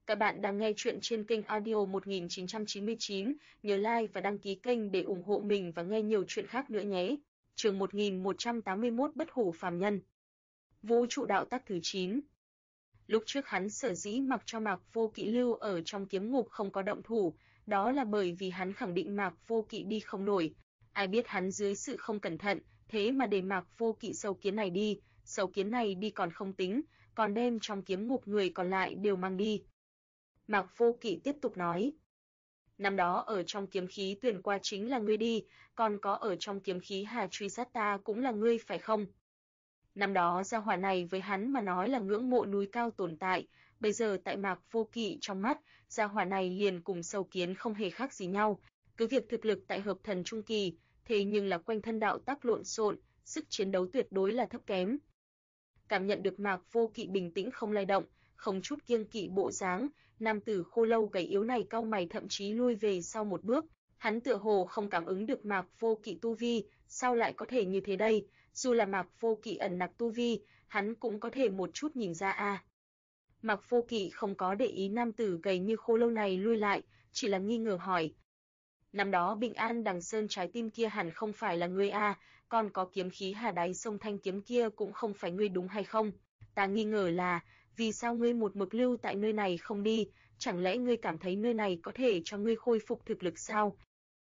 Các bạn đang nghe chuyện trên kênh audio 1999, nhớ like và đăng ký kênh để ủng hộ mình và nghe nhiều chuyện khác nữa nhé. Chương 1181 Bất hủ phàm nhân. Vũ trụ đạo tắc thứ 9. Lúc trước hắn sở dĩ mặc cho Mạc Vô Kỵ lưu ở trong kiếm ngục không có động thủ, đó là bởi vì hắn khẳng định Mạc Vô Kỵ đi không nổi. Ai biết hắn dưới sự không cẩn thận, thế mà để Mạc Vô Kỵ sâu kiến này đi còn không tính, còn đem trong kiếm ngục người còn lại đều mang đi. Mạc Vô Kỵ tiếp tục nói, năm đó ở trong kiếm khí tuyển qua chính là ngươi đi, còn có ở trong kiếm khí hà truy sát ta cũng là ngươi phải không? Năm đó gia hỏa này với hắn mà nói là ngưỡng mộ núi cao tồn tại, bây giờ tại Mạc Vô Kỵ trong mắt, gia hỏa này liền cùng sâu kiến không hề khác gì nhau, cứ việc thực lực tại hợp thần trung kỳ, thế nhưng là quanh thân đạo tắc lộn xộn, sức chiến đấu tuyệt đối là thấp kém. Cảm nhận được Mạc Vô Kỵ bình tĩnh không lay động, không chút kiêng kỵ bộ dáng, nam tử khô lâu gầy yếu này cau mày thậm chí lui về sau một bước, hắn tựa hồ không cảm ứng được Mạc Vô Kỵ tu vi, sao lại có thể như thế đây, dù là Mạc Vô Kỵ ẩn nặc tu vi, hắn cũng có thể một chút nhìn ra a. Mạc Vô Kỵ không có để ý nam tử gầy như khô lâu này lui lại, chỉ là nghi ngờ hỏi. Năm đó Bình An Đằng Sơn trái tim kia hẳn không phải là ngươi a, còn có kiếm khí hà đáy sông thanh kiếm kia cũng không phải ngươi đúng hay không? Ta nghi ngờ là, vì sao ngươi một mực lưu tại nơi này không đi, chẳng lẽ ngươi cảm thấy nơi này có thể cho ngươi khôi phục thực lực sao?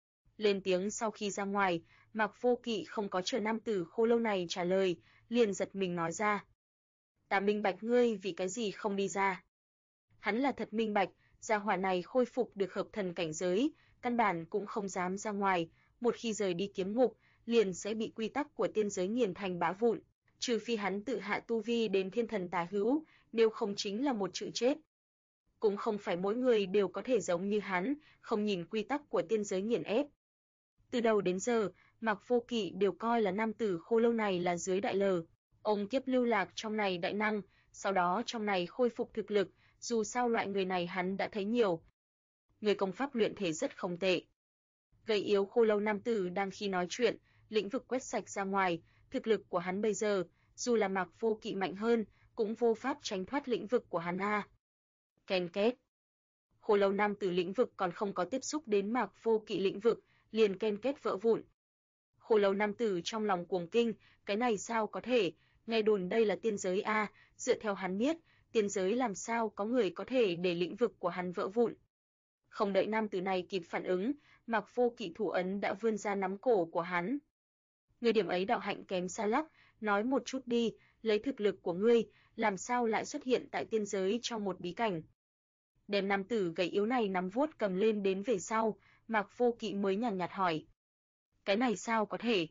Lên tiếng sau khi ra ngoài, Mạc Vô Kỵ không có chờ nam tử khô lâu này trả lời, liền giật mình nói ra. Ta minh bạch ngươi vì cái gì không đi ra. Hắn là thật minh bạch, gia hỏa này khôi phục được hợp thần cảnh giới, căn bản cũng không dám ra ngoài, một khi rời đi kiếm ngục, liền sẽ bị quy tắc của tiên giới nghiền thành bã vụn, trừ phi hắn tự hạ tu vi đến thiên thần tà hữu, nếu không chính là một chữ chết. Cũng không phải mỗi người đều có thể giống như hắn, không nhìn quy tắc của tiên giới nghiền ép. Từ đầu đến giờ, Mạc Vô Kỵ đều coi là nam tử khô lâu này là dưới đại lờ, ông kiếp lưu lạc trong này đại năng, sau đó trong này khôi phục thực lực, dù sao loại người này hắn đã thấy nhiều. Người công pháp luyện thể rất không tệ. Gầy yếu khô lâu nam tử đang khi nói chuyện, lĩnh vực quét sạch ra ngoài, thực lực của hắn bây giờ, dù là Mạc Vô Kỵ mạnh hơn, cũng vô pháp tránh thoát lĩnh vực của hắn a. Ken két. Khô lâu nam tử lĩnh vực còn không có tiếp xúc đến Mạc Vô Kỵ lĩnh vực, liền ken két vỡ vụn. Khô lâu nam tử trong lòng cuồng kinh, cái này sao có thể, nghe đồn đây là tiên giới a, dựa theo hắn biết, tiên giới làm sao có người có thể để lĩnh vực của hắn vỡ vụn. Không đợi nam tử này kịp phản ứng, Mạc Vô Kỵ thủ ấn đã vươn ra nắm cổ của hắn. Người điểm ấy đạo hạnh kém xa lắc, nói một chút đi, lấy thực lực của ngươi, làm sao lại xuất hiện tại tiên giới trong một bí cảnh. Đem nam tử gầy yếu này nắm vuốt cầm lên đến về sau, Mạc Vô Kỵ mới nhàn nhạt hỏi. Cái này sao có thể?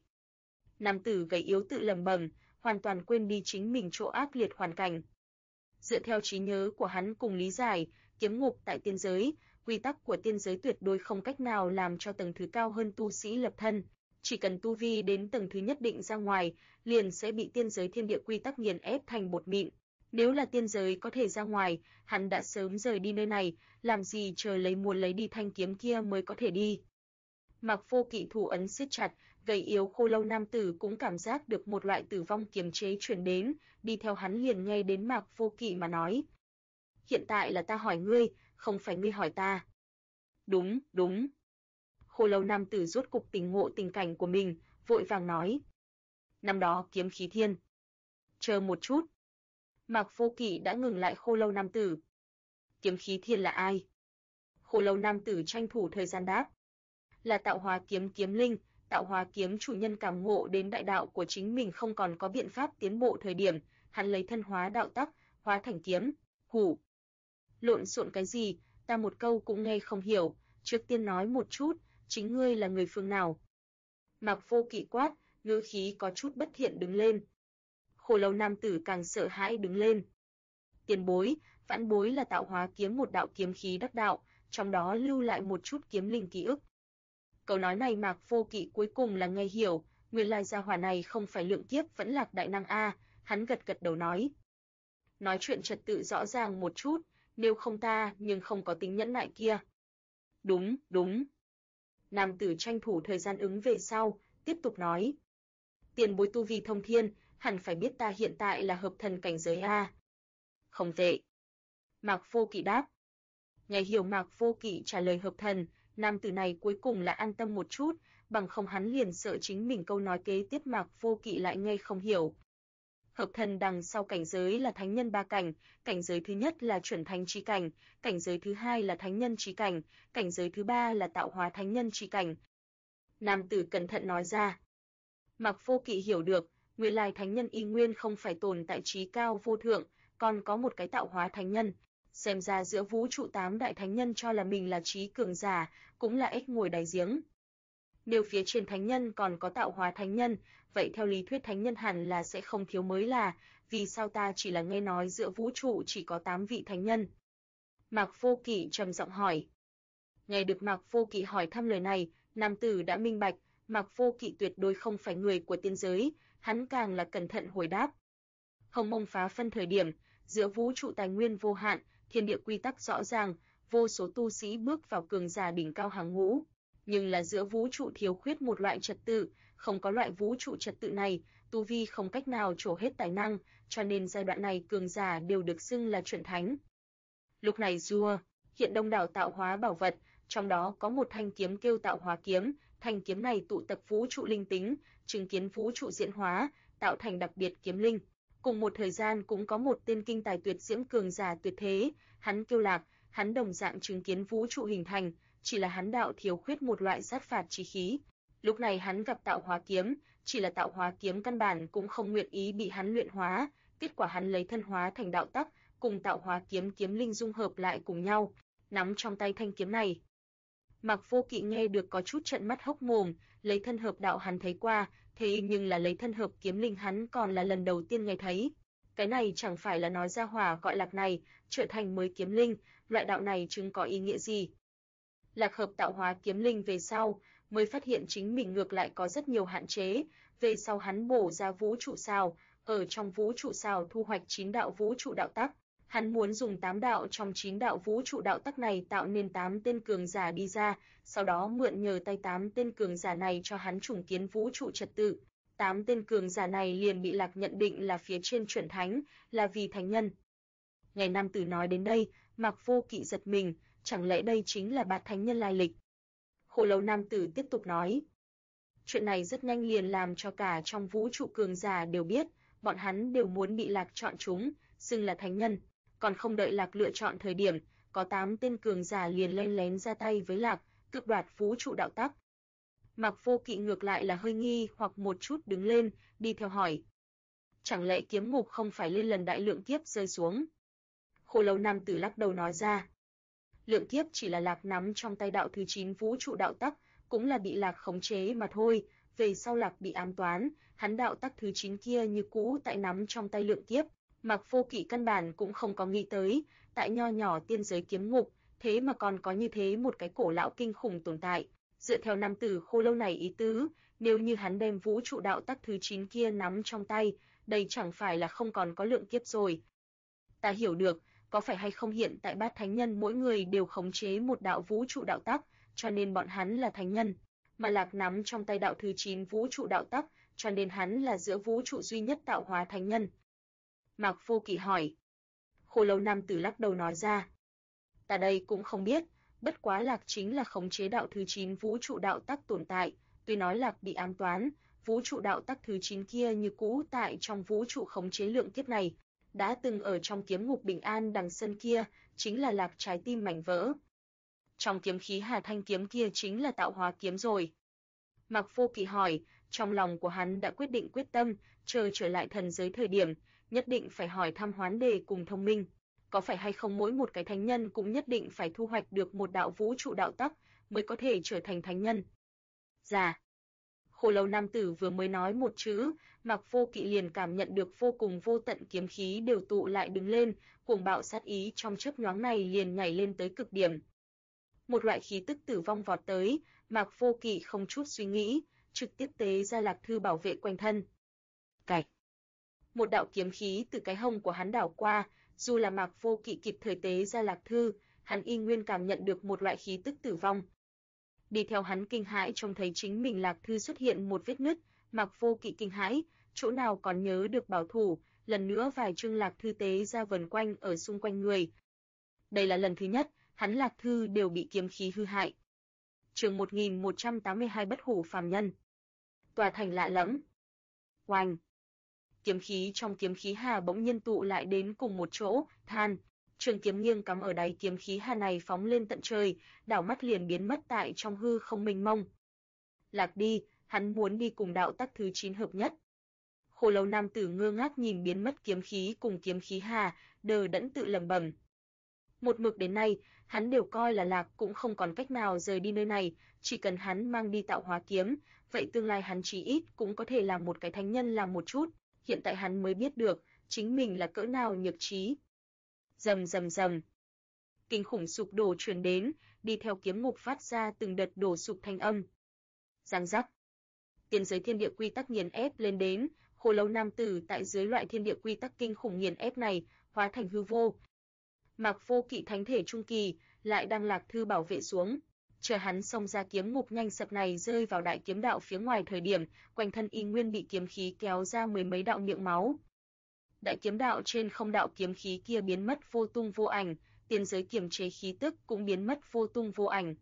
Nam tử gầy yếu tự lẩm bẩm, hoàn toàn quên đi chính mình chỗ ác liệt hoàn cảnh. Dựa theo trí nhớ của hắn cùng lý giải, kiếm ngục tại tiên giới, quy tắc của tiên giới tuyệt đối không cách nào làm cho tầng thứ cao hơn tu sĩ lập thân, chỉ cần tu vi đến tầng thứ nhất định ra ngoài, liền sẽ bị tiên giới thiên địa quy tắc nghiền ép thành bột mịn. Nếu là tiên giới có thể ra ngoài, hắn đã sớm rời đi nơi này, làm gì chờ muốn lấy đi thanh kiếm kia mới có thể đi. Mạc Vô Kỵ thủ ấn siết chặt, gầy yếu khô lâu nam tử cũng cảm giác được một loại tử vong kiềm chế truyền đến, đi theo hắn liền nghe đến Mạc Vô Kỵ mà nói. Hiện tại là ta hỏi ngươi, không phải ngươi hỏi ta. Đúng, đúng. Khô lâu nam tử rốt cục tỉnh ngộ tình cảnh của mình, vội vàng nói. Năm đó kiếm khí thiên. Chờ một chút. Mạc Vô Kỵ đã ngừng lại khô lâu nam tử. Kiếm khí thiên là ai? Khô lâu nam tử tranh thủ thời gian đáp. Là tạo hóa kiếm kiếm linh, tạo hóa kiếm chủ nhân cảm ngộ đến đại đạo của chính mình không còn có biện pháp tiến bộ thời điểm, hắn lấy thân hóa đạo tắc, hóa thành kiếm. Hủ. Lộn xộn cái gì, ta một câu cũng nghe không hiểu, trước tiên nói một chút, chính ngươi là người phương nào? Mạc Vô Kỵ quát, ngữ khí có chút bất thiện đứng lên. Khô lâu nam tử càng sợ hãi đứng lên. Tiền bối, vãn bối là tạo hóa kiếm một đạo kiếm khí đắc đạo, trong đó lưu lại một chút kiếm linh ký ức. Câu nói này Mạc Vô Kỵ cuối cùng là nghe hiểu, nguyên lai gia hỏa này không phải lượng kiếp vẫn lạc đại năng a, hắn gật gật đầu nói. Nói chuyện trật tự rõ ràng một chút, nếu không ta nhưng không có tính nhẫn nại kia. Đúng, đúng. Nam tử tranh thủ thời gian ứng về sau, tiếp tục nói. Tiền bối tu vi thông thiên, hẳn phải biết ta hiện tại là hợp thần cảnh giới a. Không tệ. Mạc Vô Kỵ đáp. Nghe hiểu Mạc Vô Kỵ trả lời hợp thần, nam tử này cuối cùng là an tâm một chút, bằng không hắn liền sợ chính mình câu nói kế tiếp Mạc Vô Kỵ lại nghe không hiểu. Hợp thần đằng sau cảnh giới là thánh nhân 3 cảnh giới thứ nhất là chuẩn thánh chí cảnh giới thứ hai là thánh nhân chí cảnh giới thứ ba là tạo hóa thánh nhân chí cảnh. Nam tử cẩn thận nói ra. Mạc Vô Kỵ hiểu được, nguyên lai thánh nhân y nguyên không phải tồn tại trí cao vô thượng, còn có một cái tạo hóa thánh nhân. Xem ra giữa vũ trụ 8 đại thánh nhân cho là mình là trí cường giả, cũng là ếch ngồi đáy giếng. Nếu phía trên thánh nhân còn có tạo hóa thánh nhân, vậy theo lý thuyết thánh nhân hẳn là sẽ không thiếu mới là, vì sao ta chỉ là nghe nói giữa vũ trụ chỉ có 8 vị thánh nhân? Mạc Vô Kỵ trầm giọng hỏi. Nghe được Mạc Vô Kỵ hỏi thăm lời này, nam tử đã minh bạch, Mạc Vô Kỵ tuyệt đối không phải người của tiên giới, hắn càng là cẩn thận hồi đáp. Hồng Mông phá phân thời điểm, giữa vũ trụ tài nguyên vô hạn, thiên địa quy tắc rõ ràng, vô số tu sĩ bước vào cường giả đỉnh cao hàng ngũ. Nhưng là giữa vũ trụ thiếu khuyết một loại trật tự, không có loại vũ trụ trật tự này, tu vi không cách nào trổ hết tài năng, cho nên giai đoạn này cường giả đều được xưng là chuẩn thánh. Lúc này Dua hiện đông đảo tạo hóa bảo vật, trong đó có một thanh kiếm kêu tạo hóa kiếm, thanh kiếm này tụ tập vũ trụ linh tính, chứng kiến vũ trụ diễn hóa, tạo thành đặc biệt kiếm linh. Cùng một thời gian cũng có một tên kinh tài tuyệt diễm cường giả tuyệt thế, hắn kêu Lạc, hắn đồng dạng chứng kiến vũ trụ hình thành, chỉ là hắn đạo thiếu khuyết một loại sát phạt chí khí. Lúc này hắn gặp tạo hóa kiếm, chỉ là tạo hóa kiếm căn bản cũng không nguyện ý bị hắn luyện hóa, kết quả hắn lấy thân hóa thành đạo tắc, cùng tạo hóa kiếm kiếm linh dung hợp lại cùng nhau, nắm trong tay thanh kiếm này. Mạc Vô Kỵ nghe được có chút trợn mắt hốc mồm, lấy thân hợp đạo hắn thấy qua, thế nhưng là lấy thân hợp kiếm linh hắn còn là lần đầu tiên nghe thấy. Cái này chẳng phải là nói ra hỏa gọi Lạc này trở thành mới kiếm linh, loại đạo này chứng có ý nghĩa gì? Lạc hợp tạo hóa kiếm linh về sau, mới phát hiện chính mình ngược lại có rất nhiều hạn chế, về sau hắn bổ ra vũ trụ sao, ở trong vũ trụ sao thu hoạch 9 đạo vũ trụ đạo tắc. Hắn muốn dùng 8 đạo trong 9 đạo vũ trụ đạo tắc này tạo nên 8 tên cường giả đi ra, sau đó mượn nhờ tay 8 tên cường giả này cho hắn trùng kiến vũ trụ trật tự. 8 tên cường giả này liền bị Lạc nhận định là phía trên chuẩn thánh, là vì thánh nhân. Ngày nam tử nói đến đây, Mạc Vô Kỵ giật mình, chẳng lẽ đây chính là bát thánh nhân lai lịch? Khổ Lâu nam tử tiếp tục nói. Chuyện này rất nhanh liền làm cho cả trong vũ trụ cường giả đều biết, bọn hắn đều muốn bị Lạc chọn chúng, xưng là thánh nhân. Còn không đợi Lạc lựa chọn thời điểm, có 8 tên cường giả liền len lén ra tay với Lạc, cướp đoạt vũ trụ đạo tắc. Mạc Vô Kỵ ngược lại là hơi nghi hoặc một chút đứng lên, đi theo hỏi. Chẳng lẽ kiếm ngục không phải lên lần đại lượng kiếp rơi xuống? Khổ Lâu nam tử lắc đầu nói ra. Lượng kiếp chỉ là Lạc nắm trong tay đạo thứ 9 vũ trụ đạo tắc, cũng là bị Lạc khống chế mà thôi, về sau Lạc bị ám toán, hắn đạo tắc thứ 9 kia như cũ tại nắm trong tay lượng kiếp. Mạc Vô Kỵ căn bản cũng không có nghĩ tới, tại nho nhỏ tiên giới kiếm ngục, thế mà còn có như thế một cái cổ lão kinh khủng tồn tại. Dựa theo nam tử Khô Lâu này ý tứ, nếu như hắn đem vũ trụ đạo tắc thứ 9 kia nắm trong tay, đây chẳng phải là không còn có lượng kiếp rồi. Ta hiểu được, có phải hay không hiện tại bát thánh nhân mỗi người đều khống chế một đạo vũ trụ đạo tắc, cho nên bọn hắn là thánh nhân, mà Lạc nắm trong tay đạo thứ 9 vũ trụ đạo tắc, cho nên hắn là giữa vũ trụ duy nhất tạo hóa thánh nhân. Mạc Vô Kỵ hỏi. Khô Lâu nam tử lắc đầu nói ra. Ta đây cũng không biết, bất quá Lạc chính là khống chế đạo thứ 9 vũ trụ đạo tắc tồn tại, tuy nói Lạc bị ám toán, vũ trụ đạo tắc thứ 9 kia như cũ tại trong vũ trụ khống chế lượng kiếp này, đã từng ở trong kiếm ngục bình an đằng sân kia, chính là Lạc trái tim mảnh vỡ. Trong kiếm khí Hà Thanh kiếm kia chính là tạo hóa kiếm rồi. Mạc Vô Kỵ hỏi, trong lòng của hắn đã quyết định quyết tâm, chờ trở lại thần giới thời điểm, nhất định phải hỏi thăm Hoán Đề cùng Thông Minh, có phải hay không mỗi một cái thánh nhân cũng nhất định phải thu hoạch được một đạo vũ trụ đạo tắc mới có thể trở thành thánh nhân. Dạ. Khổ Lâu nam tử vừa mới nói một chữ, Mạc Vô Kỵ liền cảm nhận được vô cùng vô tận kiếm khí đều tụ lại đứng lên, cuồng bạo sát ý trong chớp nhoáng này liền nhảy lên tới cực điểm. Một loại khí tức tử vong vọt tới, Mạc Vô Kỵ không chút suy nghĩ, trực tiếp tế ra lạc thư bảo vệ quanh thân. Cạch. Một đạo kiếm khí từ cái hông của hắn đảo qua, dù là Mạc Vô Kỵ kịp thời tế ra lạc thư, hắn y nguyên cảm nhận được một loại khí tức tử vong. Đi theo hắn kinh hãi trông thấy chính mình lạc thư xuất hiện một vết nứt, Mạc Vô Kỵ kinh hãi, chỗ nào còn nhớ được bảo thủ, lần nữa vài chương lạc thư tế ra vần quanh ở xung quanh người. Đây là lần thứ nhất, hắn Lạc Thư đều bị kiếm khí hư hại. Chương 1182 Bất hủ phàm nhân. Tòa thành lạ lẫm. Oanh! Kiếm khí trong kiếm khí hà bỗng nhiên tụ lại đến cùng một chỗ, than. Trường kiếm nghiêng cắm ở đáy kiếm khí hà này phóng lên tận trời, đảo mắt liền biến mất tại trong hư không mênh mông. Lạc đi, hắn muốn đi cùng đạo tắc thứ 9 hợp nhất. Khô lâu nam tử ngơ ngác nhìn biến mất kiếm khí cùng kiếm khí hà, đờ đẫn tự lẩm bẩm. Một mực đến nay, hắn đều coi là Lạc cũng không còn cách nào rời đi nơi này, chỉ cần hắn mang đi tạo hóa kiếm, vậy tương lai hắn chí ít cũng có thể làm một cái thánh nhân làm một chút, hiện tại hắn mới biết được, chính mình là cỡ nào nhược trí. Rầm rầm rầm. Kinh khủng sụp đổ truyền đến, đi theo kiếm ngục phát ra từng đợt đổ sụp thanh âm. Giang rắc. Tiên giới thiên địa quy tắc nghiền ép lên đến, khô lâu nam tử tại dưới loại thiên địa quy tắc kinh khủng nghiền ép này, hóa thành hư vô. Mạc Vô Kỵ thánh thể trung kỳ, lại đang Lạc Thư bảo vệ xuống. Chờ hắn xông ra kiếm ngục nhanh sập này rơi vào đại kiếm đạo phía ngoài thời điểm, quanh thân y nguyên bị kiếm khí kéo ra mười mấy đạo miệng máu. Đại kiếm đạo trên không đạo kiếm khí kia biến mất vô tung vô ảnh, tiên giới kiềm chế khí tức cũng biến mất vô tung vô ảnh.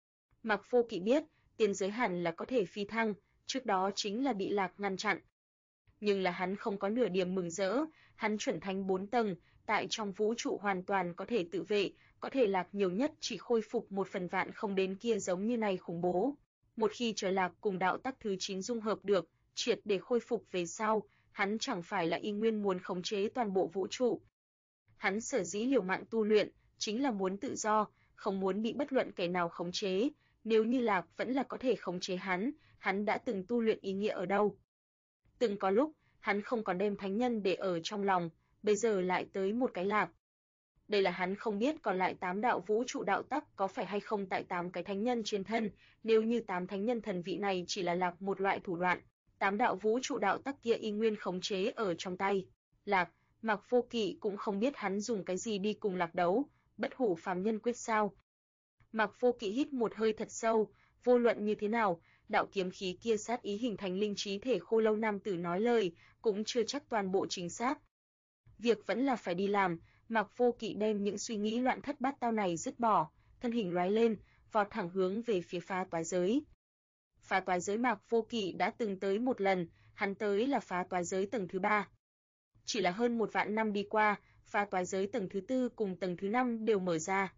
Mạc Vô Kỵ biết, tiên giới hẳn là có thể phi thăng, trước đó chính là bị Lạc ngăn chặn. Nhưng là hắn không có nửa điểm mừng rỡ, hắn chuẩn thánh 4 tầng, tại trong vũ trụ hoàn toàn có thể tự vệ, có thể Lạc nhiều nhất chỉ khôi phục 1/1000 không đến kia giống như này khủng bố. Một khi trở Lạc cùng đạo tắc thứ 9 dung hợp được, triệt để khôi phục về sau, hắn chẳng phải là y nguyên muốn khống chế toàn bộ vũ trụ. Hắn sở dĩ liều mạng tu luyện, chính là muốn tự do, không muốn bị bất luận kẻ nào khống chế, nếu như Lạc vẫn là có thể khống chế hắn đã từng tu luyện ý nghĩa ở đâu. Từng có lúc, hắn không còn đem thánh nhân để ở trong lòng, bây giờ lại tới một cái Lạc. Đây là hắn không biết còn lại 8 đạo vũ trụ đạo tắc có phải hay không tại 8 cái thánh nhân trên thân, nếu như 8 thánh nhân thần vị này chỉ là Lạc một loại thủ đoạn, 8 đạo vũ trụ đạo tắc kia y nguyên khống chế ở trong tay. Lạc, Mạc Vô Kỵ cũng không biết hắn dùng cái gì đi cùng Lạc đấu, bất hủ phàm nhân quyết sao. Mạc Vô Kỵ hít một hơi thật sâu, vô luận như thế nào, đạo kiếm khí kia sát ý hình thành linh trí thể khô lâu nam tử nói lời, cũng chưa chắc toàn bộ chính xác. Việc vẫn là phải đi làm, Mạc Vô Kỵ đem những suy nghĩ loạn thất bát tao này dứt bỏ, thân hình lóe lên, vọt thẳng hướng về phía phá toái giới. Phá toái giới Mạc Vô Kỵ đã từng tới một lần, hắn tới là phá toái giới tầng thứ 3. Chỉ là hơn 1 vạn năm đi qua, phá toái giới tầng thứ 4 cùng tầng thứ 5 đều mở ra.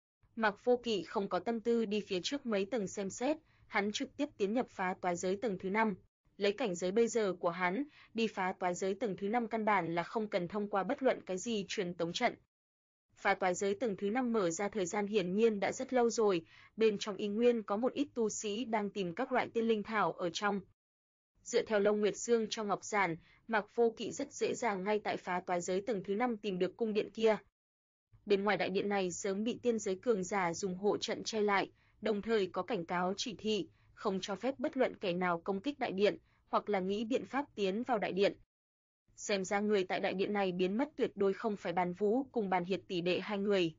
Mạc Vô Kỵ không có tâm tư đi phía trước mấy tầng xem xét, hắn trực tiếp tiến nhập phá toái giới tầng thứ 5. Lấy cảnh giới bây giờ của hắn, đi phá toái giới tầng thứ 5 căn bản là không cần thông qua bất luận cái gì truyền tống trận. Phá toái giới tầng thứ 5 mở ra thời gian hiển nhiên đã rất lâu rồi, bên trong y nguyên có một ít tu sĩ đang tìm các loại tiên linh thảo ở trong. Dựa theo Long Nguyệt Xương cho Ngọc Giản, Mạc Vô Kỵ rất dễ dàng ngay tại phá toái giới tầng thứ 5 tìm được cung điện kia. Bên ngoài đại điện này sớm bị tiên giới cường giả dùng hộ trận che lại, đồng thời có cảnh cáo chỉ thị, không cho phép bất luận kẻ nào công kích đại điện, hoặc là nghĩ biện pháp tiến vào đại điện. Xem ra người tại đại điện này biến mất tuyệt đối không phải Bàn Vũ cùng Bàn Hiệt tỷ đệ hai người.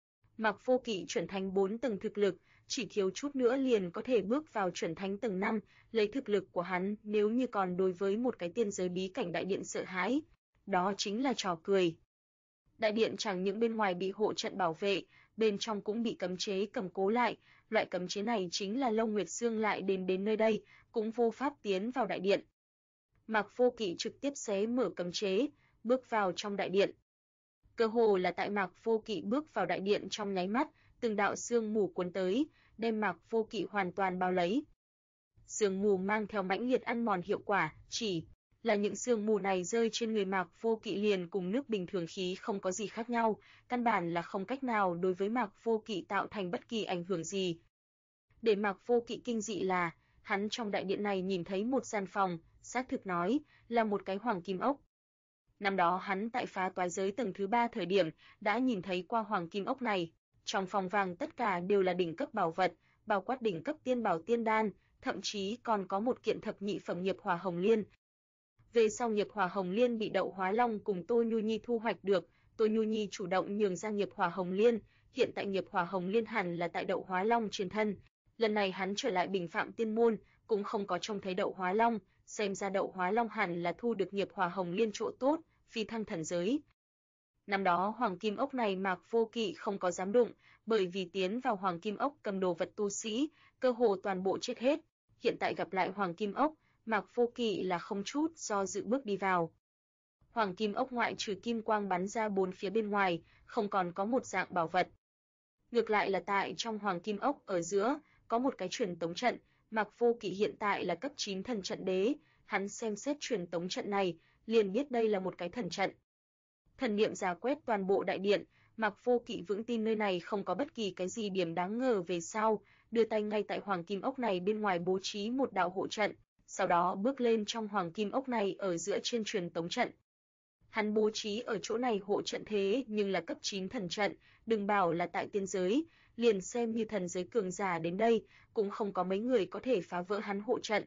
Mạc Vô Kỵ chuẩn thánh 4 tầng thực lực, chỉ thiếu chút nữa liền có thể bước vào chuẩn thánh tầng 5, lấy thực lực của hắn, nếu như còn đối với một cái tiên giới bí cảnh đại điện sợ hãi, đó chính là trò cười. Đại điện chẳng những bên ngoài bị hộ trận bảo vệ, bên trong cũng bị cấm chế cầm cố lại, loại cấm chế này chính là Long Nguyệt Xương lại đến nơi đây, cũng vô pháp tiến vào đại điện. Mạc Vô Kỵ trực tiếp xé mở cấm chế, bước vào trong đại điện. Cơ hồ là tại Mạc Vô Kỵ bước vào đại điện trong nháy mắt, từng đạo sương mù cuốn tới, đem Mạc Vô Kỵ hoàn toàn bao lấy. Sương mù mang theo mãnh liệt ăn mòn hiệu quả, chỉ là những sương mù này rơi trên người Mạc Vô Kỵ liền cùng nước bình thường khí không có gì khác nhau, căn bản là không cách nào đối với Mạc Vô Kỵ tạo thành bất kỳ ảnh hưởng gì. Để Mạc Vô Kỵ kinh dị là, hắn trong đại điện này nhìn thấy một gian phòng, xác thực nói, là một cái hoàng kim ốc. Năm đó hắn tại phá toái giới tầng thứ 3 thời điểm, đã nhìn thấy qua hoàng kim ốc này. Trong phòng vàng tất cả đều là đỉnh cấp bảo vật, bao quát đỉnh cấp tiên bảo tiên đan, thậm chí còn có một kiện thập nhị phẩm nghiệp hỏa hồng liên. Về sau nghiệp hỏa hồng liên bị Đậu Hóa Long cùng Tô Nhu Nhi thu hoạch được, Tô Nhu Nhi chủ động nhường ra nghiệp hỏa hồng liên, hiện tại nghiệp hỏa hồng liên hẳn là tại Đậu Hóa Long trên thân. Lần này hắn trở lại Bình Phạm Tiên môn, cũng không có trông thấy Đậu Hóa Long, xem ra Đậu Hóa Long hẳn là thu được nghiệp hỏa hồng liên chỗ tốt, phi thăng thần giới. Năm đó Hoàng Kim Ốc này Mạc Vô Kỵ không có dám đụng, bởi vì tiến vào Hoàng Kim Ốc cầm đồ vật tu sĩ, cơ hồ toàn bộ chết hết. Hiện tại gặp lại Hoàng Kim Ốc, Mạc Vô Kỵ là không chút do dự bước đi vào. Hoàng Kim Ốc ngoại trừ kim quang bắn ra bốn phía bên ngoài, không còn có một dạng bảo vật. Ngược lại là tại trong Hoàng Kim Ốc ở giữa, có một cái truyền tống trận, Mạc Vô Kỵ hiện tại là cấp 9 thần trận đế, hắn xem xét truyền tống trận này, liền biết đây là một cái thần trận. Thần niệm rà quét toàn bộ đại điện, Mạc Vô Kỵ vững tin nơi này không có bất kỳ cái gì điểm đáng ngờ về sau, đưa tay ngay tại Hoàng Kim Ốc này bên ngoài bố trí một đạo hộ trận, sau đó bước lên trong Hoàng Kim Ốc này ở giữa trên truyền tống trận. Hắn bố trí ở chỗ này hộ trận thế nhưng là cấp 9 thần trận, đừng bảo là tại tiên giới, liền xem như thần giới cường giả đến đây, cũng không có mấy người có thể phá vỡ hắn hộ trận.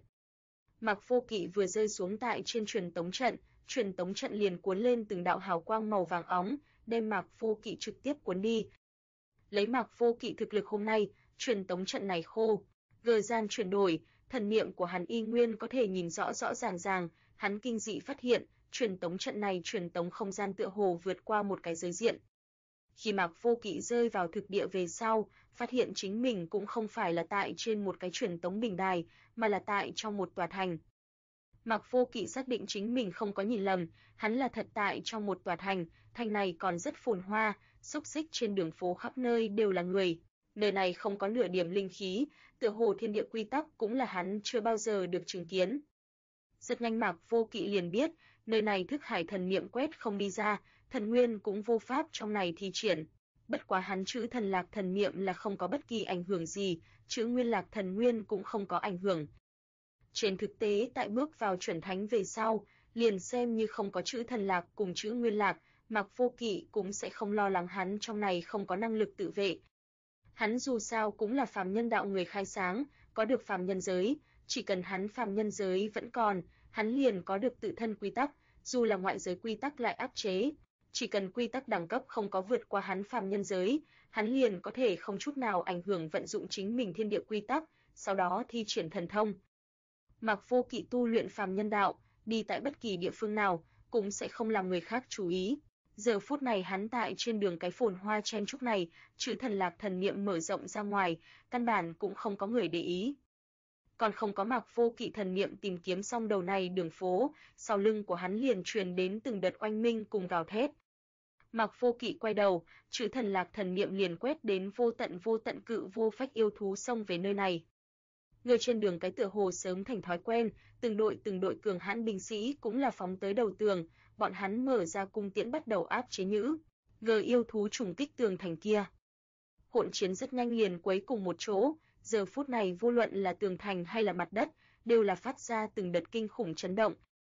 Mạc Vô Kỵ vừa rơi xuống tại trên truyền tống trận liền cuốn lên từng đạo hào quang màu vàng óng, đem Mạc Vô Kỵ trực tiếp cuốn đi. Lấy Mạc Vô Kỵ thực lực hôm nay, truyền tống trận này khô, thời gian chuyển đổi, thần niệm của hắn y nguyên có thể nhìn rõ rõ ràng, hắn kinh dị phát hiện, truyền tống trận này truyền tống không gian tựa hồ vượt qua một cái giới diện. Khi Mạc Vô Kỵ rơi vào thực địa về sau, phát hiện chính mình cũng không phải là tại trên một cái truyền tống bình đài, mà là tại trong một tòa thành. Mạc Vô Kỵ xác định chính mình không có nhìn lầm, hắn là thật tại trong một tòa thành, thành này còn rất phồn hoa, xúc xích trên đường phố khắp nơi đều là người. Nơi này không có nửa điểm linh khí, tựa hồ thiên địa quy tắc cũng là hắn chưa bao giờ được chứng kiến. Rất nhanh Mạc Vô Kỵ liền biết, nơi này thức hải thần niệm quét không đi ra, thần nguyên cũng vô pháp trong này thi triển. Bất quá hắn chữ thần lạc thần niệm là không có bất kỳ ảnh hưởng gì, chữ nguyên lạc thần nguyên cũng không có ảnh hưởng. Trên thực tế tại bước vào chuẩn thánh về sau, liền xem như không có chữ thần lạc cùng chữ nguyên lạc, Mạc Vô Kỵ cũng sẽ không lo lắng hắn trong này không có năng lực tự vệ. Hắn dù sao cũng là phàm nhân đạo người khai sáng, có được phàm nhân giới, chỉ cần hắn phàm nhân giới vẫn còn, hắn liền có được tự thân quy tắc, dù là ngoại giới quy tắc lại áp chế, chỉ cần quy tắc đẳng cấp không có vượt qua hắn phàm nhân giới, hắn liền có thể không chút nào ảnh hưởng vận dụng chính mình thiên địa quy tắc, sau đó thi triển thần thông. Mạc Vô Kỵ tu luyện phàm nhân đạo, đi tại bất kỳ địa phương nào, cũng sẽ không làm người khác chú ý. Giờ phút này hắn tại trên đường cái phồn hoa chen chúc này, chữ thần lạc thần niệm mở rộng ra ngoài, căn bản cũng không có người để ý. Còn không có Mạc Vô Kỵ thần niệm tìm kiếm xong đầu này đường phố, sau lưng của hắn liền truyền đến từng đợt oanh minh cùng gào thét. Mạc Vô Kỵ quay đầu, chữ thần lạc thần niệm liền quét đến vô tận cự vô phách yêu thú xông về nơi này. Người trên đường cái tựa hồ sớm thành thói quen, từng đội cường hãn binh sĩ cũng là phóng tới đầu tường, bọn hắn mở ra cung tiễn bắt đầu áp chế nhữ. Yêu thú trùng kích tường thành kia. Hỗn chiến rất nhanh liền quấy cùng một chỗ, giờ phút này vô luận là tường thành hay là mặt đất, đều là phát ra từng đợt kinh khủng chấn động.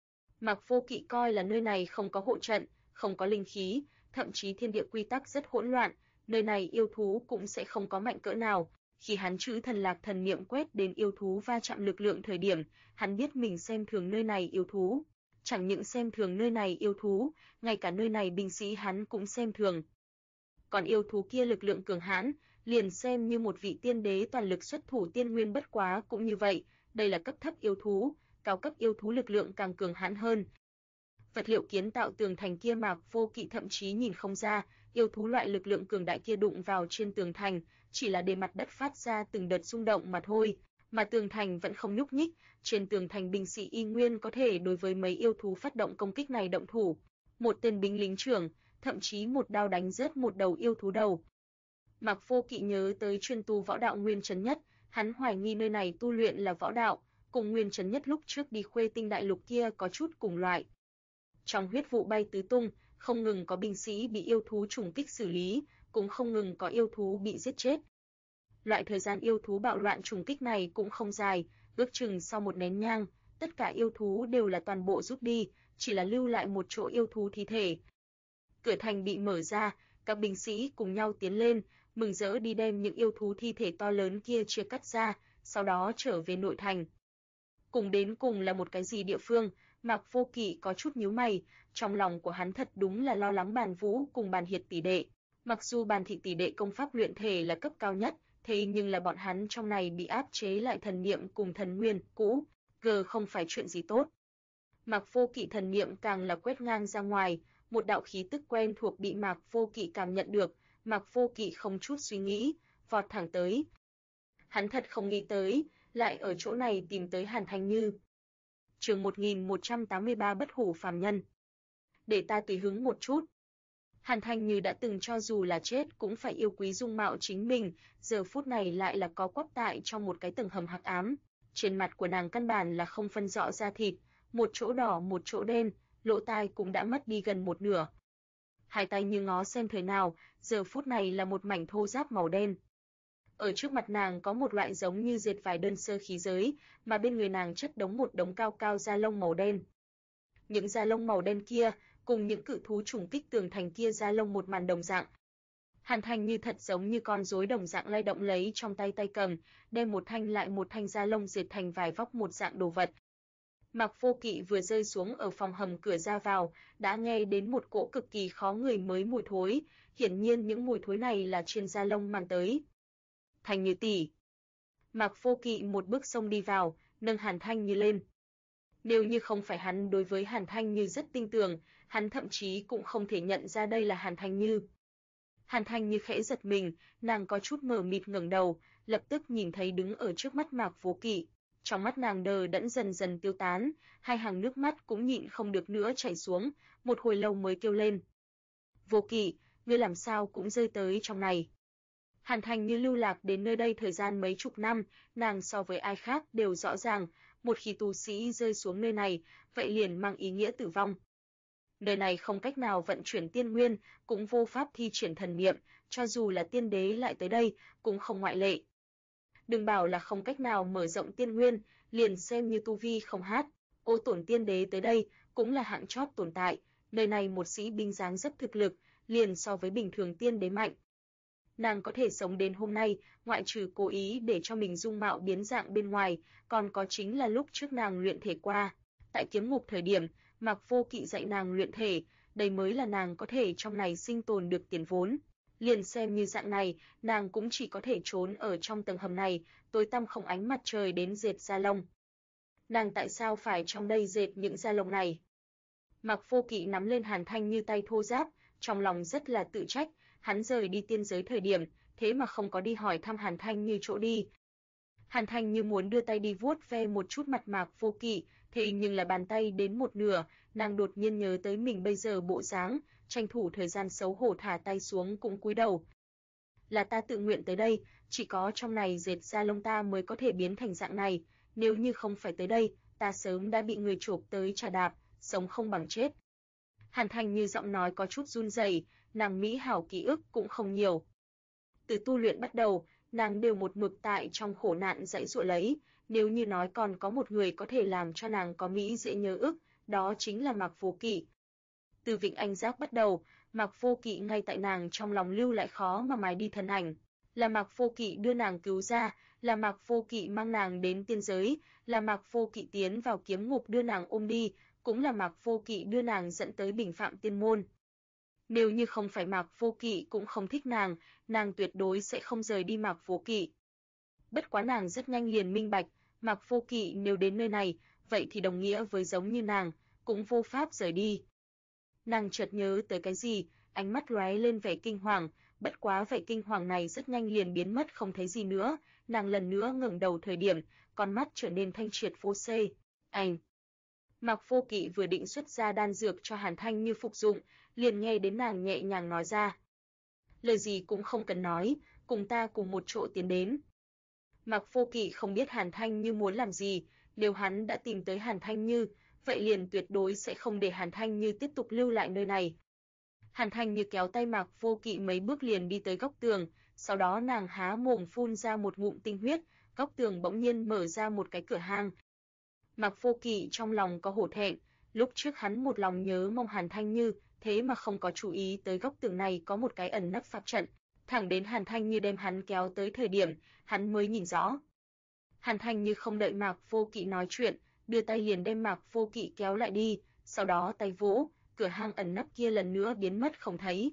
Mạc Vô Kỵ coi là nơi này không có hộ trận, không có linh khí, thậm chí thiên địa quy tắc rất hỗn loạn, nơi này yêu thú cũng sẽ không có mạnh cỡ nào. Khi hắn chữ thần lạc thần niệm quét đến yêu thú va chạm lực lượng thời điểm, hắn biết mình xem thường nơi này yêu thú. Chẳng những xem thường nơi này yêu thú, ngay cả nơi này binh sĩ hắn cũng xem thường. Còn yêu thú kia lực lượng cường hãn, liền xem như một vị tiên đế toàn lực xuất thủ tiên nguyên bất quá cũng như vậy, đây là cấp thấp yêu thú, cao cấp yêu thú lực lượng càng cường hãn hơn. Vật liệu kiến tạo tường thành kia Mạc Vô Kỵ thậm chí nhìn không ra, yêu thú loại lực lượng cường đại kia đụng vào trên tường thành, chỉ là để mặt đất phát ra từng đợt rung động mà thôi, mà tường thành vẫn không nhúc nhích, trên tường thành binh sĩ y nguyên có thể đối với mấy yêu thú phát động công kích này động thủ. Một tên binh lính trưởng, thậm chí một đao đánh rớt một đầu yêu thú đầu. Mạc Vô Kỵ nhớ tới chuyên tu võ đạo Nguyên Chấn Nhất, hắn hoài nghi nơi này tu luyện là võ đạo, cùng Nguyên Chấn Nhất lúc trước đi Khuê Tinh Đại Lục kia có chút cùng loại. Trong huyết vụ bay tứ tung, không ngừng có binh sĩ bị yêu thú trùng kích xử lý, cũng không ngừng có yêu thú bị giết chết. Loại thời gian yêu thú bạo loạn trùng kích này cũng không dài, ước chừng sau một nén nhang, tất cả yêu thú đều là toàn bộ rút đi, chỉ là lưu lại một chỗ yêu thú thi thể. Cửa thành bị mở ra, các binh sĩ cùng nhau tiến lên, mừng rỡ đi đem những yêu thú thi thể to lớn kia chia cắt ra, sau đó trở về nội thành. Cùng đến cùng là một cái gì địa phương, Mạc Vô Kỵ có chút nhíu mày, trong lòng của hắn thật đúng là lo lắng Bàn Vũ cùng Bàn Hiệt tỷ đệ. Mặc dù Bàn Thị tỷ đệ công pháp luyện thể là cấp cao nhất, thế nhưng là bọn hắn trong này bị áp chế lại thần niệm cùng thần nguyên cũ, không phải chuyện gì tốt. Mạc Vô Kỵ thần niệm càng là quét ngang ra ngoài, Một đạo khí tức quen thuộc bị Mạc Vô Kỵ cảm nhận được, Mạc Vô Kỵ không chút suy nghĩ, vọt thẳng tới. Hắn thật không nghĩ tới, lại ở chỗ này tìm tới Hàn Thanh Như. Chương 1183 Bất hủ phàm nhân. Để ta tùy hứng một chút. Hàn Thanh Như đã từng cho dù là chết cũng phải yêu quý dung mạo chính mình, giờ phút này lại là có quắp tại trong một cái tầng hầm hắc ám. Trên mặt của nàng căn bản là không phân rõ da thịt, một chỗ đỏ một chỗ đen, lỗ tai cũng đã mất đi gần một nửa. Hai tay như ngó xem thời nào, giờ phút này là một mảnh thô ráp màu đen. Ở trước mặt nàng có một loại giống như dệt vải đơn sơ khí giới, mà bên người nàng chất đống một đống cao cao da lông màu đen. Những da lông màu đen kia, cùng những cự thú trùng kích tường thành kia da lông một màn đồng dạng. Hàn Thanh Như thật giống như con rối đồng dạng lay động lấy trong tay cầm, đem một thanh lại một thanh da lông dệt thành vài vóc một dạng đồ vật. Mạc Vô Kỵ vừa rơi xuống ở phòng hầm cửa ra vào, đã nghe đến một cỗ cực kỳ khó ngửi mới mùi thối, hiển nhiên những mùi thối này là trên da lông mang tới. Thanh Như tỷ. Mạc Vô Kỵ một bước xông đi vào, nâng Hàn Thanh Như lên. Nếu như không phải hắn đối với Hàn Thanh Như rất tin tưởng, hắn thậm chí cũng không thể nhận ra đây là Hàn Thanh Như. Hàn Thanh Như khẽ giật mình, nàng có chút mờ mịt ngẩng đầu, lập tức nhìn thấy đứng ở trước mắt Mạc Vô Kỵ. Trong mắt nàng đờ đẫn dần dần tiêu tán, hai hàng nước mắt cũng nhịn không được nữa chảy xuống, một hồi lâu mới kêu lên. Vô Kỵ, ngươi làm sao cũng rơi tới trong này. Hàn Thanh Như lưu lạc đến nơi đây thời gian mấy chục năm, nàng so với ai khác đều rõ ràng, một khi tu sĩ rơi xuống nơi này, vậy liền mang ý nghĩa tử vong. Nơi này không cách nào vận chuyển tiên nguyên, cũng vô pháp thi triển thần niệm, cho dù là tiên đế lại tới đây, cũng không ngoại lệ. Đừng bảo là không cách nào mở rộng tiên nguyên, liền xem như tu vi không hát, Ô Tổn tiên đế tới đây cũng là hạng chót tồn tại, nơi này một sĩ binh dáng dấp thực lực, liền so với bình thường tiên đế mạnh. Nàng có thể sống đến hôm nay, ngoại trừ cố ý để cho mình dung mạo biến dạng bên ngoài, còn có chính là lúc trước nàng luyện thể qua. Tại kiếm ngục thời điểm, Mạc Vô Kỵ dạy nàng luyện thể, đây mới là nàng có thể trong này sinh tồn được tiền vốn. Liền xem như dạng này, nàng cũng chỉ có thể trốn ở trong tầng hầm này, tối tăm không ánh mặt trời đến dệt da lông. Nàng tại sao phải trong đây dệt những da lông này? Mạc Vô Kỵ nắm lên Hàn Thanh Như tay thô ráp, trong lòng rất là tự trách, hắn rời đi tiên giới thời điểm, thế mà không có đi hỏi thăm Hàn Thanh Như chỗ đi. Hàn Thanh Như muốn đưa tay đi vuốt ve một chút mặt Mạc Vô Kỵ, thế nhưng là bàn tay đến một nửa, nàng đột nhiên nhớ tới mình bây giờ bộ dáng, tranh thủ thời gian xấu hổ thả tay xuống cũng cúi đầu. Là ta tự nguyện tới đây, chỉ có trong này dệt da lông ta mới có thể biến thành dạng này, nếu như không phải tới đây, ta sớm đã bị người chộp tới trà đạp, sống không bằng chết. Hàn Thanh Như giọng nói có chút run rẩy, nàng mỹ hảo ký ức cũng không nhiều. Từ tu luyện bắt đầu, nàng đều một mực tại trong khổ nạn dãy dụa lấy, nếu như nói còn có một người có thể làm cho nàng có mỹ dễ nhớ ức, đó chính là Mạc Vô Kỵ. Từ Vịnh Anh Giác bắt đầu, Mạc Vô Kỵ ngay tại nàng trong lòng lưu lại khó mà mài đi thân ảnh. Là Mạc Vô Kỵ đưa nàng cứu ra, là Mạc Vô Kỵ mang nàng đến tiên giới, là Mạc Vô Kỵ tiến vào kiếm ngục đưa nàng ôm đi, cũng là Mạc Vô Kỵ đưa nàng dẫn tới Bình Phạm Tiên môn. Nếu như không phải Mạc Vô Kỵ cũng không thích nàng tuyệt đối sẽ không rời đi Mạc Vô Kỵ. Bất quá nàng rất nhanh liền minh bạch, Mạc Vô Kỵ nếu đến nơi này, vậy thì đồng nghĩa với giống như nàng, cũng vô pháp rời đi. Nàng chợt nhớ tới cái gì, ánh mắt lóe lên vẻ kinh hoàng, bất quá vẻ kinh hoàng này rất nhanh liền biến mất không thấy gì nữa, nàng lần nữa ngẩng đầu thời điểm, con mắt trở nên thanh triệt vô xê. Anh. Mạc Vô Kỵ vừa định xuất ra đan dược cho Hàn Thanh Như phục dụng, liền nghe đến nàng nhẹ nhàng nói ra. Lời gì cũng không cần nói, cùng ta cùng một chỗ tiến đến. Mạc Vô Kỵ không biết Hàn Thanh Như muốn làm gì, nếu hắn đã tìm tới Hàn Thanh Như, vậy liền tuyệt đối sẽ không để Hàn Thanh Như tiếp tục lưu lại nơi này. Hàn Thanh Như kéo tay Mạc Vô Kỵ mấy bước liền đi tới góc tường, sau đó nàng há mồm phun ra một ngụm tinh huyết, góc tường bỗng nhiên mở ra một cái cửa hang. Mạc Vô Kỵ trong lòng có hổ thẹn, lúc trước hắn một lòng nhớ mong Hàn Thanh Như, thế mà không có chú ý tới góc tường này có một cái ẩn nấp pháp trận, thẳng đến Hàn Thanh Như đem hắn kéo tới thời điểm, hắn mới nhìn rõ. Hàn Thanh Như không đợi Mạc Vô Kỵ nói chuyện, đưa tay liền đem Mạc Vô Kỵ kéo lại đi, sau đó tay vỗ, cửa hang ẩn nấp kia lần nữa biến mất không thấy.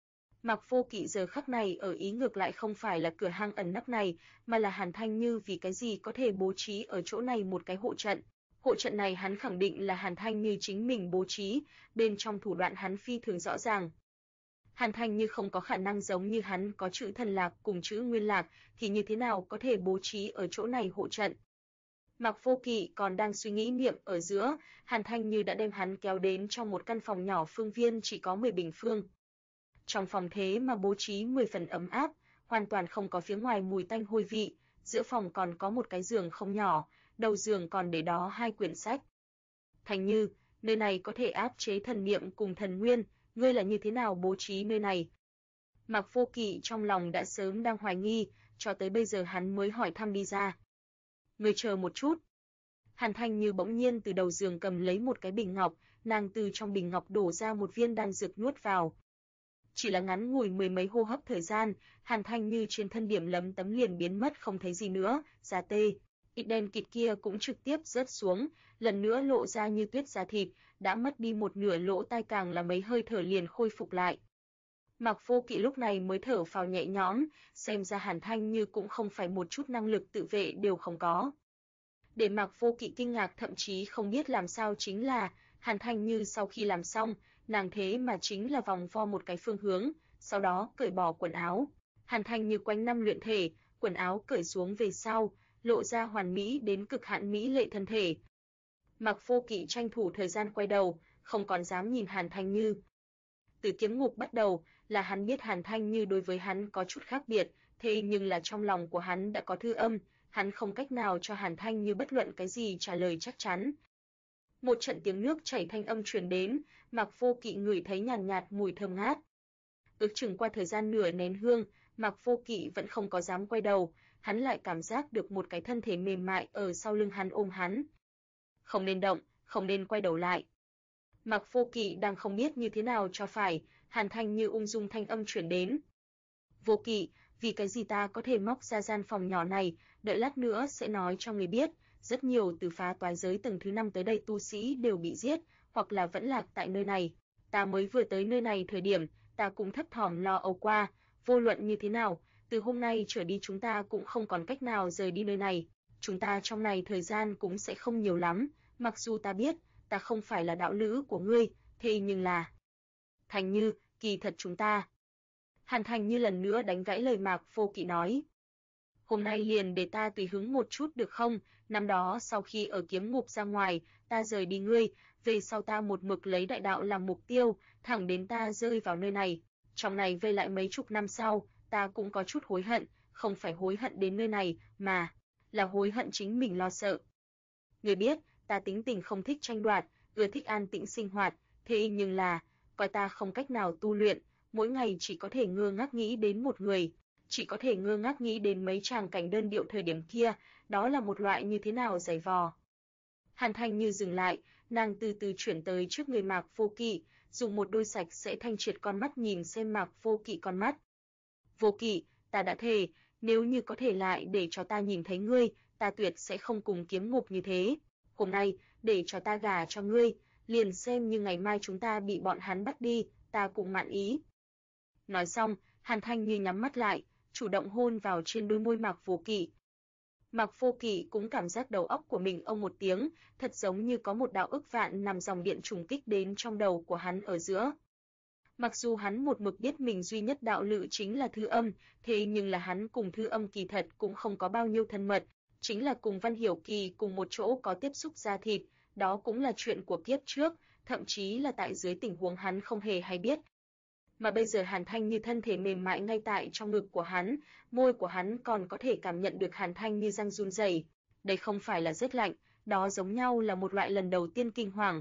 Mạc Vô Kỵ giờ khắc này ở ý ngược lại không phải là cửa hang ẩn nấp này, mà là Hàn Thanh Như vì cái gì có thể bố trí ở chỗ này một cái hộ trận. Hộ trận này hắn khẳng định là Hàn Thanh Như chính mình bố trí, bên trong thủ đoạn hắn phi thường rõ ràng. Hàn Thanh Như không có khả năng giống như hắn có chữ thần lạc cùng chữ nguyên lạc, thì như thế nào có thể bố trí ở chỗ này hộ trận. Mạc Vô Kỵ còn đang suy nghĩ niệm ở giữa, Hàn Thanh Như đã đem hắn kéo đến trong một căn phòng nhỏ phương viên chỉ có 10 bình phương. Trong phòng thế mà bố trí 10 phần ấm áp, hoàn toàn không có phía ngoài mùi tanh hôi vị, giữa phòng còn có một cái giường không nhỏ, đầu giường còn để đó 2 quyển sách. Thanh Như, nơi này có thể áp chế thần niệm cùng thần nguyên, ngươi là như thế nào bố trí nơi này? Mạc Vô Kỵ trong lòng đã sớm đang hoài nghi, cho tới bây giờ hắn mới hỏi thăm đi ra. Ngươi chờ một chút. Hàn Thanh Như bỗng nhiên từ đầu giường cầm lấy một cái bình ngọc, nàng từ trong bình ngọc đổ ra một viên đan dược nuốt vào. Chỉ là ngắn ngủi 10 mấy hô hấp thời gian, Hàn Thanh Như trên thân điểm lấm tấm liền biến mất không thấy gì nữa, da tê, ít đen kịt kia cũng trực tiếp rớt xuống, lần nữa lộ ra như tuyết da thịt, đã mất đi một nửa lỗ tai càng là mấy hơi thở liền khôi phục lại. Mạc Vô Kỵ lúc này mới thở phào nhẹ nhõm, xem ra Hàn Thanh Như cũng không phải một chút năng lực tự vệ đều không có. Để Mạc Vô Kỵ kinh ngạc thậm chí không biết làm sao chính là, Hàn Thanh Như sau khi làm xong, nàng thế mà chính là vòng vo một cái phương hướng, sau đó cởi bỏ quần áo. Hàn Thanh Như quanh năm luyện thể, quần áo cởi xuống về sau, lộ ra hoàn mỹ đến cực hạn mỹ lệ thân thể. Mạc Vô Kỵ tranh thủ thời gian quay đầu, không còn dám nhìn Hàn Thanh Như. Từ kiếm ngục bắt đầu, là hắn biết Hàn Thanh Như đối với hắn có chút khác biệt, thế nhưng là trong lòng của hắn đã có thư âm, hắn không cách nào cho Hàn Thanh Như bất luận cái gì trả lời chắc chắn. Một trận tiếng nước chảy thanh âm truyền đến, Mạc Vô Kỵ ngửi thấy nhàn nhạt mùi thơm ngát. Ước chừng qua thời gian nửa nén hương, Mạc Vô Kỵ vẫn không có dám quay đầu, hắn lại cảm giác được một cái thân thể mềm mại ở sau lưng hắn ôm hắn. Không nên động, không nên quay đầu lại. Mạc Vô Kỵ đang không biết như thế nào cho phải, Hàn Thanh Như ung dung thanh âm truyền đến. Vô Kỵ, vì cái gì ta có thể móc ra gian phòng nhỏ này, đợi lát nữa sẽ nói cho người biết, rất nhiều từ phá toái giới tầng thứ 5 tới đây tu sĩ đều bị giết, hoặc là vẫn lạc tại nơi này. Ta mới vừa tới nơi này thời điểm, ta cũng thấp thỏm lo âu qua, vô luận như thế nào, từ hôm nay trở đi chúng ta cũng không còn cách nào rời đi nơi này. Chúng ta trong này thời gian cũng sẽ không nhiều lắm, mặc dù ta biết, ta không phải là đạo lữ của ngươi, thế nhưng là... Thanh Như, kỳ thật chúng ta... Hàn Thanh Như lần nữa đánh gãy lời Mạc Vô Kỵ nói. Hôm nay liền để ta tùy hứng một chút được không? Năm đó sau khi ở kiếm ngục ra ngoài, ta rời đi ngươi, về sau ta một mực lấy đại đạo làm mục tiêu, thẳng đến ta rơi vào nơi này. Trong này vây lại mấy chục năm sau, ta cũng có chút hối hận, không phải hối hận đến nơi này, mà là hối hận chính mình lo sợ. Ngươi biết, ta tính tình không thích tranh đoạt, ưa thích an tĩnh sinh hoạt, thế nhưng là, coi ta không cách nào tu luyện, mỗi ngày chỉ có thể ngơ ngác nghĩ đến một người, chỉ có thể ngơ ngác nghĩ đến mấy tràng cảnh đơn điệu thời điểm kia, đó là một loại như thế nào dày vò. Hàn Thanh Như dừng lại, nàng từ từ chuyển tới trước người Mạc Vô Kỵ, dùng một đôi sạch sẽ thanh triệt con mắt nhìn xem Mạc Vô Kỵ con mắt. Vô Kỵ, ta đã thề, nếu như có thể lại để cho ta nhìn thấy ngươi, ta tuyệt sẽ không cùng kiếm ngục như thế. Hôm nay, để cho ta gả cho ngươi, liền xem như ngày mai chúng ta bị bọn hắn bắt đi, ta cũng mãn ý. Nói xong, Hàn Thanh Như nhắm mắt lại, chủ động hôn vào trên đôi môi Mạc Vô Kỵ. Mạc Vô Kỵ cũng cảm giác đầu óc của mình ông một tiếng, thật giống như có một đạo ức vạn nằm dòng điện trùng kích đến trong đầu của hắn ở giữa. Mặc dù hắn một mực biết mình duy nhất đạo lữ chính là Thư Âm, thế nhưng là hắn cùng Thư Âm kỳ thật cũng không có bao nhiêu thân mật, chính là cùng Văn Hiểu Kỳ cùng một chỗ có tiếp xúc da thịt, đó cũng là chuyện của kiếp trước, thậm chí là tại dưới tình huống hắn không hề hay biết. Mà bây giờ Hàn Thanh Như thân thể mềm mại ngay tại trong ngực của hắn, môi của hắn còn có thể cảm nhận được Hàn Thanh Như răng run rẩy. Đây không phải là rét lạnh, đó giống nhau là một loại lần đầu tiên kinh hoàng.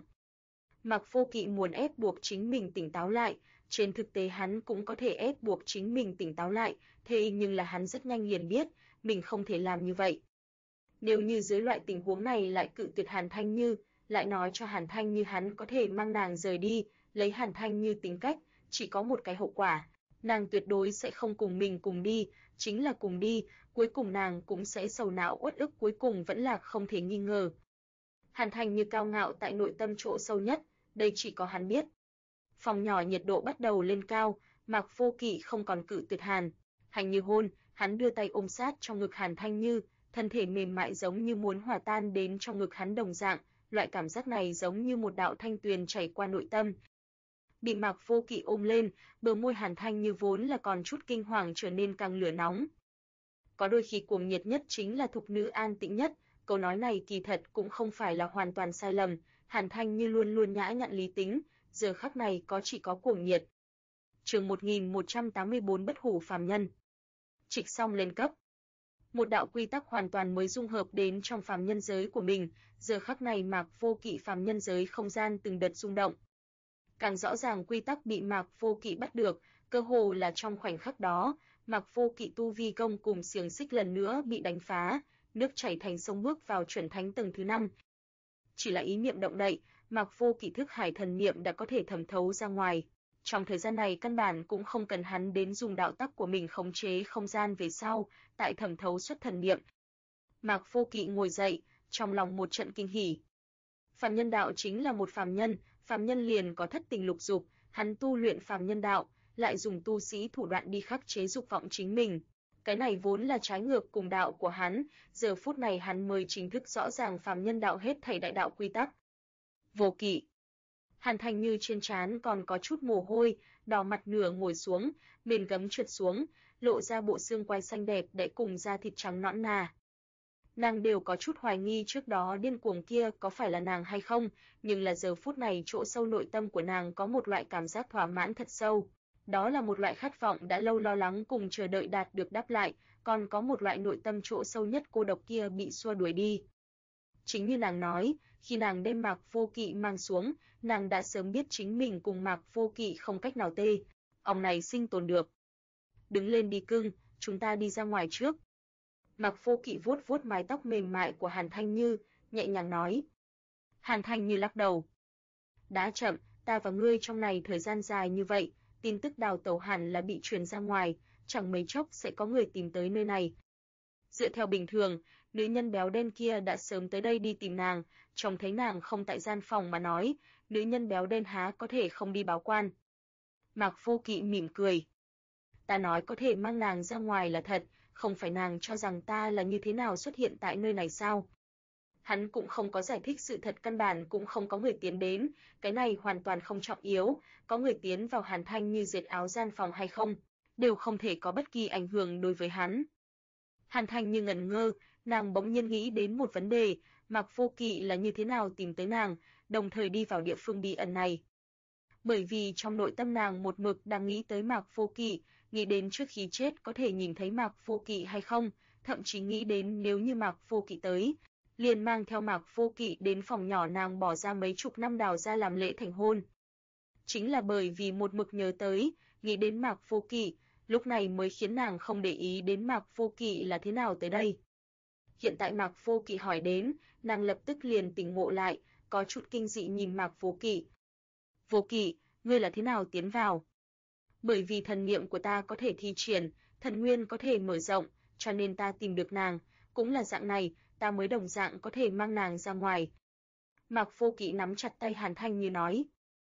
Mạc Vô Kỵ muốn ép buộc chính mình tỉnh táo lại, trên thực tế hắn cũng có thể ép buộc chính mình tỉnh táo lại, thế nhưng là hắn rất nhanh liền biết, mình không thể làm như vậy. Nếu như dưới loại tình huống này lại cự tuyệt Hàn Thanh Như, lại nói cho Hàn Thanh Như hắn có thể mang nàng rời đi, lấy Hàn Thanh Như tính cách, chỉ có một cái hậu quả, nàng tuyệt đối sẽ không cùng mình cùng đi, chính là cùng đi, cuối cùng nàng cũng sẽ sầu não uất ức cuối cùng vẫn là không thể nghi ngờ. Hàn Thanh Như cao ngạo tại nội tâm chỗ sâu nhất, đây chỉ có hắn biết. Phòng nhỏ nhiệt độ bắt đầu lên cao, Mạc Vô Kỵ không còn cự tuyệt Hàn Thanh Như hôn, hắn đưa tay ôm sát trong ngực Hàn Thanh Như, thân thể mềm mại giống như muốn hòa tan đến trong ngực hắn đồng dạng, loại cảm giác này giống như một đạo thanh tuyền chảy qua nội tâm. Bị Mạc Vô Kỵ ôm lên, bờ môi Hàn Thanh Như vốn là còn chút kinh hoàng trở nên càng lửa nóng. Có đôi khi cuồng nhiệt nhất chính là thục nữ an tĩnh nhất, câu nói này kỳ thật cũng không phải là hoàn toàn sai lầm, Hàn Thanh Như luôn luôn nhã nhặn lý tính, giờ khắc này chỉ có cuồng nhiệt. Chương 1184 Bất hủ phàm nhân. Trịch xong lên cấp. Một đạo quy tắc hoàn toàn mới dung hợp đến trong phàm nhân giới của mình, giờ khắc này Mạc Vô Kỵ phàm nhân giới không gian từng đợt rung động. Càng rõ ràng quy tắc bị Mạc Vô Kỵ bắt được, cơ hồ là trong khoảnh khắc đó, Mạc Vô Kỵ tu vi công cùng xiềng xích lần nữa bị đánh phá, nước chảy thành sông bước vào chuẩn thánh tầng thứ 5. Chỉ là ý niệm động đậy, Mạc Vô Kỵ thức hải thần niệm đã có thể thẩm thấu ra ngoài. Trong thời gian này căn bản cũng không cần hắn đến dùng đạo tắc của mình khống chế không gian về sau, tại thẩm thấu xuất thần niệm. Mạc Vô Kỵ ngồi dậy, trong lòng một trận kinh hỉ. Phàm nhân đạo chính là một phàm nhân liền có thất tình lục dục, hắn tu luyện phàm nhân đạo, lại dùng tu sĩ thủ đoạn đi khắc chế dục vọng chính mình. Cái này vốn là trái ngược cùng đạo của hắn, giờ phút này hắn mới chính thức rõ ràng phàm nhân đạo hết thảy đại đạo quy tắc. Vô Kỵ. Hàn Thanh Như trên trán còn có chút mồ hôi, đỏ mặt nửa ngồi xuống, mền gấm trượt xuống, lộ ra bộ xương quai xanh đẹp đẽ cùng da thịt trắng nõn nà. Nàng đều có chút hoài nghi trước đó điên cuồng kia có phải là nàng hay không, nhưng là giờ phút này chỗ sâu nội tâm của nàng có một loại cảm giác thỏa mãn thật sâu. Đó là một loại khát vọng đã lâu lo lắng cùng chờ đợi đạt được đáp lại, còn có một loại nội tâm chỗ sâu nhất cô độc kia bị xua đuổi đi. Chính như nàng nói, khi nàng đem Mạc Vô Kỵ mang xuống, nàng đã sớm biết chính mình cùng Mạc Vô Kỵ không cách nào ông này sinh tồn được. Đứng lên đi cưng, chúng ta đi ra ngoài trước. Mạc Vô Kỵ vuốt vuốt mái tóc mềm mại của Hàn Thanh Như, nhẹ nhàng nói. Hàn Thanh Như lắc đầu. Đã chậm, ta và ngươi trong này thời gian dài như vậy, tin tức đào tẩu hẳn là bị truyền ra ngoài, chẳng mấy chốc sẽ có người tìm tới nơi này. Dựa theo bình thường, nữ nhân béo đen kia đã sớm tới đây đi tìm nàng, trông thấy nàng không tại gian phòng mà nói, nữ nhân béo đen há có thể không đi báo quan. Mạc Vô Kỵ mỉm cười. Ta nói có thể mang nàng ra ngoài là thật, không phải nàng cho rằng ta là như thế nào xuất hiện tại nơi này sao? Hắn cũng không có giải thích sự thật, căn bản cũng không có người tiến đến, cái này hoàn toàn không trọng yếu, có người tiến vào Hàn Thanh Như dệt áo gian phòng hay không, đều không thể có bất kỳ ảnh hưởng đối với hắn. Hàn Thanh Như ngẩn ngơ, nàng bỗng nhiên nghĩ đến một vấn đề, Mạc Vô Kỵ là như thế nào tìm tới nàng, đồng thời đi vào địa phương bí ẩn này. Bởi vì trong nội tâm nàng một mực đang nghĩ tới Mạc Vô Kỵ, nghĩ đến trước khi chết có thể nhìn thấy Mạc Vô Kỵ hay không, thậm chí nghĩ đến nếu như Mạc Vô Kỵ tới, liền mang theo Mạc Vô Kỵ đến phòng nhỏ nàng bỏ ra mấy chục năm đào ra làm lễ thành hôn. Chính là bởi vì một mực nhớ tới, nghĩ đến Mạc Vô Kỵ, lúc này mới khiến nàng không để ý đến Mạc Vô Kỵ là thế nào tới đây. Hiện tại Mạc Vô Kỵ hỏi đến, nàng lập tức liền tỉnh ngộ lại, có chút kinh dị nhìn Mạc Vô Kỵ. Vô Kỵ, ngươi là thế nào tiến vào? Bởi vì thần niệm của ta có thể thi triển, thần nguyên có thể mở rộng, cho nên ta tìm được nàng, cũng là dạng này, ta mới đồng dạng có thể mang nàng ra ngoài. Mạc Vô Kỵ nắm chặt tay Hàn Thanh Như nói.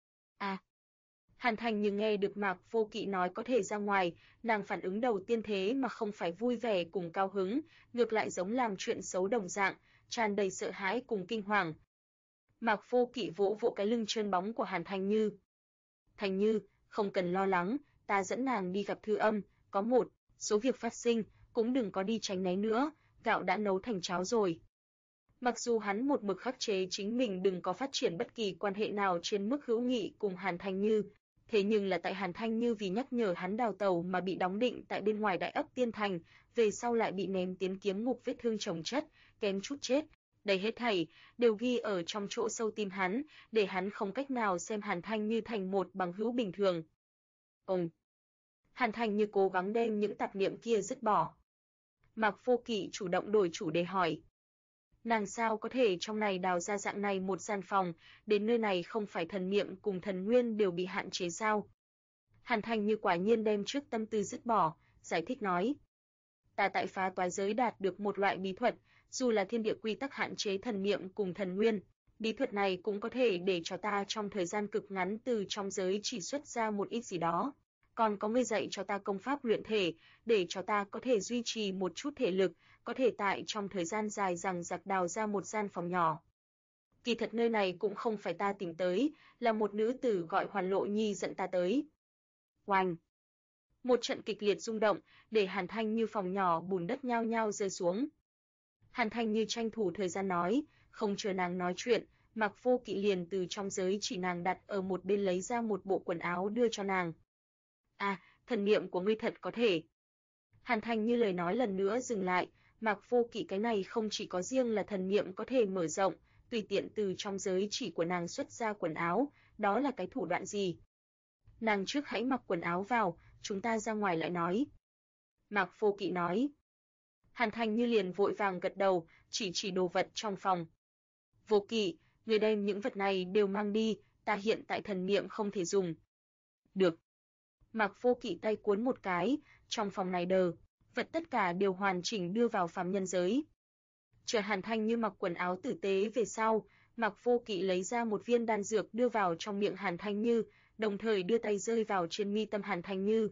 Hàn Thanh Như nghe được Mạc Vô Kỵ nói có thể ra ngoài, nàng phản ứng đầu tiên thế mà không phải vui vẻ cùng cao hứng, ngược lại giống làm chuyện xấu đồng dạng, tràn đầy sợ hãi cùng kinh hoàng. Mạc Vô Kỵ vỗ vỗ cái lưng trơn bóng của Hàn Thanh Như. Thanh Như, không cần lo lắng, ta dẫn nàng đi gặp Thư Âm, có một số việc phát sinh, cũng đừng có đi tránh né nữa, gạo đã nấu thành cháo rồi. Mặc dù hắn một mực khắc chế chính mình đừng có phát triển bất kỳ quan hệ nào trên mức hữu nghị cùng Hàn Thanh Như, thế nhưng là tại Hàn Thanh Như vì nhắc nhở hắn đào tẩu mà bị đóng định tại bên ngoài Đại Ấp Tiên Thành, về sau lại bị ném tiến kiếm ngục vết thương chồng chất, kém chút chết. Đây hết thảy đều ghi ở trong chỗ sâu tim hắn, để hắn không cách nào xem Hàn Thanh Như thành một bằng hữu bình thường. Hàn Thanh Như cố gắng đem những tạp niệm kia dứt bỏ. Mạc Vô Kỵ chủ động đổi chủ đề hỏi. Nàng sao có thể trong này đào ra dạng này một gian phòng, đến nơi này không phải thần niệm cùng thần nguyên đều bị hạn chế sao? Hàn Thanh Như quả nhiên đem trước tâm tư dứt bỏ, giải thích nói. Ta tại phá toái giới đạt được một loại bí thuật, dù là thiên địa quy tắc hạn chế thần niệm cùng thần nguyên, bí thuật này cũng có thể để cho ta trong thời gian cực ngắn từ trong giới chỉ xuất ra một ít gì đó. Còn có người dạy cho ta công pháp luyện thể, để cho ta có thể duy trì một chút thể lực, có thể tại trong thời gian dài dằng dặc đào ra một gian phòng nhỏ. Kỳ thật nơi này cũng không phải ta tìm tới, là một nữ tử gọi Hoàn Lộ Nhi dẫn ta tới. Oanh! Một trận kịch liệt rung động, để Hàn Thanh Như phòng nhỏ bùn đất nhao nhao rơi xuống. Hàn Thanh Như tranh thủ thời gian nói, không chờ nàng nói chuyện, Mạc Vô Kỵ liền từ trong giới chỉ nàng đặt ở một bên lấy ra một bộ quần áo đưa cho nàng. À, thần niệm của ngươi thật có thể. Hàn Thanh Như lời nói lần nữa dừng lại, Mạc Vô Kỵ cái này không chỉ có riêng là thần niệm có thể mở rộng, tùy tiện từ trong giới chỉ của nàng xuất ra quần áo, đó là cái thủ đoạn gì? Nàng trước hãy mặc quần áo vào, chúng ta ra ngoài lại nói. Mạc Vô Kỵ nói. Hàn Thanh Như liền vội vàng gật đầu, chỉ đồ vật trong phòng. Vô Kỵ, người đem những vật này đều mang đi, ta hiện tại thần niệm không thể dùng. Được. Mạc Vô Kỵ tay cuốn một cái, trong phòng này vật tất cả đều hoàn chỉnh đưa vào phàm nhân giới. Chờ Hàn Thanh Như mặc quần áo tử tế về sau, Mạc Vô Kỵ lấy ra một viên đan dược đưa vào trong miệng Hàn Thanh Như, đồng thời đưa tay rơi vào trên mi tâm Hàn Thanh Như.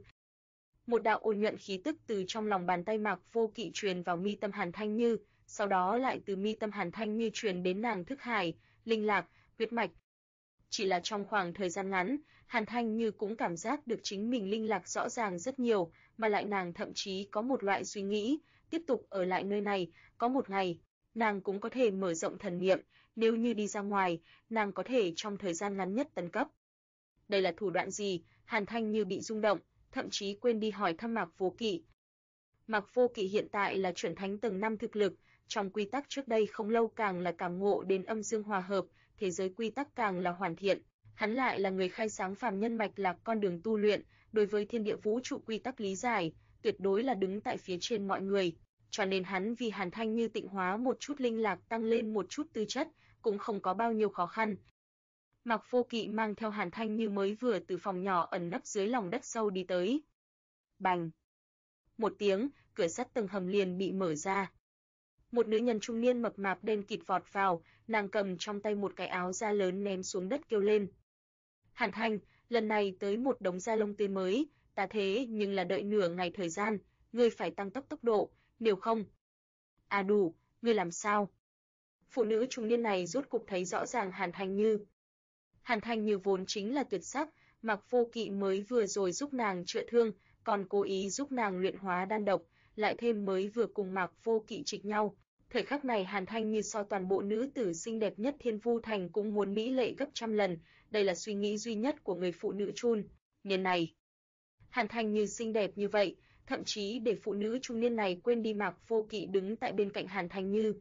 Một đạo ôn nhuận khí tức từ trong lòng bàn tay Mạc Vô Kỵ truyền vào mi tâm Hàn Thanh Như, sau đó lại từ mi tâm Hàn Thanh Như truyền đến nàng thức hải, linh lạc, huyết mạch. Chỉ là trong khoảng thời gian ngắn, Hàn Thanh Như cũng cảm giác được chính mình linh lạc rõ ràng rất nhiều, mà lại nàng thậm chí có một loại suy nghĩ, tiếp tục ở lại nơi này, có một ngày, nàng cũng có thể mở rộng thần niệm, nếu như đi ra ngoài, nàng có thể trong thời gian ngắn nhất tấn cấp. Đây là thủ đoạn gì? Hàn Thanh Như bị rung động, thậm chí quên đi hỏi thăm Mạc Vô Kỵ. Mạc Vô Kỵ hiện tại là chuẩn thánh tầng 5 thực lực, trong quy tắc trước đây không lâu càng là cảm ngộ đến âm dương hòa hợp, thế giới quy tắc càng là hoàn thiện, hắn lại là người khai sáng phàm nhân mạch lạc con đường tu luyện, đối với thiên địa vũ trụ quy tắc lý giải, tuyệt đối là đứng tại phía trên mọi người, cho nên hắn vì Hàn Thanh Như tịnh hóa một chút linh lạc tăng lên một chút tư chất, cũng không có bao nhiêu khó khăn. Mạc Vô Kỵ mang theo Hàn Thanh Như mới vừa từ phòng nhỏ ẩn nấp dưới lòng đất sâu đi tới. Bành! Một tiếng, cửa sắt tầng hầm liền bị mở ra. Một nữ nhân trung niên mập mạp đen kịt vọt vào, nàng cầm trong tay một cái áo da lớn ném xuống đất kêu lên. Hàn Thanh, lần này tới một đống da lông tươi mới, ta thế nhưng là đợi nửa ngày thời gian, ngươi phải tăng tốc độ, nếu không. À đủ, ngươi làm sao? Phụ nữ trung niên này rốt cục thấy rõ ràng Hàn Thanh Như. Hàn Thanh Như vốn chính là tuyệt sắc, Mạc Vô Kỵ mới vừa rồi giúp nàng chữa thương, còn cố ý giúp nàng luyện hóa đan độc, lại thêm mới vừa cùng Mạc Vô Kỵ trịch nhau. Thời khắc này Hàn Thanh Như so toàn bộ nữ tử xinh đẹp nhất Thiên Vu Thành cũng muốn mỹ lệ gấp trăm lần, đây là suy nghĩ duy nhất của người phụ nữ chun niên này. Hàn Thanh Như xinh đẹp như vậy, thậm chí để phụ nữ trung niên này quên đi Mạc Vô Kỵ đứng tại bên cạnh Hàn Thanh Như.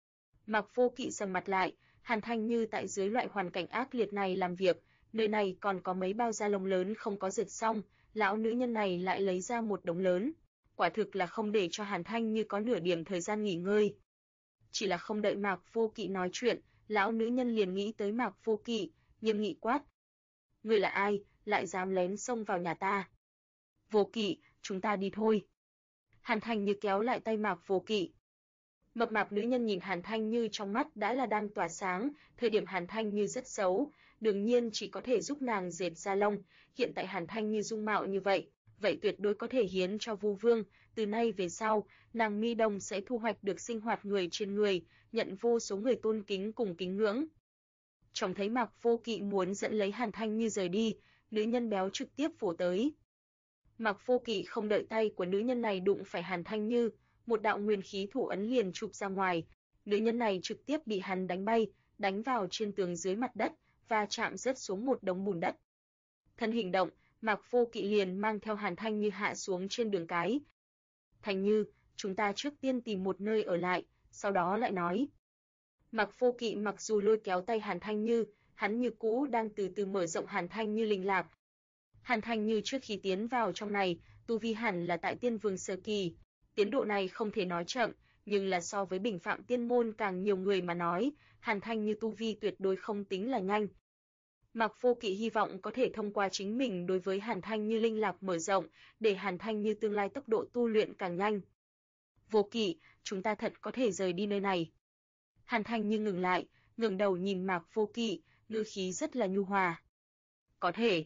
Mạc Vô Kỵ sầm mặt lại, Hàn Thanh Như tại dưới loại hoàn cảnh ác liệt này làm việc, nơi này còn có mấy bao da lông lớn không có dệt xong, lão nữ nhân này lại lấy ra một đống lớn, quả thực là không để cho Hàn Thanh Như có nửa điểm thời gian nghỉ ngơi. Chỉ là không đợi Mạc Vô Kỵ nói chuyện, lão nữ nhân liền nghĩ tới Mạc Vô Kỵ, nghiêm nghị quát: "Ngươi là ai, lại dám lén xông vào nhà ta?" "Vô Kỵ, chúng ta đi thôi." Hàn Thanh Như kéo lại tay Mạc Vô Kỵ. Mập mạp nữ nhân nhìn Hàn Thanh Như trong mắt đã là đang tỏa sáng, thời điểm Hàn Thanh Như rất xấu, đương nhiên chỉ có thể giúp nàng dệt da lông, hiện tại Hàn Thanh Như dung mạo như vậy, vậy tuyệt đối có thể hiến cho Vu Vương, từ nay về sau, nàng Mi Đông sẽ thu hoạch được sinh hoạt người trên người, nhận vô số người tôn kính cùng kính ngưỡng. Trông thấy Mạc Vô Kỵ muốn dẫn lấy Hàn Thanh Như rời đi, nữ nhân béo trực tiếp vồ tới. Mạc Vô Kỵ không đợi tay của nữ nhân này đụng phải Hàn Thanh Như, một đạo nguyên khí thủ ấn liền chụp ra ngoài, nữ nhân này trực tiếp bị hắn đánh bay, đánh vào trên tường dưới mặt đất và chạm rớt xuống một đống bùn đất. Thân hình động, Mạc Vô Kỵ liền mang theo Hàn Thanh Như hạ xuống trên đường cái. Thanh Như, chúng ta trước tiên tìm một nơi ở lại, sau đó lại nói. Mạc Vô Kỵ mặc dù lôi kéo tay Hàn Thanh Như, hắn như cũ đang từ từ mở rộng Hàn Thanh Như linh lạc. Hàn Thanh Như trước khi tiến vào trong này, tu vi hẳn là tại Tiên Vương sơ kỳ. Tiến độ này không thể nói chậm, nhưng là so với bình phạm tiên môn càng nhiều người mà nói, Hàn Thanh Như tu vi tuyệt đối không tính là nhanh. Mạc Vô Kỵ hy vọng có thể thông qua chính mình đối với Hàn Thanh Như linh lạc mở rộng, để Hàn Thanh Như tương lai tốc độ tu luyện càng nhanh. Vô Kỵ, chúng ta thật có thể rời đi nơi này. Hàn Thanh Như ngừng lại, ngẩng đầu nhìn Mạc Vô Kỵ, ngữ khí rất là nhu hòa. Có thể.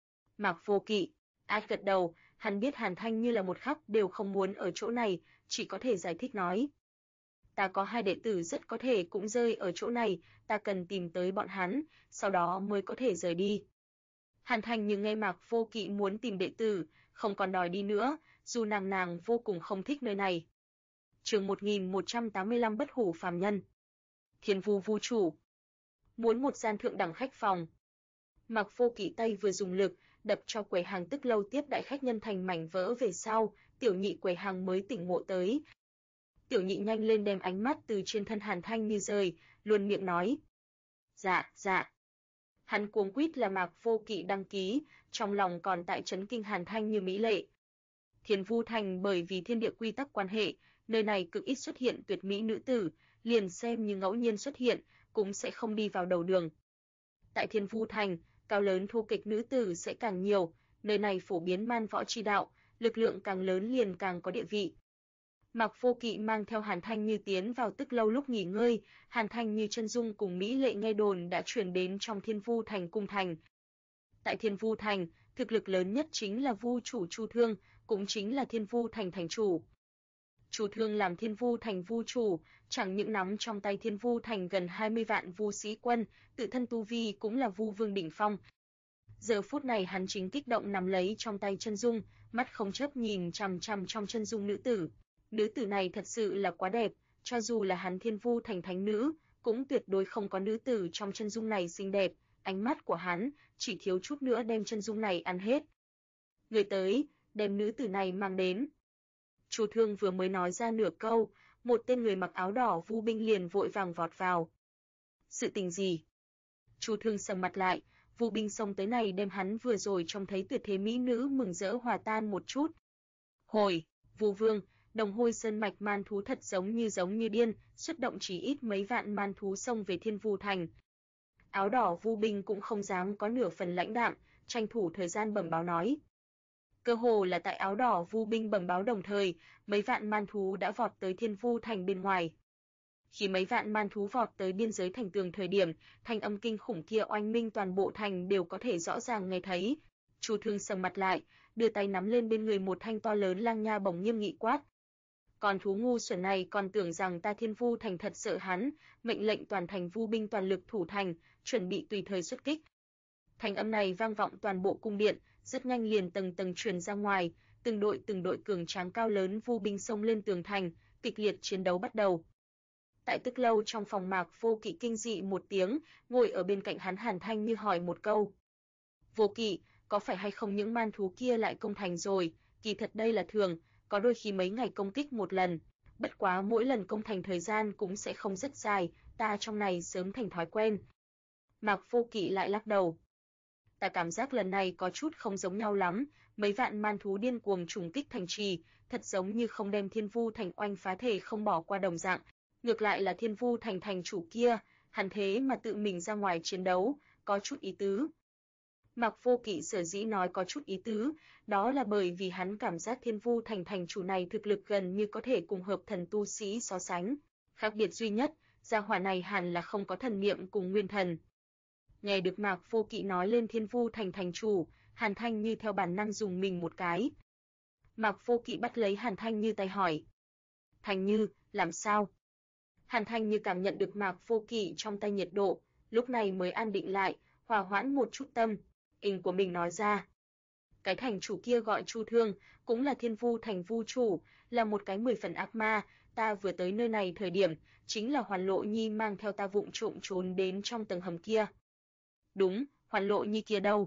Mạc Vô Kỵ, ai gật đầu, hắn biết Hàn Thanh Như là một khắc đều không muốn ở chỗ này, chỉ có thể giải thích nói. Ta có 2 đệ tử rất có thể cũng rơi ở chỗ này, ta cần tìm tới bọn hắn, sau đó mới có thể rời đi. Hàn Thành nhưng nghe Mạc Vô Kỵ muốn tìm đệ tử, không còn đòi đi nữa, dù nàng vô cùng không thích nơi này. Chương 1185 Bất hủ phàm nhân. Thiên Vu Vu chủ muốn một gian thượng đẳng khách phòng. Mạc Vô Kỵ tay vừa dùng lực, đập cho quầy hàng Tức Lâu tiếp đại khách nhân thành mảnh vỡ về sau, tiểu nhị quầy hàng mới tỉnh ngộ tới. Tiểu nhị nhanh lên đem ánh mắt từ trên thân Hàn Thanh Như rời, luôn miệng nói: "Dạ, dạ." Hắn cuống quýt là Mạc Vô Kỵ đăng ký, trong lòng còn tại chấn kinh Hàn Thanh Như mỹ lệ. Thiên Vu Thành bởi vì thiên địa quy tắc quan hệ, nơi này cực ít xuất hiện tuyệt mỹ nữ tử, liền xem như ngẫu nhiên xuất hiện, cũng sẽ không đi vào đầu đường. Tại Thiên Vu Thành, cao lớn thô kịch nữ tử sẽ càng nhiều, nơi này phổ biến man võ chi đạo, lực lượng càng lớn liền càng có địa vị. Mạc Vô Kỵ mang theo Hàn Thanh Như tiến vào Tức Lâu lúc nghỉ ngơi, Hàn Thanh Như chân dung cùng mỹ lệ nghe đồn đã truyền đến trong Thiên Vu Thành cung thành. Tại Thiên Vu Thành, thực lực lớn nhất chính là Vu chủ Chu Thương, cũng chính là Thiên Vu Thành thành chủ. Chu Thương làm Thiên Vu Thành vu chủ, chẳng những nắm trong tay Thiên Vu Thành gần 20 vạn vu sĩ quân, tự thân tu vi cũng là vu vương đỉnh phong. Giờ phút này hắn chính kích động nắm lấy trong tay chân dung, mắt không chớp nhìn chằm chằm trong chân dung nữ tử. Nữ tử này thật sự là quá đẹp, cho dù là hắn Thiên Vu Thành thánh nữ, cũng tuyệt đối không có nữ tử trong chân dung này xinh đẹp, ánh mắt của hắn chỉ thiếu chút nữa đem chân dung này ăn hết. Người tới, đem nữ tử này mang đến. Chu Thương vừa mới nói ra nửa câu, một tên người mặc áo đỏ vu binh liền vội vàng vọt vào. Sự tình gì? Chu Thương sầm mặt lại, vu binh xông tới này đem hắn vừa rồi trông thấy tuyệt thế mỹ nữ mừng rỡ hòa tan một chút. Hồi, Vu Vương, Đồng Hôi Sơn mạch man thú thật giống như điên, xuất động chỉ ít mấy vạn man thú xông về Thiên Vu Thành. Áo đỏ vu binh cũng không dám có nửa phần lãnh đạm, tranh thủ thời gian bẩm báo nói. Cơ hồ là tại áo đỏ vu binh bẩm báo đồng thời, mấy vạn man thú đã vọt tới Thiên Vu Thành bên ngoài. Khi mấy vạn man thú vọt tới biên giới thành tường thời điểm, thanh âm kinh khủng kia oanh minh toàn bộ thành đều có thể rõ ràng nghe thấy. Chu Thương sầm mặt lại, đưa tay nắm lên bên người một thanh to lớn lang nha bổng nghiêm nghị quát. Con thú ngu xuẩn này còn tưởng rằng ta Thiên Vu Thành thật sợ hắn, mệnh lệnh toàn thành vu binh toàn lực thủ thành, chuẩn bị tùy thời xuất kích. Thanh âm này vang vọng toàn bộ cung điện, rất nhanh liền tầng tầng truyền ra ngoài, từng đội cường tráng cao lớn vu binh xông lên tường thành, kịch liệt chiến đấu bắt đầu. Tại Tức Lâu trong phòng Mạc Vô Kỵ kinh dị một tiếng, ngồi ở bên cạnh hắn Hàn Thanh Như hỏi một câu. Vô Kỵ, có phải hay không những man thú kia lại công thành rồi? Kỳ thật đây là thường, có đôi khi mấy ngày công kích một lần, bất quá mỗi lần công thành thời gian cũng sẽ không rất dài, ta trong này sớm thành thói quen. Mạc Vô Kỵ lại lắc đầu. Ta cảm giác lần này có chút không giống nhau lắm, mấy vạn man thú điên cuồng trùng kích thành trì, thật giống như không đem Thiên Vu Thành oanh phá thể không bỏ qua đồng dạng. Ngược lại là Thiên Vu Thành thành chủ kia, hắn thế mà tự mình ra ngoài chiến đấu, có chút ý tứ. Mạc Vô Kỵ sở dĩ nói có chút ý tứ, đó là bởi vì hắn cảm giác Thiên Vu Thành thành chủ này thực lực gần như có thể cùng hợp thần tu sĩ so sánh. Khác biệt duy nhất, gia hỏa này hẳn là không có thần niệm cùng nguyên thần. Nghe được Mạc Vô Kỵ nói lên Thiên Vu Thành thành chủ, Hàn Thanh Như theo bản năng dùng mình một cái. Mạc Vô Kỵ bắt lấy Hàn Thanh Như tay hỏi. Thanh Như, làm sao? Hàn Thanh Như cảm nhận được Mạc Vô Kỵ trong tay nhiệt độ, lúc này mới an định lại, hòa hoãn một chút tâm, của mình nói ra. Cái thành chủ kia gọi Chu Thương, cũng là Thiên Vu Thành vu chủ, là một cái 10 phần ác ma, ta vừa tới nơi này thời điểm, chính là Hoàn Lộ Nhi mang theo ta vụng trộm trốn đến trong tầng hầm kia. Đúng, Hoàn Lộ Nhi kia đâu?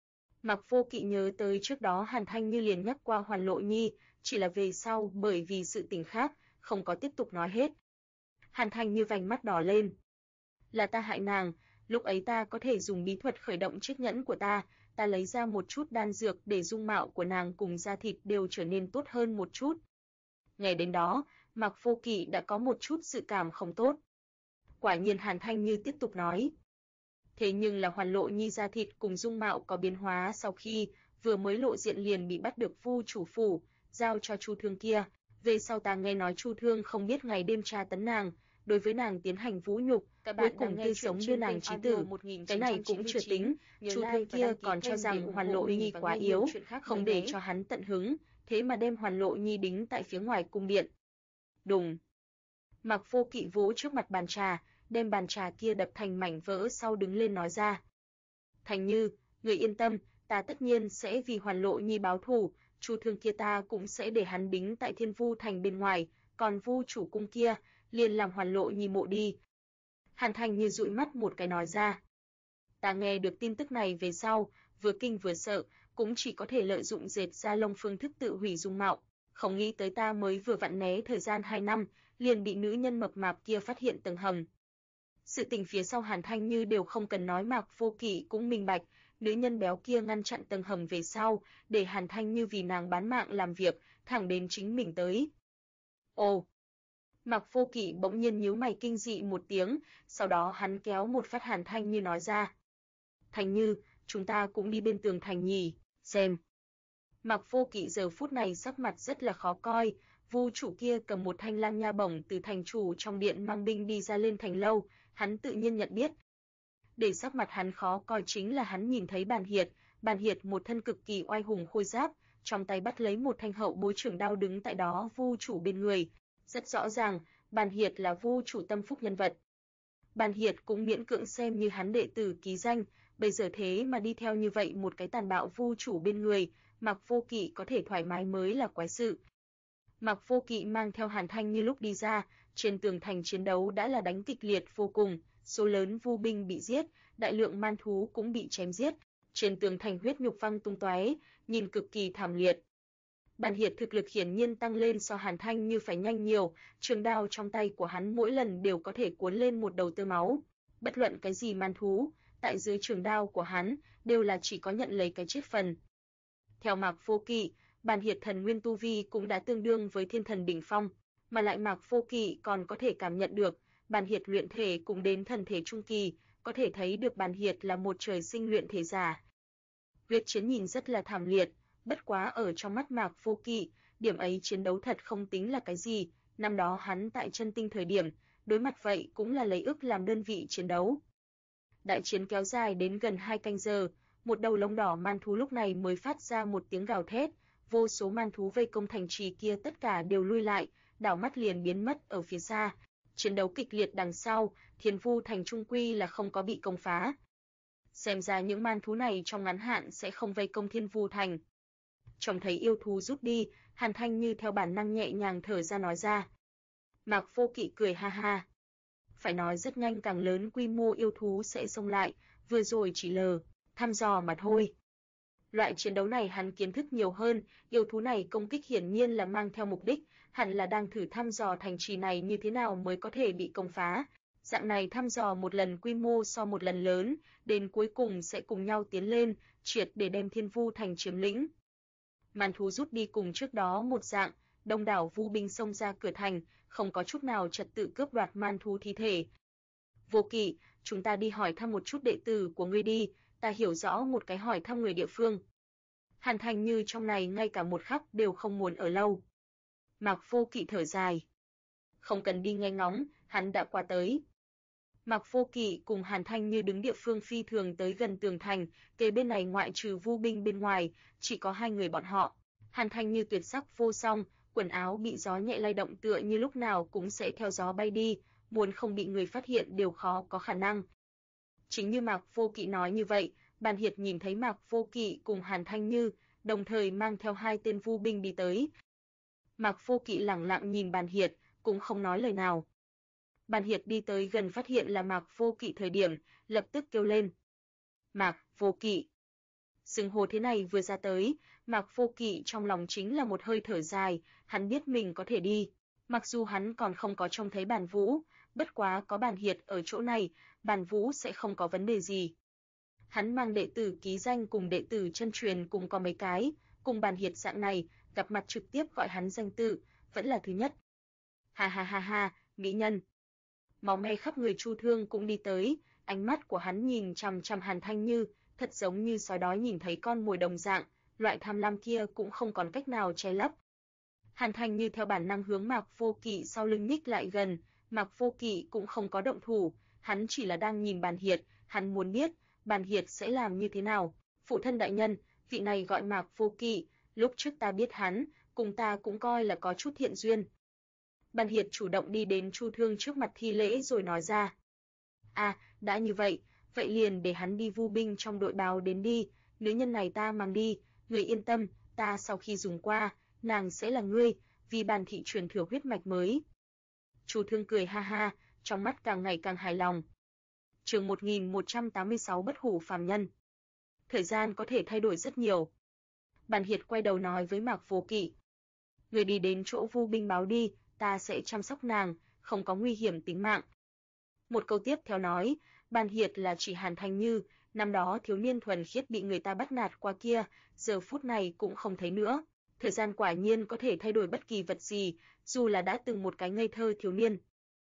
Mạc Vô Kỵ nhớ tới trước đó Hàn Thanh Như liền nhắc qua Hoàn Lộ Nhi, chỉ là về sau bởi vì sự tình khác, không có tiếp tục nói hết. Hàn Thanh Như vành mắt đỏ lên. Là ta hại nàng, lúc ấy ta có thể dùng bí thuật khởi động chiếc nhẫn của ta lấy ra một chút đan dược để dung mạo của nàng cùng da thịt đều trở nên tốt hơn một chút. Ngày đến đó, Mạc Vô Kỵ đã có một chút dự cảm không tốt. Quả nhiên Hàn Thanh Như tiếp tục nói. Thế nhưng là Hoàn Lộ Nhi da thịt cùng dung mạo có biến hóa sau khi vừa mới lộ diện liền bị bắt được Vu chủ phủ, giao cho Chu Thương kia. Về sau ta nghe nói Chu Thương không biết ngày đêm tra tấn nàng, đối với nàng tiến hành vũ nhục, cuối cùng tươi sống đưa nàng chí tử. Cái này cũng chưa tính, Chu Thương kia còn cho rằng Hoàn Lộ Nhi quá yếu, không để cho hắn tận hứng, thế mà đem Hoàn Lộ Nhi đính tại phía ngoài cung điện. Đùng. Mạc Vô Kỵ vỗ trước mặt bàn trà, đem bàn trà kia đập thành mảnh vỡ sau đứng lên nói ra. Thành Như, người yên tâm, ta tất nhiên sẽ vì Hoàn Lộ Nhi báo thù, Chu Thương kia ta cũng sẽ để hắn đính tại Thiên Vu Thành bên ngoài, còn Vu chủ cung kia, liền làm Hoàn Lộ Nhi mộ đi. Hàn Thành Như dụi mắt một cái nói ra. Ta nghe được tin tức này về sau, vừa kinh vừa sợ, cũng chỉ có thể lợi dụng dệt da lông phương thức tự hủy dung mạo, không nghĩ tới ta mới vừa vặn né thời gian 2 năm, liền bị nữ nhân mập mạp kia phát hiện tầng hầm. Sự tình phía sau Hàn Thanh Như đều không cần nói, Mạc Vô Kỵ cũng minh bạch, nữ nhân béo kia ngăn chặn tầng hầm về sau, để Hàn Thanh Như vì nàng bán mạng làm việc, thẳng đến chính mình tới. Ồ! Mạc Vô Kỵ bỗng nhiên nhíu mày kinh dị một tiếng, sau đó hắn kéo một phát Hàn Thanh Như nói ra. Thanh Như, chúng ta cũng đi bên tường thành nhỉ, xem. Mạc Vô Kỵ giờ phút này sắc mặt rất là khó coi, Vu chủ kia cầm một thanh lam nha bổng từ thành chủ trong điện mang binh đi ra lên thành lâu, hắn tự nhiên nhận biết. Để sắc mặt hắn khó coi chính là hắn nhìn thấy Bàn Hiệt một thân cực kỳ oai hùng khôi giáp, trong tay bắt lấy một thanh hậu bối trưởng đao đứng tại đó Vu chủ bên người. Rất rõ ràng, Bàn Hiệt là Vu chủ tâm phúc nhân vật. Bàn Hiệt cũng miễn cưỡng xem như hắn đệ tử ký danh, bây giờ thế mà đi theo như vậy một cái tàn bạo Vu chủ bên người, Mạc Vô Kỵ có thể thoải mái mới là quái sự. Mạc Vô Kỵ mang theo Hàn Thanh Như lúc đi ra, trên tường thành chiến đấu đã là đánh kịch liệt vô cùng, số lớn Vu binh bị giết, đại lượng man thú cũng bị chém giết, trên tường thành huyết nhục văng tung tóe, nhìn cực kỳ thảm liệt. Bàn Hiệt thực lực hiển nhiên tăng lên so Hàn Thanh Như phải nhanh nhiều, trường đao trong tay của hắn mỗi lần đều có thể cuốn lên một đầu tơ máu. Bất luận cái gì man thú, tại dưới trường đao của hắn đều là chỉ có nhận lấy cái chết phần. Theo Mạc Vô Kỵ, Bàn Hiệt thần nguyên tu vi cũng đã tương đương với thiên thần đỉnh phong, mà lại Mạc Vô Kỵ còn có thể cảm nhận được, Bàn Hiệt luyện thể cũng đến thần thể trung kỳ, có thể thấy được Bàn Hiệt là một trời sinh luyện thể giả. Huyết chiến nhìn rất là thảm liệt, bất quá ở trong mắt Mạc Vô Kỵ, điểm ấy chiến đấu thật không tính là cái gì, năm đó hắn tại Chân Tinh thời điểm, đối mặt vậy cũng là lấy ức làm đơn vị chiến đấu. Đại chiến kéo dài đến gần 2 canh giờ, một đầu lông đỏ man thú lúc này mới phát ra một tiếng gào thét, vô số man thú vây công thành trì kia tất cả đều lui lại, đảo mắt liền biến mất ở phía xa. Chiến đấu kịch liệt đằng sau, Thiên Vu thành trung quy là không có bị công phá. Xem ra những man thú này trong ngắn hạn sẽ không vây công Thiên Vu thành. Trông thấy yêu thú rút đi, Hàn Thanh Như theo bản năng nhẹ nhàng thở ra nói ra. Mạc Vô Kỵ cười ha ha. Phải nói rất nhanh càng lớn quy mô yêu thú sẽ xông lại, vừa rồi chỉ thăm dò mà thôi. Loại chiến đấu này hắn kiến thức nhiều hơn, yêu thú này công kích hiển nhiên là mang theo mục đích, hẳn là đang thử thăm dò thành trì này như thế nào mới có thể bị công phá. Dạng này thăm dò một lần quy mô so một lần lớn, đến cuối cùng sẽ cùng nhau tiến lên, triệt để đem Thiên Vu thành chiếm lĩnh. Man thú rút đi cùng trước đó một dạng, đông đảo vu binh xông ra cửa thành, không có chút nào trật tự cướp đoạt man thú thi thể. Vô Kỵ, chúng ta đi hỏi thăm một chút đệ tử của ngươi đi, ta hiểu rõ một cái hỏi thăm người địa phương. Hàn Thành Như trong này ngay cả một khắc đều không muốn ở lâu. Mạc Vô Kỵ thở dài. Không cần đi nghe ngóng, hắn đã qua tới. Mạc Vô Kỵ cùng Hàn Thanh Như đứng địa phương phi thường tới gần tường thành, kề bên này ngoại trừ vu binh bên ngoài, chỉ có hai người bọn họ. Hàn Thanh Như tuyệt sắc vô song, quần áo bị gió nhẹ lay động tựa như lúc nào cũng sẽ theo gió bay đi, muốn không bị người phát hiện đều khó có khả năng. Chính như Mạc Vô Kỵ nói như vậy, Bàn Hiệt nhìn thấy Mạc Vô Kỵ cùng Hàn Thanh Như, đồng thời mang theo hai tên vu binh đi tới. Mạc Vô Kỵ lẳng lặng nhìn Bàn Hiệt, cũng không nói lời nào. Bàn Hiệt đi tới gần phát hiện là Mạc Vô Kỵ thời điểm, lập tức kêu lên. Mạc Vô Kỵ. Xưng hô thế này vừa ra tới, Mạc Vô Kỵ trong lòng chính là một hơi thở dài, hắn biết mình có thể đi. Mặc dù hắn còn không có trông thấy Bàn Vũ, bất quá có Bàn Hiệt ở chỗ này, Bàn Vũ sẽ không có vấn đề gì. Hắn mang đệ tử ký danh cùng đệ tử chân truyền cùng có mấy cái, cùng Bàn Hiệt dạng này, gặp mặt trực tiếp gọi hắn danh tự, vẫn là thứ nhất. Ha ha ha ha, mỹ nhân. Máu me khắp người Chu Thương cũng đi tới, ánh mắt của hắn nhìn chằm chằm Hàn Thanh Như, thật giống như sói đói nhìn thấy con mồi đồng dạng, loại tham lam kia cũng không còn cách nào che lấp. Hàn Thanh Như theo bản năng hướng Mạc Vô Kỵ sau lưng nhích lại gần, Mạc Vô Kỵ cũng không có động thủ, hắn chỉ là đang nhìn Bàn Hiệt, hắn muốn biết Bàn Hiệt sẽ làm như thế nào. Phụ thân đại nhân, vị này gọi Mạc Vô Kỵ, lúc trước ta biết hắn, cùng ta cũng coi là có chút thiện duyên. Bàn Hiệt chủ động đi đến Chu Thương trước mặt thi lễ rồi nói ra. Đã như vậy, vậy liền để hắn đi vu binh trong đội báo đến đi, nữ nhân này ta mang đi, người yên tâm, ta sau khi dùng qua, nàng sẽ là ngươi, vì Bàn thị truyền thừa huyết mạch mới. Chu Thương cười ha ha, trong mắt càng ngày càng hài lòng. Chương 1186 Bất hủ phàm nhân. Thời gian có thể thay đổi rất nhiều. Bàn Hiệt quay đầu nói với Mạc Vô Kỵ. Người đi đến chỗ vu binh báo đi, ta sẽ chăm sóc nàng, không có nguy hiểm tính mạng. Một câu tiếp theo nói, Bàn Hiệt là chỉ Hàn Thanh Như, năm đó thiếu niên thuần khiết bị người ta bắt nạt qua kia, giờ phút này cũng không thấy nữa. Thời gian quả nhiên có thể thay đổi bất kỳ vật gì, dù là đã từng một cái ngây thơ thiếu niên.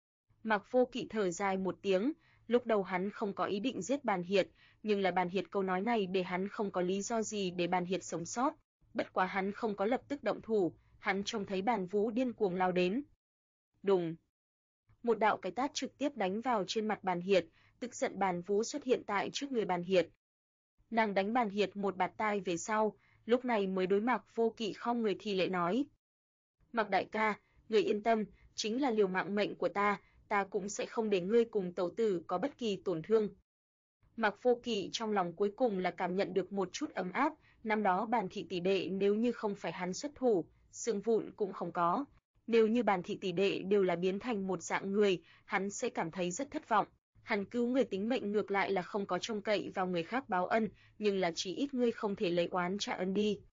Mạc Vô Kỵ thở dài một tiếng, lúc đầu hắn không có ý định giết Bàn Hiệt, nhưng là Bàn Hiệt câu nói này để hắn không có lý do gì để Bàn Hiệt sống sót. Bất quá hắn không có lập tức động thủ, hắn trông thấy Bàn Vũ điên cuồng lao đến. Đùng! Một đạo cái tát trực tiếp đánh vào trên mặt Bàn Hiệt, tức giận Bàn Vũ xuất hiện tại trước người Bàn Hiệt. Nàng đánh Bàn Hiệt một bạt tai về sau, lúc này mới đối Mạc Vô Kỵ khom người thi lễ nói. Mạc đại ca, người yên tâm, chính là liều mạng mệnh của ta cũng sẽ không để ngươi cùng tẩu tử có bất kỳ tổn thương. Mạc Vô Kỵ trong lòng cuối cùng là cảm nhận được một chút ấm áp, năm đó Bàn thị tỷ đệ nếu như không phải hắn xuất thủ, xương vụn cũng không có. Nếu như Bàn thị tỷ đệ đều là biến thành một dạng người, hắn sẽ cảm thấy rất thất vọng. Hắn cứu người tính mệnh ngược lại là không có trông cậy vào người khác báo ân, nhưng là chỉ ít ngươi không thể lấy oán trả ân đi.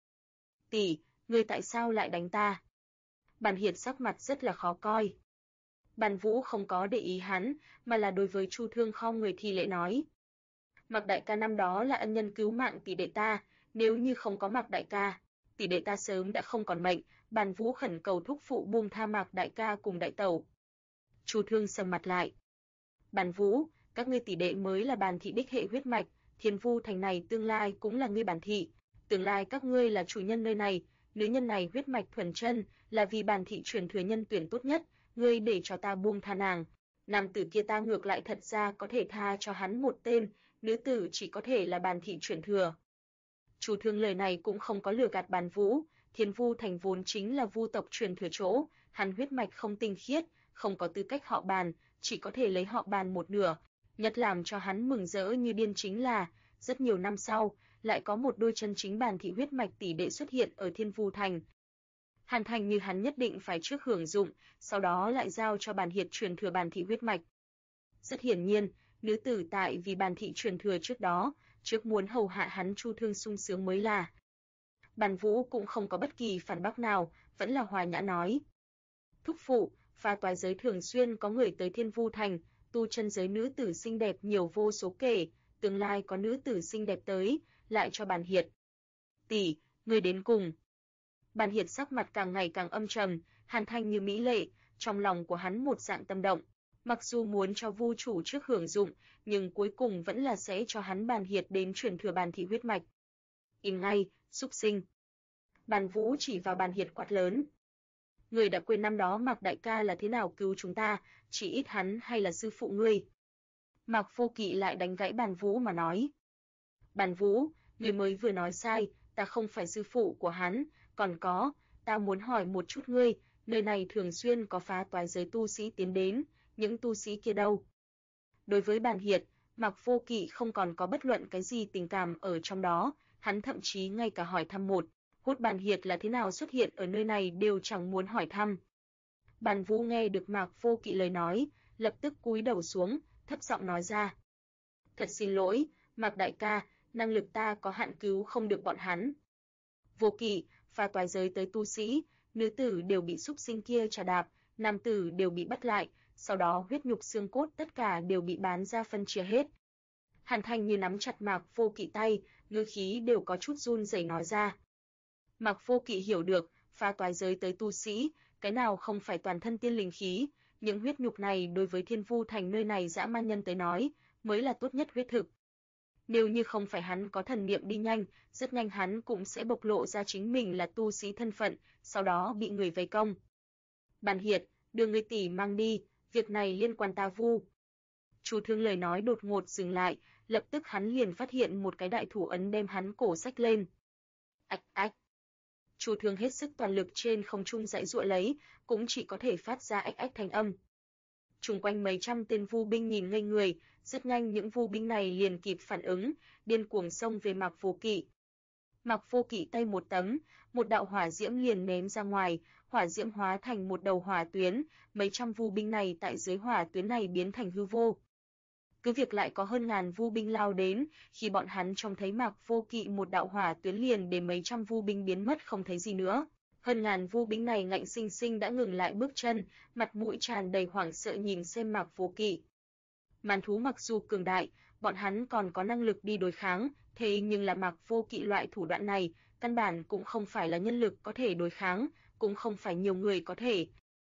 Tỷ, ngươi tại sao lại đánh ta? Bàn Hiệt sắc mặt rất là khó coi. Bàn Vũ không có để ý hắn, mà là đối với Chu Thương khom người thi lễ nói. Mạc đại ca năm đó là ân nhân cứu mạng tỷ đệ ta, nếu như không có Mạc đại ca, tỷ đệ ta sớm đã không còn mệnh. Bàn Vũ khẩn cầu thúc phụ buông tha Mạc đại ca cùng đại tẩu. Chu Thương sầm mặt lại. Bàn Vũ, các ngươi tỷ đệ mới là Bàn thị đích hệ huyết mạch, Thiên Vu thành này tương lai cũng là ngươi Bàn thị, tương lai các ngươi là chủ nhân nơi này, nữ nhân này huyết mạch thuần chân, là vì Bàn thị truyền thừa nhân tuyển tốt nhất, ngươi để cho ta buông tha nàng. Nam tử kia ta ngược lại thật ra có thể tha cho hắn một tên, nữ tử chỉ có thể là Bàn thị truyền thừa. Chu Thương lời này cũng không có lừa gạt Bàn Vũ, Thiên Vu thành vốn chính là Vu tộc truyền thừa chỗ, hắn huyết mạch không tinh khiết, không có tư cách họ Bàn, chỉ có thể lấy họ Bàn một nửa. Nhất làm cho hắn mừng rỡ như điên chính là, rất nhiều năm sau, lại có một đôi chân chính Bàn thị huyết mạch tỷ đệ xuất hiện ở Thiên Vu thành. Hàn Thành như hắn nhất định phải trước hưởng dụng, sau đó lại giao cho Bàn Hiệt truyền thừa Bàn thị huyết mạch. Rất hiển nhiên, nữ tử tại vì Bàn thị truyền thừa trước đó, trước muốn hầu hạ hắn Chu Thương sung sướng mới là. Bàn Vũ cũng không có bất kỳ phản bác nào, vẫn là hòa nhã nói. Thúc phụ, pha toái giới thường xuyên có người tới Thiên Vu thành, tu chân giới nữ tử xinh đẹp nhiều vô số kể, tương lai có nữ tử xinh đẹp tới, lại cho Bàn Hiệt. Tỷ, ngươi đến cùng. Bàn Hiệt sắc mặt càng ngày càng âm trầm, Hàn Thanh như mỹ lệ, trong lòng của hắn một dạng tâm động. Mặc dù muốn cho Vu chủ trước hưởng dụng, nhưng cuối cùng vẫn là sẽ cho hắn Bàn Hiệt đến truyền thừa Bàn thị huyết mạch. Im ngay, súc sinh. Bàn Vũ chỉ vào Bàn Hiệt quát lớn. Ngươi đã quên năm đó Mạc đại ca là thế nào cứu chúng ta, chỉ ít hắn hay là sư phụ ngươi. Mạc Vô Kỵ lại đánh gãy Bàn Vũ mà nói. Bàn Vũ, ngươi mới vừa nói sai, ta không phải sư phụ của hắn, còn có, ta muốn hỏi một chút ngươi, nơi này thường xuyên có phá toái giới tu sĩ tiến đến, những tu sĩ kia đâu? Đối với Bàn Hiệt, Mạc Vô Kỵ không còn có bất luận cái gì tình cảm ở trong đó, hắn thậm chí ngay cả hỏi thăm một hút Bàn Hiệt là thế nào xuất hiện ở nơi này đều chẳng muốn hỏi thăm. Bàn Vũ nghe được Mạc Vô Kỵ lời nói, lập tức cúi đầu xuống, thấp giọng nói ra. Thật xin lỗi, Mạc đại ca, năng lực ta có hạn cứu không được bọn hắn. Vô Kỵ, pha toái giới tới tu sĩ, nữ tử đều bị súc sinh kia trà đạp, nam tử đều bị bắt lại, sau đó huyết nhục xương cốt tất cả đều bị bán ra phân chia hết. Hàn Thanh như nắm chặt Mạc Vô Kỵ tay, ngữ khí đều có chút run rẩy nói ra. Mạc Vô Kỵ hiểu được, pha toái giới tới tu sĩ, cái nào không phải toàn thân tiên linh khí, những huyết nhục này đối với Thiên Vu thành nơi này dã man nhân tới nói, mới là tốt nhất huyết thực. Nếu như không phải hắn có thần niệm đi nhanh, rất nhanh hắn cũng sẽ bộc lộ ra chính mình là tu sĩ thân phận, sau đó bị người vây công. Bàn Hiệt, đưa người tỷ mang đi, việc này liên quan ta Vu. Chu Thương lời nói đột ngột dừng lại, lập tức hắn liền phát hiện một cái đại thủ ấn đem hắn cổ xách lên. Ách ách. Chu Thương hết sức toàn lực trên không trung giãy giụa lấy, cũng chỉ có thể phát ra ách ách thanh âm. Chung quanh mấy trăm tên vu binh nhìn ngây người, rất nhanh những vu binh này liền kịp phản ứng, điên cuồng xông về Mạc Vô Kỵ. Mạc Vô Kỵ tay một tấm, một đạo hỏa diễm liền ném ra ngoài, hỏa diễm hóa thành một đầu hỏa tuyến, mấy trăm vu binh này tại dưới hỏa tuyến này biến thành hư vô. Cứ việc lại có hơn ngàn vu binh lao đến, khi bọn hắn trông thấy Mạc Vô Kỵ một đạo hỏa tuyến liền để mấy trăm vu binh biến mất không thấy gì nữa. Hơn ngàn vu binh này ngạnh sinh sinh đã ngừng lại bước chân, mặt mũi tràn đầy hoảng sợ nhìn xem Mạc Vô Kỵ. Màn thú mặc dù cường đại, bọn hắn còn có năng lực đi đối kháng, thế nhưng là Mạc Vô Kỵ loại thủ đoạn này, căn bản cũng không phải là nhân lực có thể đối kháng, cũng không phải nhiều người có thể.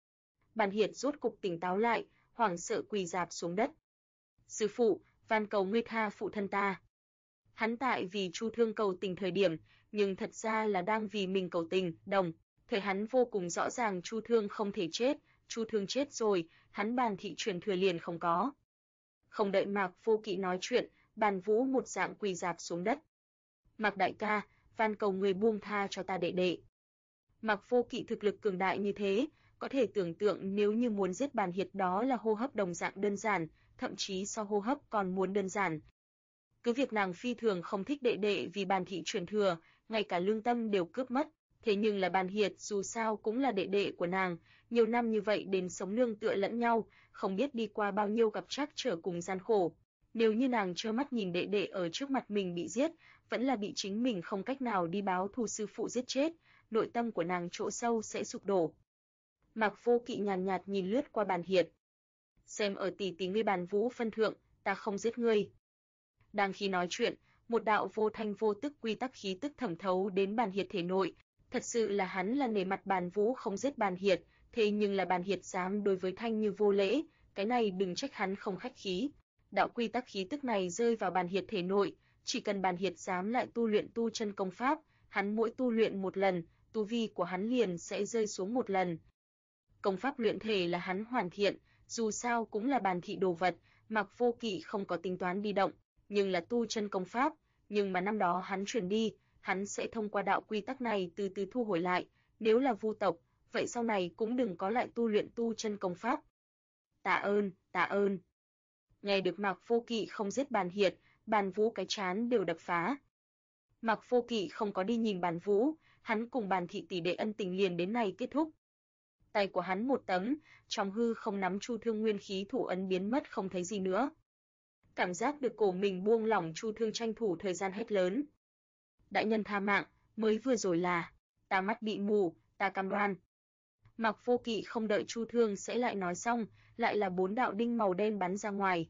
Bàn Hiệt rốt cục tỉnh táo lại, hoảng sợ quỳ rạp xuống đất. Sư phụ, van cầu ngươi tha phụ thân ta. Hắn tại vì Chu Thương cầu tình thời điểm, nhưng thật ra là đang vì mình cầu tình, đồng. Thời hắn vô cùng rõ ràng Chu Thương không thể chết, Chu Thương chết rồi, hắn Bàn thị truyền thừa liền không có. Không đợi Mạc Vô Kỵ nói chuyện, Bàn Vũ một dạng quỳ rạp xuống đất. Mạc đại ca, van cầu người buông tha cho ta đệ đệ. Mạc Vô Kỵ thực lực cường đại như thế, có thể tưởng tượng nếu như muốn giết Bàn Hiệt đó là hô hấp đồng dạng đơn giản, thậm chí so hô hấp còn muốn đơn giản. Cứ việc nàng phi thường không thích đệ đệ vì Bàn thị truyền thừa, ngay cả lương tâm đều cướp mất, thế nhưng là Bàn Hiệt dù sao cũng là đệ đệ của nàng, nhiều năm như vậy đến sống nương tựa lẫn nhau, không biết đi qua bao nhiêu gặp trắc trở cùng gian khổ. Nếu như nàng trơ mắt nhìn đệ đệ ở trước mặt mình bị giết, vẫn là bị chính mình không cách nào đi báo thù sư phụ giết chết, nội tâm của nàng chỗ sâu sẽ sụp đổ. Mạc Vô Kỵ nhàn nhạt nhìn lướt qua Bàn Hiệt. Xem ở tỷ tỷ ngươi Bàn Vũ phân thượng, ta không giết ngươi. Đang khi nói chuyện, một đạo vô thanh vô tức quy tắc khí tức thẩm thấu đến Bàn Hiệt thể nội. Thật sự là hắn là nể mặt Bàn Vũ không giết Bàn Hiệt, thế nhưng là Bàn Hiệt dám đối với Thanh Như vô lễ, cái này đừng trách hắn không khách khí. Đạo quy tắc khí tức này rơi vào Bàn Hiệt thể nội, chỉ cần Bàn Hiệt dám lại tu luyện tu chân công pháp, hắn mỗi tu luyện một lần, tu vi của hắn liền sẽ rơi xuống một lần. Công pháp luyện thể là hắn hoàn thiện, dù sao cũng là Bàn thị đồ vật, Mạc Vô Kỵ không có tính toán đi động, nhưng là tu chân công pháp, nhưng mà năm đó hắn truyền đi, hắn sẽ thông qua đạo quy tắc này từ từ thu hồi lại, nếu là vu tộc, vậy sau này cũng đừng có lại tu luyện tu chân công pháp. Tạ ơn, tạ ơn. Nghe được Mạc Vô Kỵ không giết Bàn Hiệt, Bàn Vũ cái trán đều đập phá. Mạc Vô Kỵ không có đi nhìn Bàn Vũ, hắn cùng Bàn thị tỷ đệ ân tình liền đến này kết thúc. Tay của hắn một tấm, trong hư không nắm Chu Thương nguyên khí thủ ấn biến mất không thấy gì nữa. Cảm giác được cổ mình buông lỏng, Chu Thương tranh thủ thời gian hét lớn. Đại nhân tha mạng, mới vừa rồi là, ta mắt bị mù, ta cam đoan. Mạc Vô Kỵ không đợi Chu Thương sẽ lại nói xong, lại là 4 đạo đinh màu đen bắn ra ngoài.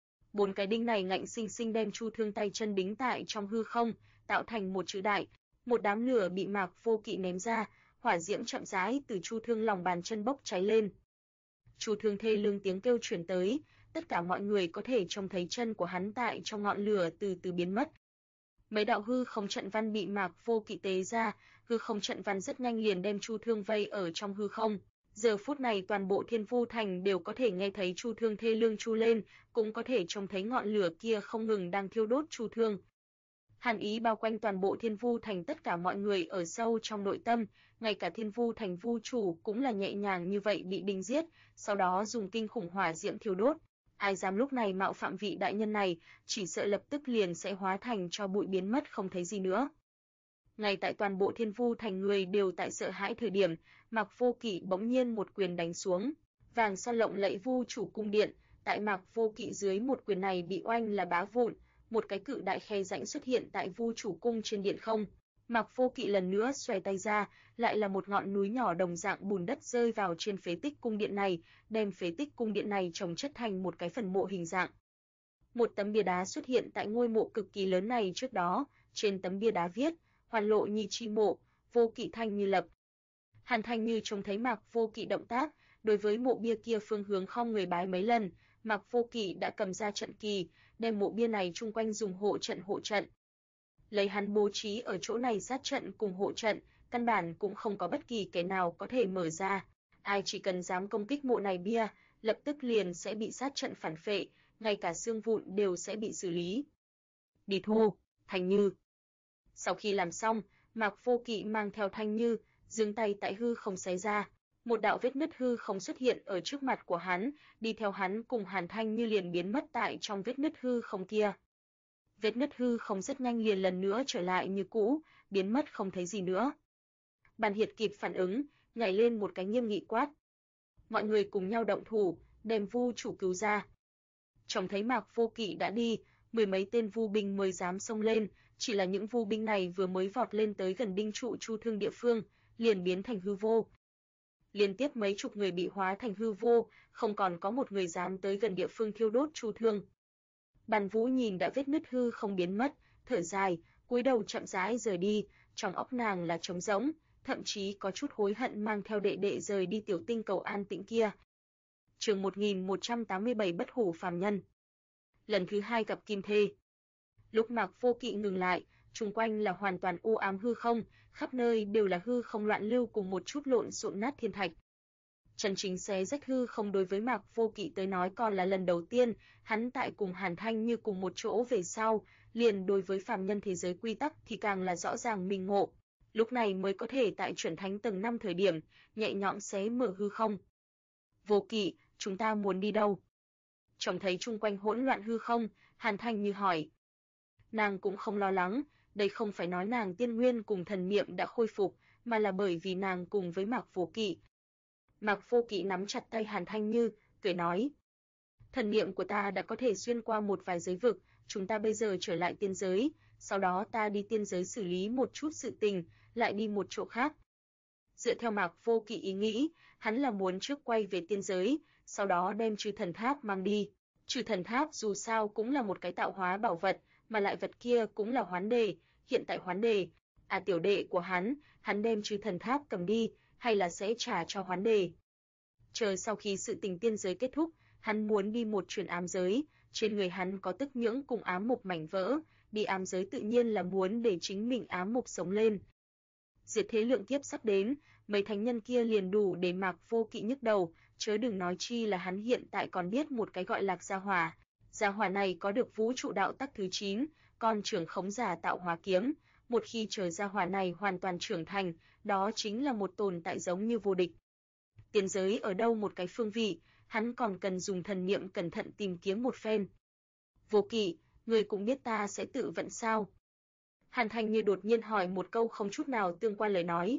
4 cái đinh này ngạnh sinh sinh đem Chu Thương tay chân đính tại trong hư không, tạo thành một chữ đại. Một đám lửa bị Mạc Vô Kỵ ném ra, hỏa diễm chậm rãi từ Chu Thương lòng bàn chân bốc cháy lên. Chu Thương thê lương tiếng kêu truyền tới, tất cả mọi người có thể trông thấy chân của hắn tại trong ngọn lửa từ từ biến mất. Mấy đạo hư không trận văn bị Mạc Vô Kỵ tế ra, hư không trận văn rất nhanh liền đem Chu Thương vây ở trong hư không. Giờ phút này toàn bộ Thiên Vu Thành đều có thể nghe thấy Chu Thương thê lương chu lên, cũng có thể trông thấy ngọn lửa kia không ngừng đang thiêu đốt Chu Thương. Hàn ý bao quanh toàn bộ Thiên Vu Thành, tất cả mọi người ở sâu trong nội tâm, ngay cả Thiên Vu Thành vu chủ cũng là nhẹ nhàng như vậy bị đinh giết, sau đó dùng kinh khủng hỏa diễm thiêu đốt. Ai dám lúc này mạo phạm vị đại nhân này, chỉ sợ lập tức liền sẽ hóa thành cho bụi biến mất không thấy gì nữa. Ngay tại toàn bộ Thiên Vu Thành người đều tại sợ hãi thời điểm, Mạc Vô Kỵ bỗng nhiên một quyền đánh xuống. Vàng son lộng lẫy vu chủ cung điện, tại Mạc Vô Kỵ dưới một quyền này bị oanh là bá vụn, một cái cự đại khe rãnh xuất hiện tại vu chủ cung trên điện không. Mạc Vô Kỵ lần nữa xòe tay ra, lại là một ngọn núi nhỏ đồng dạng bùn đất rơi vào trên phế tích cung điện này, đem phế tích cung điện này chồng chất thành một cái phần mộ hình dạng. Một tấm bia đá xuất hiện tại ngôi mộ cực kỳ lớn này trước đó, trên tấm bia đá viết: Hoàn Lộ Nhi chi mộ, Vô Kỵ Thanh Như lập. Hàn Thanh Như trông thấy Mạc Vô Kỵ động tác, đối với mộ bia kia phương hướng không người bái mấy lần, Mạc Vô Kỵ đã cầm ra trận kỳ, đem mộ bia này chung quanh dùng hộ trận. Lấy hắn bố trí ở chỗ này sát trận cùng hộ trận, căn bản cũng không có bất kỳ kẻ nào có thể mở ra. Ai chỉ cần dám công kích mộ này bia, lập tức liền sẽ bị sát trận phản phệ, ngay cả xương vụn đều sẽ bị xử lý. Đi thôi, Thanh Như. Sau khi làm xong, Mạc Vô Kỵ mang theo Thanh Như, giương tay tại hư không xé ra. Một đạo vết nứt hư không xuất hiện ở trước mặt của hắn, đi theo hắn cùng Hàn Thanh Như liền biến mất tại trong vết nứt hư không kia. Vết nứt hư không rất nhanh liền lần nữa trở lại như cũ, biến mất không thấy gì nữa. Bàn Hiệt kịp phản ứng, nhảy lên một cái nghiêm nghị quát. Mọi người cùng nhau động thủ, đem Vu chủ cứu ra. Trông thấy Mạc Vô Kỵ đã đi, mười mấy tên vu binh mới dám xông lên, chỉ là những vu binh này vừa mới vọt lên tới gần đinh trụ chu thương địa phương, liền biến thành hư vô. Liên tiếp mấy chục người bị hóa thành hư vô, không còn có một người dám tới gần địa phương thiêu đốt chu thương. Bàn Vũ nhìn đã vết nứt hư không biến mất, thở dài, cúi đầu chậm rãi rời đi, trong óc nàng là trống rỗng, thậm chí có chút hối hận mang theo đệ đệ rời đi tiểu tinh cầu an tĩnh kia. Chương 1187 Bất hủ phàm nhân. Lần thứ hai gặp Kim Thê. Lúc Mạc Vô Kỵ ngừng lại, xung quanh là hoàn toàn u ám hư không, khắp nơi đều là hư không loạn lưu cùng một chút lộn xộn nát thiên thạch. Chân chính xé rách hư không đối với Mạc Vô Kỵ tới nói còn là lần đầu tiên, hắn tại cùng Hàn Thanh Như cùng một chỗ về sau, liền đối với phàm nhân thế giới quy tắc thì càng là rõ ràng minh ngộ. Lúc này mới có thể tại chuẩn thánh tầng 5 thời điểm, nhẹ nhõm xé mở hư không. Vô Kỵ, chúng ta muốn đi đâu? Trông thấy chung quanh hỗn loạn hư không, Hàn Thanh Như hỏi. Nàng cũng không lo lắng, đây không phải nói nàng tiên nguyên cùng thần niệm đã khôi phục, mà là bởi vì nàng cùng với Mạc Vô Kỵ. Mạc Vô Kỵ nắm chặt tay Hàn Thanh Như, cười nói. Thần niệm của ta đã có thể xuyên qua một vài giới vực, chúng ta bây giờ trở lại tiên giới, sau đó ta đi tiên giới xử lý một chút sự tình, lại đi một chỗ khác. Dựa theo Mạc Vô Kỵ ý nghĩ, hắn là muốn trước quay về tiên giới, sau đó đem Chư Thần Tháp mang đi. Chư Thần Tháp dù sao cũng là một cái tạo hóa bảo vật, mà lại vật kia cũng là hoán đề, hiện tại hoán đề, tiểu đệ của hắn đem Chư Thần Tháp cầm đi, hay là sẽ trả cho hoán đề. Chờ sau khi sự tình tiên giới kết thúc, hắn muốn đi một chuyến ám giới, trên người hắn có tức nhưỡng cùng ám mục mảnh vỡ, đi ám giới tự nhiên là muốn để chính mình ám mục sống lên. Diệt thế lượng kiếp sắp đến, mấy thánh nhân kia liền đủ để Mạc Vô Kỵ nhức đầu, chớ đừng nói chi là hắn hiện tại còn biết một cái gọi Lạc Gia Hỏa. Gia Hỏa này có được vũ trụ đạo tắc thứ 9, con trưởng khống giả tạo hóa kiếm, một khi chờ Gia Hỏa này hoàn toàn trưởng thành, đó chính là một tồn tại giống như vô địch. Tiên giới ở đâu một cái phương vị, hắn còn cần dùng thần niệm cẩn thận tìm kiếm một phen. Vô Kỵ, người cũng biết ta sẽ tự vận sao? Hàn Thanh Như đột nhiên hỏi một câu không chút nào tương quan lời nói.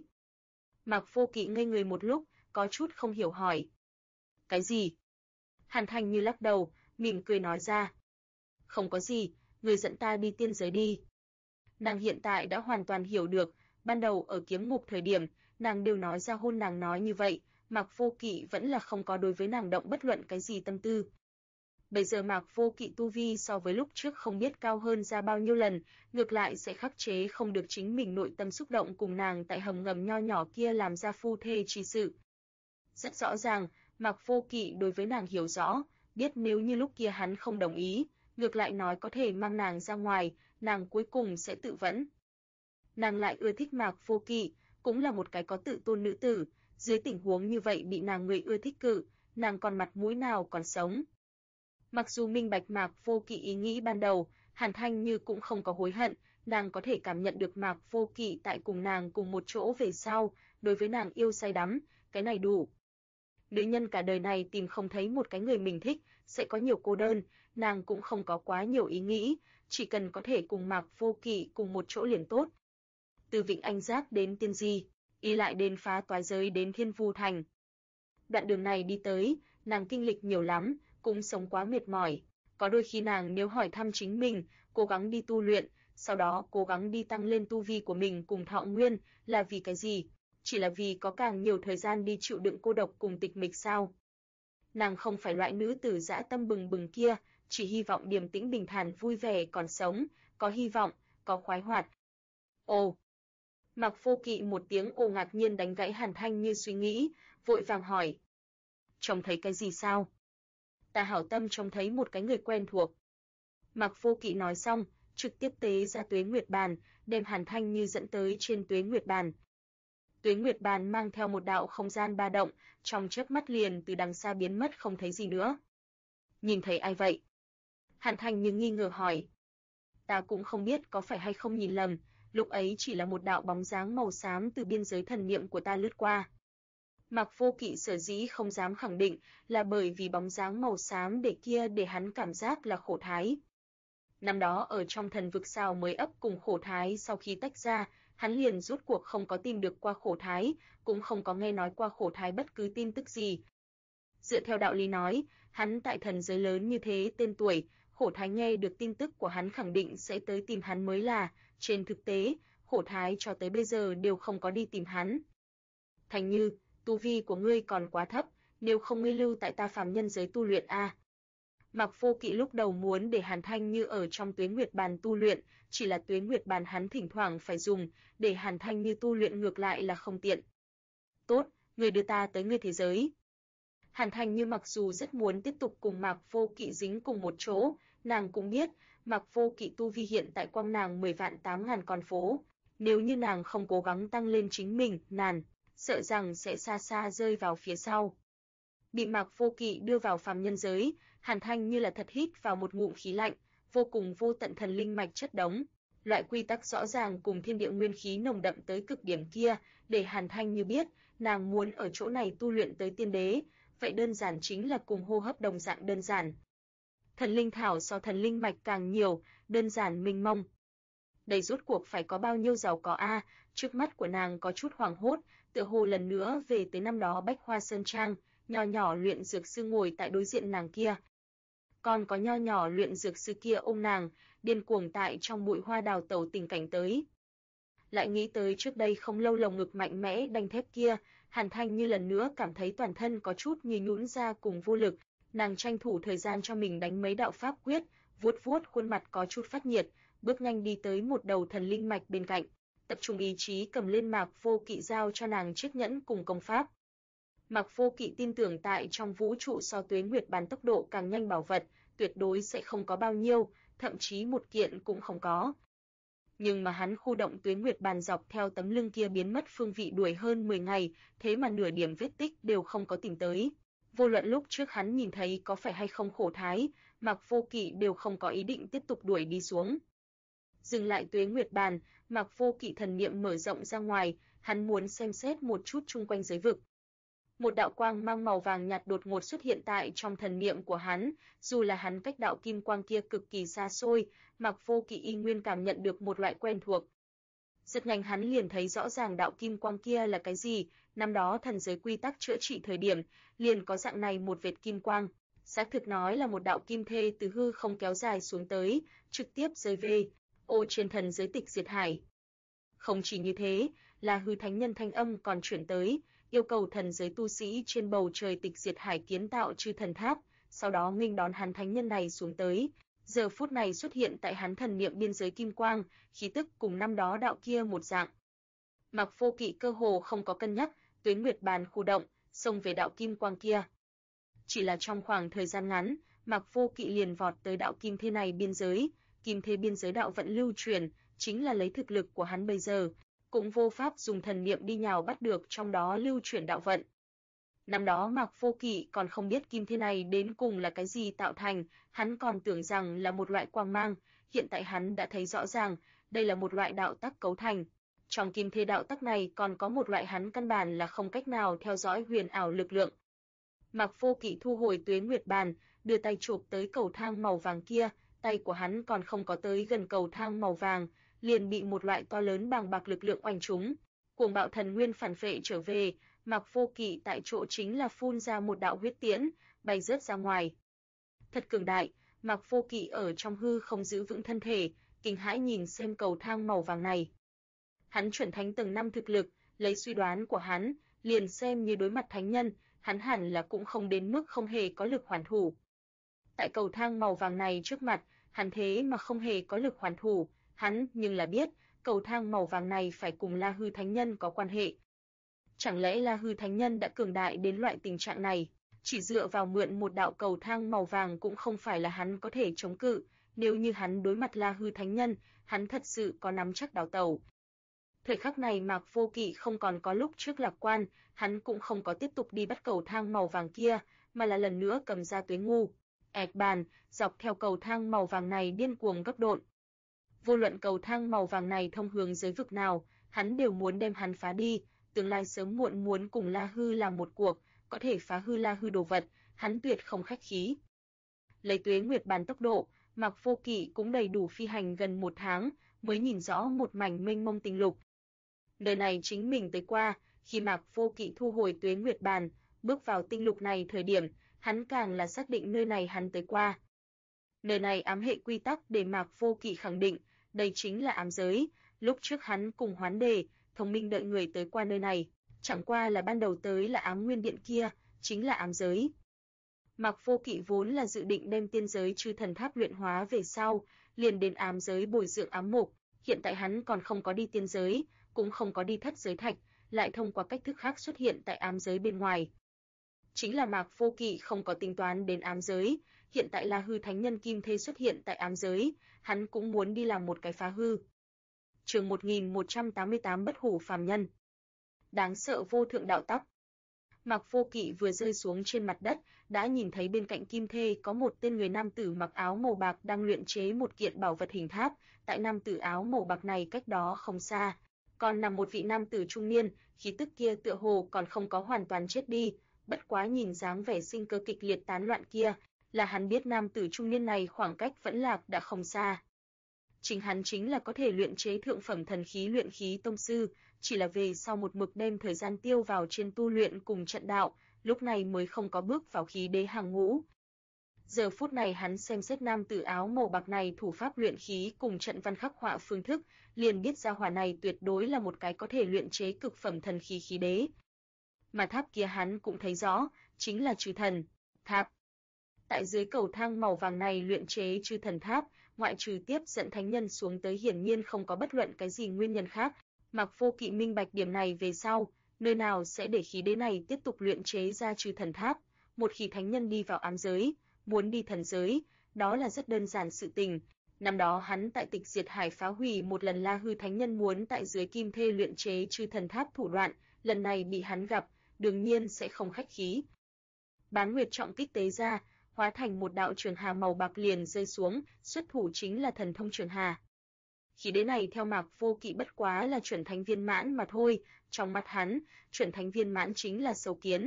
Mạc Vô Kỵ ngây người một lúc, có chút không hiểu hỏi. Cái gì? Hàn Thanh Như lắc đầu, mỉm cười nói ra. Không có gì, người dẫn ta đi tiên giới đi. Nàng hiện tại đã hoàn toàn hiểu được, ban đầu ở kiếm ngục thời điểm, nàng đều nói ra hôn nàng nói như vậy, Mạc Vô Kỵ vẫn là không có đối với nàng động bất luận cái gì tâm tư. Bây giờ Mạc Vô Kỵ tu vi so với lúc trước không biết cao hơn ra bao nhiêu lần, ngược lại sẽ khắc chế không được chính mình nội tâm xúc động cùng nàng tại hầm ngầm nho nhỏ kia làm ra phu thê chi sự. Rất rõ ràng, Mạc Vô Kỵ đối với nàng hiểu rõ, biết nếu như lúc kia hắn không đồng ý, ngược lại nói có thể mang nàng ra ngoài, nàng cuối cùng sẽ tự vẫn. Nàng lại ưa thích Mạc Vô Kỵ, cũng là một cái có tự tôn nữ tử, dưới tình huống như vậy bị nàng người ưa thích cự, nàng còn mặt mũi nào còn sống. Mặc dù minh bạch Mạc Vô Kỵ ý nghĩ ban đầu, Hàn Thanh Như cũng không có hối hận, nàng có thể cảm nhận được Mạc Vô Kỵ tại cùng nàng cùng một chỗ về sau, đối với nàng yêu say đắm, cái này đủ. Nữ nhân cả đời này tìm không thấy một cái người mình thích, sẽ có nhiều cô đơn, nàng cũng không có quá nhiều ý nghĩ, chỉ cần có thể cùng Mạc Vô Kỵ cùng một chỗ liền tốt. Từ Vịnh Anh Giác đến Tiên Di, y lại đến phá toái giới đến Thiên Vu Thành. Đoạn đường này đi tới, nàng kinh lịch nhiều lắm, cũng sống quá mệt mỏi. Có đôi khi nàng nếu hỏi thăm chính mình, cố gắng đi tu luyện, sau đó cố gắng đi tăng lên tu vi của mình cùng thọ nguyên, là vì cái gì? Chỉ là vì có càng nhiều thời gian đi chịu đựng cô độc cùng tịch mịch sao? Nàng không phải loại nữ tử dã tâm bừng bừng kia, chỉ hy vọng điềm tĩnh bình thản vui vẻ còn sống, có hy vọng, có khoái hoạt. Ồ! Mạc Vô Kỵ một tiếng ồ ngạc nhiên đánh gãy Hàn Thanh Như suy nghĩ, vội vàng hỏi. Trông thấy cái gì sao? Ta hảo tâm trông thấy một cái người quen thuộc. Mạc Vô Kỵ nói xong, trực tiếp tế ra Tuế Nguyệt Bàn, đem Hàn Thanh Như dẫn tới trên Tuế Nguyệt Bàn. Tuế Nguyệt Bàn mang theo một đạo không gian ba động, trong chớp mắt liền từ đằng xa biến mất không thấy gì nữa. Nhìn thấy ai vậy? Hàn Thanh Như nghi ngờ hỏi. Ta cũng không biết có phải hay không nhìn lầm, lúc ấy chỉ là một đạo bóng dáng màu xám từ biên giới thần niệm của ta lướt qua. Mạc Vô Kỵ sở dĩ không dám khẳng định là bởi vì bóng dáng màu xám để hắn cảm giác là Khổ Thái. Năm đó ở trong thần vực sao mới ấp cùng Khổ Thái sau khi tách ra, hắn liền rốt cuộc không có tìm được qua Khổ Thái, cũng không có nghe nói qua Khổ Thái bất cứ tin tức gì. Dựa theo đạo lý nói, hắn tại thần giới lớn như thế tên tuổi, Khổ Thái nghe được tin tức của hắn khẳng định sẽ tới tìm hắn mới là, trên thực tế, Khổ Thái cho tới bây giờ đều không có đi tìm hắn. Thành Như, tu vi của ngươi còn quá thấp, nếu không ngươi lưu tại ta phàm nhân giới tu luyện a. Mạc Vô Kỵ lúc đầu muốn để Hàn Thanh Như ở trong Tuế Nguyệt Bàn tu luyện, chỉ là Tuế Nguyệt Bàn hắn thỉnh thoảng phải dùng, để Hàn Thanh Như tu luyện ngược lại là không tiện. Tốt, ngươi đưa ta tới ngươi thế giới. Hàn Thanh Như mặc dù rất muốn tiếp tục cùng Mạc Vô Kỵ dính cùng một chỗ, nàng cũng biết, Mạc Vô Kỵ tu vi hiện tại quang nàng 10.000.000 con phố, nếu như nàng không cố gắng tăng lên chính mình, nàng sợ rằng sẽ xa xa rơi vào phía sau. Bị Mạc Vô Kỵ đưa vào phàm nhân giới, Hàn Thanh Như là thật hít vào một ngụm khí lạnh, vô cùng vô tận thần linh mạch chất đống, loại quy tắc rõ ràng cùng thiên địa nguyên khí nồng đậm tới cực điểm kia, để Hàn Thanh Như biết, nàng muốn ở chỗ này tu luyện tới tiên đế, vậy đơn giản chính là cùng hô hấp đồng dạng đơn giản. Thần linh thảo so thần linh mạch càng nhiều, đơn giản mênh mông. Đây rốt cuộc phải có bao nhiêu giàu có a? Trước mắt của nàng có chút hoảng hốt, tựa hồ lần nữa về tới năm đó Bách Hoa Sơn Trang, nho nhỏ luyện dược sư ngồi tại đối diện nàng kia. Còn có nho nhỏ luyện dược sư kia ôm nàng, điên cuồng tại trong bụi hoa đào tẩu tình cảnh tới. Lại nghĩ tới trước đây không lâu lồng ngực mạnh mẽ đanh thép kia, Hàn Thanh Như lần nữa cảm thấy toàn thân có chút như nhũn ra cùng vô lực, nàng tranh thủ thời gian cho mình đánh mấy đạo pháp quyết, vuốt vuốt khuôn mặt có chút phát nhiệt, bước nhanh đi tới một đầu thần linh mạch bên cạnh, tập trung ý chí cầm lên Mạc Vô Kỵ giao cho nàng chiếc nhẫn cùng công pháp. Mạc Vô Kỵ tin tưởng tại trong vũ trụ so Tuế Nguyệt Bàn tốc độ càng nhanh bảo vật, tuyệt đối sẽ không có bao nhiêu, thậm chí một kiện cũng không có. Nhưng mà hắn khu động Tuế Nguyệt Bàn dọc theo tấm lưng kia biến mất phương vị đuổi hơn 10 ngày, thế mà nửa điểm vết tích đều không có tìm tới. Vô luận lúc trước hắn nhìn thấy có phải hay không Khổ Thái, Mạc Vô Kỵ đều không có ý định tiếp tục đuổi đi xuống. Dừng lại Tuế Nguyệt Bàn, Mạc Vô Kỵ thần niệm mở rộng ra ngoài, hắn muốn xem xét một chút chung quanh giới vực. Một đạo quang mang màu vàng nhạt đột ngột xuất hiện tại trong thần niệm của hắn, dù là hắn cách đạo kim quang kia cực kỳ xa xôi, Mạc Vô Kỵ y nguyên cảm nhận được một loại quen thuộc. Rất nhanh hắn liền thấy rõ ràng đạo kim quang kia là cái gì, năm đó thần giới quy tắc chữa trị thời điểm, liền có dạng này một vệt kim quang. Xác thực nói là một đạo kim thê từ hư không kéo dài xuống tới, trực tiếp rơi về trên thần giới tịch diệt hải. Không chỉ như thế, là hư thánh nhân thanh âm còn chuyển tới, yêu cầu thần giới tu sĩ trên bầu trời tịch diệt hải kiến tạo chư thần tháp, sau đó nghênh đón hắn thánh nhân này xuống tới. Giờ phút này xuất hiện tại hắn thần niệm biên giới kim quang, khí tức cùng năm đó đạo kia một dạng. Mạc Vô Kỵ cơ hồ không có cân nhắc, Tuế Nguyệt Bàn khu động, xông về đạo kim quang kia. Chỉ là trong khoảng thời gian ngắn, Mạc Vô Kỵ liền vọt tới đạo kim thế này biên giới, kim thế biên giới đạo vận lưu truyền, chính là lấy thực lực của hắn bây giờ, cũng vô pháp dùng thần niệm đi nhào bắt được trong đó lưu chuyển đạo vận. Năm đó Mạc Vô Kỵ còn không biết kim thế này đến cùng là cái gì tạo thành, hắn còn tưởng rằng là một loại quang mang, hiện tại hắn đã thấy rõ ràng, đây là một loại đạo tắc cấu thành. Trong kim thế đạo tắc này còn có một loại hắn căn bản là không cách nào theo dõi huyền ảo lực lượng. Mạc Vô Kỵ thu hồi Tuế Nguyệt Bàn, đưa tay chụp tới cầu thang màu vàng kia, tay của hắn còn không có tới gần cầu thang màu vàng, liền bị một loại to lớn bàng bạc lực lượng oanh trúng. Cuồng bạo thần nguyên phản phệ trở về, Mạc Vô Kỵ tại chỗ chính là phun ra một đạo huyết tiễn, bay rớt ra ngoài. Thật cường đại, Mạc Vô Kỵ ở trong hư không giữ vững thân thể, kinh hãi nhìn xem cầu thang màu vàng này. Hắn chuẩn thánh tầng 5 thực lực, lấy suy đoán của hắn, liền xem như đối mặt thánh nhân, hắn hẳn là cũng không đến mức không hề có lực hoàn thủ. Tại cầu thang màu vàng này trước mặt, hắn thế mà không hề có lực hoàn thủ, hắn nhưng là biết, cầu thang màu vàng này phải cùng La Hư Thánh Nhân có quan hệ. Chẳng lẽ La Hư Thánh Nhân đã cường đại đến loại tình trạng này, chỉ dựa vào mượn một đạo cầu thang màu vàng cũng không phải là hắn có thể chống cự, nếu như hắn đối mặt La Hư Thánh Nhân, hắn thật sự có nắm chắc đào tẩu. Thời khắc này Mạc Vô Kỵ không còn có lúc trước lạc quan, hắn cũng không có tiếp tục đi bắt cầu thang màu vàng kia, mà là lần nữa cầm ra Tuế Ngu, Bàn, dọc theo cầu thang màu vàng này điên cuồng gấp độn. Vô luận cầu thang màu vàng này thông hướng giới vực nào, hắn đều muốn đem hắn phá đi, tương lai sớm muộn muốn cùng La Hư làm một cuộc, có thể phá hư La Hư đồ vật, hắn tuyệt không khách khí. Lấy Tuế Nguyệt Bàn tốc độ, Mạc Vô Kỵ cũng đầy đủ phi hành gần 1 tháng, mới nhìn rõ một mảnh mênh mông tinh lục. Nơi này chính mình tới qua, khi Mạc Vô Kỵ thu hồi Tuế Nguyệt Bàn, bước vào tinh lục này thời điểm, hắn càng là xác định nơi này hắn tới qua. Nơi này ám hệ quy tắc để Mạc Vô Kỵ khẳng định, đây chính là ám giới, lúc trước hắn cùng Hoán Đề, Thông Minh đợi người tới qua nơi này, chẳng qua là ban đầu tới là ám nguyên điện kia, chính là ám giới. Mạc Vô Kỵ vốn là dự định đem tiên giới chư thần tháp luyện hóa về sau, liền đến ám giới bồi dưỡng ám mục, hiện tại hắn còn không có đi tiên giới, cũng không có đi thất giới thạch, lại thông qua cách thức khác xuất hiện tại ám giới bên ngoài. Chính là Mạc Vô Kỵ không có tính toán đến ám giới, hiện tại La Hư Thánh Nhân Kim Thê xuất hiện tại ám giới, hắn cũng muốn đi làm một cái phá hư. Chương 1188 Bất hủ phàm nhân. Đáng sợ vô thượng đạo tắc. Mạc Vô Kỵ vừa rơi xuống trên mặt đất, đã nhìn thấy bên cạnh Kim Thê có một tên người nam tử mặc áo màu bạc đang luyện chế một kiện bảo vật hình tháp, tại nam tử áo màu bạc này cách đó không xa, còn nằm một vị nam tử trung niên, khí tức kia tựa hồ còn không có hoàn toàn chết đi, bất quá nhìn dáng vẻ sinh cơ kịch liệt tán loạn kia, là hắn biết nam tử trung niên này khoảng cách vẫn lạc đã không xa. Chính hắn chính là có thể luyện chế thượng phẩm thần khí luyện khí tông sư, chỉ là về sau một mực đem thời gian tiêu vào trên tu luyện cùng trận đạo, lúc này mới không có bước vào khí đế hàng ngũ. Giờ phút này hắn xem xét nam tử áo màu bạc này thủ pháp luyện khí cùng trận văn khắc họa phương thức, liền biết ra hỏa này tuyệt đối là một cái có thể luyện chế cực phẩm thần khí khí đế. Mà tháp kia hắn cũng thấy rõ, chính là chư thần tháp. Tại dưới cầu thang màu vàng này luyện chế chư thần tháp, ngoại trừ tiếp dẫn thánh nhân xuống tới hiển nhiên không có bất luận cái gì nguyên nhân khác. Mạc Vô Kỵ minh bạch điểm này về sau, nơi nào sẽ để khí đế này tiếp tục luyện chế ra chư thần tháp, một khi thánh nhân đi vào ám giới, muốn đi thần giới, đó là rất đơn giản sự tình. Năm đó hắn tại Tịch Diệt Hải phá hủy một lần La Hư thánh nhân muốn tại dưới Kim Thê luyện chế chư thần tháp thủ đoạn, lần này bị hắn gặp, đương nhiên sẽ không khách khí. Bán Nguyệt trọng kích tế ra, hóa thành một đạo trường hà màu bạc liền rơi xuống, xuất thủ chính là thần thông trường hà. Khí đế này theo Mạc Vô Kỵ bất quá là chuẩn thánh viên mãn mà thôi, trong mắt hắn, chuẩn thánh viên mãn chính là sâu kiến.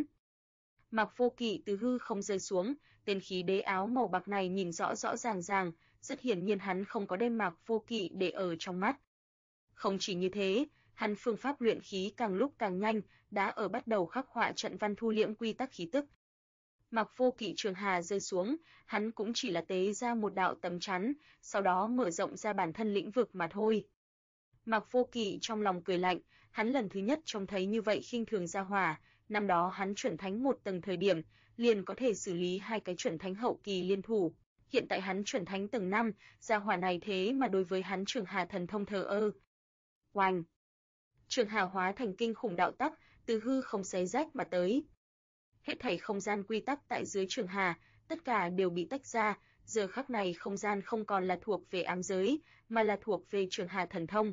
Mạc Vô Kỵ từ hư không rơi xuống, tên khí đế áo màu bạc này nhìn rõ rõ ràng ràng, rất hiển nhiên hắn không có đem Mạc Vô Kỵ để ở trong mắt. Không chỉ như thế, hắn phương pháp luyện khí càng lúc càng nhanh, đã ở bắt đầu khắc họa trận văn thu liễm quy tắc khí tức. Mạc Vô Kỵ trường hà rơi xuống, hắn cũng chỉ là tế ra một đạo tấm chắn, sau đó mở rộng ra bản thân lĩnh vực mà thôi. Mạc Vô Kỵ trong lòng cười lạnh, hắn lần thứ nhất trông thấy như vậy khinh thường gia hỏa, năm đó hắn chuẩn thánh một tầng thời điểm, liền có thể xử lý hai cái chuẩn thánh hậu kỳ liên thủ. Hiện tại hắn chuẩn thánh tầng 5, gia hỏa này thế mà đối với hắn trường hà thần thông thờ ơ. Oanh! Trường hà hóa thành kinh khủng đạo tắc, từ hư không xé rách mà tới. Hết thảy không gian quy tắc tại dưới trường hà, tất cả đều bị tách ra, giờ khắc này không gian không còn là thuộc về ám giới, mà là thuộc về trường hà thần thông.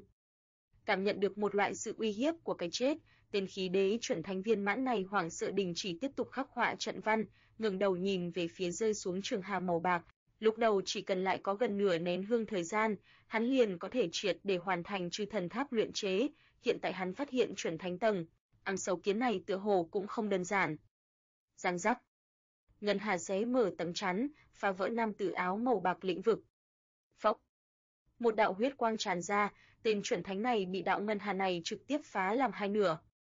Cảm nhận được một loại sự uy hiếp của cái chết, tên khí đế chuẩn thánh viên mãn này hoảng sợ đình chỉ tiếp tục khắc họa trận văn, ngẩng đầu nhìn về phía rơi xuống trường hà màu bạc. Lúc đầu chỉ cần lại có gần nửa nén hương thời gian, hắn liền có thể triệt để hoàn thành chư thần tháp luyện chế, hiện tại hắn phát hiện chuẩn thánh tầng, ám sâu kiến này tựa hồ cũng không đơn giản. Giang rắc. Ngân hà xé mở tấm chắn, phá vỡ nam tử áo màu bạc lĩnh vực. Phốc. Một đạo huyết quang tràn ra, tên chuẩn thánh này bị đạo ngân hà này trực tiếp phá làm hai nửa.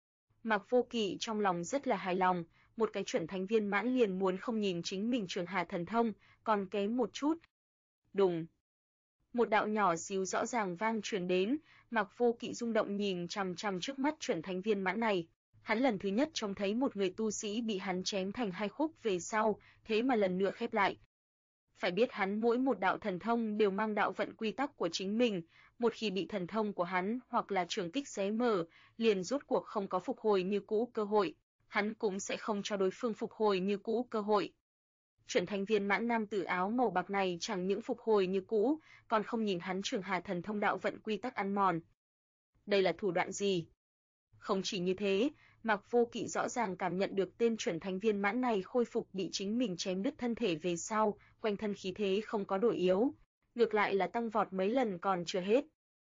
Mạc Vô Kỵ trong lòng rất là hài lòng, một cái chuẩn thánh viên mãn liền muốn không nhìn chính mình trường hà thần thông, còn kém một chút. Đùng. Một đạo nhỏ xíu rõ ràng vang truyền đến, Mạc Vô Kỵ rung động nhìn chằm chằm trước mắt chuẩn thánh viên mãn này. Hắn lần thứ nhất trông thấy một người tu sĩ bị hắn chém thành hai khúc về sau, thế mà lần nữa khép lại. Phải biết hắn mỗi một đạo thần thông đều mang đạo vận quy tắc của chính mình, một khi bị thần thông của hắn hoặc là trường kích xé mở, liền rốt cuộc không có phục hồi như cũ cơ hội, hắn cũng sẽ không cho đối phương phục hồi như cũ cơ hội. Chuẩn thánh viên mãn nam tử áo màu bạc này chẳng những phục hồi như cũ, còn không nhìn hắn trường hà thần thông đạo vận quy tắc ăn mòn. Đây là thủ đoạn gì? Không chỉ như thế, Mạc Vô Kỵ rõ ràng cảm nhận được tên chuẩn thánh viên mãn này khôi phục bị chính mình chém đứt thân thể về sau, quanh thân khí thế không có đổi yếu. ngược lại là tăng vọt mấy lần còn chưa hết.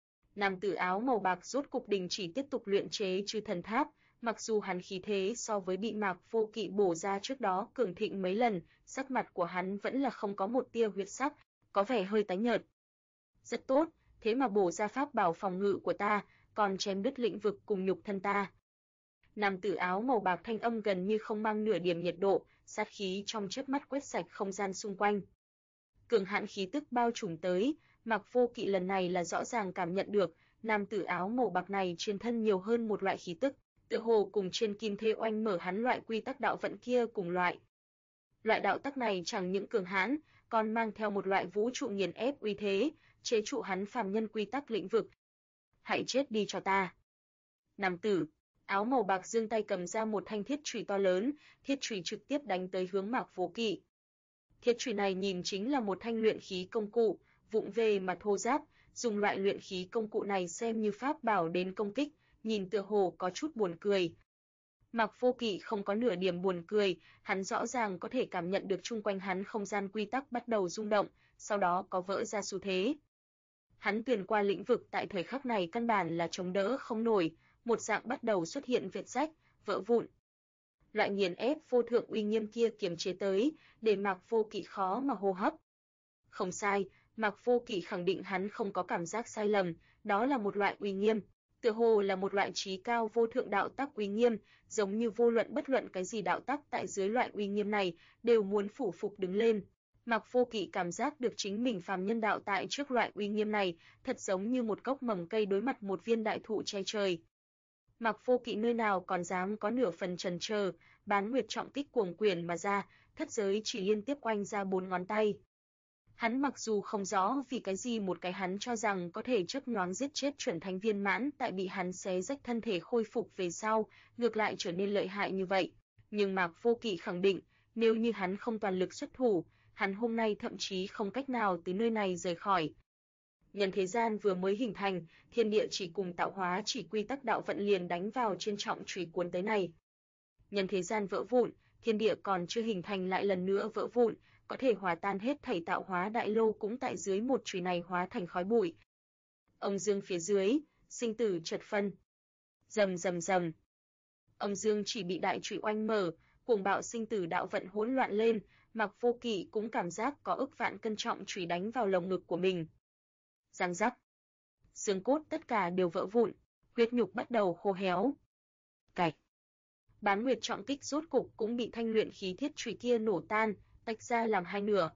Nam tử áo màu bạc rốt cục đình chỉ tiếp tục luyện chế chư thần tháp, mặc dù hắn khí thế so với bị Mạc Vô Kỵ bổ ra trước đó cường thịnh mấy lần, sắc mặt của hắn vẫn là không có một tia huyết sắc, có vẻ hơi tái nhợt. Rất tốt, thế mà bổ ra pháp bảo phòng ngự của ta, còn chém đứt lĩnh vực cùng nhục thân ta. Nam tử áo màu bạc thanh âm gần như không mang nửa điểm nhiệt độ, sát khí trong chớp mắt quét sạch không gian xung quanh. Cường hãn khí tức bao trùm tới, Mạc Vô Kỵ lần này là rõ ràng cảm nhận được, nam tử áo màu bạc này trên thân nhiều hơn một loại khí tức, tựa hồ cùng trên Kim Thế Oanh mở hắn loại quy tắc đạo vận kia cùng loại. Loại đạo tắc này chẳng những cường hãn, còn mang theo một loại vũ trụ nghiền ép uy thế, chế trụ hắn phàm nhân quy tắc lĩnh vực. Hãy chết đi cho ta. Nam tử áo màu bạc giương tay cầm ra một thanh thiết chùy to lớn, thiết chùy trực tiếp đánh tới hướng Mạc Vô Kỵ. Thiết chùy này nhìn chính là một thanh luyện khí công cụ, vụng về mà thô ráp, dùng loại luyện khí công cụ này xem như pháp bảo đến công kích, nhìn tựa hồ có chút buồn cười. Mạc Vô Kỵ không có nửa điểm buồn cười, hắn rõ ràng có thể cảm nhận được chung quanh hắn không gian quy tắc bắt đầu rung động, sau đó có vỡ ra xu thế. Hắn tuyển qua lĩnh vực tại thời khắc này căn bản là chống đỡ không nổi, một dạng bắt đầu xuất hiện vết rách, vỡ vụn. Loại nghiền ép vô thượng uy nghiêm kia kiềm chế tới, để Mạc Vô Kỵ khó mà hô hấp. Không sai, Mạc Vô Kỵ khẳng định hắn không có cảm giác sai lầm, đó là một loại uy nghiêm, tựa hồ là một loại trí cao vô thượng đạo tắc uy nghiêm, giống như vô luận bất luận cái gì đạo tắc tại dưới loại uy nghiêm này đều muốn phủ phục đứng lên. Mạc Vô Kỵ cảm giác được chính mình phàm nhân đạo tại trước loại uy nghiêm này, thật giống như một gốc mầm cây đối mặt một viên đại thụ che trời. Mạc Vô Kỵ nơi nào còn dám có nửa phần chần chờ, bán nguyệt trọng kích cuồng quyền mà ra, thất giới chỉ liên tiếp oanh ra 4 ngón tay. Hắn mặc dù không rõ vì cái gì một cái hắn cho rằng có thể chớp nhoáng giết chết chuẩn thánh viên mãn tại bị hắn xé rách thân thể khôi phục về sau, ngược lại trở nên lợi hại như vậy, nhưng Mạc Vô Kỵ khẳng định, nếu như hắn không toàn lực xuất thủ, hắn hôm nay thậm chí không cách nào từ nơi này rời khỏi. Nhân thế gian vừa mới hình thành, thiên địa chỉ cùng tạo hóa chỉ quy tắc đạo vận liền đánh vào trên trọng chùy cuốn tới này. Nhân thế gian vỡ vụn, thiên địa còn chưa hình thành lại lần nữa vỡ vụn, có thể hòa tan hết thảy tạo hóa đại lô cũng tại dưới một chùy này hóa thành khói bụi. Âm dương phía dưới, sinh tử chợt phân. Rầm rầm rầm. Âm dương chỉ bị đại chùy oanh mở, cuồng bạo sinh tử đạo vận hỗn loạn lên, Mạc Vô Kỵ cũng cảm giác có ức vạn cân trọng chùy đánh vào lồng ngực của mình. Răng rắc. Xương cốt tất cả đều vỡ vụn, huyết nhục bắt đầu khô héo. Cạch. Bán nguyệt trọng kích rốt cục cũng bị thanh luyện khí thiết chùy kia nổ tan, tách ra làm hai nửa.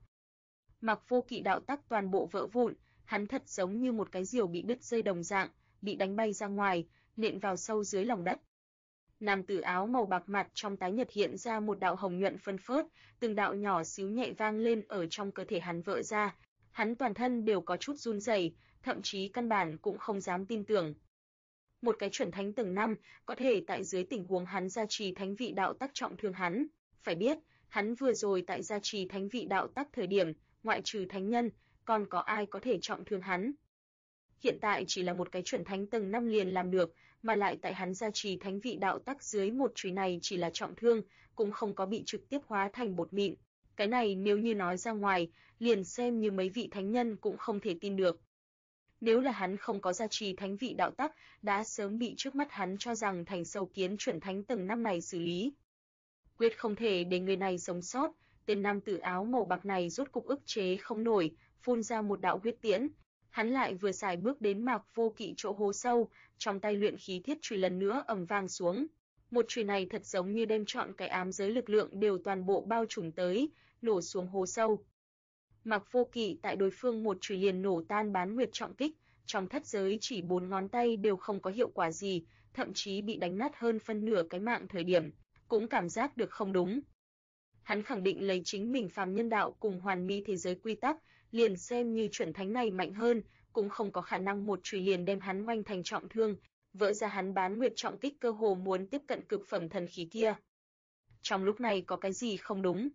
Mạc Vô Kỵ đạo tắc toàn bộ vỡ vụn, hắn thật giống như một cái diều bị đứt dây đồng dạng, bị đánh bay ra ngoài, nện vào sâu dưới lòng đất. Nam tử áo màu bạc mặt trong tái nhật hiện ra một đạo hồng nhuận phân phớt, từng đạo nhỏ xíu nhẹ vang lên ở trong cơ thể hắn vỡ ra, hắn toàn thân đều có chút run rẩy, thậm chí căn bản cũng không dám tin tưởng. Một cái chuẩn thánh tầng 5 có thể tại dưới tình huống hắn gia trì thánh vị đạo tắc trọng thương hắn, phải biết, hắn vừa rồi tại gia trì thánh vị đạo tắc thời điểm, ngoại trừ thánh nhân, còn có ai có thể trọng thương hắn. Hiện tại chỉ là một cái chuẩn thánh tầng 5 liền làm được, mà lại tại hắn gia trì thánh vị đạo tắc dưới một chùy này chỉ là trọng thương, cũng không có bị trực tiếp hóa thành bột mịn. Cái này nếu như nói ra ngoài, liền xem như mấy vị thánh nhân cũng không thể tin được. Nếu là hắn không có gia trì thánh vị đạo tắc, đã sớm bị trước mắt hắn cho rằng thành sâu kiến chuẩn thánh tầng 5 này xử lý. Quyết không thể để người này sống sót, tên nam tử áo màu bạc này rốt cục ức chế không nổi, phun ra một đạo huyết tiễn. Hắn lại vừa xài bước đến Mạc Vô Kỵ chỗ hố sâu, trong tay luyện khí thiết chùy lần nữa ầm vang xuống. Một chùy này thật giống như đem trọn cái ám giới lực lượng đều toàn bộ bao trùm tới, nổ xuống hố sâu. Mạc Vô Kỵ tại đối phương một chùy liền nổ tan bán nguyệt trọng kích, trong thất giới chỉ 4 ngón tay đều không có hiệu quả gì, thậm chí bị đánh nát hơn phân nửa cái mạng thời điểm, cũng cảm giác được không đúng. Hắn khẳng định lấy chính mình phàm nhân đạo cùng hoàn mỹ thế giới quy tắc, liền xem như chuẩn thánh này mạnh hơn, cũng không có khả năng một chùy liền đem hắn oanh thành trọng thương, vỡ ra hắn bán nguyệt trọng kích cơ hồ muốn tiếp cận cực phẩm thần khí kia. Trong lúc này có cái gì không đúng?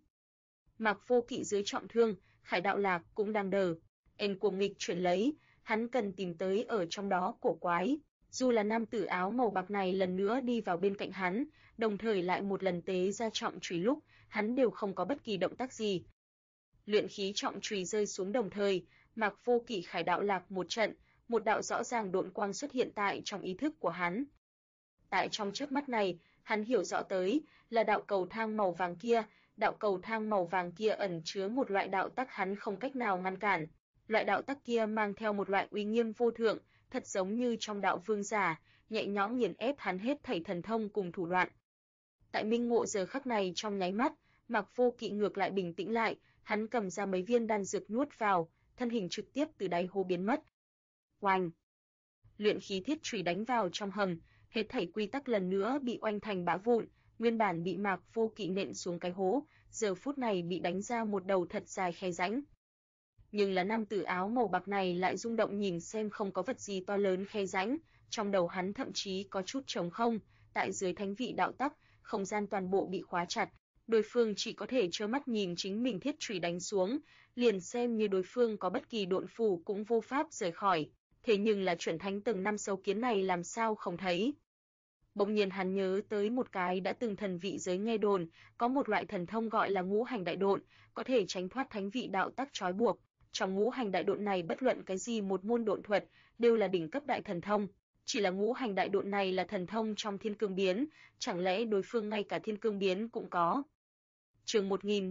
Mạc Vô Kỵ dưới trọng thương, Khải Đạo Lạc cũng đang đờ, cuồng nghịch chuyển lấy, hắn cần tìm tới ở trong đó cổ quái. Dù là nam tử áo màu bạc này lần nữa đi vào bên cạnh hắn, đồng thời lại một lần tế ra trọng chùy lúc, hắn đều không có bất kỳ động tác gì. Luyện khí trọng chùy rơi xuống đồng thời, Mạc Vô Kỵ khải đạo lạc một trận, một đạo rõ ràng độn quang xuất hiện tại trong ý thức của hắn. Tại trong chớp mắt này, hắn hiểu rõ tới là đạo cầu thang màu vàng kia, đạo cầu thang màu vàng kia ẩn chứa một loại đạo tắc hắn không cách nào ngăn cản. Loại đạo tắc kia mang theo một loại uy nghiêm vô thượng, thật giống như trong đạo vương giả, nhẹ nhõm nghiền ép hắn hết thảy thần thông cùng thủ đoạn. Tại minh ngộ giờ khắc này trong nháy mắt, Mạc Vô Kỵ ngược lại bình tĩnh lại, hắn cầm ra mấy viên đan dược nuốt vào, thân hình trực tiếp từ đáy hố biến mất. Oanh! Luyện khí thiết chùy đánh vào trong hầm, hết thảy quy tắc lần nữa bị oanh thành bã vụn, nguyên bản bị Mạc Vô Kỵ nện xuống cái hố, giờ phút này bị đánh ra một đầu thật dài khe rãnh. Nhưng là nam tử áo màu bạc này lại rung động nhìn xem không có vật gì to lớn khe rãnh, trong đầu hắn thậm chí có chút trống không, tại dưới thánh vị đạo tắc, không gian toàn bộ bị khóa chặt, đối phương chỉ có thể trơ mắt nhìn chính mình thiết chùy đánh xuống, liền xem như đối phương có bất kỳ độn phù cũng vô pháp rời khỏi, thế nhưng là chuẩn thánh tầng 5 sâu kiến này làm sao không thấy. Bỗng nhiên hắn nhớ tới một cái đã từng thần vị giới nghe đồn, có một loại thần thông gọi là ngũ hành đại độn, có thể tránh thoát thánh vị đạo tắc trói buộc. Trong ngũ hành đại độn này bất luận cái gì một môn độn thuật đều là đỉnh cấp đại thần thông, chỉ là ngũ hành đại độn này là thần thông trong thiên cương biến, chẳng lẽ đối phương ngay cả thiên cương biến cũng có. Chương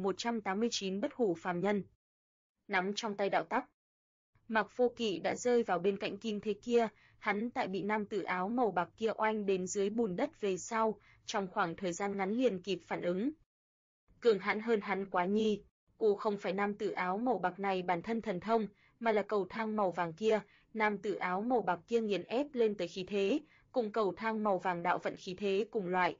1189 bất hủ phàm nhân. Nắm trong tay đạo tắc. Mạc Vô Kỵ đã rơi vào bên cạnh kim thế kia, hắn tại bị nam tử áo màu bạc kia oanh đến dưới bùn đất về sau, trong khoảng thời gian ngắn liền kịp phản ứng. Cường hãn hơn hắn quá nhi, cô không phải nam tử áo màu bạc này bản thân thần thông, mà là cầu thang màu vàng kia, nam tử áo màu bạc kia nghiền ép lên tới khí thế, cùng cầu thang màu vàng đạo vận khí thế cùng loại.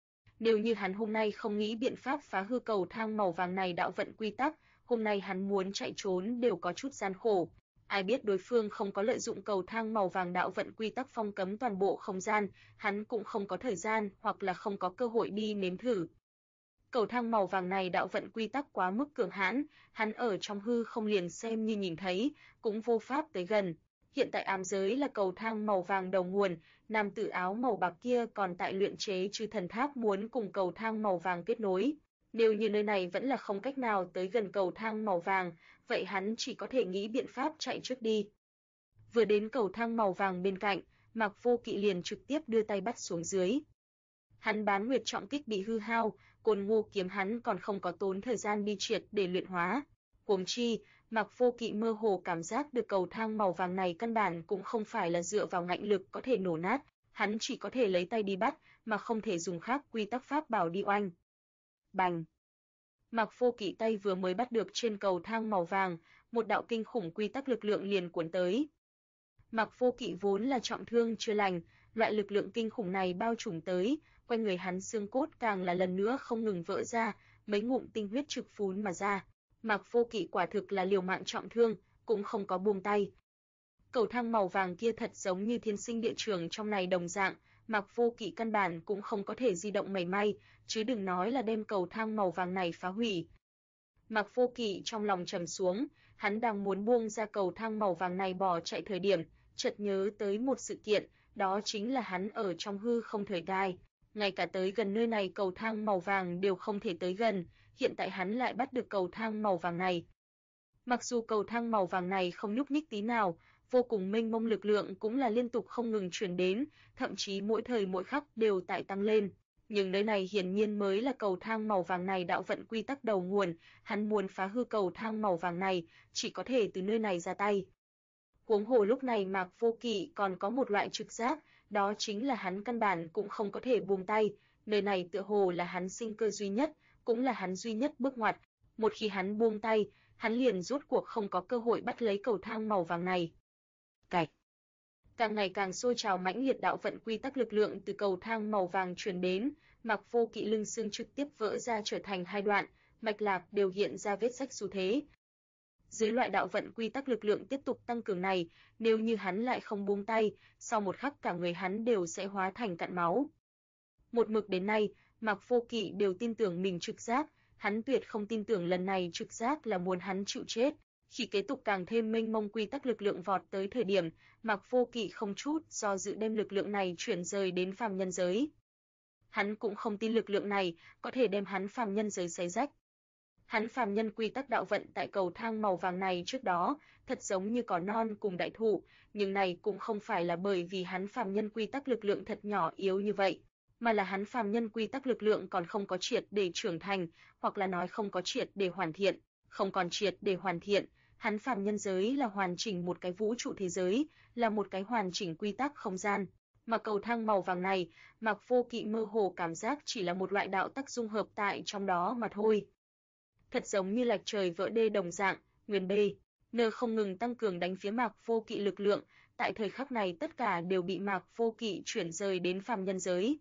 Nếu như hắn hôm nay không nghĩ biện pháp phá hư cầu thang màu vàng này đạo vận quy tắc, hôm nay hắn muốn chạy trốn đều có chút gian khổ. Ai biết đối phương không có lợi dụng cầu thang màu vàng đạo vận quy tắc phong cấm toàn bộ không gian, hắn cũng không có thời gian hoặc là không có cơ hội đi nếm thử. Cầu thang màu vàng này đạo vận quy tắc quá mức cường hãn, hắn ở trong hư không liền xem như nhìn thấy, cũng vô pháp tới gần. Hiện tại ám giới là cầu thang màu vàng đầu nguồn, nam tử áo màu bạc kia còn tại luyện chế chư thần tháp muốn cùng cầu thang màu vàng kết nối. Nếu như nơi này vẫn là không cách nào tới gần cầu thang màu vàng, vậy hắn chỉ có thể nghĩ biện pháp chạy trước đi. Vừa đến cầu thang màu vàng bên cạnh, Mạc Vô Kỵ liền trực tiếp đưa tay bắt xuống dưới. Hắn bán nguyệt trọng kích bị hư hao, Côn Ngô kiếm hắn còn không có tốn thời gian đi triệt để luyện hóa. Huống chi, Mạc Vô Kỵ mơ hồ cảm giác được cầu thang màu vàng này căn bản cũng không phải là dựa vào ngạnh lực có thể nổ nát, hắn chỉ có thể lấy tay đi bắt, mà không thể dùng khác quy tắc pháp bảo đi oanh. Bành! Mạc Vô Kỵ tay vừa mới bắt được trên cầu thang màu vàng, một đạo kinh khủng quy tắc lực lượng liền cuốn tới. Mạc Vô Kỵ vốn là trọng thương chưa lành, loại lực lượng kinh khủng này bao trùm tới, quanh người hắn xương cốt càng là lần nữa không ngừng vỡ ra, mấy ngụm tinh huyết trực phún mà ra. Mạc Vô Kỵ quả thực là liều mạng trọng thương, cũng không có buông tay. Cầu thang màu vàng kia thật giống như thiên sinh địa trường trong này đồng dạng, Mạc Vô Kỵ căn bản cũng không có thể di động mảy may, chứ đừng nói là đem cầu thang màu vàng này phá hủy. Mạc Vô Kỵ trong lòng trầm xuống, hắn đang muốn buông ra cầu thang màu vàng này bỏ chạy thời điểm, chợt nhớ tới một sự kiện, đó chính là hắn ở trong hư không thời đại, ngay cả tới gần nơi này cầu thang màu vàng đều không thể tới gần, hiện tại hắn lại bắt được cầu thang màu vàng này. Mặc dù cầu thang màu vàng này không nhúc nhích tí nào, vô cùng mênh mông lực lượng cũng là liên tục không ngừng truyền đến, thậm chí mỗi thời mỗi khắc đều tại tăng lên. Nhưng nơi này hiển nhiên mới là cầu thang màu vàng này đạo vận quy tắc đầu nguồn, hắn muốn phá hư cầu thang màu vàng này, chỉ có thể từ nơi này ra tay. Huống hồ lúc này Mạc Vô Kỵ còn có một loại trực giác, đó chính là hắn căn bản cũng không có thể buông tay, nơi này tựa hồ là hắn sinh cơ duy nhất, cũng là hắn duy nhất bước ngoặt, một khi hắn buông tay, hắn liền rốt cuộc không có cơ hội bắt lấy cầu thang màu vàng này. Cạch. Càng ngày càng sôi trào mãnh liệt đạo vận quy tắc lực lượng từ cầu thang màu vàng truyền đến, Mạc Vô Kỵ lưng xương trực tiếp vỡ ra trở thành hai đoạn, mạch lạc đều hiện ra vết rách xu thế. Dưới loại đạo vận quy tắc lực lượng tiếp tục tăng cường này, nếu như hắn lại không buông tay, sau một khắc cả người hắn đều sẽ hóa thành cạn máu. Một mực đến nay, Mạc Vô Kỵ đều tin tưởng mình trực giác, hắn tuyệt không tin tưởng lần này trực giác là muốn hắn chịu chết. Khi kế tục càng thêm mênh mông quy tắc lực lượng vọt tới thời điểm, Mạc Vô Kỵ không chút do dự đem lực lượng này chuyển rời đến phàm nhân giới. Hắn cũng không tin lực lượng này có thể đem hắn phàm nhân giới xé rách. Hắn phàm nhân quy tắc đạo vận tại cầu thang màu vàng này trước đó, thật giống như cỏ non cùng đại thụ, nhưng này cũng không phải là bởi vì hắn phàm nhân quy tắc lực lượng thật nhỏ yếu như vậy, mà là hắn phàm nhân quy tắc lực lượng còn không có triệt để trưởng thành, hoặc là nói không có triệt để hoàn thiện, không còn triệt để hoàn thiện, hắn phàm nhân giới là hoàn chỉnh một cái vũ trụ thế giới, là một cái hoàn chỉnh quy tắc không gian. Mà cầu thang màu vàng này, Mạc Vô Kỵ mơ hồ cảm giác chỉ là một loại đạo tắc dung hợp tại trong đó mà thôi. Thật giống như lạch trời vỡ đê đồng dạng, Nguyên B, N không ngừng tăng cường đánh phía Mạc Vô Kỵ lực lượng, tại thời khắc này tất cả đều bị Mạc Vô Kỵ chuyển rời đến phàm nhân giới.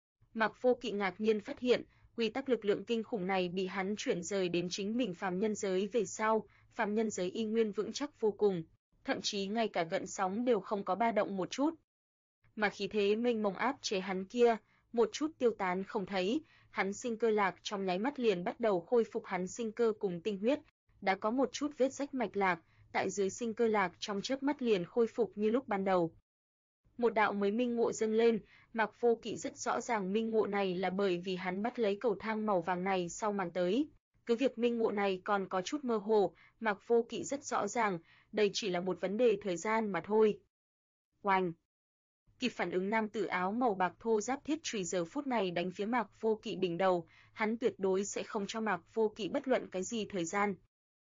Mạc Vô Kỵ ngạc nhiên phát hiện, quy tắc lực lượng kinh khủng này bị hắn chuyển rời đến chính mình phàm nhân giới về sau, phàm nhân giới y nguyên vững chắc vô cùng, thậm chí ngay cả gợn sóng đều không có ba động một chút. Mà khí thế mênh mông áp chế hắn kia, một chút tiêu tán không thấy, hắn sinh cơ lạc trong nháy mắt liền bắt đầu khôi phục hắn sinh cơ cùng tinh huyết, đã có một chút vết rách mạch lạc, tại dưới sinh cơ lạc trong chớp mắt liền khôi phục như lúc ban đầu. Một đạo mới minh ngộ dâng lên, Mạc Vô Kỵ rất rõ ràng minh ngộ này là bởi vì hắn bắt lấy cầu thang màu vàng này sau màn tới. Cứ việc minh ngộ này còn có chút mơ hồ, Mạc Vô Kỵ rất rõ ràng, đây chỉ là một vấn đề thời gian mà thôi. Oanh! Kịp phản ứng nam tử áo màu bạc thô giáp thiết chùy giờ phút này đánh phía Mạc Vô Kỵ đỉnh đầu, hắn tuyệt đối sẽ không cho Mạc Vô Kỵ bất luận cái gì thời gian.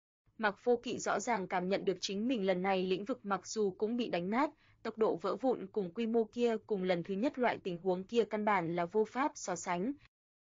Mạc Vô Kỵ rõ ràng cảm nhận được chính mình lần này lĩnh vực mặc dù cũng bị đánh nát, tốc độ vỡ vụn cùng quy mô kia cùng lần thứ nhất loại tình huống kia căn bản là vô pháp so sánh.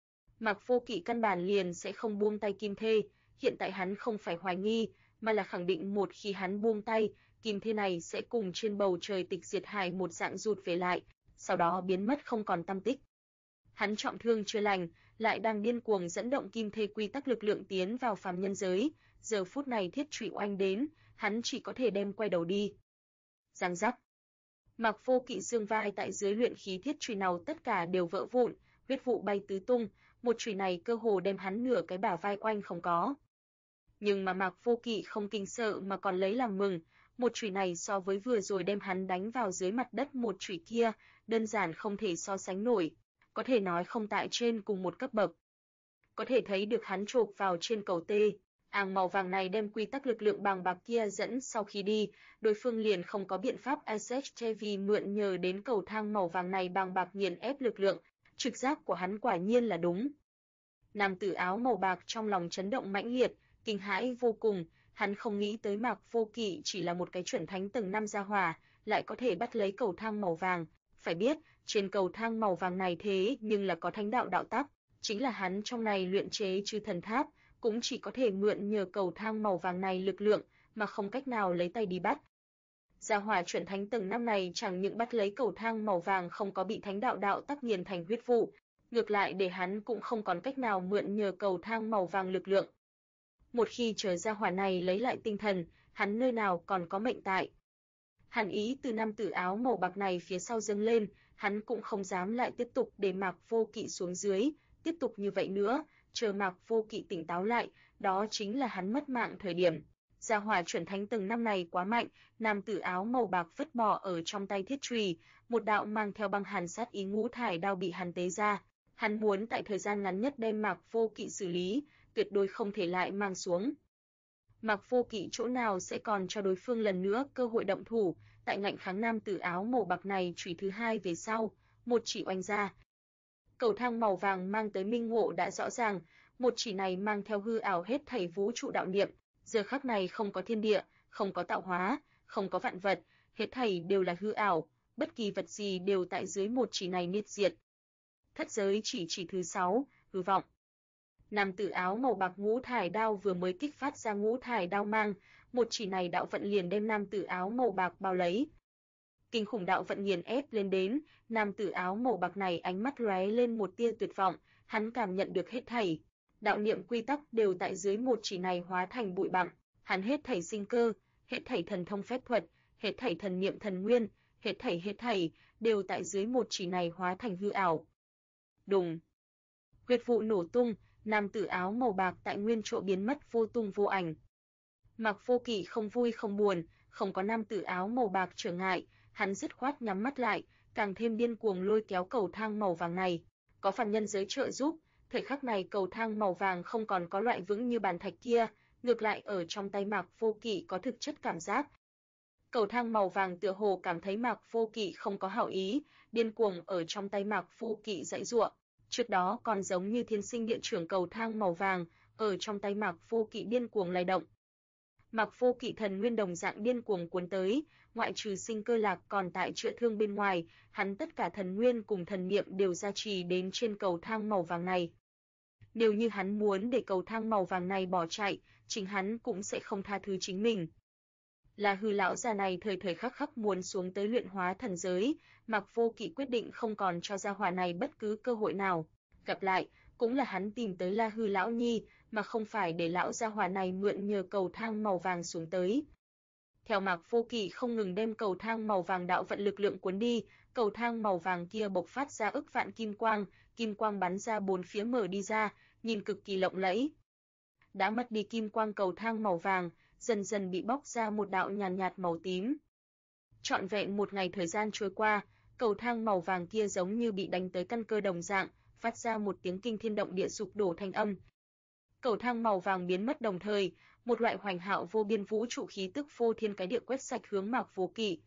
Mạc Vô Kỵ căn bản liền sẽ không buông tay Kim Thê, hiện tại hắn không phải hoài nghi, mà là khẳng định một khi hắn buông tay, Kim Thê này sẽ cùng trên bầu trời tịch diệt hải một dạng rụt về lại, sau đó biến mất không còn tăm tích. Hắn trọng thương chưa lành, lại đang điên cuồng dẫn động Kim Thê quy tắc lực lượng tiến vào phàm nhân giới, giờ phút này thiết chủy oanh đến, hắn chỉ có thể đem quay đầu đi. Giang giác. Mạc Vô Kỵ xương vai tại dưới luyện khí thiết chủy nào tất cả đều vỡ vụn, huyết vụ bay tứ tung, một chủy này cơ hồ đem hắn nửa cái bả vai oanh không có. Nhưng mà Mạc Vô Kỵ không kinh sợ mà còn lấy làm mừng, một chủy này so với vừa rồi đem hắn đánh vào dưới mặt đất một chủy kia, đơn giản không thể so sánh nổi, có thể nói không tại trên cùng một cấp bậc. Có thể thấy được hắn chộp vào trên cầu tê, àng màu vàng này đem quy tắc lực lượng bàng bạc kia dẫn sau khi đi, đối phương liền không có biện pháp SHTV mượn nhờ đến cầu thang màu vàng này bàng bạc nghiền ép lực lượng, trực giác của hắn quả nhiên là đúng. Nam tử áo màu bạc trong lòng chấn động mãnh liệt, kinh hãi vô cùng, hắn không nghĩ tới Mạc Vô Kỵ chỉ là một cái chuẩn thánh tầng 5 gia hỏa, lại có thể bắt lấy cầu thang màu vàng, phải biết, trên cầu thang màu vàng này thế nhưng là có thánh đạo đạo tắc, chính là hắn trong này luyện chế chư thần tháp, cũng chỉ có thể mượn nhờ cầu thang màu vàng này lực lượng, mà không cách nào lấy tay đi bắt. Gia hỏa chuẩn thánh tầng 5 này chẳng những bắt lấy cầu thang màu vàng không có bị thánh đạo đạo tắc nghiền thành huyết vụ, ngược lại để hắn cũng không còn cách nào mượn nhờ cầu thang màu vàng lực lượng. Một khi chờ gia hỏa này lấy lại tinh thần, hắn nơi nào còn có mệnh tại. Hàn ý từ nam tử áo màu bạc này phía sau dâng lên, hắn cũng không dám lại tiếp tục để Mạc Vô Kỵ xuống dưới, tiếp tục như vậy nữa, chờ Mạc Vô Kỵ tỉnh táo lại, đó chính là hắn mất mạng thời điểm. Gia hỏa chuẩn thánh tầng 5 này quá mạnh, nam tử áo màu bạc vứt bỏ ở trong tay thiết chùy, một đạo mang theo băng hàn sát ý ngũ thải đao bị hắn tế ra. Hắn muốn tại thời gian ngắn nhất đem Mạc Vô Kỵ xử lý, tuyệt đối không thể lại mang xuống. Mạc Vô Kỵ chỗ nào sẽ còn cho đối phương lần nữa cơ hội động thủ, tại ngạnh kháng nam tử áo màu bạc này chùy thứ hai về sau, một chỉ oanh ra. Cầu thang màu vàng mang tới minh ngộ đã rõ ràng, một chỉ này mang theo hư ảo hết thảy vũ trụ đạo niệm, giờ khắc này không có thiên địa, không có tạo hóa, không có vạn vật, hết thảy đều là hư ảo, bất kỳ vật gì đều tại dưới một chỉ này niết diệt. Thất giới chỉ thứ 6, hư vọng. Nam tử áo màu bạc ngũ thải đao vừa mới kích phát ra ngũ thải đao mang, một chỉ này đạo vận liền đem nam tử áo màu bạc bao lấy. Kinh khủng đạo vận nghiền ép lên đến, nam tử áo màu bạc này ánh mắt lóe lên một tia tuyệt vọng, hắn cảm nhận được hết thảy, đạo niệm quy tắc đều tại dưới một chỉ này hóa thành bụi bặm, hắn hết thảy sinh cơ, hết thảy thần thông phép thuật, hết thảy thần niệm thần nguyên, hết thảy đều tại dưới một chỉ này hóa thành hư ảo. Đùng. Huyết vụ nổ tung, nam tử áo màu bạc tại nguyên chỗ biến mất vô tung vô ảnh. Mạc Vô Kỵ không vui không buồn, không có nam tử áo màu bạc trở ngại, hắn dứt khoát nhắm mắt lại, càng thêm điên cuồng lôi kéo cầu thang màu vàng này. Có phàm nhân giới trợ giúp, Thời khắc này cầu thang màu vàng không còn có loại vững như bàn thạch kia, ngược lại ở trong tay Mạc Vô Kỵ có thực chất cảm giác. Cầu thang màu vàng tựa hồ cảm thấy Mạc Vô Kỵ không có hảo ý, điên cuồng ở trong tay Mạc Vô Kỵ giãy giụa. Trước đó còn giống như thiên sinh địa trưởng cầu thang màu vàng, ở trong tay Mạc Vô Kỵ điên cuồng lay động. Mạc Vô Kỵ thần nguyên đồng dạng điên cuồng cuốn tới, ngoại trừ sinh cơ lạc còn tại chữa thương bên ngoài, hắn tất cả thần nguyên cùng thần niệm đều gia trì đến trên cầu thang màu vàng này. Nếu như hắn muốn để cầu thang màu vàng này bỏ chạy, chính hắn cũng sẽ không tha thứ chính mình. Là hư lão già này thời thời khắc khắc muốn xuống tới luyện hóa thần giới, Mạc Vô Kỵ quyết định không còn cho gia hỏa này bất cứ cơ hội nào. Gặp lại, cũng là hắn tìm tới La Hư lão nhi, mà không phải để lão gia hỏa này mượn nhờ cầu thang màu vàng xuống tới. Theo Mạc Vô Kỵ không ngừng đem cầu thang màu vàng đạo vận lực lượng cuốn đi, cầu thang màu vàng kia bộc phát ra ức vạn kim quang bắn ra bốn phía mở đi ra, nhìn cực kỳ lộng lẫy. Đã mất đi kim quang cầu thang màu vàng, dần dần bị bóc ra một đạo nhàn nhạt màu tím. Trọn vẹn một ngày thời gian trôi qua, cầu thang màu vàng kia giống như bị đánh tới căn cơ đồng dạng, phát ra một tiếng kinh thiên động địa sụp đổ thanh âm. Cầu thang màu vàng biến mất đồng thời, một loại hoành hạo vô biên vũ trụ khí tức phô thiên cái địa quét sạch hướng Mạc Vô Kỵ.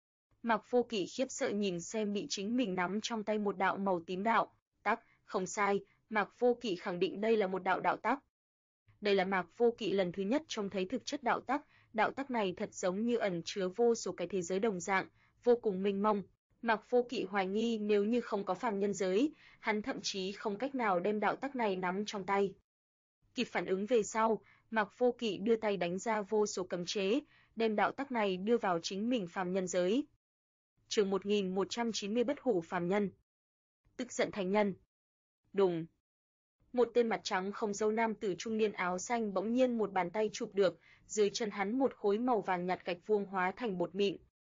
Mạc Vô Kỵ khiếp sợ nhìn xem bị chính mình nắm trong tay một đạo màu tím đạo tắc, không sai, Mạc Vô Kỵ khẳng định đây là một đạo tắc. Đây là Mạc Vô Kỵ lần thứ nhất trông thấy thực chất đạo tắc này thật giống như ẩn chứa vô số cái thế giới đồng dạng, vô cùng mênh mông. Mạc Vô Kỵ hoài nghi nếu như không có phàm nhân giới, hắn thậm chí không cách nào đem đạo tắc này nắm trong tay. Kịp phản ứng về sau, Mạc Vô Kỵ đưa tay đánh ra vô số cấm chế, đem đạo tắc này đưa vào chính mình phàm nhân giới. Chương 1190 bất hủ phàm nhân. Tức giận thành nhân. Đùng. Một tên mặt trắng không râu nam tử trung niên áo xanh bỗng nhiên một bàn tay chụp được, dưới chân hắn một khối màu vàng nhạt gạch vuông hóa thành bột mịn.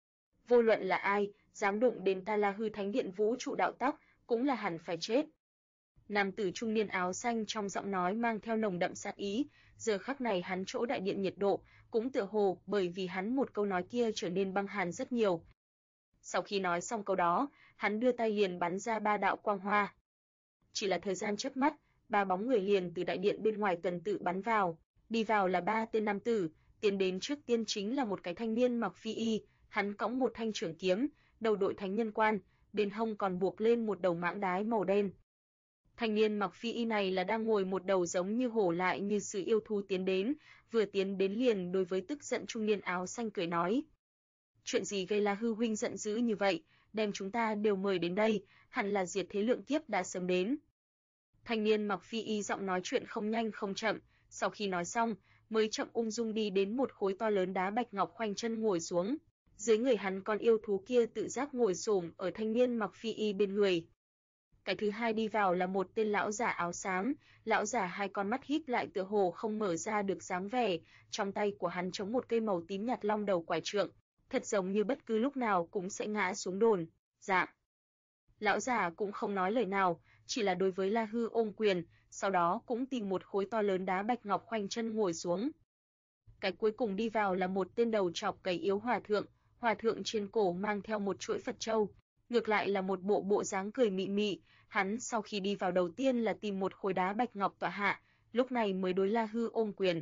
Vô luận là ai, dám đụng đến ta La Hư Thánh Điện vũ trụ đạo tắc, cũng là hẳn phải chết. Nam tử trung niên áo xanh trong giọng nói mang theo nồng đậm sát ý, giờ khắc này hắn chỗ đại điện nhiệt độ, cũng tựa hồ bởi vì hắn một câu nói kia trở nên băng hàn rất nhiều. Sau khi nói xong câu đó, hắn đưa tay liền bắn ra 3 đạo quang hoa. Chỉ là thời gian chớp mắt, 3 bóng người liền từ đại điện bên ngoài tuần tự bắn vào, đi vào là 3 tên nam tử, tiến đến trước tiên chính là một cái thanh niên mặc phi y, hắn cõng một thanh trưởng kiếm, đầu đội thánh nhân quan, bên hông còn buộc lên một đầu mãng đái màu đen. Thanh niên mặc phi y này là đang ngồi một đầu giống như hổ lại như sự yêu thú tiến đến, vừa tiến đến liền đối với tức giận trung niên áo xanh cười nói: "Chuyện gì gây La Hư huynh giận dữ như vậy, đem chúng ta đều mời đến đây, hẳn là diệt thế lượng kiếp đã sớm đến." Thanh niên mặc phi y giọng nói chuyện không nhanh không chậm, sau khi nói xong, mới chậm ung dung đi đến một khối to lớn đá bạch ngọc khoanh chân ngồi xuống. Dưới người hắn con yêu thú kia tự giác ngồi xổm ở thanh niên mặc phi y bên người. Cái thứ hai đi vào là một tên lão giả áo xám, lão giả hai con mắt híp lại tựa hồ không mở ra được dáng vẻ, trong tay của hắn chống một cây màu tím nhạt long đầu quải trượng, thật giống như bất cứ lúc nào cũng sẽ ngã xuống đồn. Dạ. Lão giả cũng không nói lời nào, chỉ là đối với La Hư ôm quyền, sau đó cũng tìm một khối to lớn đá bạch ngọc khoanh chân ngồi xuống. Cái cuối cùng đi vào là một tên đầu trọc gầy yếu hòa thượng trên cổ mang theo một chuỗi Phật châu, ngược lại là một bộ dáng cười mị mị, hắn sau khi đi vào đầu tiên là tìm một khối đá bạch ngọc tọa hạ, lúc này mới đối La Hư ôm quyền.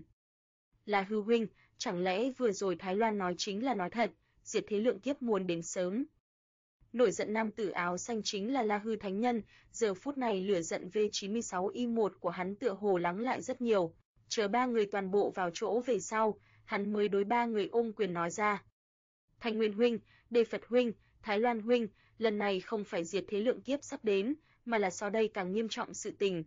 La Hư huynh, chẳng lẽ vừa rồi Thái Loan nói chính là nói thật, diệt thế lượng kiếp muốn đến sớm? Nổi giận nam tử áo xanh chính là La Hư Thánh Nhân, giờ phút này lửa giận V96Y1 của hắn tựa hồ lắng lại rất nhiều, chờ 3 người toàn bộ vào chỗ về sau, hắn mới đối 3 người ôm quyền nói ra: Thanh Nguyên huynh, Đề Phật huynh, Thái Loan huynh, lần này không phải diệt thế lượng kiếp sắp đến, mà là so đây càng nghiêm trọng sự tình.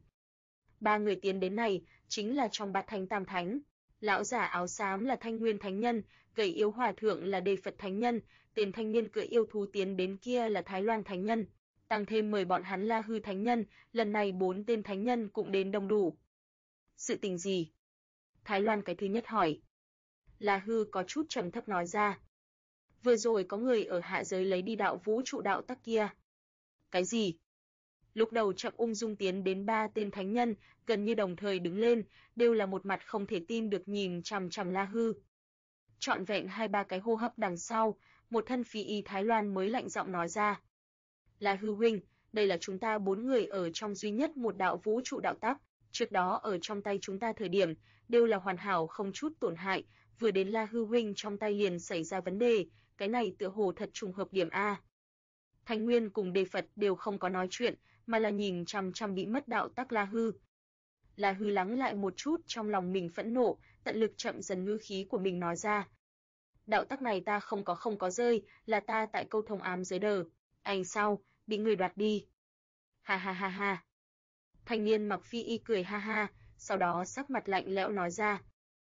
3 người tiến đến này chính là trong Bát Thánh Tam Thánh. Lão giả áo xám là Thanh Nguyên Thánh Nhân, gầy yếu hòa thượng là Đề Phật Thánh Nhân, tên thanh niên cưỡi yêu thú tiến đến kia là Thái Loan Thánh Nhân. Tăng thêm mời bọn hắn La Hư Thánh Nhân, lần này 4 tên thánh nhân cũng đến đông đủ. Sự tình gì? Thái Loan cái thứ nhất hỏi. La Hư có chút trầm thấp nói ra. Vừa rồi có người ở hạ giới lấy đi đạo vũ trụ đạo tắc kia. Cái gì? Lúc đầu chậm ung dung tiến đến 3 tên thánh nhân, gần như đồng thời đứng lên, đều là một mặt không thể tin được nhìn chằm chằm La Hư. Trọn vẹn 2-3 cái hô hấp đằng sau, một thân phi y Thái Loan mới lạnh giọng nói ra: La Hư huynh, đây là chúng ta 4 người ở trong duy nhất một đạo vũ trụ đạo tắc, trước đó ở trong tay chúng ta thời điểm đều là hoàn hảo không chút tổn hại, vừa đến La Hư huynh trong tay liền xảy ra vấn đề, cái này tựa hồ thật trùng hợp điểm a. Thanh Nguyên cùng Đề Phật đều không có nói chuyện, mà là nhìn chằm chằm bị mất đạo tắc La Hư. La Hư lắng lại một chút trong lòng mình phẫn nộ, tận lực chậm dần ngữ khí của mình nói ra. Đạo tắc này ta không có rơi, là ta tại câu thông ám giới đờ. Anh sao, bị người đoạt đi. Ha ha ha ha. Thanh niên mặc phi y cười ha ha, sau đó sắc mặt lạnh lẽo nói ra.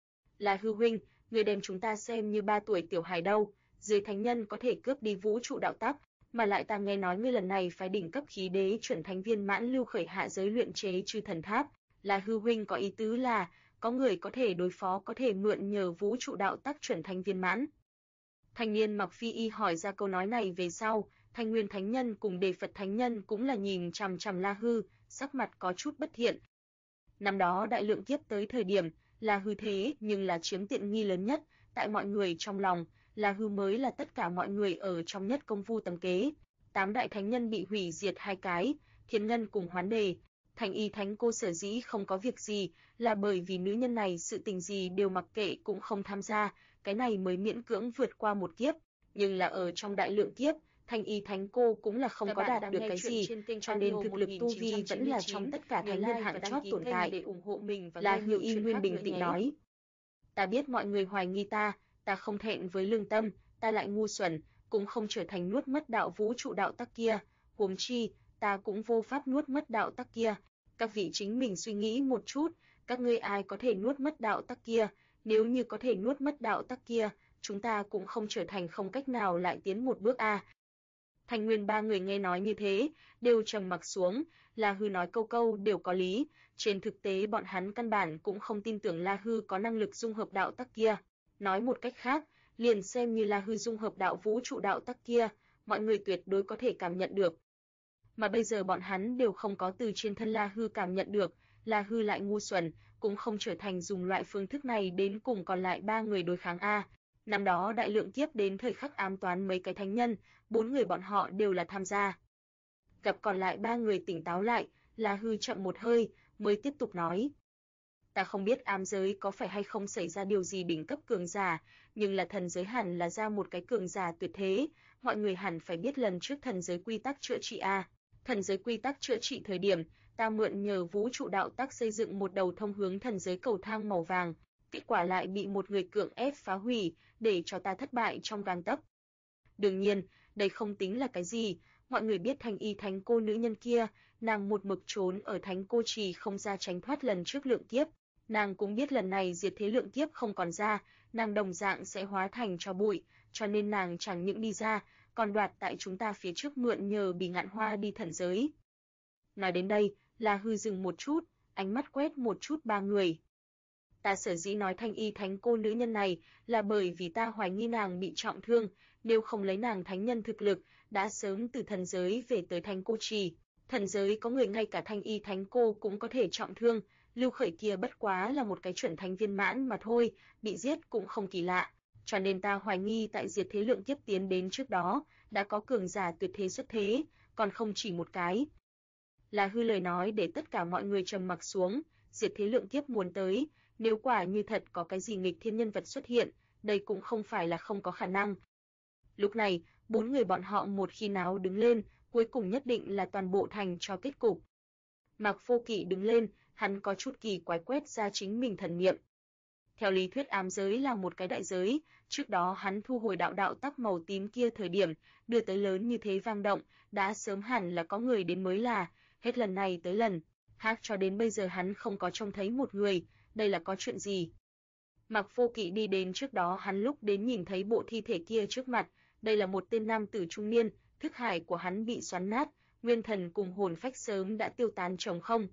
La Hư huynh, người đem chúng ta xem như 3 tuổi tiểu hài đâu, dưới thánh nhân có thể cướp đi vũ trụ đạo tắc, mà lại ta nghe nói ngươi lần này phái đỉnh cấp khí đế chuẩn thánh viên mãn lưu khởi hạ giới luyện chế chư thần tháp. La Hư huynh có ý tứ là có người có thể đối phó, có thể mượn nhờ vũ trụ đạo tắc chuẩn thánh viên mãn. Thanh niên mặc phi y hỏi ra câu nói này về sau, Thanh Nguyên thánh nhân cùng Đề Phật thánh nhân cũng là nhìn chằm chằm La Hư, sắc mặt có chút bất thiện. Năm đó đại lượng kiếp tới thời điểm, La Hư thế nhưng là chiếm tiện nghi lớn nhất, tại mọi người trong lòng, La Hư mới là tất cả mọi người ở trong nhất công phu tầm kế. 8 đại thánh nhân bị hủy diệt 2 cái, Thiên Ngân cùng Hoán Đề. Thanh Y Thánh Cô sở dĩ không có việc gì, là bởi vì nữ nhân này sự tình gì đều mặc kệ cũng không tham gia, cái này mới miễn cưỡng vượt qua một kiếp. Nhưng là ở trong đại lượng kiếp, Thanh Y Thánh Cô cũng là không có đạt được cái gì, cho nên thực lực tu vi vẫn là trong tất cả thánh nhân hạng chót tồn tại. Để ủng hộ mình và La Hư Y Nguyên bình tĩnh nói. Ta biết mọi người hoài nghi ta không thẹn với lương tâm, ta lại ngu xuẩn, cũng không trở thành nuốt mất đạo vũ trụ đạo tắc kia, huống chi, ta cũng vô pháp nuốt mất đạo tắc kia. Các vị chính mình suy nghĩ một chút, các ngươi ai có thể nuốt mất đạo tắc kia, nếu như có thể nuốt mất đạo tắc kia, chúng ta cũng không trở thành không cách nào lại tiến một bước a. Thanh Nguyên 3 người nghe nói như thế, đều trầm mặc xuống, La Hư nói câu câu đều có lý, trên thực tế bọn hắn căn bản cũng không tin tưởng La Hư có năng lực dung hợp đạo tắc kia. Nói một cách khác, liền xem như La Hư dung hợp đạo vũ trụ đạo tắc kia, mọi người tuyệt đối có thể cảm nhận được. Mà bây giờ bọn hắn đều không có từ trên thân La Hư cảm nhận được, La Hư lại ngu xuẩn, cũng không trở thành dùng loại phương thức này đến cùng còn lại 3 người đối kháng a. Năm đó đại lượng kiếp đến thời khắc ám toán mấy cái thánh nhân, 4 người bọn họ đều là tham gia. Gặp còn lại 3 người tỉnh táo lại, La Hư chậm một hơi, mới tiếp tục nói. Ta không biết ám giới có phải hay không xảy ra điều gì đỉnh cấp cường giả, nhưng là thần giới hẳn là ra một cái cường giả tuyệt thế, mọi người hẳn phải biết lần trước thần giới quy tắc chữa trị a. Thần giới quy tắc chữa trị thời điểm, ta mượn nhờ vũ trụ đạo tắc xây dựng một đầu thông hướng thần giới cầu thang màu vàng, kết quả lại bị một người cưỡng ép phá hủy, để cho ta thất bại trong gang tấc. Đương nhiên, đây không tính là cái gì, mọi người biết Thanh Y Thánh Cô nữ nhân kia, nàng một mực trốn ở Thánh Cô Trì không ra tránh thoát lần trước lượng kiếp, nàng cũng biết lần này diệt thế lượng kiếp không còn ra, nàng đồng dạng sẽ hóa thành tro bụi, cho nên nàng chẳng những đi ra, còn đoạt tại chúng ta phía trước mượn nhờ Bỉ Ngạn Hoa đi thần giới. Nói đến đây, La Hư dừng một chút, ánh mắt quét một chút 3 người. Ta sở dĩ nói Thanh Y Thánh Cô nữ nhân này là bởi vì ta hoài nghi nàng bị trọng thương, nếu không lấy nàng thánh nhân thực lực, đã sớm từ thần giới về tới Thánh Cô Trì. Thần giới có người ngay cả Thanh Y Thánh Cô cũng có thể trọng thương, Lưu Khởi kia bất quá là một cái chuẩn thánh viên mãn mà thôi, bị giết cũng không kỳ lạ. Cho nên ta hoài nghi tại diệt thế lượng kiếp tiến đến trước đó, đã có cường giả tuyệt thế xuất thế, còn không chỉ một cái. La Hư lời nói để tất cả mọi người trầm mặc xuống, diệt thế lượng kiếp muốn tới, nếu quả như thật có cái gì nghịch thiên nhân vật xuất hiện, đây cũng không phải là không có khả năng. Lúc này, 4 người bọn họ một khi nào đứng lên, cuối cùng nhất định là toàn bộ thành cho kết cục. Mạc Vô Kỵ đứng lên, hắn có chút kỳ quái quét ra chính mình thần niệm. Theo lý thuyết ám giới là một cái đại giới, trước đó hắn thu hồi đạo tắc màu tím kia thời điểm, đưa tới lớn như thế vang động, đã sớm hẳn là có người đến mới là, hết lần này tới lần, khác cho đến bây giờ hắn không có trông thấy một người, đây là có chuyện gì? Mạc Vô Kỵ đi đến trước đó hắn lúc đến nhìn thấy bộ thi thể kia trước mặt, đây là một tên nam tử trung niên, thức hải của hắn bị xoắn nát, nguyên thần cùng hồn phách sớm đã tiêu tán trống không.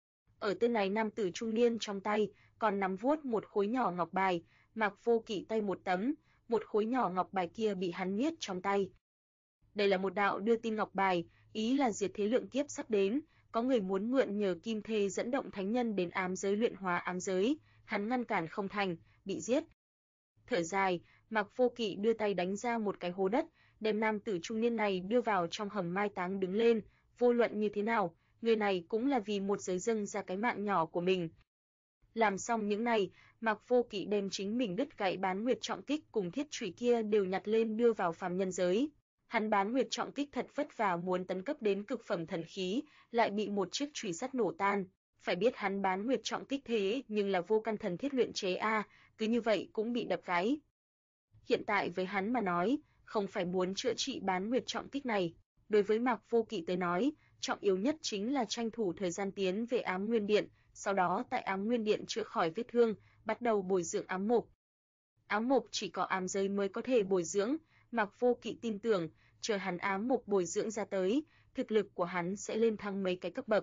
Ở tên này nam tử trung niên trong tay, còn nắm vuốt một khối nhỏ ngọc bài, Mạc Vô Kỵ tay một tấm, một khối nhỏ ngọc bài kia bị hắn niết trong tay. Đây là một đạo đưa tin ngọc bài, ý là diệt thế lượng kiếp sắp đến, có người muốn mượn nhờ kim thê dẫn động thánh nhân đến ám giới luyện hóa ám giới, hắn ngăn cản không thành, bị giết. Thở dài, Mạc Vô Kỵ đưa tay đánh ra một cái hố đất, đem nam tử trung niên này đưa vào trong hầm mai táng đứng lên, Vô luận như thế nào, người này cũng là vì một giới dâng ra cái mạng nhỏ của mình. Làm xong những này, Mạc Vô Kỵ đem chính mình đứt gãy Bán Nguyệt Trọng Kích cùng thiết chùy kia đều nhặt lên đưa vào phàm nhân giới. Hắn Bán Nguyệt Trọng Kích thật vất vả muốn tấn cấp đến cực phẩm thần khí, lại bị một chiếc chùy sắt nổ tan. Phải biết hắn Bán Nguyệt Trọng Kích thế nhưng là vô căn thần thiết luyện chế a, cứ như vậy cũng bị đập gãy. Hiện tại với hắn mà nói, không phải muốn chữa trị Bán Nguyệt Trọng Kích này, đối với Mạc Vô Kỵ tới nói, trọng yếu nhất chính là tranh thủ thời gian tiến về Ám Nguyên Điện, sau đó tại Ám Nguyên Điện chữa khỏi vết thương, bắt đầu bồi dưỡng ám mộc. Ám mộc chỉ có ám giới mới có thể bồi dưỡng, Mạc Vô Kỵ tin tưởng, chờ hắn ám mộc bồi dưỡng ra tới, thực lực của hắn sẽ lên thăng mấy cái cấp bậc.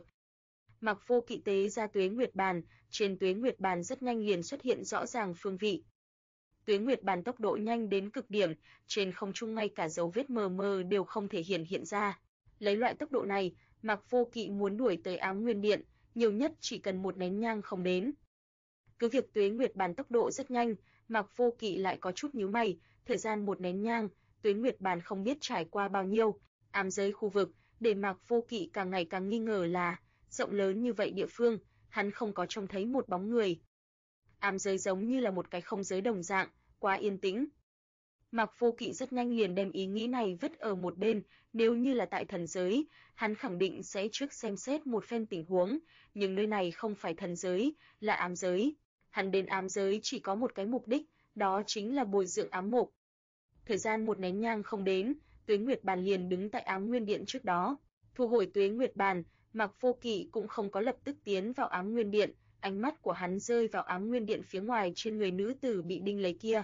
Mạc Vô Kỵ tế ra Tuế Nguyệt Bàn, trên Tuế Nguyệt Bàn rất nhanh liền xuất hiện rõ ràng phương vị. Tuế Nguyệt Bàn tốc độ nhanh đến cực điểm, trên không trung ngay cả dấu vết mờ mờ đều không thể hiện ra. Lấy loại tốc độ này, Mạc Vô Kỵ muốn đuổi tới Ám Nguyên Điện, nhiều nhất chỉ cần một nén nhang không đến. Cứ việc Tuế Nguyệt Bàn tốc độ rất nhanh, Mạc Vô Kỵ lại có chút nhíu mày, thời gian một nén nhang, Tuế Nguyệt Bàn không biết trải qua bao nhiêu ám giới khu vực, để Mạc Vô Kỵ càng ngày càng nghi ngờ là rộng lớn như vậy địa phương, hắn không có trông thấy một bóng người. Ám giới giống như là một cái không giới đồng dạng, quá yên tĩnh. Mạc Vô Kỵ rất nhanh liền đem ý nghĩ này vứt ở một bên, nếu như là tại thần giới, hắn khẳng định sẽ trước xem xét một phen tình huống, nhưng nơi này không phải thần giới, là ám giới. Hắn đến ám giới chỉ có một cái mục đích, đó chính là bồi dưỡng ám mộc. Thời gian một nén nhang không đến, Tuế Nguyệt Bàn liền đứng tại Ám Nguyên Điện trước đó. Thu hồi Tuế Nguyệt Bàn, Mạc Vô Kỵ cũng không có lập tức tiến vào Ám Nguyên Điện, ánh mắt của hắn rơi vào Ám Nguyên Điện phía ngoài trên người nữ tử bị đinh lấy kia.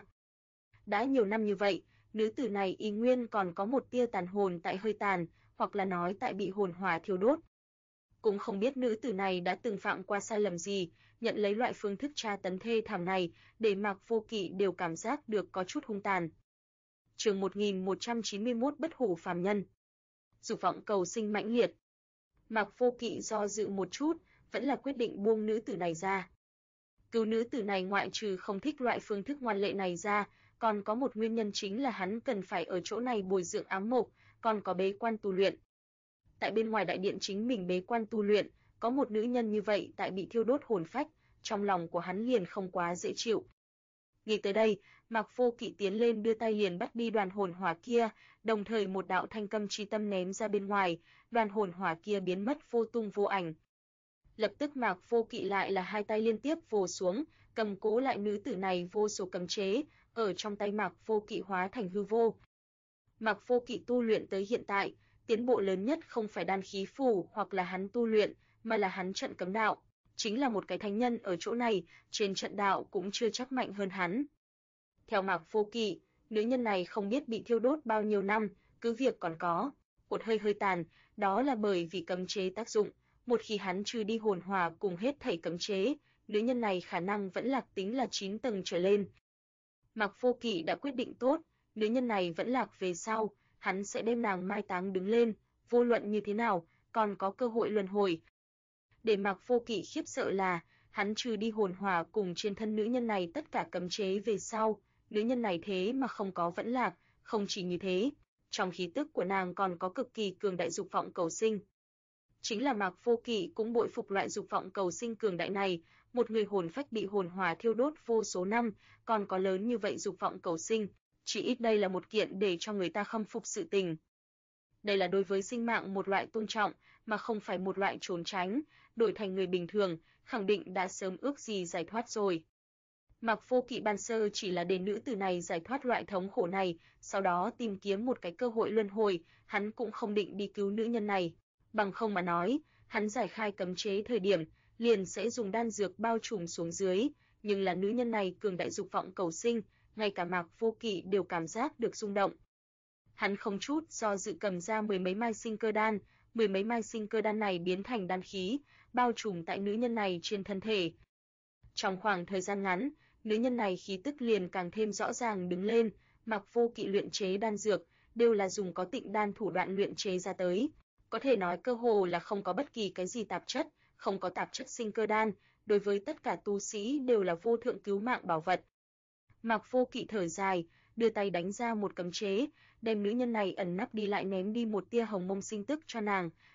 Đã nhiều năm như vậy, nữ tử này y nguyên còn có một tia tàn hồn tại hơi tàn, hoặc là nói tại bị hồn hỏa thiêu đốt. Cũng không biết nữ tử này đã từng phạm qua sai lầm gì, nhận lấy loại phương thức tra tấn thê thảm này, để Mạc Vô Kỵ đều cảm giác được có chút hung tàn. Chương 1191 Bất hủ phàm nhân. Dục vọng cầu sinh mãnh liệt. Mạc Vô Kỵ do dự một chút, vẫn là quyết định buông nữ tử này ra. Cứu nữ tử này ngoại trừ không thích loại phương thức ngoan lệ này ra, còn có một nguyên nhân chính là hắn cần phải ở chỗ này bồi dưỡng ám mộc, còn có bế quan tu luyện. Tại bên ngoài đại điện chính mình bế quan tu luyện, có một nữ nhân như vậy tại bị thiêu đốt hồn phách, trong lòng của hắn liền không quá dễ chịu. Nghĩ tới đây, Mạc Vô Kỵ tiến lên đưa tay liền bắt đi đoàn hồn hỏa kia, đồng thời một đạo thanh câm chi tâm ném ra bên ngoài, đoàn hồn hỏa kia biến mất vô tung vô ảnh. Lập tức Mạc Vô Kỵ lại là hai tay liên tiếp vồ xuống, cầm cố lại nữ tử này vô số cấm chế, ở trong tay Mạc Vô Kỵ hóa thành hư vô. Mạc Vô Kỵ tu luyện tới hiện tại, tiến bộ lớn nhất không phải đan khí phủ hoặc là hắn tu luyện, mà là hắn trận cấm đạo. Chính là một cái thánh nhân ở chỗ này, trên trận đạo cũng chưa chắc mạnh hơn hắn. Theo Mạc Vô Kỵ, nữ nhân này không biết bị thiêu đốt bao nhiêu năm, cứ việc còn có một hơi tàn, đó là bởi vì cấm chế tác dụng. Một khi hắn trừ đi hồn hỏa cùng hết thảy cấm chế, nữ nhân này khả năng vẫn lạc tính là 9 tầng trở lên. Mạc Vô Kỵ đã quyết định tốt, nữ nhân này vẫn lạc về sau, hắn sẽ đem nàng mai táng đứng lên, vô luận như thế nào, còn có cơ hội luân hồi. Để Mạc Vô Kỵ khiếp sợ là, hắn trừ đi hồn hỏa cùng trên thân nữ nhân này tất cả cấm chế về sau, nữ nhân này thế mà không có vẫn lạc, không chỉ như thế, trong khí tức của nàng còn có cực kỳ cường đại dục vọng cầu sinh. Chính là Mạc Vô Kỵ cũng bội phục loại dục vọng cầu sinh cường đại này, một người hồn phách bị hồn hỏa thiêu đốt vô số năm, còn có lớn như vậy dục vọng cầu sinh, chỉ ít đây là một kiện để cho người ta khâm phục sự tình. Đây là đối với sinh mạng một loại tôn trọng, mà không phải một loại trốn tránh, đổi thành người bình thường, khẳng định đã sớm ước gì giải thoát rồi. Mạc Vô Kỵ ban sơ chỉ là để nữ tử này giải thoát loại thống khổ này, sau đó tìm kiếm một cái cơ hội luân hồi, hắn cũng không định đi cứu nữ nhân này. Bằng không mà nói, hắn giải khai cấm chế thời điểm, liền sẽ dùng đan dược bao trùm xuống dưới, nhưng là nữ nhân này cường đại dục vọng cầu sinh, ngay cả Mạc Vô Kỵ đều cảm giác được rung động. Hắn không chút do dự cầm ra mười mấy mai sinh cơ đan, mười mấy mai sinh cơ đan này biến thành đan khí, bao trùm tại nữ nhân này trên thân thể. Trong khoảng thời gian ngắn, nữ nhân này khí tức liền càng thêm rõ ràng đứng lên, Mạc Vô Kỵ luyện chế đan dược, đều là dùng có tịnh đan thủ đoạn luyện chế ra tới. Có thể nói cơ hồ là không có bất kỳ cái gì tạp chất, không có tạp chất sinh cơ đan, đối với tất cả tu sĩ đều là vô thượng cứu mạng bảo vật. Mạc Vô Kỵ thở dài, đưa tay đánh ra một cấm chế, đem nữ nhân này ẩn nấp đi lại ném đi một tia hồng mông sinh tức cho nàng,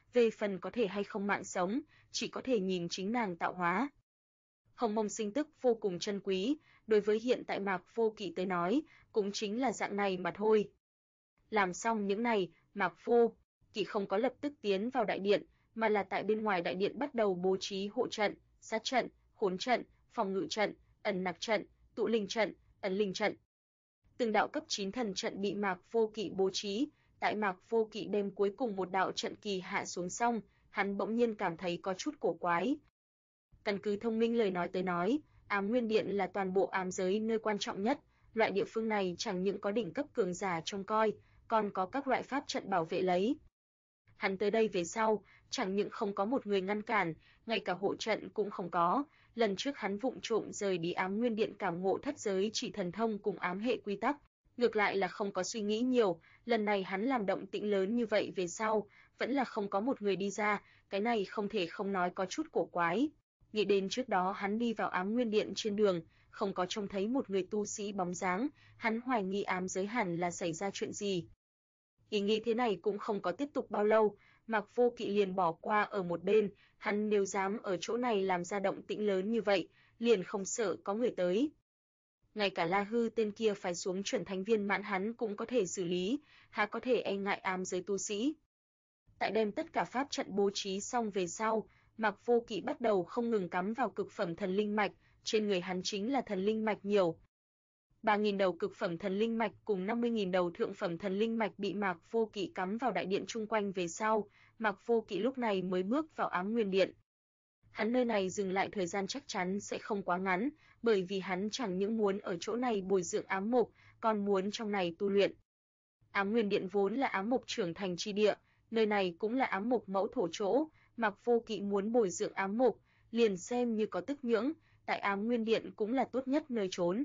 về phần có thể hay không mạng sống, chỉ có thể nhìn chính nàng tạo hóa. Hồng mông sinh tức vô cùng chân quý, đối với hiện tại Mạc Vô Kỵ tới nói, cũng chính là dạng này mà thôi. Làm xong những này, Mạc Vô Kỵ không có lập tức tiến vào đại điện, mà là tại bên ngoài đại điện bắt đầu bố trí hộ trận, sát trận, khốn trận, phòng ngự trận, ẩn nặc trận, tụ linh trận, ẩn linh trận. Từng đạo cấp 9 thần trận bị Mạc Vô Kỵ bố trí, tại Mạc Vô Kỵ đem cuối cùng một đạo trận kỳ hạ xuống xong, hắn bỗng nhiên cảm thấy có chút cổ quái. Căn cứ thông minh lời nói tới nói, Ám Nguyên Điện là toàn bộ ám giới nơi quan trọng nhất, loại địa phương này chẳng những có đỉnh cấp cường giả trông coi, còn có các loại pháp trận bảo vệ lấy. Hắn tới đây về sau, chẳng những không có một người ngăn cản, ngay cả hộ trận cũng không có. Lần trước hắn vụng trộm rời đi Ám Nguyên Điện cảm ngộ thất giới chỉ thần thông cùng ám hệ quy tắc, ngược lại là không có suy nghĩ nhiều, lần này hắn làm động tĩnh lớn như vậy về sau, vẫn là không có một người đi ra, cái này không thể không nói có chút cổ quái. Nghĩ đến trước đó hắn đi vào Ám Nguyên Điện trên đường, không có trông thấy một người tu sĩ bóng dáng, hắn hoài nghi ám giới hẳn là xảy ra chuyện gì. Ý nghĩ thế này cũng không có tiếp tục bao lâu, Mạc Vô Kỵ liền bỏ qua ở một bên, hắn nếu dám ở chỗ này làm ra động tĩnh lớn như vậy, liền không sợ có người tới. Ngay cả La Hư tên kia phải xuống chuẩn thánh viên mãn hắn cũng có thể xử lý, há có thể e ngại ám giới tu sĩ. Tại đem tất cả pháp trận bố trí xong về sau, Mạc Vô Kỵ bắt đầu không ngừng cắm vào cực phẩm thần linh mạch, trên người hắn chính là thần linh mạch nhiều. 3.000 đầu cực phẩm thần linh mạch cùng 50.000 đầu thượng phẩm thần linh mạch bị Mạc Vô Kỵ cắm vào đại điện chung quanh về sau, Mạc Vô Kỵ lúc này mới bước vào Ám Nguyên Điện. Hắn nơi này dừng lại thời gian chắc chắn sẽ không quá ngắn, bởi vì hắn chẳng những muốn ở chỗ này bồi dưỡng ám mộc, còn muốn trong này tu luyện. Ám Nguyên Điện vốn là ám mộc trưởng thành chi địa, nơi này cũng là ám mộc mẫu thổ chỗ, Mạc Vô Kỵ muốn bồi dưỡng ám mộc, liền xem như có tức nhưỡng, tại Ám Nguyên Điện cũng là tốt nhất nơi trốn.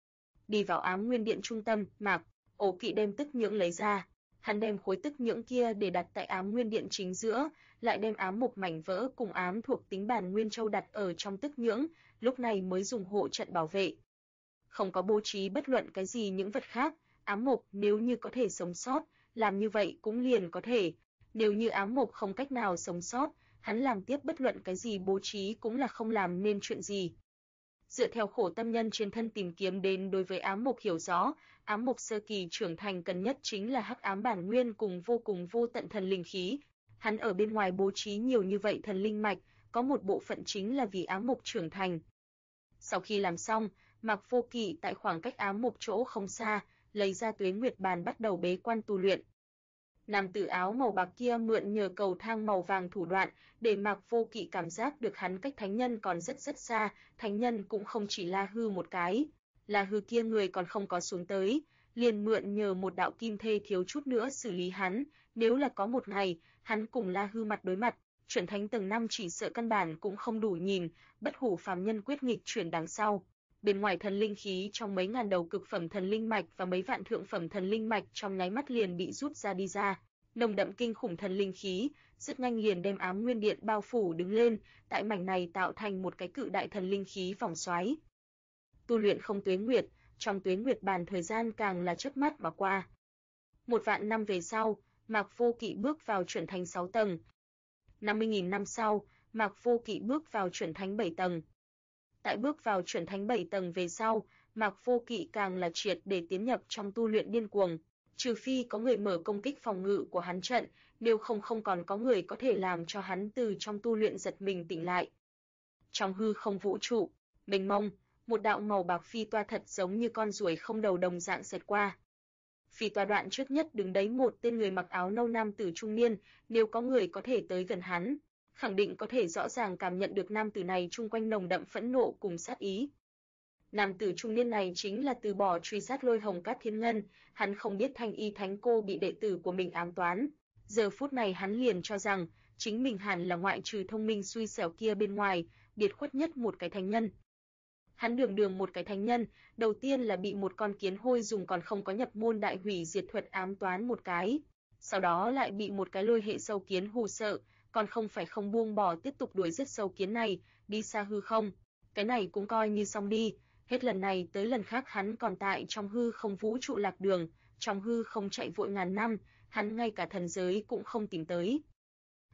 Đi vào Ám Nguyên Điện trung tâm, Mạc Ổ Kỵ đem tức nhưỡng lấy ra, hắn đem khối tức nhưỡng kia để đặt tại Ám Nguyên Điện chính giữa, lại đem ám mộc mảnh vỡ cùng ám thuộc tính bản nguyên châu đặt ở trong tức nhưỡng, lúc này mới dùng hộ trận bảo vệ. Không có bố trí bất luận cái gì những vật khác, ám mộc nếu như có thể sống sót, làm như vậy cũng liền có thể. Nếu như ám mộc không cách nào sống sót, hắn làm tiếp bất luận cái gì bố trí cũng là không làm nên chuyện gì. Dựa theo khổ tâm nhân trên thân tìm kiếm đến đối với ám mộc hiểu rõ, ám mộc sơ kỳ trưởng thành cần nhất chính là hắc ám bản nguyên cùng vô tận thần linh khí. Hắn ở bên ngoài bố trí nhiều như vậy thần linh mạch, có một bộ phận chính là vì ám mộc trưởng thành. Sau khi làm xong, Mạc Vô Kỵ tại khoảng cách ám mộc chỗ không xa, lấy ra Tuế Nguyệt bàn bắt đầu bế quan tu luyện. Nam tử áo màu bạc kia mượn nhờ cầu thang màu vàng thủ đoạn, để Mạc Vô Kỵ cảm giác được hắn cách thánh nhân còn rất xa, thánh nhân cũng không chỉ La Hư một cái. La Hư kia người còn không có xuống tới, liền mượn nhờ một đạo kim thê thiếu chút nữa xử lý hắn, nếu là có một ngày, hắn cùng La Hư mặt đối mặt, chuẩn thánh tầng 5 chỉ sợ căn bản cũng không đủ nhìn, bất hủ phàm nhân quyết nghịch chuyển đằng sau. Bên ngoài thần linh khí trong mấy ngàn đầu cực phẩm thần linh mạch và mấy vạn thượng phẩm thần linh mạch trong nháy mắt liền bị rút ra, nồng đậm kinh khủng thần linh khí, rất nhanh liền đem Ám Nguyên Điện bao phủ đứng lên, tại mảnh này tạo thành một cái cự đại thần linh khí vòng xoáy. Tu luyện không tuế nguyệt, trong Tuế Nguyệt bàn thời gian càng là chớp mắt mà qua. 1.000.000 năm về sau, Mạc Vô Kỵ bước vào chuẩn thánh 6 tầng. 50.000 năm sau, Mạc Vô Kỵ bước vào chuẩn thánh 7 tầng. Tại bước vào chuẩn thánh 7 tầng về sau, Mạc Vô Kỵ càng là triệt để tiến nhập trong tu luyện điên cuồng, trừ phi có người mở công kích phòng ngự của hắn trận, nếu không còn có người có thể làm cho hắn từ trong tu luyện giật mình tỉnh lại. Trong hư không vũ trụ, mênh mông, một đạo màu bạc phi toa thật giống như con ruồi không đầu đồng dạng xẹt qua. Phi toa đoạn trước nhất đứng đấy một tên người mặc áo nâu nam tử trung niên, nếu có người có thể tới gần hắn, khẳng định có thể rõ ràng cảm nhận được nam tử này chung quanh nồng đậm phẫn nộ cùng sát ý. Nam tử trung niên này chính là từ bỏ truy sát Lôi Hồng Cát Thiên Ngân, hắn không biết Thanh Y Thánh Cô bị đệ tử của mình ám toán. Giờ phút này hắn liền cho rằng, chính mình hẳn là ngoại trừ thông minh xui xẻo kia bên ngoài, biệt khuất nhất một cái thánh nhân. Hắn đường một cái thánh nhân, đầu tiên là bị một con kiến hôi dùng còn không có nhập môn đại hủy diệt thuật ám toán một cái, sau đó lại bị một cái lôi hệ sâu kiến hù sợ, còn không phải không buông bỏ tiếp tục đuổi giết sâu kiến này, đi xa hư không. Cái này cũng coi như xong đi, hết lần này tới lần khác hắn còn tại trong hư không vũ trụ lạc đường, trong hư không chạy vội ngàn năm, hắn ngay cả thần giới cũng không tìm tới.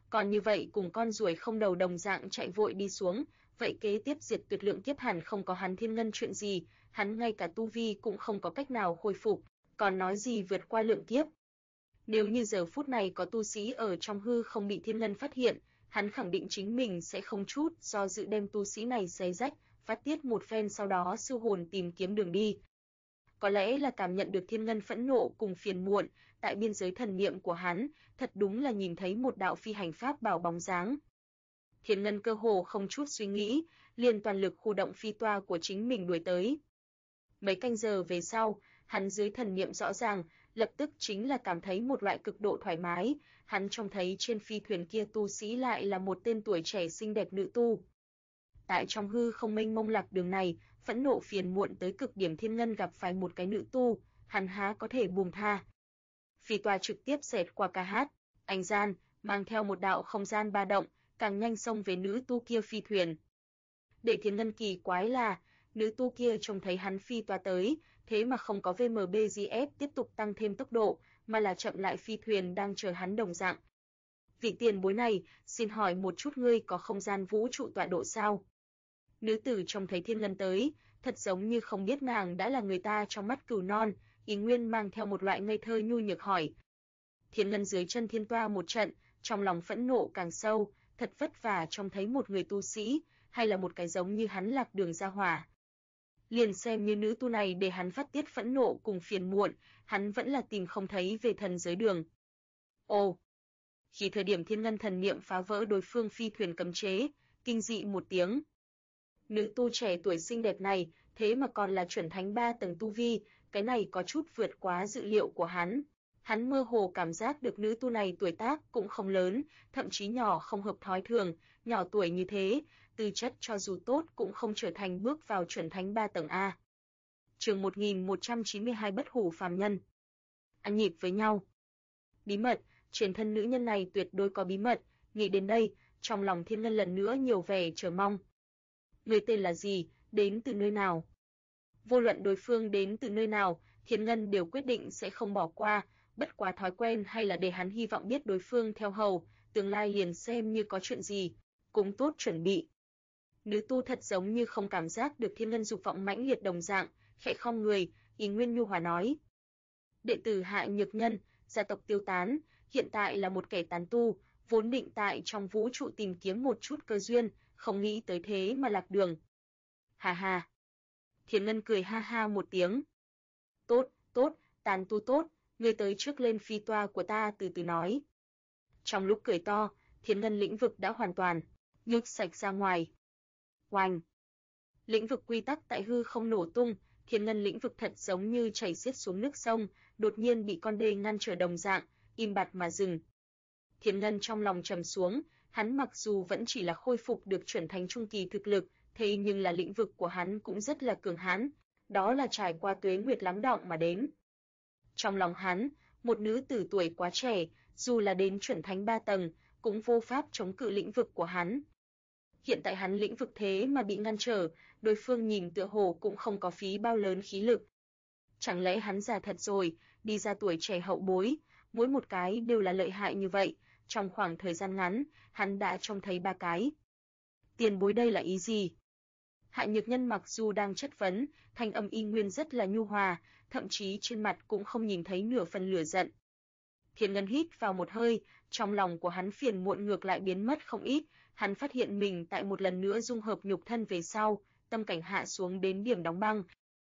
Còn như vậy cùng con ruồi không đầu đồng dạng chạy vội đi xuống, vậy kế tiếp diệt tuyệt lượng kiếp hẳn không có hắn Thiên Ngân chuyện gì, hắn ngay cả tu vi cũng không có cách nào khôi phục, còn nói gì vượt qua lượng kiếp. Nếu như giờ phút này có tu sĩ ở trong hư không bị Thiên Ngân phát hiện, hắn khẳng định chính mình sẽ không chút do dự đem tu sĩ này xé rách, phát tiết một phen sau đó siêu hồn tìm kiếm đường đi. Có lẽ là cảm nhận được Thiên Ngân phẫn nộ cùng phiền muộn, tại biên giới thần niệm của hắn, thật đúng là nhìn thấy một đạo phi hành pháp bảo bóng dáng. Thiên Ngân cơ hồ không chút suy nghĩ, liền toàn lực khu động phi toa của chính mình đuổi tới. Mấy canh giờ về sau, hắn dưới thần niệm rõ ràng, lập tức chính là cảm thấy một loại cực độ thoải mái, hắn trông thấy trên phi thuyền kia tu sĩ lại là một tên tuổi trẻ xinh đẹp nữ tu. Tại trong hư không mênh mông lạc đường này, phẫn nộ phiền muộn tới cực điểm Thiên Ngân gặp phải một cái nữ tu, hắn há có thể buông tha. Phi toa trực tiếp xẹt qua ca hát, ánh gian, mang theo một đạo không gian ba động, càng nhanh xông về nữ tu kia phi thuyền. Để Thiên Ngân kỳ quái là, nữ tu kia trông thấy hắn phi toa tới, thế mà không có VMBGF tiếp tục tăng thêm tốc độ, mà là chậm lại phi thuyền đang chờ hắn đồng dạng. Vị tiền bối này, xin hỏi một chút ngươi có không gian vũ trụ tọa độ sao? Nữ tử trông thấy Thiên Ngân tới, thật giống như không biết nàng đã là người ta trong mắt cừu non, ý nguyên mang theo một loại ngây thơ nhu nhược hỏi. Thiên Ngân dưới chân thiên toa một trận, trong lòng phẫn nộ càng sâu, thật vất vả trông thấy một người tu sĩ, hay là một cái giống như hắn lạc đường ra hỏa. Liền xem như nữ tu này để hắn phát tiết phẫn nộ cùng phiền muộn, hắn vẫn là tìm không thấy về thần giới đường. Ồ! Khi thời điểm Thiên Ngân thần niệm phá vỡ đối phương phi thuyền cấm chế, kinh dị một tiếng. Nữ tu trẻ tuổi xinh đẹp này, thế mà còn là chuẩn thánh 3 tầng tu vi, cái này có chút vượt quá dự liệu của hắn. Hắn mơ hồ cảm giác được nữ tu này tuổi tác cũng không lớn, thậm chí nhỏ không hợp thói thường, nhỏ tuổi như thế, tư chất cho dù tốt cũng không trở thành bước vào chuẩn thánh 3 tầng A. Chương 1192 Bất hủ phàm nhân. Ăn nhịp với nhau. Bí mật, trên thân nữ nhân này tuyệt đối có bí mật, nghĩ đến đây, trong lòng Thiên Ngân lần nữa nhiều vẻ chờ mong. Người tên là gì, đến từ nơi nào? Vô luận đối phương đến từ nơi nào, Thiên Ngân đều quyết định sẽ không bỏ qua, bất quá thói quen hay là để hắn hy vọng biết đối phương theo hầu, tương lai liền xem như có chuyện gì, cũng tốt chuẩn bị. Nữ tu thật giống như không cảm giác được Thiên Ngân dục vọng mãnh liệt đồng dạng, khẽ khom người, ý nguyên nhu hòa nói. Đệ tử Hạ Nhược Nhân, gia tộc tiêu tán, hiện tại là một kẻ tán tu, vốn định tại trong vũ trụ tìm kiếm một chút cơ duyên, không nghĩ tới thế mà lạc đường. Hà hà. Thiên Ngân cười ha ha một tiếng. Tốt, tốt, tán tu tốt, ngươi tới trước lên phi toa của ta từ từ nói. Trong lúc cười to, Thiên Ngân lĩnh vực đã hoàn toàn nhức sạch ra ngoài. Oanh! Lĩnh vực quy tắc tại hư không nổ tung, Thiên Ngân lĩnh vực thật giống như chảy xiết xuống nước sông, đột nhiên bị con đê ngăn trở đồng dạng, im bặt mà dừng. Thiên Ngân trong lòng trầm xuống, hắn mặc dù vẫn chỉ là khôi phục được chuẩn thánh trung kỳ thực lực, thế nhưng là lĩnh vực của hắn cũng rất là cường hãn, đó là trải qua tuế nguyệt lắng đọng mà đến. Trong lòng hắn, một nữ tử tuổi quá trẻ, dù là đến chuẩn thánh 3 tầng, cũng vô pháp chống cự lĩnh vực của hắn. Hiện tại hắn lĩnh vực thế mà bị ngăn trở, đối phương nhìn tựa hồ cũng không có phí bao lớn khí lực. Chẳng lẽ hắn già thật rồi, đi ra tuổi trẻ hậu bối, mỗi một cái đều là lợi hại như vậy, trong khoảng thời gian ngắn, hắn đã trông thấy 3 cái. Tiền bối đây là ý gì? Hạ Nhược Nhân mặc dù đang chất vấn, thanh âm y nguyên rất là nhu hòa, thậm chí trên mặt cũng không nhìn thấy nửa phần lửa giận. Thiên Ngân hít vào một hơi, trong lòng của hắn phiền muộn ngược lại biến mất không ít, hắn phát hiện mình tại một lần nữa dung hợp nhục thân về sau, tâm cảnh hạ xuống đến điểm đóng băng.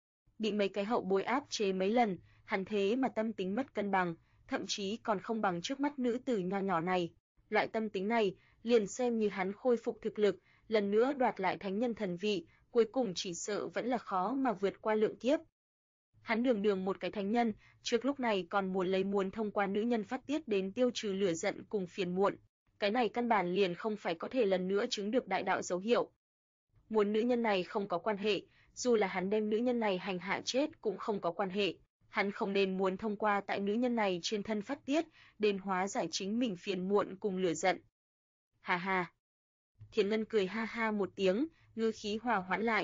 Bị mấy cái hậu bối áp chế mấy lần, hắn thế mà tâm tính mất cân bằng, thậm chí còn không bằng trước mắt nữ tử nho nhỏ này. Loại tâm tính này, liền xem như hắn khôi phục thực lực, lần nữa đoạt lại thánh nhân thần vị, cuối cùng chỉ sợ vẫn là khó mà vượt qua lượng kiếp. Hắn đường đường một cái thánh nhân, trước lúc này còn muốn thông qua nữ nhân phát tiết đến tiêu trừ lửa giận cùng phiền muộn. Cái này căn bản liền không phải có thể lần nữa chứng được đại đạo dấu hiệu. Muốn nữ nhân này không có quan hệ, dù là hắn đem nữ nhân này hành hạ chết cũng không có quan hệ. Hắn không nên muốn thông qua tại nữ nhân này trên thân phát tiết, đến hóa giải chính mình phiền muộn cùng lửa giận. Hà hà. Thiên Ngân cười ha ha một tiếng, ngữ khí hòa hoãn lại.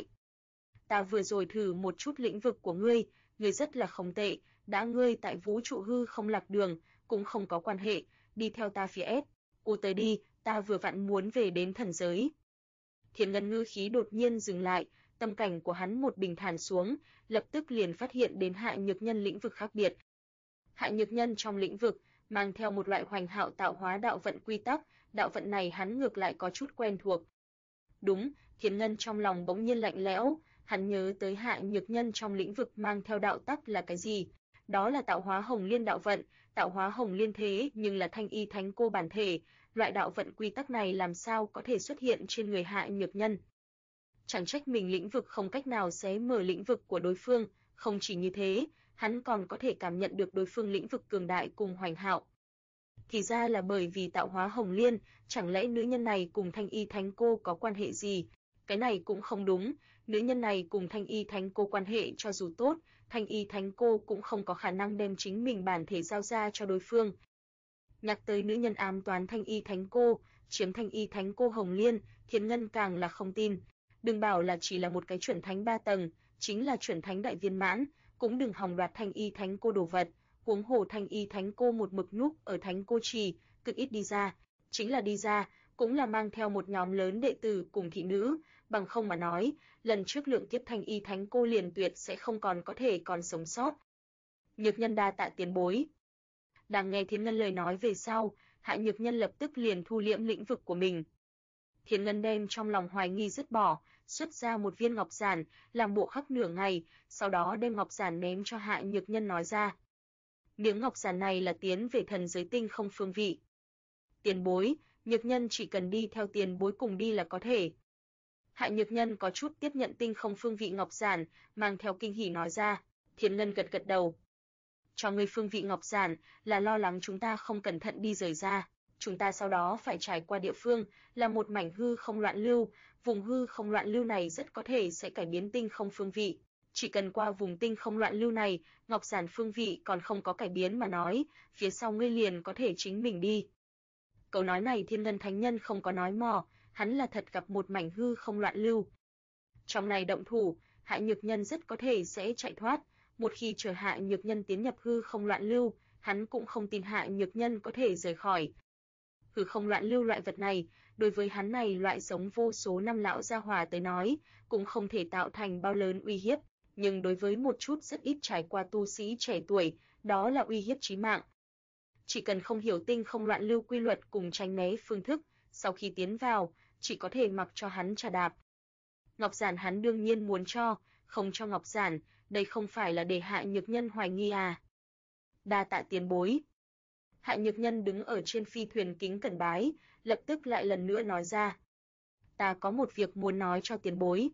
Ta vừa rồi thử một chút lĩnh vực của ngươi rất là không tệ, đã ngươi tại vũ trụ hư không lạc đường, cũng không có quan hệ, đi theo ta phía S. Tới đi, ta vừa vặn muốn về đến thần giới. Thiên Ngân ngữ khí đột nhiên dừng lại, tâm cảnh của hắn một bình thản xuống, lập tức liền phát hiện đến Hạ Nhược Nhân lĩnh vực khác biệt. Hạ Nhược Nhân trong lĩnh vực mang theo một loại hoành hạo tạo hóa đạo vận quy tắc, đạo vận này hắn ngược lại có chút quen thuộc. Đúng, Thiên Ngân trong lòng bỗng nhiên lạnh lẽo, hắn nhớ tới Hạ Nhược Nhân trong lĩnh vực mang theo đạo tắc là cái gì? Đó là tạo hóa hồng liên đạo vận, tạo hóa hồng liên thế nhưng là Thanh Y Thánh Cô bản thể, loại đạo vận quy tắc này làm sao có thể xuất hiện trên người Hạ Nhược Nhân? Chẳng trách mình lĩnh vực không cách nào xé mở lĩnh vực của đối phương, không chỉ như thế, hắn còn có thể cảm nhận được đối phương lĩnh vực cường đại cùng hoành hạo. Thì ra là bởi vì tạo hóa hồng liên, chẳng lẽ nữ nhân này cùng Thanh Y Thánh Cô có quan hệ gì? Cái này cũng không đúng, nữ nhân này cùng Thanh Y Thánh Cô quan hệ cho dù tốt, Thanh Y Thánh Cô cũng không có khả năng đem chính mình bản thể giao ra cho đối phương. Nhắc tới nữ nhân ám toán Thanh Y Thánh Cô, chiếm Thanh Y Thánh Cô hồng liên, Thiên Ngân càng là không tin. Đừng bảo là chỉ là một cái chuẩn thánh 3 tầng, chính là chuẩn thánh đại viên mãn, cũng đừng hòng đoạt Thanh Y Thánh Cô đồ vật. Huống hồ Thanh Y Thánh Cô một mực núp ở Thánh Cô trì, cực ít đi ra, chính là đi ra, cũng là mang theo một nhóm lớn đệ tử cùng thị nữ, bằng không mà nói, lần trước lượng kiếp Thanh Y Thánh Cô liền tuyệt sẽ không còn có thể còn sống sót. Nhược Nhân đa tạ tiền bối. Đang nghe Thiên Ngân lời nói về sau, Hạ Nhược Nhân lập tức liền thu liễm lĩnh vực của mình. Thiên Ngân đem trong lòng hoài nghi dứt bỏ, xuất ra một viên ngọc giản, làm bộ khắc nửa ngày, sau đó đem ngọc giản ném cho Hạ Nhược Nhân nói ra. Miếng ngọc giản này là tiến về thần giới tinh không phương vị. Tiền bối, Nhược Nhân chỉ cần đi theo tiền bối cùng đi là có thể. Hạ Nhược Nhân có chút tiếp nhận tinh không phương vị ngọc giản, mang theo kinh hỉ nói ra. Thiên Ngân gật gật đầu. Cho ngươi phương vị ngọc giản là lo lắng chúng ta không cẩn thận đi rời ra. Chúng ta sau đó phải trải qua địa phương là một mảnh hư không loạn lưu, vùng hư không loạn lưu này rất có thể sẽ cải biến tinh không phương vị. Chỉ cần qua vùng tinh không loạn lưu này, ngọc giản phương vị còn không có cải biến mà nói, phía sau ngươi liền có thể chính mình đi. Câu nói này Thiên Ngân Thánh Nhân không có nói mò, hắn là thật gặp một mảnh hư không loạn lưu. Trong này động thủ, Hạ Nhược Nhân rất có thể sẽ chạy thoát, một khi chờ Hạ Nhược Nhân tiến nhập hư không loạn lưu, hắn cũng không tin Hạ Nhược Nhân có thể rời khỏi. Hư không loạn lưu loại vật này, đối với hắn này loại sống vô số năm lão gia hỏa tới nói, cũng không thể tạo thành bao lớn uy hiếp, nhưng đối với một chút rất ít trải qua tu sĩ trẻ tuổi, đó là uy hiếp chí mạng. Chỉ cần không hiểu tinh không loạn lưu quy luật cùng tránh né phương thức, sau khi tiến vào, chỉ có thể mặc cho hắn trà đạp. Ngọc giản hắn đương nhiên muốn cho, không cho ngọc giản, đây không phải là để Hạ Nhược Nhân hoài nghi à? Đa tạ tiền bối. Hạ Nhược Nhân đứng ở trên phi thuyền kính cẩn bái, lập tức lại lần nữa nói ra. Ta có một việc muốn nói cho tiền bối.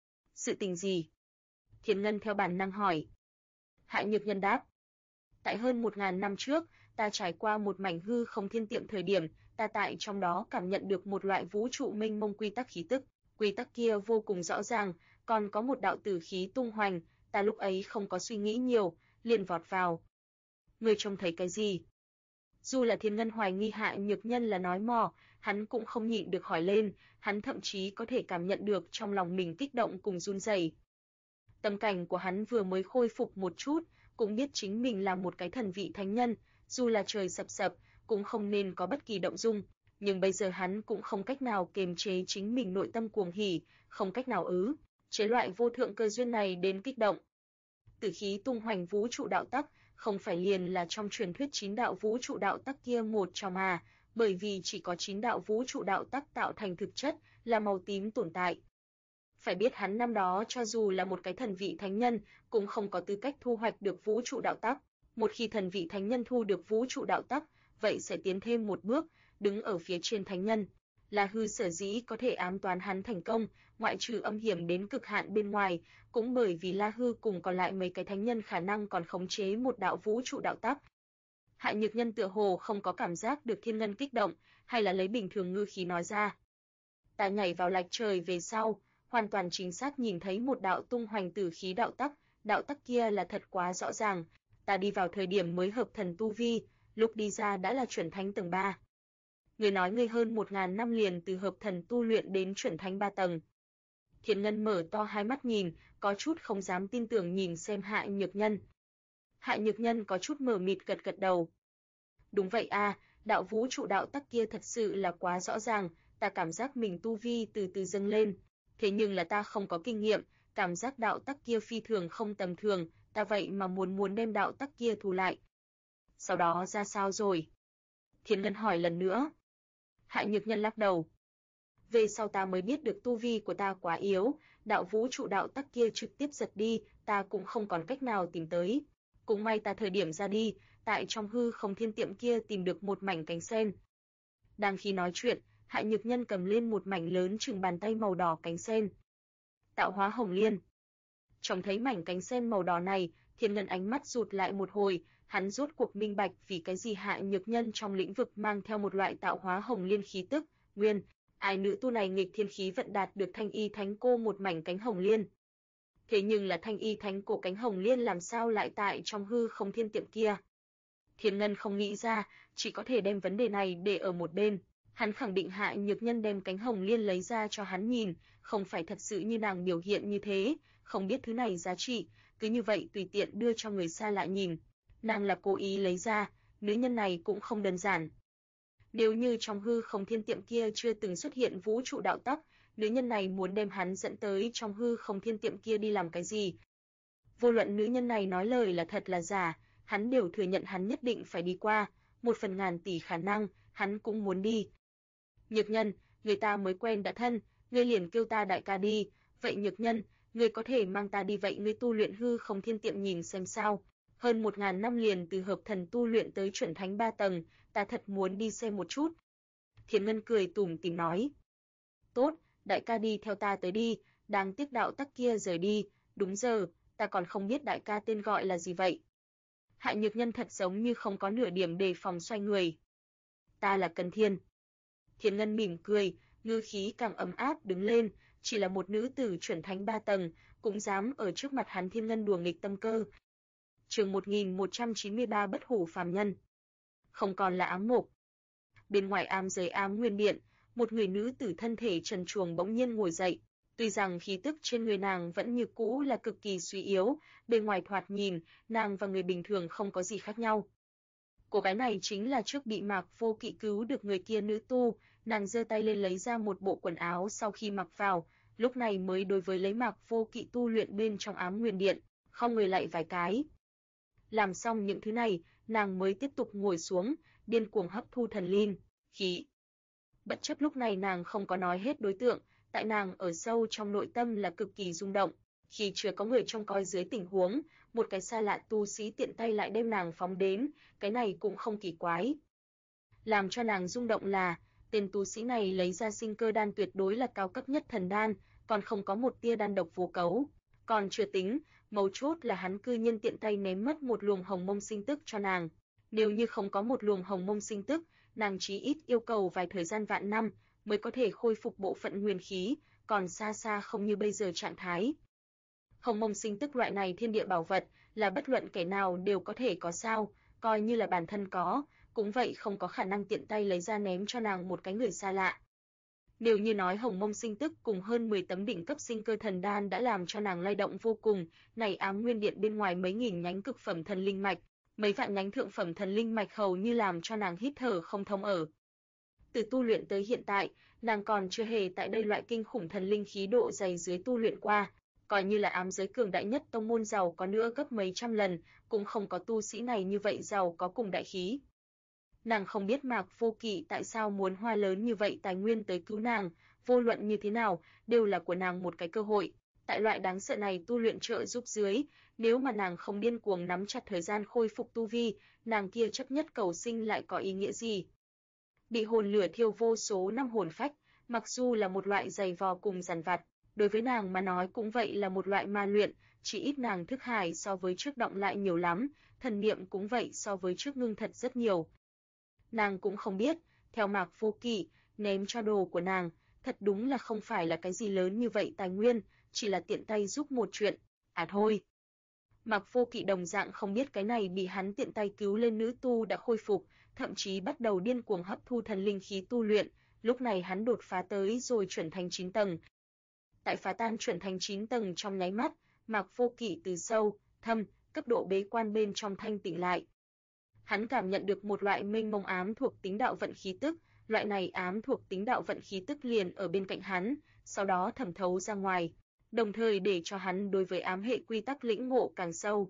Sự tình gì? Thiên Ngân theo bản năng hỏi. Hạ Nhược Nhân đáp. Tại hơn 1000 năm trước, ta trải qua một mảnh hư không thiên tiệm thời điểm, ta tại trong đó cảm nhận được một loại vũ trụ mênh mông quy tắc khí tức. Quy tắc kia vô cùng rõ ràng, còn có một đạo tử khí tung hoành, ta lúc ấy không có suy nghĩ nhiều, liền vọt vào. Ngươi trông thấy cái gì? Dù là Thiên Ngân hoài nghi Hạ Nhược Nhân là nói mò, hắn cũng không nhịn được hỏi lên, hắn thậm chí có thể cảm nhận được trong lòng mình kích động cùng run rẩy. Tâm cảnh của hắn vừa mới khôi phục một chút, cũng biết chính mình là một cái thần vị thánh nhân, dù là trời sập sập, cũng không nên có bất kỳ động dung, nhưng bây giờ hắn cũng không cách nào kiềm chế chính mình nội tâm cuồng hỉ, không cách nào chế loại vô thượng cơ duyên này đến kích động. Tử khí tung hoành vũ trụ đạo tắc, không phải liền là trong truyền thuyết 9 đạo vũ trụ đạo tắc kia một trong mà, bởi vì chỉ có 9 đạo vũ trụ đạo tắc tạo thành thực chất, là màu tím tồn tại. Phải biết hắn năm đó cho dù là một cái thần vị thánh nhân, cũng không có tư cách thu hoạch được vũ trụ đạo tắc. Một khi thần vị thánh nhân thu được vũ trụ đạo tắc, vậy sẽ tiến thêm một bước, đứng ở phía trên thánh nhân. La Hư sở dĩ có thể ám toán hắn thành công, ngoại trừ âm hiểm đến cực hạn bên ngoài, cũng bởi vì La Hư cùng còn lại mấy cái thánh nhân khả năng còn khống chế một đạo vũ trụ đạo tắc. Hạ Nhược Nhân tựa hồ không có cảm giác được Thiên Ngân kích động, hay là lấy bình thường ngữ khí nói ra. Ta nhảy vào lạch trời về sau, hoàn toàn chính xác nhìn thấy một đạo tung hoành tử khí đạo tắc kia là thật quá rõ ràng, ta đi vào thời điểm mới hợp thần tu vi, lúc đi ra đã là chuẩn thánh tầng 3. Người nói ngươi hơn 1000 năm liền từ hợp thần tu luyện đến chuẩn thánh 3 tầng. Thiên Ngân mở to hai mắt nhìn, có chút không dám tin tưởng nhìn xem Hạ Nhược Nhân. Hạ Nhược Nhân có chút mờ mịt gật gật đầu. Đúng vậy a, Đạo vũ trụ đạo tắc kia thật sự là quá rõ ràng, ta cảm giác mình tu vi từ từ dâng lên. Thế nhưng là ta không có kinh nghiệm, cảm giác đạo tắc kia phi thường không tầm thường, ta vậy mà muốn đem đạo tắc kia thu lại. Sau đó ra sao rồi? Thiên Ngân hỏi lần nữa. Hạ Nhược Nhân lắc đầu. Về sau ta mới biết được tu vi của ta quá yếu, đạo vũ trụ đạo tắc kia trực tiếp giật đi, ta cũng không còn cách nào tìm tới. Cũng may ta thời điểm ra đi, tại trong hư không thiên tiệm kia tìm được một mảnh cánh sen. Đang khi nói chuyện, Hạ Nhược Nhân cầm lên một mảnh lớn chừng bàn tay màu đỏ cánh sen. Tạo hóa hồng liên. Trông thấy mảnh cánh sen màu đỏ này, Thiên Ngân ánh mắt rụt lại một hồi, hắn rốt cuộc minh bạch vì cái gì Hạ Nhược Nhân trong lĩnh vực mang theo một loại tạo hóa hồng liên khí tức, nguyên ai nữ tu này nghịch thiên khí vận đạt được Thanh Y Thánh Cô một mảnh cánh hồng liên. Thế nhưng là Thanh Y Thánh Cô cánh hồng liên làm sao lại tại trong hư không thiên tiệm kia? Thiên Ngân không nghĩ ra, chỉ có thể đem vấn đề này để ở một bên. Hắn khẳng định Hạ Nhược Nhân đem cánh hồng liên lấy ra cho hắn nhìn, không phải thật sự như nàng biểu hiện như thế, không biết thứ này giá trị, cứ như vậy tùy tiện đưa cho người xa lạ nhìn. Nàng là cố ý lấy ra, nữ nhân này cũng không đơn giản. Nếu như trong hư không thiên tiệm kia chưa từng xuất hiện vũ trụ đạo tắc, nữ nhân này muốn đem hắn dẫn tới trong hư không thiên tiệm kia đi làm cái gì? Vô luận nữ nhân này nói lời là thật là giả, hắn đều thừa nhận hắn nhất định phải đi qua, 1/1000 tỷ khả năng, hắn cũng muốn đi. Nhược Nhân, người ta mới quen đã thân, ngươi liền kêu ta đại ca đi, vậy Nhược Nhân, ngươi có thể mang ta đi vậy ngươi tu luyện hư không thiên tiệm nhìn xem sao? Hơn 1000 năm liền từ hợp thần tu luyện tới chuẩn thánh 3 tầng, ta thật muốn đi xem một chút. Thiên Ngân cười tủm tỉm nói. Tốt, đại ca đi theo ta tới đi, đáng tiếc đạo tắc kia rời đi, đúng giờ, ta còn không biết đại ca tên gọi là gì vậy. Hạ Nhược Nhân thật giống như không có nửa điểm đề phòng xoay người. Ta là Cần Thiên. Thiên Ngân mỉm cười, ngữ khí càng ấm áp đứng lên, chỉ là một nữ tử chuẩn thánh 3 tầng, cũng dám ở trước mặt hắn Thiên Ngân đùa nghịch tâm cơ. Chương 1193 Bất hủ phàm nhân. Không còn là ám mục. Bên ngoài ám giới ám nguyên điện, một người nữ tử thân thể trần truồng bỗng nhiên ngồi dậy. Tuy rằng khí tức trên người nàng vẫn như cũ là cực kỳ suy yếu, bên ngoài thoạt nhìn, nàng và người bình thường không có gì khác nhau. Cô gái này chính là trước bị Mạc Vô Kỵ cứu được người kia nữ tu, nàng giơ tay lên lấy ra một bộ quần áo sau khi mặc vào, lúc này mới đối với lấy Mạc Vô Kỵ tu luyện bên trong ám nguyên điện, không người lại vài cái. Làm xong những thứ này, nàng mới tiếp tục ngồi xuống, điên cuồng hấp thu thần linh, khí. Bất chấp lúc này nàng không có nói hết đối tượng, tại nàng ở sâu trong nội tâm là cực kỳ rung động. Khi chưa có người trông coi dưới tình huống, một cái xa lạ tu sĩ tiện tay lại đem nàng phóng đến, cái này cũng không kỳ quái. Làm cho nàng rung động là, tên tu sĩ này lấy ra sinh cơ đan tuyệt đối là cao cấp nhất thần đan, còn không có một tia đan độc vô cấu. Còn chưa tính, mấu chốt là hắn cư nhiên tiện tay ném mất một luồng hồng mông sinh tức cho nàng. Nếu như không có một luồng hồng mông sinh tức, nàng chí ít yêu cầu vài thời gian vạn năm mới có thể khôi phục bộ phận nguyên khí, còn xa xa không như bây giờ trạng thái. Hồng mông sinh tức loại này thiên địa bảo vật là bất luận kẻ nào đều có thể có sao, coi như là bản thân có, cũng vậy không có khả năng tiện tay lấy ra ném cho nàng một cái người xa lạ. Nếu như nói hồng mông sinh tức cùng hơn 10 tấm đỉnh cấp sinh cơ thần đan đã làm cho nàng lay động vô cùng, này ám nguyên điện bên ngoài mấy nghìn nhánh cực phẩm thần linh mạch, mấy vạn nhánh thượng phẩm thần linh mạch hầu như làm cho nàng hít thở không thông ở. Từ tu luyện tới hiện tại, nàng còn chưa hề tại đây loại kinh khủng thần linh khí độ dày dưới tu luyện qua, coi như là ám giới cường đại nhất tông môn giàu có nữa gấp mấy trăm lần, cũng không có tu sĩ này như vậy giàu có cùng đại khí. Nàng không biết Mạc Vô Kỵ tại sao muốn hoa lớn như vậy tài nguyên tới cứu nàng, vô luận như thế nào, đều là của nàng một cái cơ hội. Tại loại đáng sợ này tu luyện trợ giúp dưới, nếu mà nàng không điên cuồng nắm chặt thời gian khôi phục tu vi, nàng kia chấp nhất cầu sinh lại có ý nghĩa gì? Bị hồn lửa thiêu vô số năm hồn phách, mặc dù là một loại giày vò cùng giàn vặt, đối với nàng mà nói cũng vậy là một loại ma luyện, chỉ ít nàng thức hải so với trước động lại nhiều lắm, thần niệm cũng vậy so với trước ngưng thật rất nhiều. Nàng cũng không biết, theo Mạc Vô Kỵ, ném cho đồ của nàng, thật đúng là không phải là cái gì lớn như vậy tài nguyên, chỉ là tiện tay giúp một chuyện, thôi. Mạc Vô Kỵ đồng dạng không biết cái này bị hắn tiện tay cứu lên nữ tu đã khôi phục, thậm chí bắt đầu điên cuồng hấp thu thần linh khí tu luyện, lúc này hắn đột phá tới rồi chuẩn thành 9 tầng. Tại phá tan chuẩn thành 9 tầng trong nháy mắt, Mạc Vô Kỵ từ sâu, thâm, cấp độ bế quan bên trong thanh tỉnh lại. Hắn cảm nhận được một loại mênh mông ám thuộc tính đạo vận khí tức, loại này ám thuộc tính đạo vận khí tức liền ở bên cạnh hắn, sau đó thẩm thấu ra ngoài, đồng thời để cho hắn đối với ám hệ quy tắc lĩnh ngộ càng sâu.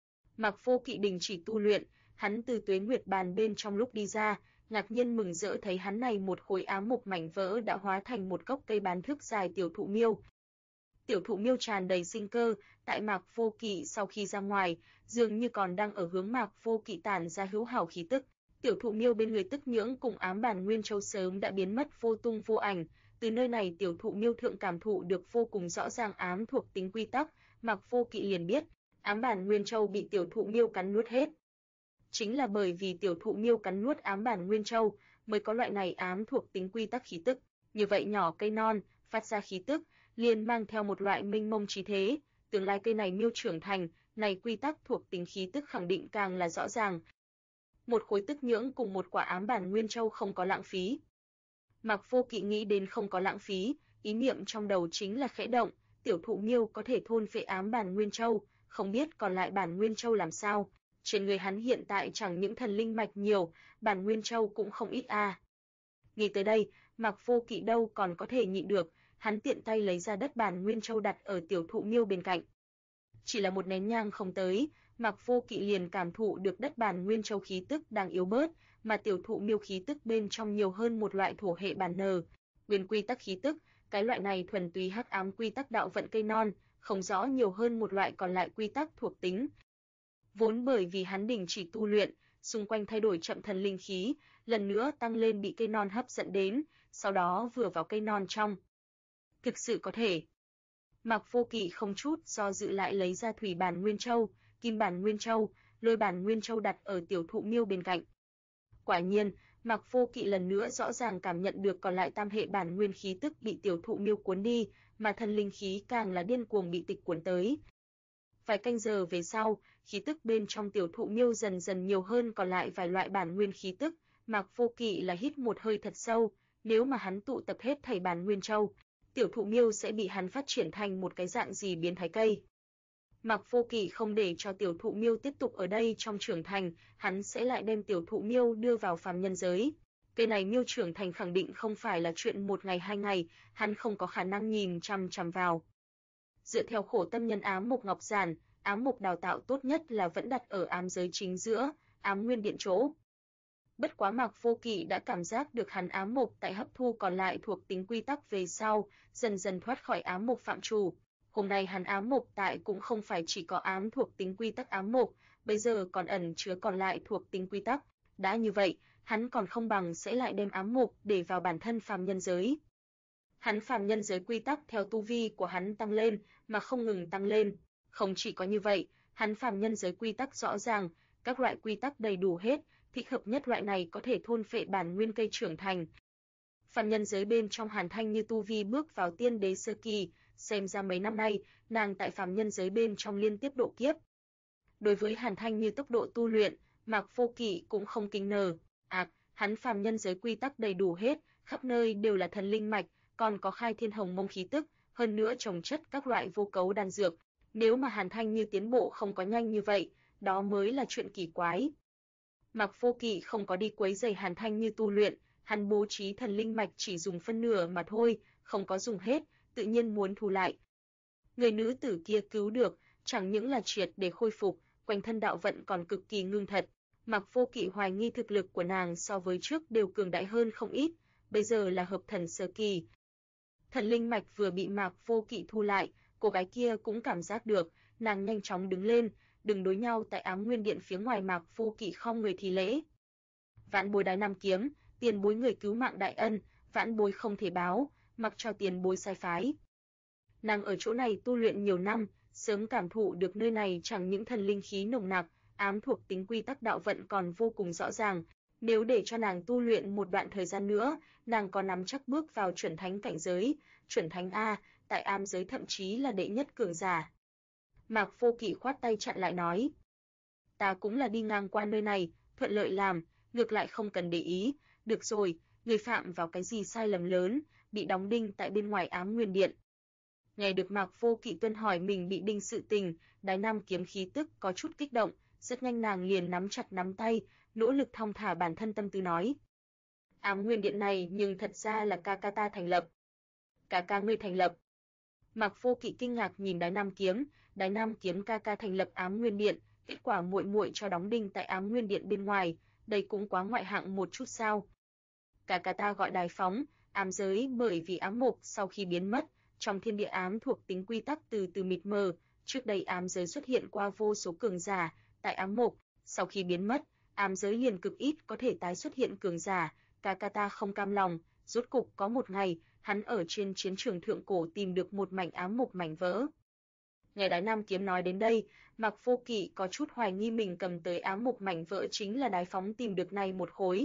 Mạc Vô Kỵ đình chỉ tu luyện, hắn từ Tuế Nguyệt bàn bên trong lúc đi ra, ngạc nhiên mừng rỡ thấy hắn này một khối ám mục mảnh vỡ đã hóa thành một gốc cây bán thước dài tiểu thụ miêu. Tiểu thụ miêu tràn đầy sinh cơ, tại Mạc Vô Kỵ sau khi ra ngoài, dường như còn đang ở hướng Mạc Vô Kỵ tản ra hữu hảo khí tức. Tiểu thụ miêu bên người Tức Nhưỡng cùng ám bản Nguyên Châu sớm đã biến mất vô tung vô ảnh, từ nơi này tiểu thụ miêu thượng cảm thụ được vô cùng rõ ràng ám thuộc tính quy tắc, Mạc Vô Kỵ liền biết, ám bản Nguyên Châu bị tiểu thụ miêu cắn nuốt hết. Chính là bởi vì tiểu thụ miêu cắn nuốt ám bản Nguyên Châu, mới có loại này ám thuộc tính quy tắc khí tức. Như vậy nhỏ cây non, phát ra khí tức, liền mang theo một loại mênh mông trí thế, tương lai cây này miêu trưởng thành, này quy tắc thuộc tính khí tức khẳng định càng là rõ ràng. Một khối Tức Nhưỡng cùng một quả ám bản Nguyên Châu không có lãng phí. Mạc Vô Kỵ nghĩ đến không có lãng phí, ý niệm trong đầu chính là khẽ động, tiểu thụ miêu có thể thôn phệ ám bản Nguyên Châu, không biết còn lại bản Nguyên Châu làm sao. Trên người hắn hiện tại chẳng những thần linh mạch nhiều, bản Nguyên Châu cũng không ít a. Nghĩ tới đây, Mạc Vô Kỵ đâu còn có thể nhịn được, hắn tiện tay lấy ra đất bản Nguyên Châu đặt ở tiểu thụ miêu bên cạnh. Chỉ là một nén nhang không tới, Mạc Vô Kỵ liền cảm thụ được đất bản Nguyên Châu khí tức đang yếu bớt, mà tiểu thụ miêu khí tức bên trong nhiều hơn một loại thổ hệ bản nờ, nguyên quy tắc khí tức, cái loại này thuần túy hắc ám quy tắc đạo vận cây non, không rõ nhiều hơn một loại còn lại quy tắc thuộc tính. Vốn bởi vì hắn đình chỉ tu luyện, xung quanh thay đổi chậm thần linh khí, lần nữa tăng lên bị cây non hấp dẫn đến, sau đó vừa vào cây non trong. Thực sự có thể. Mạc Vô Kỵ không chút do dự lại lấy ra thủy bản Nguyên Châu, kim bản Nguyên Châu, lôi bản Nguyên Châu đặt ở tiểu thụ miêu bên cạnh. Quả nhiên, Mạc Vô Kỵ lần nữa rõ ràng cảm nhận được còn lại tam hệ bản nguyên khí tức bị tiểu thụ miêu cuốn đi, mà thần linh khí càng là điên cuồng bị tịch cuốn tới. Vài canh giờ về sau, khí tức bên trong tiểu thụ miêu dần dần nhiều hơn còn lại vài loại bản nguyên khí tức, Mạc Vô Kỵ là hít một hơi thật sâu, nếu mà hắn tụ tập hết thảy bản Nguyên Châu, tiểu thụ miêu sẽ bị hắn phát triển thành một cái dạng gì biến thái cây. Mạc Vô Kỵ không để cho tiểu thụ miêu tiếp tục ở đây trong trưởng thành, hắn sẽ lại đem tiểu thụ miêu đưa vào phàm nhân giới. Cây này miêu trưởng thành khẳng định không phải là chuyện một ngày hai ngày, hắn không có khả năng nhìn chằm chằm vào. Dựa theo khổ tâm nhân ám mục ngọc giản, ám mục đào tạo tốt nhất là vẫn đặt ở ám giới chính giữa, ám nguyên điện chỗ. Bất quá Mạc Vô Kỵ đã cảm giác được hắn ám mục tại hấp thu còn lại thuộc tính quy tắc về sau, dần dần thoát khỏi ám mục phạm trù. Hôm nay hắn ám mục tại cũng không phải chỉ có ám thuộc tính quy tắc ám mục, bây giờ còn ẩn chứa còn lại thuộc tính quy tắc. Đã như vậy, hắn còn không bằng sẽ lại đem ám mục để vào bản thân phàm nhân giới. Hắn phàm nhân giới quy tắc theo tu vi của hắn tăng lên, mà không ngừng tăng lên. Không chỉ có như vậy, hắn phàm nhân giới quy tắc rõ ràng, các loại quy tắc đầy đủ hết, thích hợp nhất loại này có thể thôn phệ bản nguyên cây trưởng thành. Phàm nhân giới bên trong Hàn Thanh Như tu vi bước vào tiên đế sơ kỳ, xem ra mấy năm nay, nàng tại phàm nhân giới bên trong liên tiếp độ kiếp. Đối với Hàn Thanh Như tốc độ tu luyện, Mạc Vô Kỵ cũng không kinh ngờ. Hắn phàm nhân giới quy tắc đầy đủ hết, khắp nơi đều là thần linh mạch, còn có khai thiên hồng mông khí tức, hơn nữa trồng chất các loại vô cấu đan dược. Nếu mà Hàn Thanh Như tiến bộ không có nhanh như vậy, đó mới là chuyện kỳ quái. Mạc Vô Kỵ không có đi quấy rầy Hàn Thanh Như tu luyện, hắn bố trí thần linh mạch chỉ dùng phân nửa mà thôi, không có dùng hết, tự nhiên muốn thu lại. Người nữ tử kia cứu được, chẳng những là triệt để khôi phục, quanh thân đạo vận còn cực kỳ ngưng thật. Mạc Vô Kỵ hoài nghi thực lực của nàng so với trước đều cường đại hơn không ít, bây giờ là hợp thần sơ kỳ. Thần linh mạch vừa bị Mạc Vô Kỵ thu lại, cô gái kia cũng cảm giác được, nàng nhanh chóng đứng lên, đừng đối nhau tại ám nguyên điện phía ngoài. Mạc Vô Kỵ không người thi lễ. Vãn bối Đái Nam Kiếm, tiền bối người cứu mạng đại ân, vãn bối không thể báo, mặc cho tiền bối sai phái. Nàng ở chỗ này tu luyện nhiều năm, sớm cảm thụ được nơi này chẳng những thần linh khí nồng nặc, ám thuộc tính quy tắc đạo vận còn vô cùng rõ ràng. Nếu để cho nàng tu luyện một đoạn thời gian nữa, nàng có nắm chắc bước vào chuẩn thánh cảnh giới, chuẩn thánh A, tại ám giới thậm chí là đệ nhất cường giả. Mạc Vô Kỵ khoát tay chặn lại nói, ta cũng là đi ngang qua nơi này, thuận lợi làm, ngược lại không cần để ý, được rồi, người phạm vào cái gì sai lầm lớn, bị đóng đinh tại bên ngoài ám nguyên điện. Nghe được Mạc Vô Kỵ tuân hỏi mình bị đinh sự tình, Đái Nam Kiếm khí tức có chút kích động, rất nhanh nàng liền nắm chặt nắm tay, nỗ lực thong thả bản thân tâm tư nói. Ám Nguyên Điện này nhưng thật ra là ca ca ta thành lập. Ca ca ngươi thành lập. Mạc Vô Kỵ kinh ngạc nhìn Đái Nam Kiếm ca ca thành lập Ám Nguyên Điện, kết quả muội muội cho đóng đinh tại Ám Nguyên Điện bên ngoài, đây cũng quá ngoại hạng một chút sao? Ca ca ta gọi Đài Phóng, ám giới bởi vì ám mục sau khi biến mất, trong thiên địa ám thuộc tính quy tắc từ từ mịt mờ, trước đây ám giới xuất hiện qua vô số cường giả, tại ám mục, sau khi biến mất, ám giới liền cực ít có thể tái xuất hiện cường giả, ca ca ta không cam lòng, rốt cục có một ngày, hắn ở trên chiến trường thượng cổ tìm được một mảnh ám mục mảnh vỡ. Nghe Đái Nam Kiếm nói đến đây, Mạc Vô Kỵ có chút hoài nghi mình cầm tới ám mục mảnh vỡ chính là Đái Phóng tìm được này một khối.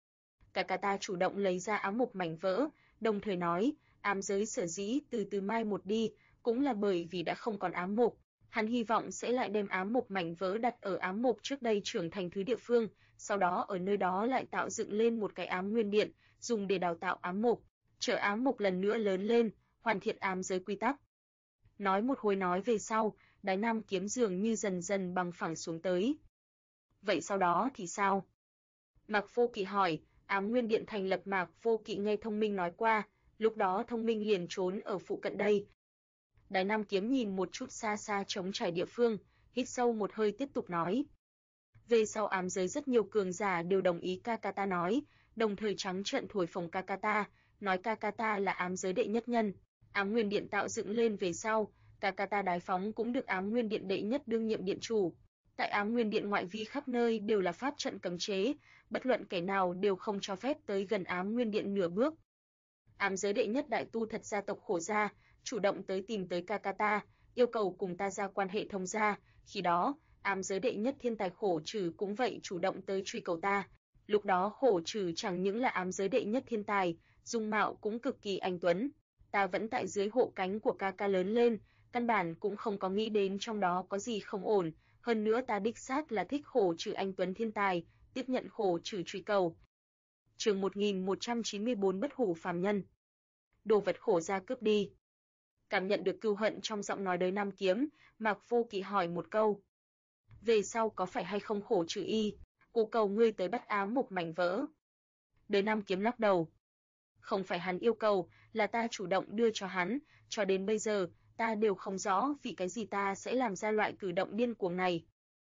Ca ca ta chủ động lấy ra ám mục mảnh vỡ, đồng thời nói, ám giới sở dĩ từ từ mai một đi, cũng là bởi vì đã không còn ám mục. Hắn hy vọng sẽ lại đem ám mục mảnh vỡ đặt ở ám mục trước đây trưởng thành thứ địa phương, sau đó ở nơi đó lại tạo dựng lên một cái ám nguyên điện, dùng để đào tạo ám mục, chờ ám mục lần nữa lớn lên, hoàn thiện ám giới quy tắc. Nói một hồi nói về sau, Đái Nam Kiếm dường như dần dần bằng phẳng xuống tới. Vậy sau đó thì sao? Mạc Vô Kỵ hỏi. Ám Nguyên Điện thành lập Mạc Vô Kỵ nghe Thông Minh nói qua, lúc đó Thông Minh liền trốn ở phụ cận đây. Đái Nam Kiếm nhìn một chút xa xa trống trải địa phương, hít sâu một hơi tiếp tục nói. Về sau ám giới rất nhiều cường giả đều đồng ý ca ca ta nói, đồng thời trắng trợn thổi phồng ca ca ta, nói ca ca ta là ám giới đệ nhất nhân. Ám Nguyên Điện tạo dựng lên về sau, ca ca ta Đái Phóng cũng được Ám Nguyên Điện đệ nhất đương nhiệm điện chủ. Tại Ám Nguyên Điện ngoại vi khắp nơi đều là pháp trận cấm chế, bất luận kẻ nào đều không cho phép tới gần Ám Nguyên Điện nửa bước. Ám giới đệ nhất đại tu thật gia tộc Khổ gia, chủ động tới tìm tới ca ca ta, yêu cầu cùng ta ra quan hệ thông gia, khi đó, ám giới đệ nhất thiên tài Khổ Trừ cũng vậy chủ động tới truy cầu ta. Lúc đó Khổ Trừ chẳng những là ám giới đệ nhất thiên tài, dung mạo cũng cực kỳ anh tuấn. Ta vẫn tại dưới hộ cánh của ca ca lớn lên, căn bản cũng không có nghĩ đến trong đó có gì không ổn, hơn nữa ta đích xác là thích Khổ Trừ anh tuấn thiên tài, tiếp nhận Khổ Trừ truy cầu. Chương 1194 Bất hủ phàm nhân. Đồ vật Khổ gia cướp đi. Cảm nhận được cừu hận trong giọng nói Đới Nam Kiếm, Mạc Vô Kỵ hỏi một câu. Về sau có phải hay không Khổ Trừ cô cầu ngươi tới bắt ám mục mảnh vỡ? Đới Nam Kiếm lắc đầu. Không phải hắn yêu cầu, là ta chủ động đưa cho hắn, cho đến bây giờ, ta đều không rõ vì cái gì ta sẽ làm ra loại cử động điên cuồng này.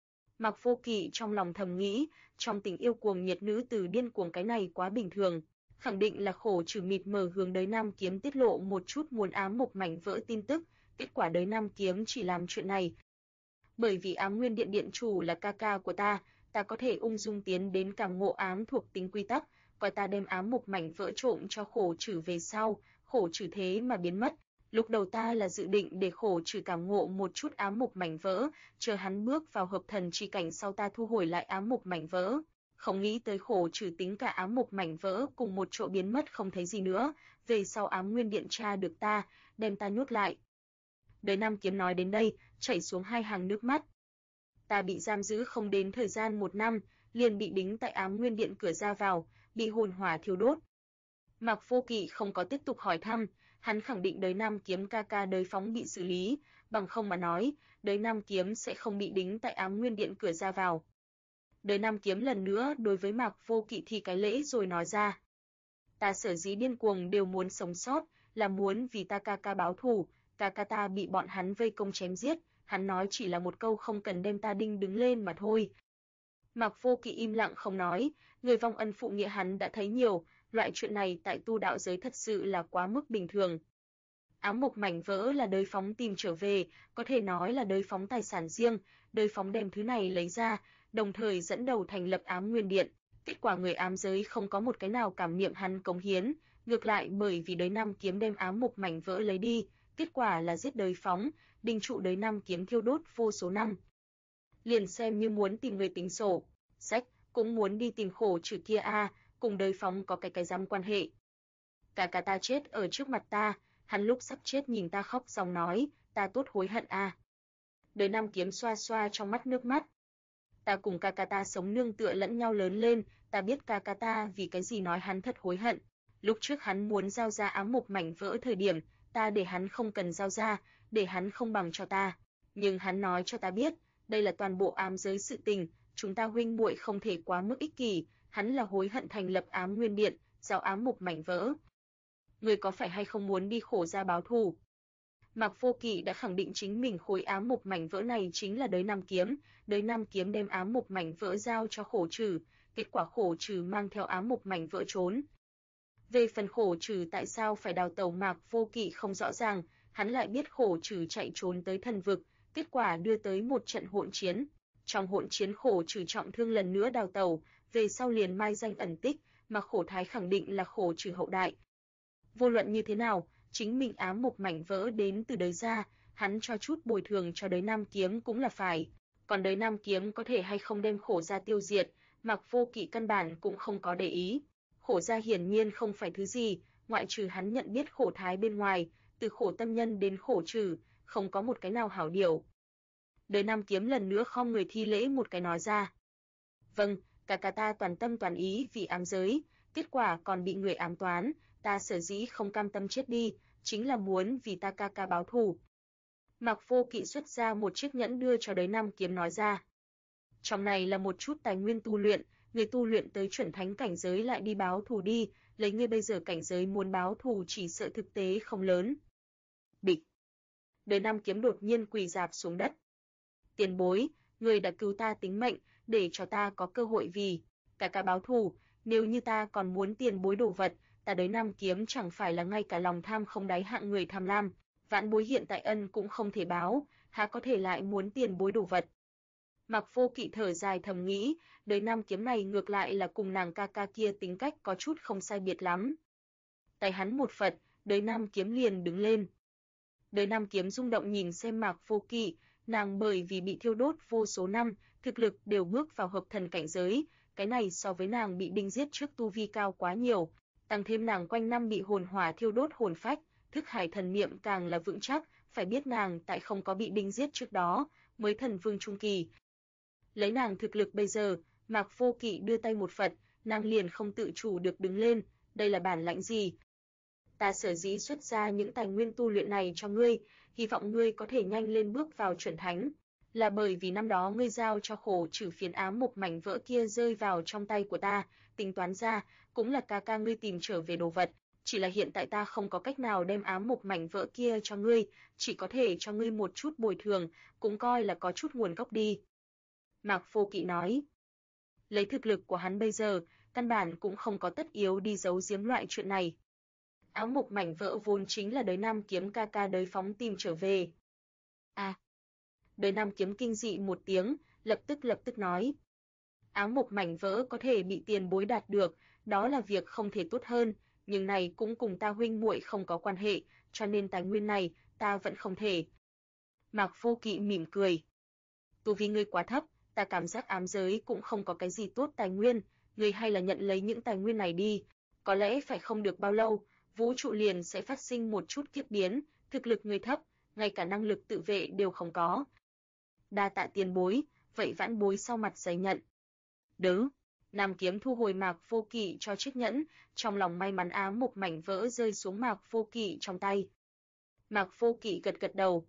Mạc Vô Kỵ trong lòng thầm nghĩ, trong tình yêu cuồng nhiệt nữ từ điên cuồng cái này quá bình thường, khẳng định là Khổ Trừ mịt mờ hướng Đới Nam Kiếm tiết lộ một chút muốn ám mục mảnh vỡ tin tức, kết quả Đới Nam Kiếm chỉ làm chuyện này. Bởi vì Ám Nguyên Điện điện chủ là ca ca của ta có thể ung dung tiến đến cảm ngộ ám thuộc tính quy tắc, coi ta đem ám mục mảnh vỡ trộm cho Khổ Trừ về sau, Khổ Trừ thế mà biến mất. Lúc đầu ta là dự định để Khổ Trừ cảm ngộ một chút ám mục mảnh vỡ, chờ hắn bước vào hợp thần chi cảnh sau ta thu hồi lại ám mục mảnh vỡ. Không nghĩ tới Khổ Trừ tính cả ám mục mảnh vỡ cùng một chỗ biến mất không thấy gì nữa, về sau Ám Nguyên Điện tra được ta, đem ta nhốt lại. Đới Nam Kiếm nói đến đây, chảy xuống hai hàng nước mắt. Ta bị giam giữ không đến thời gian 1 năm, liền bị đính tại Ám Nguyên Điện cửa ra vào, bị hồn hỏa thiêu đốt. Mạc Vô Kỵ không có tiếp tục hỏi thăm, hắn khẳng định Đới Nam Kiếm ca ca Đới Phóng bị xử lý, bằng không mà nói, Đới Nam Kiếm sẽ không bị đính tại Ám Nguyên Điện cửa ra vào. Đới Nam Kiếm lần nữa đối với Mạc Vô Kỵ thi cái lễ rồi nói ra. Ta sở dĩ điên cuồng đều muốn sống sót, là muốn vì ta ca ca báo thù, ca ca ta bị bọn hắn vây công chém giết, hắn nói chỉ là một câu không cần đem ta đinh đứng lên mà thôi. Mạc Vô Kỵ im lặng không nói, người vong ân phụ nghĩa hắn đã thấy nhiều, loại chuyện này tại tu đạo giới thật sự là quá mức bình thường. Ám mục mảnh vỡ là Đới Phóng tìm trở về, có thể nói là Đới Phóng tài sản riêng, Đới Phóng đem thứ này lấy ra, đồng thời dẫn đầu thành lập Ám Nguyên Điện. Kết quả người ám giới không có một cái nào cảm niệm hắn cống hiến, ngược lại bởi vì Đới Nam Kiếm đem ám mục mảnh vỡ lấy đi, kết quả là giết Đới Phóng, đinh trụ Đới Nam Kiếm thiêu đốt vô số năm. Liền xem như muốn tìm người tính sổ, sách, cũng muốn đi tìm Khổ Trừ kia cùng Đới Phóng có cái dám quan hệ. Cả ta chết ở trước mặt ta, hắn lúc sắp chết nhìn ta khóc dòng nói, ta tốt hối hận Đới Nam Kiếm xoa xoa trong mắt nước mắt. Ta cùng ca ta sống nương tựa lẫn nhau lớn lên, ta biết ca ta vì cái gì nói hắn thật hối hận. Lúc trước hắn muốn giao ra ám mục mảnh vỡ thời điểm, ta để hắn không cần giao ra, để hắn không bằng cho ta. Nhưng hắn nói cho ta biết, đây là toàn bộ ám giới sự tình, chúng ta huynh muội không thể quá mức ích kỷ, hắn là hối hận thành lập Ám Nguyên Điện, giao ám mục mảnh vỡ. Ngươi có phải hay không muốn đi Khổ gia báo thù? Mạc Vô Kỵ đã khẳng định chính mình khối ám mục mảnh vỡ này chính là Đới Nam Kiếm, Đới Nam Kiếm đem ám mục mảnh vỡ giao cho Khổ Trừ, kết quả Khổ Trừ mang theo ám mục mảnh vỡ trốn. Về phần Khổ Trừ tại sao phải đào tẩu Mạc Vô Kỵ không rõ ràng, hắn lại biết Khổ Trừ chạy trốn tới thần vực, kết quả đưa tới một trận hỗn chiến. Trong hỗn chiến Khổ Trừ trọng thương lần nữa đào tẩu, về sau liền mai danh ẩn tích, mà Khổ Thái khẳng định là Khổ Trừ hậu đại. Vô luận như thế nào, chính mình ám mục mảnh vỡ đến từ Đới gia, hắn cho chút bồi thường cho Đới Nam Kiếm cũng là phải. Còn Đới Nam Kiếm có thể hay không đem Khổ gia tiêu diệt, Mạc Vô Kỵ căn bản cũng không có để ý. Khổ gia hiển nhiên không phải thứ gì, ngoại trừ hắn nhận biết Khổ Thái bên ngoài, từ Khổ Tâm Nhân đến Khổ Trừ, không có một cái nào hảo điều. Đới Nam Kiếm lần nữa khom người thi lễ một cái nói ra. Vâng, cả ta toàn tâm toàn ý vì ám giới, kết quả còn bị người ám toán, ta sở dĩ không cam tâm chết đi, chính là muốn vì ta ca báo thù. Mạc Vô Kỵ xuất ra một chiếc nhẫn đưa cho Đới Nam Kiếm nói ra. Trong này là một chút tài nguyên tu luyện, người tu luyện tới chuẩn thánh cảnh giới lại đi báo thù đi, lấy ngươi bây giờ cảnh giới muốn báo thù chỉ sợ thực tế không lớn. Bịch. Đới Nam Kiếm đột nhiên quỳ rạp xuống đất. Tiền bối, người đã cứu ta tính mệnh, để cho ta có cơ hội vì ca báo thù, nếu như ta còn muốn tiền bối đồ vật, ta Đới Nam Kiếm chẳng phải là ngay cả lòng tham không đáy hạng người tham lam, vãn bối hiện tại ân cũng không thể báo, há có thể lại muốn tiền bối đồ vật. Mạc Vô Kỵ thở dài thầm nghĩ, Đới Nam Kiếm này ngược lại là cùng nàng ca kia tính cách có chút không sai biệt lắm. Tay hắn một phật, Đới Nam Kiếm liền đứng lên. Đới Nam Kiếm rung động nhìn xem Mạc Vô Kỵ, nàng bởi vì bị thiêu đốt vô số năm, thực lực đều bước vào hợp thần cảnh giới, cái này so với nàng bị đinh giết trước tu vi cao quá nhiều, tăng thêm nàng quanh năm bị hồn hỏa thiêu đốt hồn phách, thức hải thần niệm càng là vững chắc, phải biết nàng tại không có bị đinh giết trước đó, mới thần vương trung kỳ. Lấy nàng thực lực bây giờ, Mạc Vô Kỵ đưa tay một phật, nàng liền không tự chủ được đứng lên, đây là bản lãnh gì? Ta sở dĩ xuất ra những tài nguyên tu luyện này cho ngươi, hy vọng ngươi có thể nhanh lên bước vào chuẩn thánh, là bởi vì năm đó ngươi giao cho Khổ Trừ phiến ám mục mảnh vỡ kia rơi vào trong tay của ta, tính toán ra, cũng là ca ngươi tìm trở về đồ vật, chỉ là hiện tại ta không có cách nào đem ám mục mảnh vỡ kia cho ngươi, chỉ có thể cho ngươi một chút bồi thường, cũng coi là có chút nguồn gốc đi. Mạc Vô Kỵ nói, lấy thực lực của hắn bây giờ, căn bản cũng không có tất yếu đi giấu giếm loại chuyện này. Ám mục mảnh vỡ vốn chính là Đới Nam Kiếm ca Đới Phóng tìm trở về. Đới Nam Kiếm kinh dị một tiếng, lập tức nói. Ám mục mảnh vỡ có thể bị tiền bối đạt được, đó là việc không thể tốt hơn, nhưng này cũng cùng ta huynh muội không có quan hệ, cho nên tài nguyên này, ta vẫn không thể. Mạc Vô Kỵ mỉm cười. Tu vi ngươi quá thấp, ta cảm giác ám giới cũng không có cái gì tốt tài nguyên, ngươi hay là nhận lấy những tài nguyên này đi, có lẽ phải không được bao lâu, vũ trụ liền sẽ phát sinh một chút kiếp biến, thực lực ngươi thấp, ngay cả năng lực tự vệ đều không có. Đa tạ tiền bối, vậy vãn bối sau mặt giấy nhận. Đớ, Nam Kiếm thu hồi Mạc Vô Kỵ cho chiếc nhẫn, trong lòng may mắn ám mục mảnh vỡ rơi xuống Mạc Vô Kỵ trong tay. Mạc Vô Kỵ gật đầu.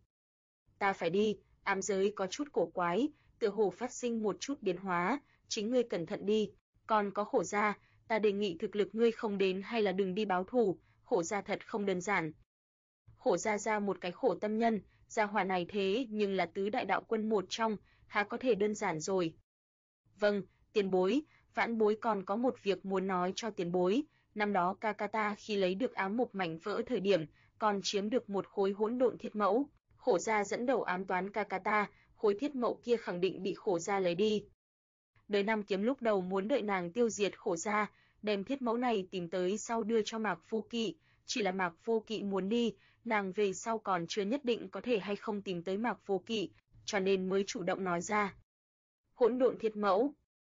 Ta phải đi, ám giới có chút cổ quái, tựa hồ phát sinh một chút biến hóa, chính ngươi cẩn thận đi, còn có Khổ gia, ta đề nghị thực lực ngươi không đến hay là đừng đi báo thù, Khổ gia thật không đơn giản. Khổ gia ra một cái Khổ Tâm Nhân, gia hỏa này thế nhưng là tứ đại đạo quân một trong, há có thể đơn giản rồi. Vâng, tiền bối, vãn bối còn có một việc muốn nói cho tiền bối, năm đó ca ta khi lấy được ám mục mảnh vỡ thời điểm, còn chiếm được một khối hỗn độn thiết mẫu, Khổ gia dẫn đầu ám toán ca ta, khối thiết mẫu kia khẳng định bị Khổ gia lấy đi. Đới Nam Kiếm lúc đầu muốn đợi nàng tiêu diệt Khổ gia, đem thiết mẫu này tìm tới sau đưa cho Mạc Vô Kỵ, chỉ là Mạc Vô Kỵ muốn đi, nàng về sau còn chưa nhất định có thể hay không tìm tới Mạc Vô Kỵ, cho nên mới chủ động nói ra. Hỗn độn thiết mẫu.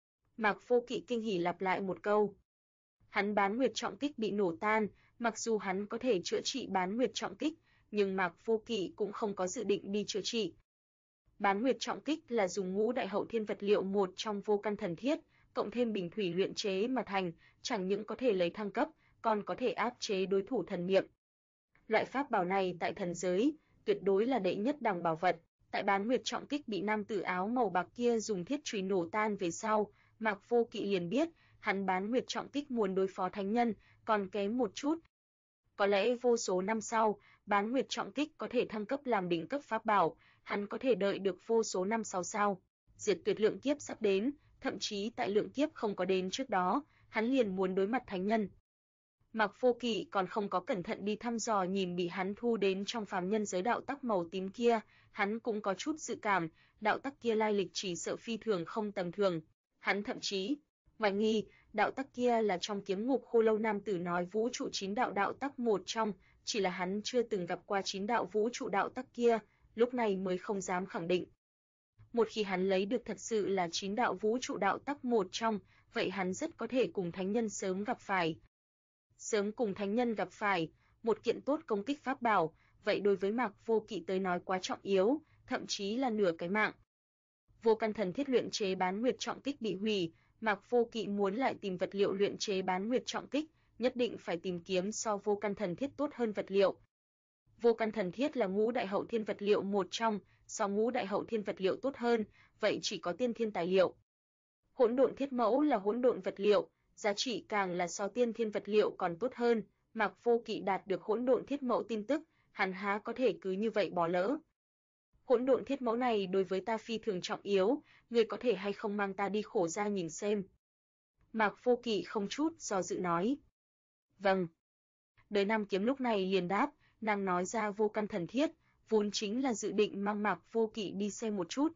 Mạc Vô Kỵ kinh hỉ lặp lại một câu. Hắn bán nguyệt trọng kích bị nổ tan, mặc dù hắn có thể chữa trị bán nguyệt trọng kích, nhưng Mạc Vô Kỵ cũng không có dự định đi chữa trị. Bán nguyệt trọng kích là dùng ngũ đại hậu thiên vật liệu một trong vô căn thần thiết, cộng thêm bình thủy luyện chế mà thành, chẳng những có thể lấy thăng cấp, còn có thể áp chế đối thủ thần niệm. Loại pháp bảo này tại thần giới, tuyệt đối là đệ nhất đẳng bảo vật, Tại Bán Nguyệt Trọng Kích bị nam tử áo màu bạc kia dùng thiết chùy nổ tan về sau, Mạc Vô Kỵ liền biết, hắn Bán Nguyệt Trọng Kích muốn đối phó thánh nhân, còn kém một chút. Có lẽ vô số năm sau, Bán Nguyệt Trọng Kích có thể thăng cấp làm đỉnh cấp pháp bảo, hắn có thể đợi được vô số năm sau sao. Diệt tuyệt lượng kiếp sắp đến, thậm chí tại lượng kiếp không có đến trước đó, hắn liền muốn đối mặt thánh nhân. Mạc Vô Kỵ còn không có cẩn thận đi thăm dò nhìn bị hắn thu đến trong phàm nhân giới đạo tắc màu tím kia, hắn cũng có chút dự cảm, đạo tắc kia lai lịch chỉ sợ phi thường không tầm thường. Hắn thậm chí hoài nghi, đạo tắc kia là trong kiếm ngục khô lâu nam tử nói vũ trụ 9 đạo đạo tắc một trong, chỉ là hắn chưa từng gặp qua 9 đạo vũ trụ đạo tắc kia, lúc này mới không dám khẳng định. Một khi hắn lấy được thật sự là 9 đạo vũ trụ đạo tắc một trong, vậy hắn rất có thể cùng thánh nhân sớm gặp phải. Sớm cùng thánh nhân gặp phải, một kiện tốt công kích pháp bảo, vậy đối với Mạc Vô Kỵ tới nói quá trọng yếu, thậm chí là nửa cái mạng. Vô căn thần thiết luyện chế Bán Nguyệt Trọng Kích bị hủy, Mạc Vô Kỵ muốn lại tìm vật liệu luyện chế Bán Nguyệt Trọng Kích, nhất định phải tìm kiếm so vô căn thần thiết tốt hơn vật liệu. Vô căn thần thiết là ngũ đại hậu thiên vật liệu một trong, so ngũ đại hậu thiên vật liệu tốt hơn, vậy chỉ có tiên thiên tài liệu. Hỗn độn thiết mẫu là hỗn độn vật liệu, giá trị càng là so tiên thiên vật liệu còn tốt hơn. Mạc Vô Kỵ đạt được hỗn độn thiết mẫu tin tức, hắn há có thể cứ như vậy bỏ lỡ. Hỗn độn thiết mẫu này đối với ta phi thường trọng yếu, ngươi có thể hay không mang ta đi khổ gia nhìn xem. Mạc Vô Kỵ không chút do dự nói. Vâng. Đời Nam Kiếm lúc này liền đáp, nàng nói ra vô căn thần thiết, vốn chính là dự định mang Mạc Vô Kỵ đi xem một chút.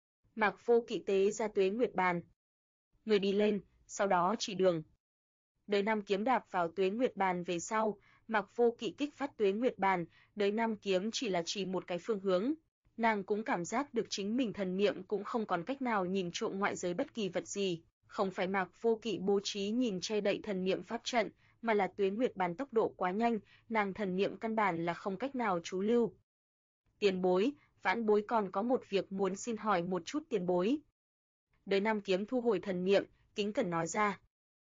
Mạc Vô Kỵ tế ra Tuế Nguyệt Bàn. Người đi lên, sau đó chỉ đường. Đời Nam Kiếm đạp vào Tuế Nguyệt Bàn về sau, Mạc Vô Kỵ kích phát Tuế Nguyệt Bàn, đời Nam Kiếm chỉ là chỉ một cái phương hướng. Nàng cũng cảm giác được chính mình thần niệm cũng không còn cách nào nhìn trộm ngoại giới bất kỳ vật gì, không phải Mạc Vô Kỵ bố trí nhìn che đậy thần niệm pháp trận, mà là Tuế Nguyệt Bàn tốc độ quá nhanh, nàng thần niệm căn bản là không cách nào trú lưu. Tiền bối, vãn bối còn có một việc muốn xin hỏi một chút tiền bối. Đời Nam Kiếm thu hồi thần niệm, kính cẩn nói ra.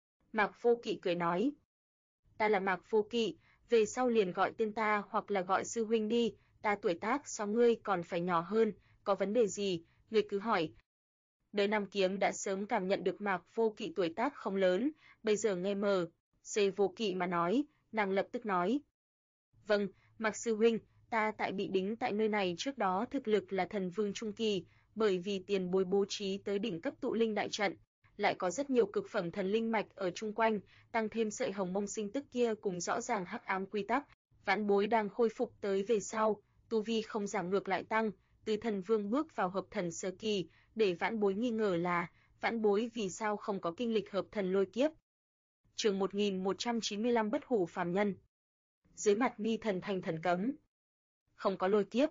Mạc Vô Kỵ cười nói. Ta là Mạc Vô Kỵ, về sau liền gọi tên ta hoặc là gọi sư huynh đi, ta tuổi tác so ngươi còn phải nhỏ hơn, có vấn đề gì, ngươi cứ hỏi. Đời Nam Kiếm đã sớm cảm nhận được Mạc Vô Kỵ tuổi tác không lớn, bây giờ nghe Vô Kỵ mà nói, nàng lập tức nói. Vâng, Mạc sư huynh, ta tại bị đính tại nơi này trước đó thực lực là thần vương trung kỳ, bởi vì tiền bối bố trí tới đỉnh cấp tụ linh đại trận, lại có rất nhiều cực phẩm thần linh mạch ở chung quanh, tăng thêm sợi hồng mông sinh tức kia cùng rõ ràng hắc ám quy tắc, vãn bối đang khôi phục tới về sau, tu vi không giảm ngược lại tăng, từ thần vương bước vào hợp thần sơ kỳ, để vãn bối nghi ngờ là, vãn bối vì sao không có kinh lịch hợp thần lôi kiếp. Chương 1195 Bất hủ phàm nhân. Dưới mặt mi thần thành thần cấm. Không có lôi kiếp.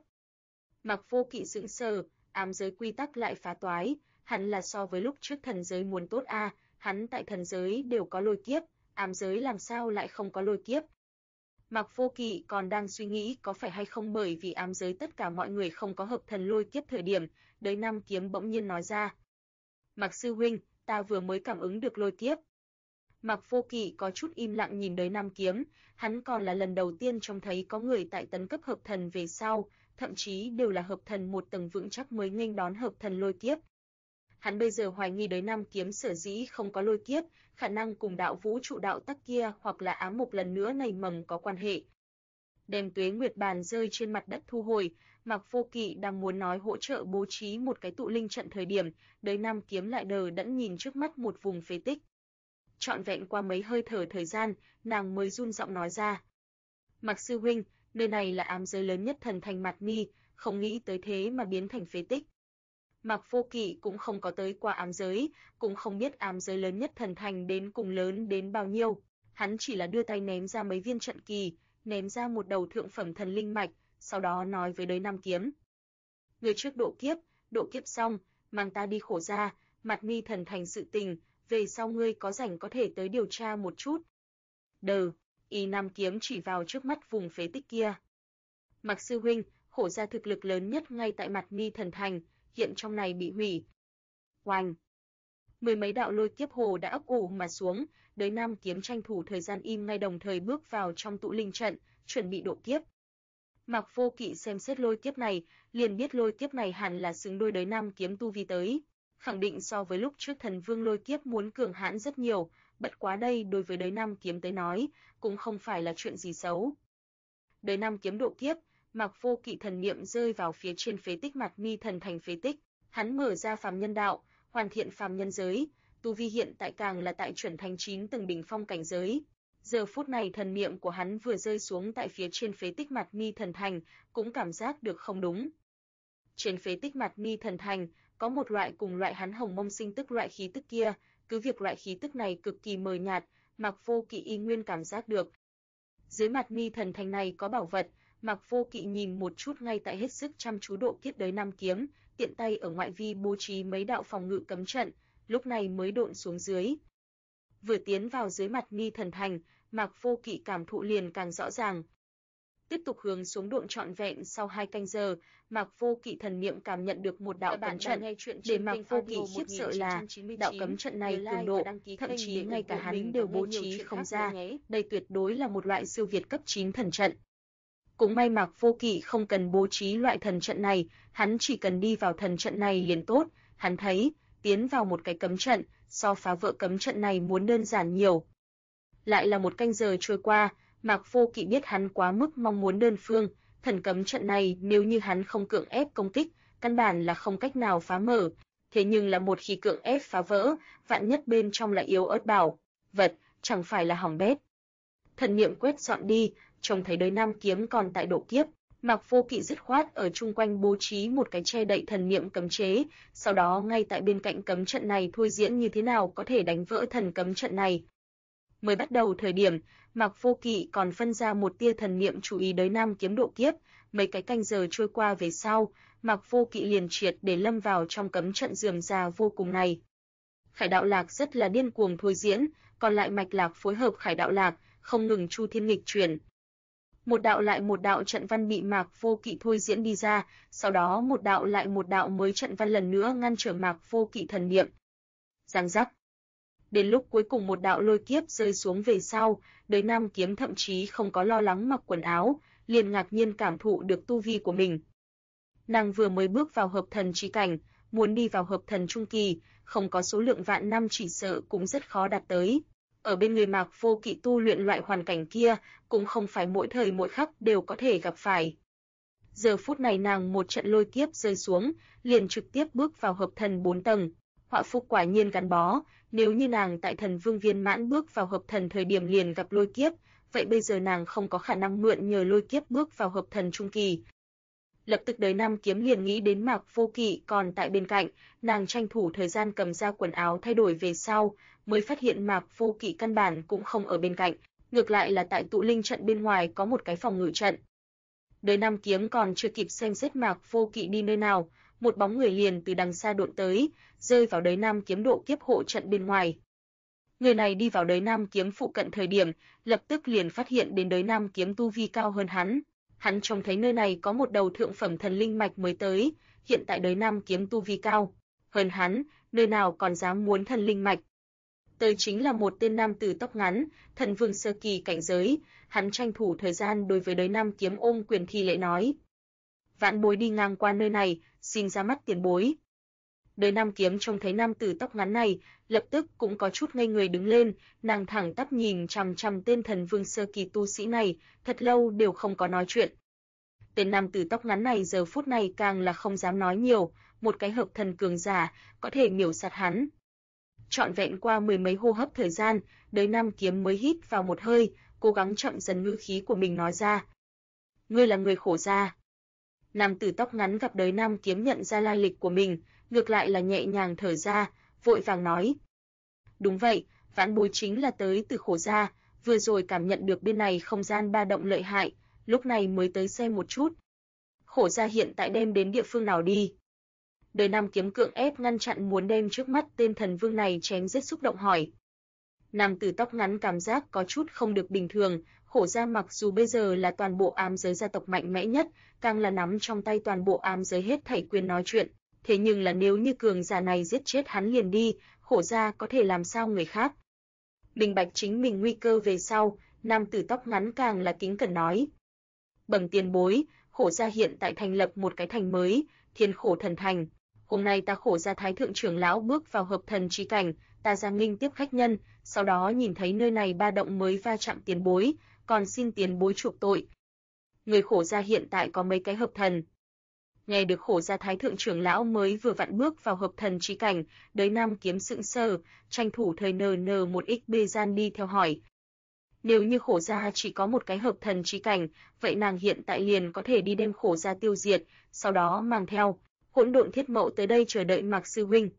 Mạc Vô Kỵ sững sờ, ám giới quy tắc lại phá toái, hắn là so với lúc trước thần giới muốn tốt a, hắn tại thần giới đều có lôi kiếp, ám giới làm sao lại không có lôi kiếp. Mạc Vô Kỵ còn đang suy nghĩ có phải hay không bởi vì ám giới tất cả mọi người không có hợp thần lôi kiếp thời điểm, Đới Nam Kiếm bỗng nhiên nói ra. Mạc sư huynh, ta vừa mới cảm ứng được lôi kiếp. Mạc Vô Kỵ có chút im lặng nhìn Đới Nam Kiếm, hắn còn là lần đầu tiên trông thấy có người tại tấn cấp hợp thần về sau, thậm chí đều là hợp thần một tầng vững chắc mới nghênh đón hợp thần lôi kiếp. Hắn bây giờ hoài nghi Đới Nam Kiếm sở dĩ không có lôi kiếp, khả năng cùng đạo vũ trụ đạo tắc kia hoặc là ám mục lần nữa nảy mầm có quan hệ. Đem Tuế Nguyệt Bàn rơi trên mặt đất thu hồi, Mạc Vô Kỵ đang muốn nói hỗ trợ bố trí một cái tụ linh trận thời điểm, Đới Nam Kiếm lại đờ đẫn nhìn trước mắt một vùng phế tích. Trọn vẹn qua mấy hơi thở thời gian, nàng mới run giọng nói ra. Mạc sư huynh, nơi này là ám giới lớn nhất thần thành Mạt Ni, không nghĩ tới thế mà biến thành phế tích. Mạc Vô Kỵ cũng không có tới qua ám giới, cũng không biết ám giới lớn nhất thần thành đến cùng lớn đến bao nhiêu. Hắn chỉ là đưa tay ném ra mấy viên trận kỳ, ném ra một đầu thượng phẩm thần linh mạch, sau đó nói với Đới Nam Kiếm. Người trước độ kiếp xong, mang ta đi khổ gia, Mạt Ni thần thành sự tình, về sau ngươi có rảnh có thể tới điều tra một chút. Nam Kiếm chỉ vào trước mắt vùng phế tích kia. Mạc sư huynh, khổ gia thực lực lớn nhất ngay tại Mạt Ni thần thành, hiện trong này bị hủy. Oanh! Mười mấy đạo lôi kiếp hồ đã ấp ủ mà xuống, Đới Nam Kiếm tranh thủ thời gian im ngay đồng thời bước vào trong tụ linh trận, chuẩn bị độ kiếp. Mạc Vô Kỵ xem xét lôi kiếp này, liền biết lôi kiếp này hẳn là xứng đôi đới Nam kiếm tu vi tới, khẳng định so với lúc trước Thần Vương lôi kiếp muốn cường hãn rất nhiều, bất quá đây đối với đới Nam kiếm tới nói, cũng không phải là chuyện gì xấu. Đới Nam kiếm độ kiếp, Mạc Vô Kỵ thần niệm rơi vào phía trên phế tích Mạc Mi thần thành phế tích, hắn mở ra phàm nhân đạo, hoàn thiện phàm nhân giới, tu vi hiện tại càng là tại chuẩn thánh 9 tầng đỉnh phong cảnh giới. Giờ phút này thần niệm của hắn vừa rơi xuống tại phía trên phế tích Mạc Mi thần thành, cũng cảm giác được không đúng. Trên phế tích Mạc Mi thần thành, có một loại cùng loại hắn hồng mông sinh tức loại khí tức kia, cứ việc loại khí tức này cực kỳ mờ nhạt, Mạc Vô Kỵ y nguyên cảm giác được. Dưới Mạc Mi thần thành này có bảo vật, Mạc Vô Kỵ nhìn một chút ngay tại hết sức chăm chú độ kiếp đới Nam kiếm, tiện tay ở ngoại vi bố trí mấy đạo phòng ngự cấm trận, lúc này mới độn xuống dưới. Vừa tiến vào dưới Mạc Mi thần thành, Mạc Vô Kỵ cảm thụ liền càng rõ ràng. Tiếp tục hướng xuống độn trọn vẹn sau 2 canh giờ, Mạc Vô Kỵ thần niệm cảm nhận được một đạo cấm trận, để Mạc Vô Kỵ khiếp sợ là đạo cấm trận này cường độ, thậm chí ngay cả hắn đều bố trí không ra, đây tuyệt đối là một loại siêu việt cấp 9 thần trận. Cũng may Mạc Vô Kỵ không cần bố trí loại thần trận này, hắn chỉ cần đi vào thần trận này liền tốt, hắn thấy, tiến vào một cái cấm trận, so phá vỡ cấm trận này muốn đơn giản nhiều. Lại là một canh giờ trôi qua, Mạc Vô Kỵ biết hắn quá mức mong muốn đơn phương, thần cấm trận này nếu như hắn không cưỡng ép công kích, căn bản là không cách nào phá mở, thế nhưng là một khi cưỡng ép phá vỡ, vạn nhất bên trong là yếu ớt bảo vật, chẳng phải là hỏng bét. Thần niệm quét dọn đi, trông thấy đới Nam kiếm còn tại độ kiếp, Mạc Vô Kỵ dứt khoát ở chung quanh bố trí một cái che đậy thần niệm cấm chế, sau đó ngay tại bên cạnh cấm trận này thôi diễn như thế nào có thể đánh vỡ thần cấm trận này. Mới bắt đầu thời điểm, Mạc Vô Kỵ còn phân ra một tia thần niệm chú ý đới Nam kiếm độ kiếp, mấy cái canh giờ trôi qua về sau, Mạc Vô Kỵ liền triệt để lâm vào trong cấm trận rườm rà vô cùng này. Khải đạo lạc rất là điên cuồng thôi diễn, còn lại mạch lạc phối hợp khải đạo lạc, không ngừng chu thiên nghịch chuyển. Một đạo lại một đạo trận văn bị Mạc Vô Kỵ thôi diễn đi ra, sau đó một đạo lại một đạo mới trận văn lần nữa ngăn trở Mạc Vô Kỵ thần niệm. Giang giác. Đến lúc cuối cùng một đạo lôi kiếp rơi xuống về sau, đới Nam kiếm thậm chí không có lo lắng mặc quần áo, liền ngạc nhiên cảm thụ được tu vi của mình. Nàng vừa mới bước vào hợp thần chi cảnh, muốn đi vào hợp thần trung kỳ, không có số lượng vạn năm chỉ sợ cũng rất khó đạt tới. Ở bên người Mạc Vô Kỵ tu luyện loại hoàn cảnh kia, cũng không phải mỗi thời mỗi khắc đều có thể gặp phải. Giờ phút này nàng một trận lôi kiếp rơi xuống, liền trực tiếp bước vào hợp thần 4 tầng. Họa phúc quả nhiên gắn bó, nếu như nàng tại thần vương viên mãn bước vào hợp thần thời điểm liền gặp lôi kiếp, vậy bây giờ nàng không có khả năng mượn nhờ lôi kiếp bước vào hợp thần trung kỳ. Lập tức đới Nam kiếm liền nghĩ đến Mạc Vô Kỵ còn tại bên cạnh, nàng tranh thủ thời gian cầm ra quần áo thay đổi về sau, mới phát hiện Mạc Vô Kỵ căn bản cũng không ở bên cạnh, ngược lại là tại tụ linh trận bên ngoài có một cái phòng ngự trận. Đới Nam kiếm còn chưa kịp xem xét Mạc Vô Kỵ đi nơi nào, một bóng người liền từ đằng xa độn tới, rơi vào đới Nam kiếm độ kiếp hộ trận bên ngoài. Người này đi vào đới Nam kiếm phụ cận thời điểm, lập tức liền phát hiện đến đới Nam kiếm tu vi cao hơn hắn. Hắn trông thấy nơi này có một đầu thượng phẩm thần linh mạch mới tới, hiện tại đới Nam kiếm tu vi cao hơn hắn, nơi nào còn dám muốn thần linh mạch. Tới chính là một tên nam tử tóc ngắn, thần vương sơ kỳ cảnh giới, hắn tranh thủ thời gian đối với đới Nam kiếm ôm quyền thi lễ nói: "Vãn bối đi ngang qua nơi này, xin ra mắt tiền bối." Đới Nam kiếm trông thấy nam tử tóc ngắn này, lập tức cũng có chút ngây người đứng lên, nàng thẳng tắp nhìn chằm chằm tên thần vương sơ kỳ tu sĩ này, thật lâu đều không có nói chuyện. Tên nam tử tóc ngắn này giờ phút này càng là không dám nói nhiều, một cái hợp thần cường giả, có thể miểu sát hắn. Trọn vẹn qua mười mấy hô hấp thời gian, đới Nam kiếm mới hít vào một hơi, cố gắng chậm dần ngữ khí của mình nói ra: "Ngươi là người Khổ gia." Nam tử tóc ngắn gặp đới Nam kiếm nhận ra lai lịch của mình, ngược lại là nhẹ nhàng thở ra, vội vàng nói: "Đúng vậy, vãn bối chính là tới từ Khổ gia, vừa rồi cảm nhận được bên này không gian ba động lợi hại, lúc này mới tới xem một chút. Khổ gia hiện tại đem đến địa phương nào đi?" Đới Nam kiếm cưỡng ép ngăn chặn muốn đem trước mắt tên thần vương này chém giết xúc động hỏi. Nam tử tóc ngắn cảm giác có chút không được bình thường, Khổ gia mặc dù bây giờ là toàn bộ ám giới gia tộc mạnh mẽ nhất, càng là nắm trong tay toàn bộ ám giới hết thảy quyền nói chuyện, thế nhưng là nếu như cường giả này giết chết hắn liền đi, Khổ gia có thể làm sao người khác. Minh bạch chính mình nguy cơ về sau, nam tử tóc ngắn càng là kính cẩn nói: Bẩm tiền bối, Khổ gia hiện tại thành lập một cái thành mới, Thiên Khổ Thần Thành. Hôm nay ta Khổ gia Thái thượng trưởng lão bước vào hợp thần chí cảnh, ta ra nghênh tiếp khách nhân, sau đó nhìn thấy nơi này ba động mới va chạm tiền bối, còn xin tiền bối chuộc tội. Người Khổ gia hiện tại có mấy cái hợp thần. Nghe được Khổ gia Thái thượng trưởng lão mới vừa vặn bước vào hợp thần chí cảnh, Đới Nam Kiếm sững sờ, tranh thủ thời một xp gian đi theo hỏi. Nếu như Khổ gia chỉ có một cái hợp thần chí cảnh, vậy nàng hiện tại liền có thể đi đem Khổ gia tiêu diệt, sau đó mang theo Hỗn Độn Thiết Mẫu tới đây chờ đợi Mạc sư huynh.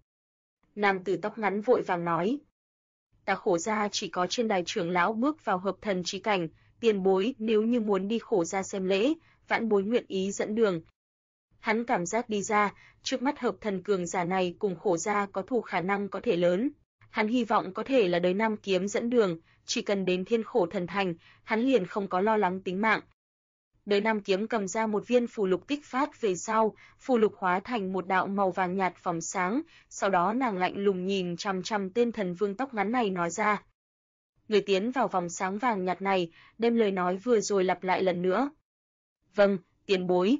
Nam tử tóc ngắn vội vàng nói. Ta Khổ gia chỉ có trên đài trưởng lão bước vào hợp thần chí cảnh, tiền bối nếu như muốn đi Khổ gia xem lễ, vãn bối nguyện ý dẫn đường. Hắn cảm giác đi ra, trước mắt hợp thần cường giả này cùng Khổ gia có thù khả năng có thể lớn. Hắn hy vọng có thể là Đới Nam Kiếm dẫn đường, chỉ cần đến Thiên Khổ Thần Thành, hắn liền không có lo lắng tính mạng. Đới Nam Kiếm cầm ra một viên phù lục kích phát về sau, phù lục hóa thành một đạo màu vàng nhạt vòng sáng, sau đó nàng lạnh lùng nhìn chằm chằm tên thần vương tóc ngắn này nói ra. Người tiến vào vòng sáng vàng nhạt này, đem lời nói vừa rồi lặp lại lần nữa. Vâng, tiền bối.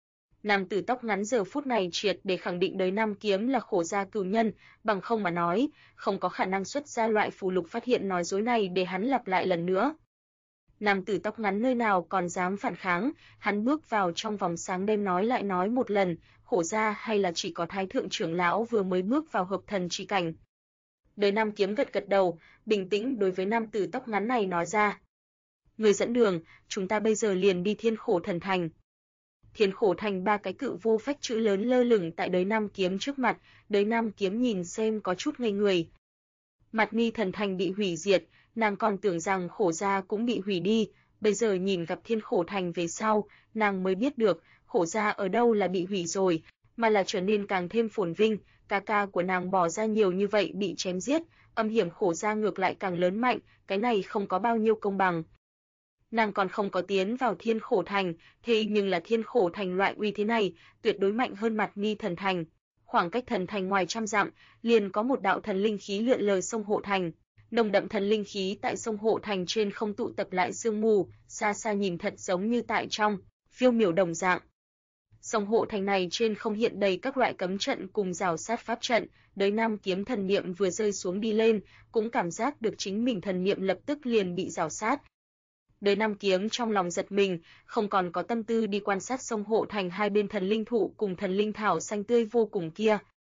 Nam tử tóc ngắn giờ phút này triệt để khẳng định Đới Nam Kiếm là Khổ gia cửu nhân, bằng không mà nói, không có khả năng xuất ra loại phù lục phát hiện nói dối này để hắn lặp lại lần nữa. Nam tử tóc ngắn nơi nào còn dám phản kháng, hắn bước vào trong vòng sáng đem nói lại nói một lần, Khổ gia hay là chỉ có Thái thượng trưởng lão vừa mới bước vào hợp thần chí cảnh. Đới Nam Kiếm gật gật đầu, bình tĩnh đối với nam tử tóc ngắn này nói ra. Người dẫn đường, chúng ta bây giờ liền đi Thiên Khổ Thần Thành. Thiên Khổ Thành ba cái cự vô phách chữ lớn lơ lửng tại Đới Nam Kiếm trước mặt, Đới Nam Kiếm nhìn xem có chút ngây người. Mạt Ni Thần Thành bị hủy diệt, nàng còn tưởng rằng Khổ gia cũng bị hủy đi, bây giờ nhìn gặp Thiên Khổ Thành về sau, nàng mới biết được, Khổ gia ở đâu là bị hủy rồi, mà là trở nên càng thêm phồn vinh, ca ca của nàng bỏ ra nhiều như vậy bị chém giết, âm hiểm Khổ gia ngược lại càng lớn mạnh, cái này không có bao nhiêu công bằng. Nàng còn không có tiến vào Thiên Khổ Thành, thế nhưng là Thiên Khổ Thành loại uy thế này, tuyệt đối mạnh hơn Mạt Ni Thần Thành. Khoảng cách thần thành ngoài trăm dặm, liền có một đạo thần linh khí lượn lờ sông Hộ Thành. Nồng đậm thần linh khí tại sông Hộ Thành trên không tụ tập lại sương mù, xa xa nhìn thật giống như tại trong phiêu miểu đồng dạng. Sông Hộ Thành này trên không hiện đầy các loại cấm trận cùng rào sát pháp trận, Đới Nam Kiếm thần niệm vừa rơi xuống đi lên, cũng cảm giác được chính mình thần niệm lập tức liền bị rào sát. Đới Nam Kiếm trong lòng giật mình, không còn có tâm tư đi quan sát sông Hộ Thành hai bên thần linh thụ cùng thần linh thảo xanh tươi vô cùng kia.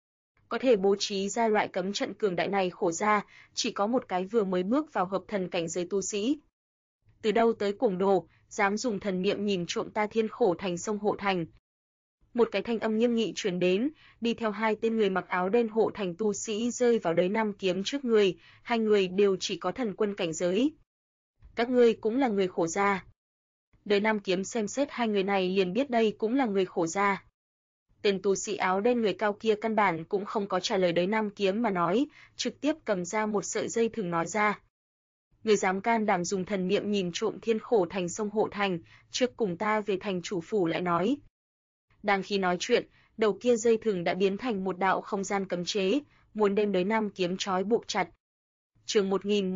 Có thể bố trí ra loại cấm trận cường đại này Khổ gia, chỉ có một cái vừa mới bước vào hợp thần cảnh giới tu sĩ. Từ đâu tới cuồng đồ, dám dùng thần niệm nhìn trộm ta Thiên Khổ Thành sông Hộ Thành. Một cái thanh âm nghiêm nghị truyền đến, đi theo hai tên người mặc áo đen Hộ Thành tu sĩ rơi vào Đới Nam Kiếm trước người, hai người đều chỉ có thần quân cảnh giới. Các ngươi cũng là người Khổ gia. Đới Nam Kiếm xem xét hai người này liền biết đây cũng là người Khổ gia. Tên tu sĩ áo đen người cao kia căn bản cũng không có trả lời Đới Nam Kiếm mà nói, trực tiếp cầm ra một sợi dây thừng nói ra. Người dám can đảm dùng thần niệm nhìn trộm Thiên Khổ Thành sông Hộ Thành, trước cùng ta về thành chủ phủ lại nói. Đang khi nói chuyện, đầu kia dây thừng đã biến thành một đạo không gian cấm chế, muốn đem Đới Nam Kiếm trói buộc chặt. Chương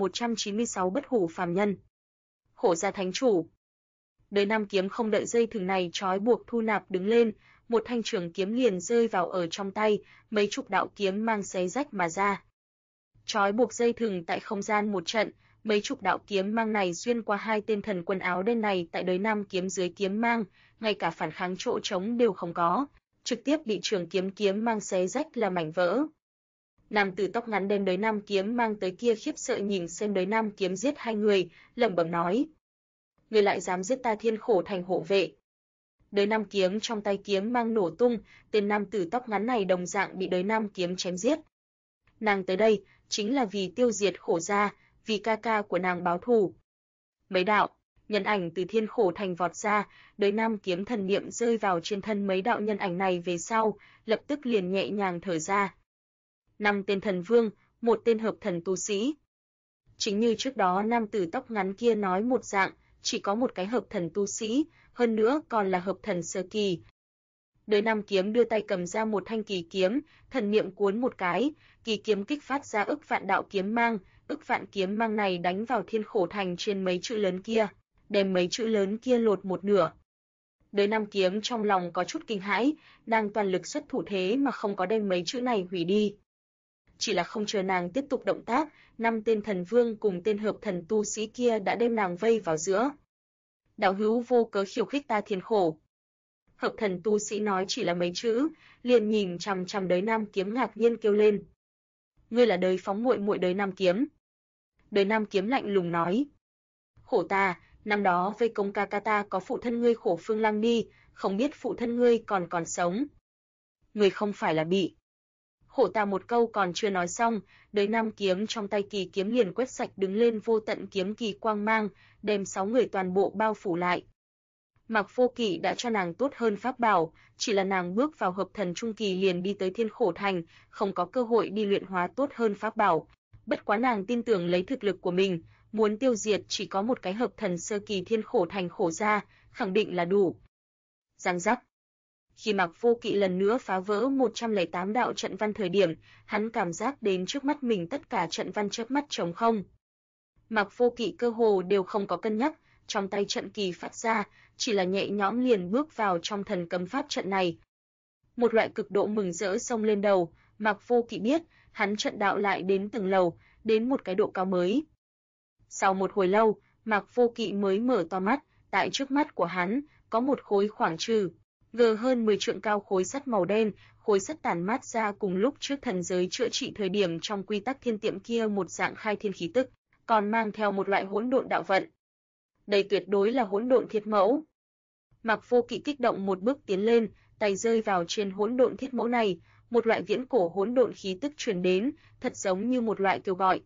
1196 Bất hủ phàm nhân. Khổ gia thánh chủ. Đới Nam Kiếm không đợi dây thừng này trói buộc thu nạp đứng lên, một thanh trường kiếm liền rơi vào ở trong tay, mấy chục đạo kiếm mang xé rách mà ra. Trói buộc dây thừng tại không gian một trận, mấy chục đạo kiếm mang này xuyên qua hai tên thần quân áo đen này tại Đới Nam Kiếm dưới kiếm mang, ngay cả phản kháng chỗ trống đều không có, trực tiếp bị trường kiếm mang xé rách là mảnh vỡ. Nam tử tóc ngắn đem Đới Nam Kiếm mang tới kia khiếp sợ nhìn xem Đới Nam Kiếm giết hai người, lẩm bẩm nói: "Ngươi lại dám giết ta Thiên Khổ Thành hộ vệ?" Đới Nam Kiếm trong tay kiếm mang nổ tung, tên nam tử tóc ngắn này đồng dạng bị Đới Nam Kiếm chém giết. Nàng tới đây chính là vì tiêu diệt Khổ gia, vì ca ca của nàng báo thù. Mấy đạo nhân ảnh từ Thiên Khổ Thành vọt ra, Đới Nam Kiếm thần niệm rơi vào trên thân mấy đạo nhân ảnh này về sau, lập tức liền nhẹ nhàng thở ra. 5 tên thần vương, một tên hợp thần tu sĩ. Chính như trước đó nam tử tóc ngắn kia nói một dạng, chỉ có một cái hợp thần tu sĩ, hơn nữa còn là hợp thần sơ kỳ. Đới Nam Kiếm đưa tay cầm ra một thanh kỳ kiếm, thần niệm cuốn một cái, kỳ kiếm kích phát ra ức vạn đạo kiếm mang, ức vạn kiếm mang này đánh vào Thiên Khổ Thành trên mấy chữ lớn kia, đem mấy chữ lớn kia lột một nửa, Đới Nam Kiếm trong lòng có chút kinh hãi, nàng toàn lực xuất thủ thế mà không có đem mấy chữ này hủy đi. Chỉ là không chờ nàng tiếp tục động tác, 5 tên thần vương cùng tên hợp thần tu sĩ kia đã đem nàng vây vào giữa. Đạo hữu vô cớ khiêu khích ta thiên khổ. Hợp thần tu sĩ nói chỉ là mấy chữ, liền nhìn chằm chằm Đới Nam Kiếm ngạc nhiên kêu lên. Ngươi là Đới Phóng muội muội Đới Nam Kiếm. Đới Nam Kiếm lạnh lùng nói. Khổ ta, năm đó vây công ca ca ta có phụ thân ngươi Khổ Phương Lăng đi, không biết phụ thân ngươi còn sống. Ngươi không phải là bị. Khổ ta một câu còn chưa nói xong, Đới Nam Kiếm trong tay kỳ kiếm liền quét sạch đứng lên vô tận kiếm kỳ quang mang, đem 6 người toàn bộ bao phủ lại. Mạc Vô Kỵ đã cho nàng tốt hơn pháp bảo, chỉ là nàng bước vào hợp thần trung kỳ liền đi tới Thiên Khổ Thành, không có cơ hội đi luyện hóa tốt hơn pháp bảo. Bất quá nàng tin tưởng lấy thực lực của mình, muốn tiêu diệt chỉ có một cái hợp thần sơ kỳ Thiên Khổ Thành khổ gia, khẳng định là đủ. Giang giác. Khi Mạc Vô Kỵ lần nữa phá vỡ 108 đạo trận văn thời điểm, hắn cảm giác đến trước mắt mình tất cả trận văn chớp mắt trống không. Mạc Vô Kỵ cơ hồ đều không có cân nhắc, trong tay trận kỳ phát ra, chỉ là nhẹ nhõm liền bước vào trong thần cấm pháp trận này. Một loại cực độ mừng rỡ xông lên đầu, Mạc Vô Kỵ biết, hắn trận đạo lại đến từng lầu, đến một cái độ cao mới. Sau một hồi lâu, Mạc Vô Kỵ mới mở to mắt, tại trước mắt của hắn, có một khối khoảng trừ hơn 10 trượng cao khối sắt màu đen, khối sắt tản mát ra cùng lúc trước thần giới chữa trị thời điểm trong quy tắc thiên tiệm kia một dạng khai thiên khí tức, còn mang theo một loại hỗn độn đạo vận. Đây tuyệt đối là hỗn độn thiết mẫu. Mạc Vô Kỵ kích động một bước tiến lên, tay rơi vào trên hỗn độn thiết mẫu này, một loại viễn cổ hỗn độn khí tức truyền đến, thật giống như một loại kêu gọi.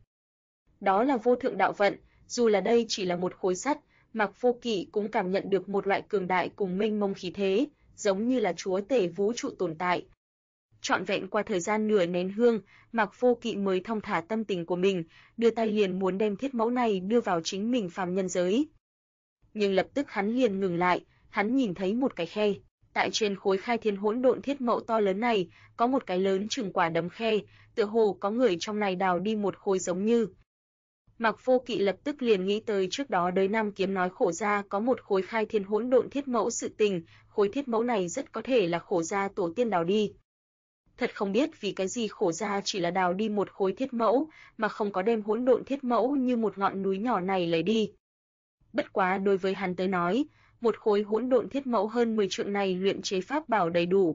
Đó là vô thượng đạo vận, dù là đây chỉ là một khối sắt, Mạc Vô Kỵ cũng cảm nhận được một loại cường đại cùng mênh mông khí thế, giống như là chúa tể vũ trụ tồn tại. Trọn vẹn qua thời gian nửa nén hương, Mạc Vô Kỵ mới thong thả tâm tình của mình, đưa tay liền muốn đem thiết mẫu này đưa vào chính mình phàm nhân giới. Nhưng lập tức hắn liền ngừng lại, hắn nhìn thấy một cái khe. Tại trên khối khai thiên hỗn độn thiết mẫu to lớn này, có một cái lớn chừng quả đấm khe, tựa hồ có người trong này đào đi một khối giống như. Mạc Vô Kỵ lập tức liền nghĩ tới trước đó Đới Nam Kiếm nói khổ gia có một khối khai thiên hỗn độn thiết mẫu sự tình, khối thiết mẫu này rất có thể là khổ gia tổ tiên đào đi. Thật không biết vì cái gì khổ gia chỉ là đào đi một khối thiết mẫu, mà không có đem hỗn độn thiết mẫu như một ngọn núi nhỏ này lấy đi. Bất quá đối với hắn tới nói, một khối hỗn độn thiết mẫu hơn 10 trượng này luyện chế pháp bảo đầy đủ.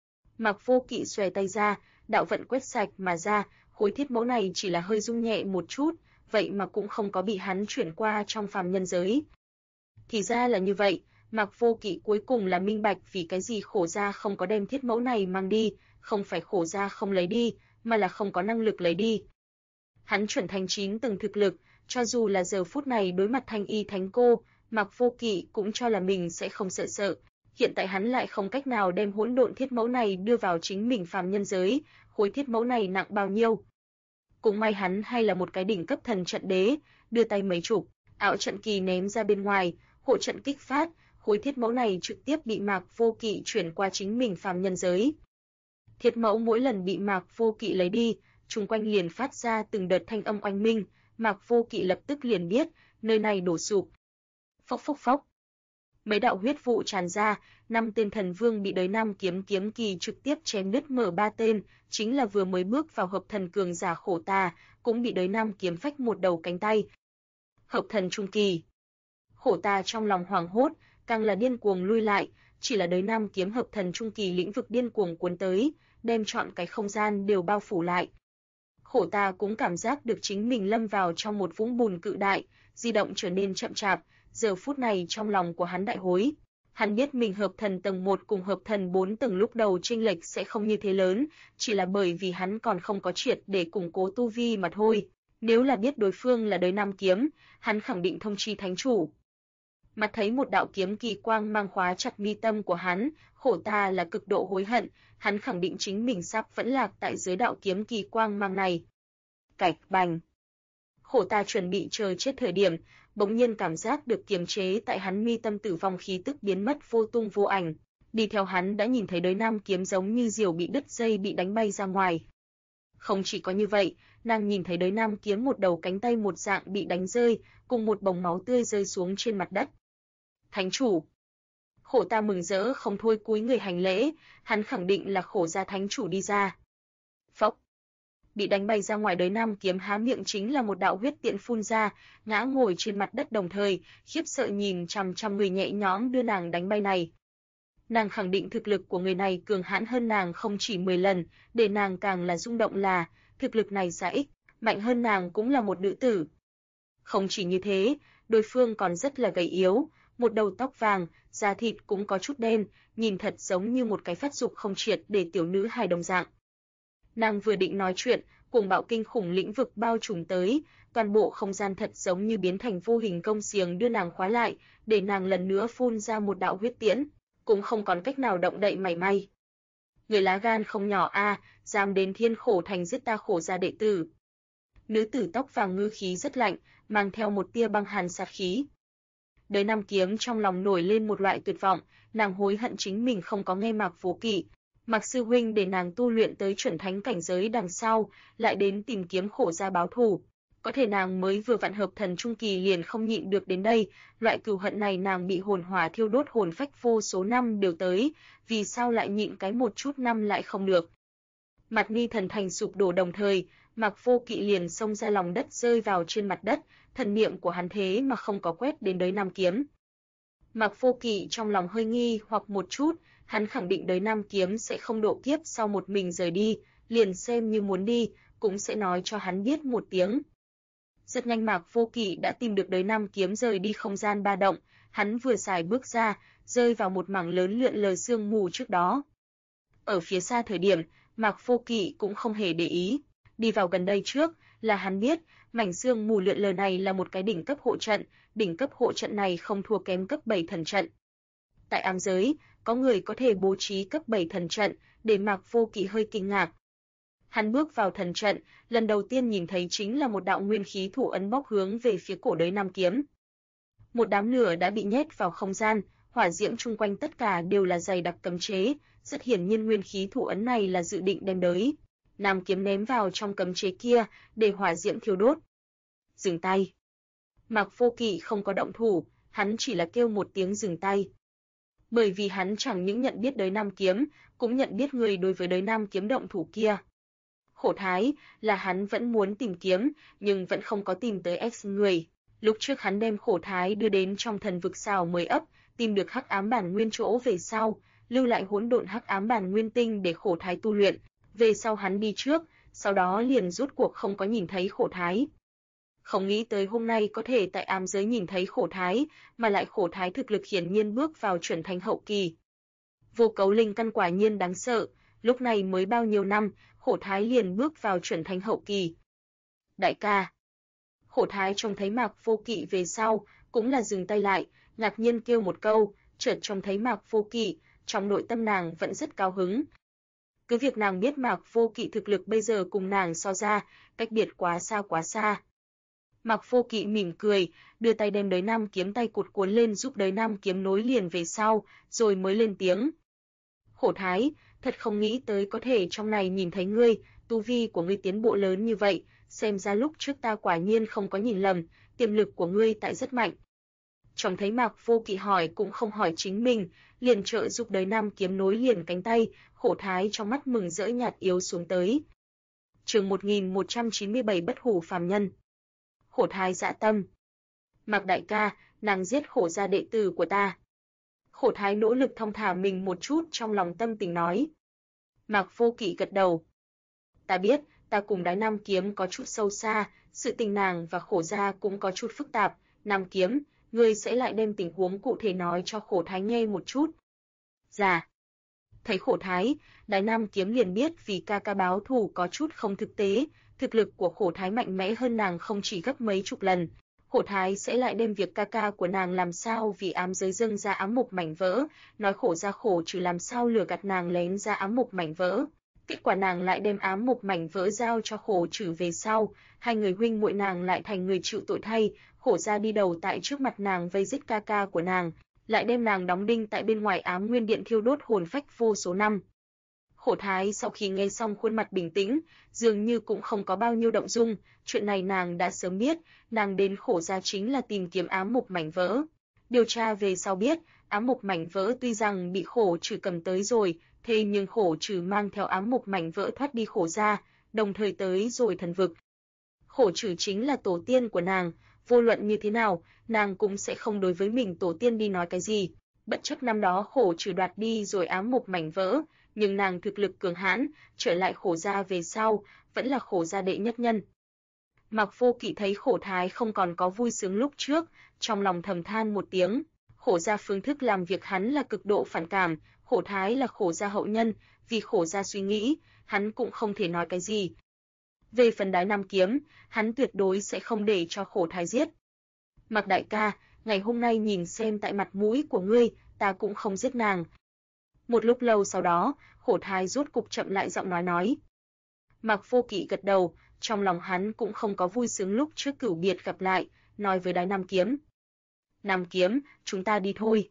Mạc Vô Kỵ xòe tay ra, đạo vận quét sạch mà ra, khối thiết mẫu này chỉ là hơi rung nhẹ một chút, vậy mà cũng không có bị hắn chuyển qua trong phàm nhân giới. Thì ra là như vậy, Mạc Vô Kỵ cuối cùng là minh bạch vì cái gì khổ gia không có đem thiết mẫu này mang đi, không phải khổ gia không lấy đi, mà là không có năng lực lấy đi. Hắn chuẩn thành 9 tầng thực lực, cho dù là giờ phút này đối mặt Thanh Y Thánh Cô, Mạc Vô Kỵ cũng cho là mình sẽ không sợ. Hiện tại hắn lại không cách nào đem hỗn độn thiết mẫu này đưa vào chính mình phàm nhân giới, khối thiết mẫu này nặng bao nhiêu? Cũng may hắn hay là một cái đỉnh cấp thần trận đế, đưa tay mấy chục, ảo trận kỳ ném ra bên ngoài, hộ trận kích phát, khối thiết mẫu này trực tiếp bị Mạc Vô Kỵ chuyển qua chính mình phàm nhân giới. Thiết mẫu mỗi lần bị Mạc Vô Kỵ lấy đi, chung quanh liền phát ra từng đợt thanh âm oanh minh, Mạc Vô Kỵ lập tức liền biết, nơi này đổ sụp. Phốc phốc phốc. Mấy đạo huyết vụ tràn ra, 5 tên thần vương bị Đới Nam kiếm kỳ trực tiếp chém nứt mở 3 tên, chính là vừa mới bước vào hợp thần cường giả Khổ Tà, cũng bị Đới Nam kiếm phách một đầu cánh tay. Hợp thần trung kỳ. Khổ Tà trong lòng hoảng hốt, càng là điên cuồng lui lại, chỉ là Đới Nam kiếm hợp thần trung kỳ lĩnh vực điên cuồng cuốn tới, đem trọn cái không gian đều bao phủ lại. Khổ Tà cũng cảm giác được chính mình lâm vào trong một vũng bùn cự đại, di động trở nên chậm chạp, giờ phút này trong lòng của hắn đại hối. Hắn biết mình hợp thần tầng 1 cùng hợp thần 4 tầng lúc đầu chênh lệch sẽ không như thế lớn, chỉ là bởi vì hắn còn không có triệt để củng cố tu vi mà thôi. Nếu là biết đối phương là Đới Nam kiếm, hắn khẳng định thông chi thánh chủ. Mà thấy một đạo kiếm kỳ quang mang khóa chặt mi tâm của hắn, Khổ Tà là cực độ hối hận, hắn khẳng định chính mình sắp vẫn lạc tại dưới đạo kiếm kỳ quang mang này. Cạch bành. Khổ Tà chuẩn bị chờ chết thời điểm, bỗng nhiên cảm giác được kiềm chế tại hắn mi tâm tử vong khí tức biến mất vô tung vô ảnh. Đi theo hắn đã nhìn thấy Đới Nam kiếm giống như diều bị đứt dây bị đánh bay ra ngoài. Không chỉ có như vậy, nàng nhìn thấy Đới Nam kiếm một đầu cánh tay một dạng bị đánh rơi, cùng một bồng máu tươi rơi xuống trên mặt đất. Thánh chủ. Khổ Ta mừng rỡ không thôi cúi người hành lễ, hắn khẳng định là Khổ gia thánh chủ đi ra. Phốc, bị đánh bay ra ngoài Đới Nam Kiếm há miệng chính là một đạo huyết tiễn phun ra, ngã ngồi trên mặt đất đồng thời, khiếp sợ nhìn chằm chằm người nhẹ nhõm đưa nàng đánh bay này. Nàng khẳng định thực lực của người này cường hãn hơn nàng không chỉ 10 lần, để nàng càng là rung động là, thực lực này xa ích, mạnh hơn nàng cũng là một nữ tử. Không chỉ như thế, đối phương còn rất là gầy yếu, một đầu tóc vàng, da thịt cũng có chút đen, nhìn thật giống như một cái phát dục không triệt để tiểu nữ hài đồng dạng. Nàng vừa định nói chuyện, cuồng bạo kinh khủng lĩnh vực bao trùm tới, toàn bộ không gian thật giống như biến thành vô hình công xiềng đưa nàng khóa lại, để nàng lần nữa phun ra một đạo huyết tiễn, cũng không còn cách nào động đậy mảy may. Người lá gan không nhỏ a, dám đến Thiên Khổ Thành giết ta Khổ gia đệ tử. Nữ tử tóc vàng ngữ khí rất lạnh, mang theo một tia băng hàn sát khí. Đới Nam Kiếm trong lòng nổi lên một loại tuyệt vọng, nàng hối hận chính mình không có nghe Mạc Vô Kỵ, Mạc sư huynh để nàng tu luyện tới chuẩn thánh cảnh giới đằng sau, lại đến tìm kiếm Khổ gia báo thù. Có thể nàng mới vừa vặn hợp thần trung kỳ liền không nhịn được đến đây, loại cừu hận này nàng bị hồn hỏa thiêu đốt hồn phách vô số năm đều tới, vì sao lại nhịn cái một chút năm lại không được. Mặt Ni thần thành sụp đổ đồng thời, Mạc Vô Kỵ liền xông ra lòng đất rơi vào trên mặt đất, thần niệm của hắn thế mà không có quét đến Đới Nam Kiếm. Mạc Vô Kỵ trong lòng hơi nghi hoặc một chút, hắn khẳng định Đới Nam Kiếm sẽ không độ kiếp sau một mình rời đi, liền xem như muốn đi, cũng sẽ nói cho hắn biết một tiếng. Rất nhanh Mạc Vô Kỵ đã tìm được Đới Nam Kiếm rời đi không gian ba động, hắn vừa xài bước ra, rơi vào một mảng lớn lượn lờ sương mù trước đó. Ở phía xa thời điểm, Mạc Vô Kỵ cũng không hề để ý, đi vào gần đây trước, là hắn biết, mảnh sương mù lượn lờ này là một cái đỉnh cấp hộ trận này không thua kém cấp 7 thần trận. Tại ám giới, có người có thể bố trí cấp 7 thần trận, để Mạc Vô Kỵ hơi kinh ngạc. Hắn bước vào thần trận, lần đầu tiên nhìn thấy chính là một đạo nguyên khí thủ ấn bóc hướng về phía cổ Đới Nam Kiếm. Một đám lửa đã bị nhét vào không gian, hỏa diễm chung quanh tất cả đều là dày đặc cấm chế, rất hiển nhiên nguyên khí thủ ấn này là dự định đem Đới Nam Kiếm ném vào trong cấm chế kia, để hỏa diễm thiêu đốt. Dừng tay. Mạc Vô Kỵ không có động thủ, hắn chỉ là kêu một tiếng dừng tay. Bởi vì hắn chẳng những nhận biết Đới Nam Kiếm, cũng nhận biết người đối với Đới Nam Kiếm động thủ kia. Khổ Thái là hắn vẫn muốn tìm kiếm, nhưng vẫn không có tìm tới X người. Lúc trước hắn đem Khổ Thái đưa đến trong thần vực sao 10 ấp, tìm được Hắc Ám Bản Nguyên chỗ về sau, lưu lại hỗn độn Hắc Ám Bản Nguyên tinh để Khổ Thái tu luyện, về sau hắn đi trước, sau đó liền rút cuộc không có nhìn thấy Khổ Thái. Không nghĩ tới hôm nay có thể tại ám giới nhìn thấy Khổ Thái, mà lại Khổ Thái thực lực hiển nhiên bước vào chuẩn thánh hậu kỳ. Vô cấu linh căn quả nhiên đáng sợ, lúc này mới bao nhiêu năm, Khổ Thái liền bước vào chuẩn thánh hậu kỳ. Đại ca. Khổ Thái trông thấy Mạc Vô Kỵ về sau, cũng là dừng tay lại, ngạc nhiên kêu một câu, chợt trông thấy Mạc Vô Kỵ, trong nội tâm nàng vẫn rất cao hứng. Cứ việc nàng biết Mạc Vô Kỵ thực lực bây giờ cùng nàng so ra, cách biệt quá xa. Mạc Vô Kỵ mỉm cười, đưa tay đem Đới Nam Kiếm tay cụt cuốn lên giúp Đới Nam Kiếm nối liền về sau, rồi mới lên tiếng. Khổ Thái, thật không nghĩ tới có thể trong này nhìn thấy ngươi, tu vi của ngươi tiến bộ lớn như vậy, xem ra lúc trước ta quả nhiên không có nhìn lầm, tiềm lực của ngươi tại rất mạnh. Trông thấy Mạc Vô Kỵ hỏi cũng không hỏi chính mình, liền trợ giúp Đới Nam Kiếm nối liền cánh tay, Khổ Thái trong mắt mừng rỡ nhạt yếu xuống tới. Chương 1197 Bất hủ phàm nhân. Khổ Thái dạ tâm. Mạc đại ca, nàng giết Khổ gia đệ tử của ta. Khổ Thái nỗ lực thong thả mình một chút trong lòng tâm tình nói. Mạc Vô Kỵ gật đầu. Ta biết, ta cùng Đới Nam Kiếm có chút sâu xa, sự tình nàng và Khổ gia cũng có chút phức tạp. Nam Kiếm, ngươi sẽ lại đem tình huống cụ thể nói cho Khổ Thái nghe một chút. Dạ. Thấy Khổ Thái, Đới Nam Kiếm liền biết vì ca ca báo thù có chút không thực tế, thực lực của Khổ Thái mạnh mẽ hơn nàng không chỉ gấp mấy chục lần. Khổ Thái sẽ lại đem việc ca ca của nàng làm sao vì ám giới dâng ra ám mục mảnh vỡ, nói Khổ gia khổ trừ làm sao lừa gạt nàng lén ra ám mục mảnh vỡ. Kết quả nàng lại đem ám mục mảnh vỡ giao cho Khổ trừ về sau, hai người huynh muội nàng lại thành người chịu tội thay, Khổ gia đi đầu tại trước mặt nàng vây giết ca ca của nàng, lại đem nàng đóng đinh tại bên ngoài ám nguyên điện thiêu đốt hồn phách vô số năm. Khổ Thái sau khi nghe xong khuôn mặt bình tĩnh, dường như cũng không có bao nhiêu động dung, chuyện này nàng đã sớm biết, nàng đến Khổ gia chính là tìm kiếm ám mục mảnh vỡ. Điều tra về sau biết, ám mộc mảnh vỡ tuy rằng bị Khổ Trừ cầm tới rồi, thế nhưng Khổ Trừ mang theo ám mộc mảnh vỡ thoát đi Khổ gia, đồng thời tới rồi thần vực. Khổ Trừ chính là tổ tiên của nàng, vô luận như thế nào, nàng cũng sẽ không đối với mình tổ tiên đi nói cái gì. Bất chấp năm đó Khổ Trừ đoạt đi rồi ám mộc mảnh vỡ, nhưng nàng thực lực cường hãn, trở lại Khổ gia về sau, vẫn là Khổ gia đệ nhất nhân. Mạc Vô Kỵ thấy Khổ Thái không còn có vui sướng lúc trước, trong lòng thầm than một tiếng. Khổ gia phương thức làm việc hắn là cực độ phản cảm, Khổ Thái là Khổ gia hậu nhân, vì Khổ gia suy nghĩ, hắn cũng không thể nói cái gì. Về phần Đái Nam Kiếm, hắn tuyệt đối sẽ không để cho Khổ Thái giết. Mạc đại ca, ngày hôm nay nhìn xem tại mặt mũi của ngươi, ta cũng không giết nàng. Một lúc lâu sau đó, Khổ Thái rốt cục chậm lại giọng nói. Mạc Vô Kỵ gật đầu, trong lòng hắn cũng không có vui sướng lúc trước cửu biệt gặp lại, nói với Đái Nam Kiếm. Nam Kiếm, chúng ta đi thôi.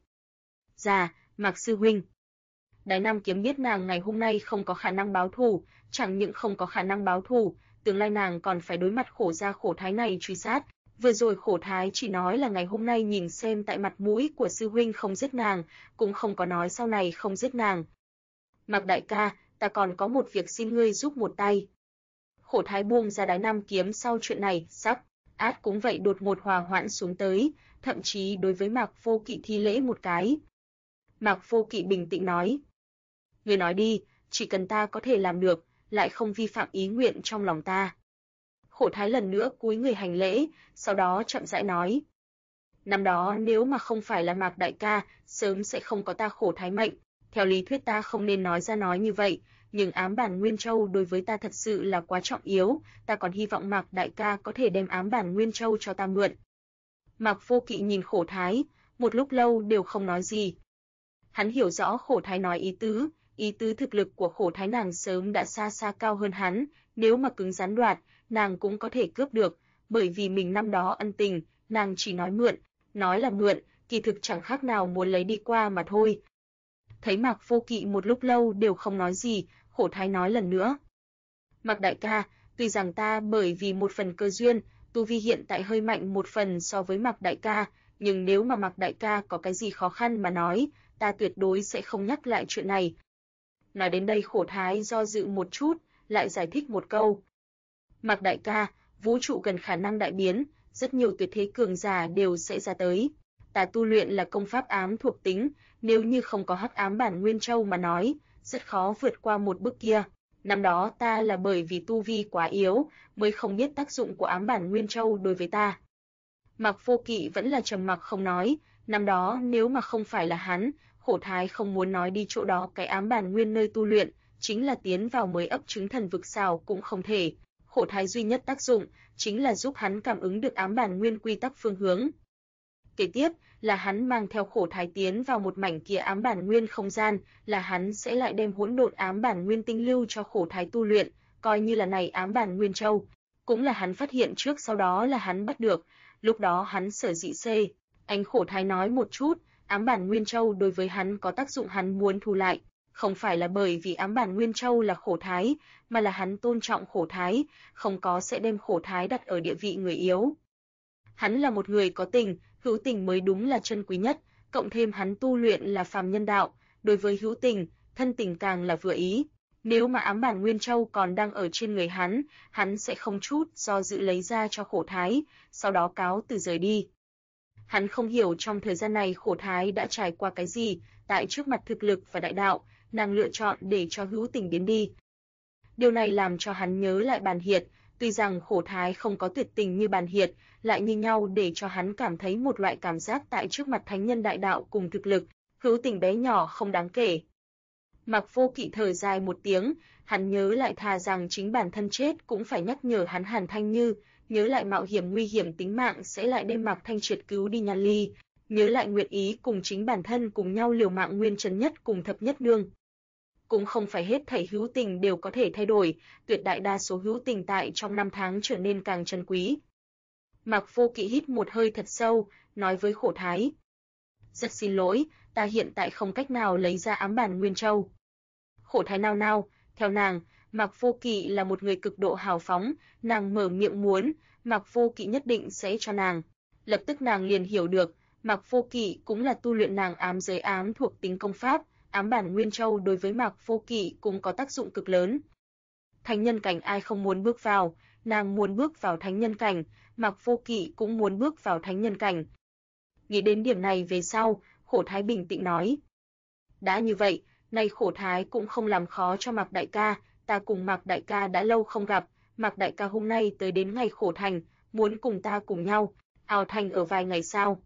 Dạ, Mạc sư huynh. Đái Nam Kiếm biết nàng ngày hôm nay không có khả năng báo thù, chẳng những không có khả năng báo thù, tương lai nàng còn phải đối mặt Khổ gia Khổ Thái này truy sát. Vừa rồi Khổ Thái chỉ nói là ngày hôm nay nhìn xem tại mặt mũi của sư huynh không giết nàng, cũng không có nói sau này không giết nàng. Mạc đại ca, ta còn có một việc xin ngươi giúp một tay. Khổ Thái buông ra Đái Nam Kiếm sau chuyện này, sắc át cũng vậy đột ngột hòa hoãn xuống tới, thậm chí đối với Mạc Vô Kỵ thi lễ một cái. Mạc Vô Kỵ bình tĩnh nói. Ngươi nói đi, chỉ cần ta có thể làm được, lại không vi phạm ý nguyện trong lòng ta. Khổ Thái lần nữa cúi người hành lễ, sau đó chậm rãi nói. Năm đó nếu mà không phải là Mạc đại ca, sớm sẽ không có ta Khổ Thái mệnh. Theo lý thuyết ta không nên nói ra nói như vậy, nhưng ám bản Nguyên Châu đối với ta thật sự là quá trọng yếu, ta còn hy vọng Mạc đại ca có thể đem ám bản Nguyên Châu cho ta mượn. Mạc Vô Kỵ nhìn Khổ Thái, một lúc lâu đều không nói gì. Hắn hiểu rõ Khổ Thái nói ý tứ thực lực của Khổ Thái nàng sớm đã xa xa cao hơn hắn, nếu mà cứng rắn đoạt, nàng cũng có thể cướp được, bởi vì mình năm đó ân tình, nàng chỉ nói là mượn, kỳ thực chẳng khác nào muốn lấy đi qua mà thôi. Thấy Mạc Vô Kỵ một lúc lâu đều không nói gì, Khổ Thái nói lần nữa. Mạc đại ca, tuy rằng ta bởi vì một phần cơ duyên, tu vi hiện tại hơi mạnh một phần so với Mạc đại ca, nhưng nếu mà Mạc đại ca có cái gì khó khăn mà nói, ta tuyệt đối sẽ không nhắc lại chuyện này. Nói đến đây Khổ Thái do dự một chút, lại giải thích một câu. Mạc đại ca, vũ trụ gần khả năng đại biến, rất nhiều tuyệt thế cường giả đều sẽ ra tới. Ta tu luyện là công pháp ám thuộc tính, nếu như không có hắc ám bản Nguyên Châu mà nói, rất khó vượt qua một bước kia. Năm đó ta là bởi vì tu vi quá yếu, mới không biết tác dụng của ám bản Nguyên Châu đối với ta. Mạc Vô Kỵ vẫn là trầm mặc không nói, năm đó nếu mà không phải là hắn, Khổ Thái không muốn nói đi chỗ đó cái ám bản nguyên nơi tu luyện, chính là tiến vào mới ấp trứng thần vực sao cũng không thể. Khổ Thái duy nhất tác dụng chính là giúp hắn cảm ứng được ám bản nguyên quy tắc phương hướng. Kế tiếp là hắn mang theo Khổ Thái tiến vào một mảnh kia ám bản nguyên không gian, là hắn sẽ lại đem hỗn độn ám bản nguyên tinh lưu cho Khổ Thái tu luyện, coi như là này ám bản nguyên châu, cũng là hắn phát hiện trước sau đó là hắn bắt được, lúc đó hắn sở dĩ anh Khổ Thái nói một chút, ám bản Nguyên Châu đối với hắn có tác dụng hắn muốn thu lại, không phải là bởi vì ám bản Nguyên Châu là Khổ Thái, mà là hắn tôn trọng Khổ Thái, không có sẽ đem Khổ Thái đặt ở địa vị người yếu. Hắn là một người có tình, hữu tình mới đúng là chân quý nhất, cộng thêm hắn tu luyện là phàm nhân đạo, đối với hữu tình, thân tình càng là vừa ý. Nếu mà ám bản Nguyên Châu còn đang ở trên người hắn sẽ không chút do dự lấy ra cho Khổ Thái, sau đó cáo từ rời đi. Hắn không hiểu trong thời gian này Khổ Thái đã trải qua cái gì, tại trước mặt thực lực và đại đạo, nàng lựa chọn để cho hữu tình biến đi. Điều này làm cho hắn nhớ lại Bàn Hiệt, tuy rằng Khổ Thái không có tuyệt tình như Bàn Hiệt, lại như nhau để cho hắn cảm thấy một loại cảm giác tại trước mặt thánh nhân đại đạo cùng thực lực, hữu tình bé nhỏ không đáng kể. Mạc Vô Kỵ thở dài một tiếng, hắn nhớ lại thà rằng chính bản thân chết cũng phải nhắc nhở hắn Hàn Thanh Như, nhớ lại mạo hiểm nguy hiểm tính mạng sẽ lại đem Mạc Thanh Triệt cứu đi Nhan Ly, nhớ lại nguyện ý cùng chính bản thân cùng nhau liều mạng Nguyên Trấn Nhất cùng Thập Nhất Nương. Cũng không phải hết thảy hữu tình đều có thể thay đổi, tuyệt đại đa số hữu tình tại trong năm tháng trở nên càng trân quý. Mạc Vô Kỵ hít một hơi thật sâu, nói với Khổ Thái. Rất xin lỗi, ta hiện tại không cách nào lấy ra ám bản Nguyên Châu. Khổ Thái nao nao, theo nàng, Mạc Vô Kỵ là một người cực độ hào phóng, nàng mở miệng muốn, Mạc Vô Kỵ nhất định sẽ cho nàng. Lập tức nàng liền hiểu được, Mạc Vô Kỵ cũng là tu luyện nàng ám giới ám thuộc tính công pháp, ám bản Nguyên Châu đối với Mạc Vô Kỵ cũng có tác dụng cực lớn. Thánh nhân cảnh ai không muốn bước vào, nàng muốn bước vào thánh nhân cảnh, Mạc Vô Kỵ cũng muốn bước vào thánh nhân cảnh. Nghĩ đến điểm này về sau, Khổ Thái bình tĩnh nói: đã như vậy, nay Khổ Thái cũng không làm khó cho Mạc đại ca, ta cùng Mạc đại ca đã lâu không gặp, Mạc đại ca hôm nay tới đến ngày Khổ Thành, muốn cùng ta cùng nhau, ào thành ở vài ngày sau.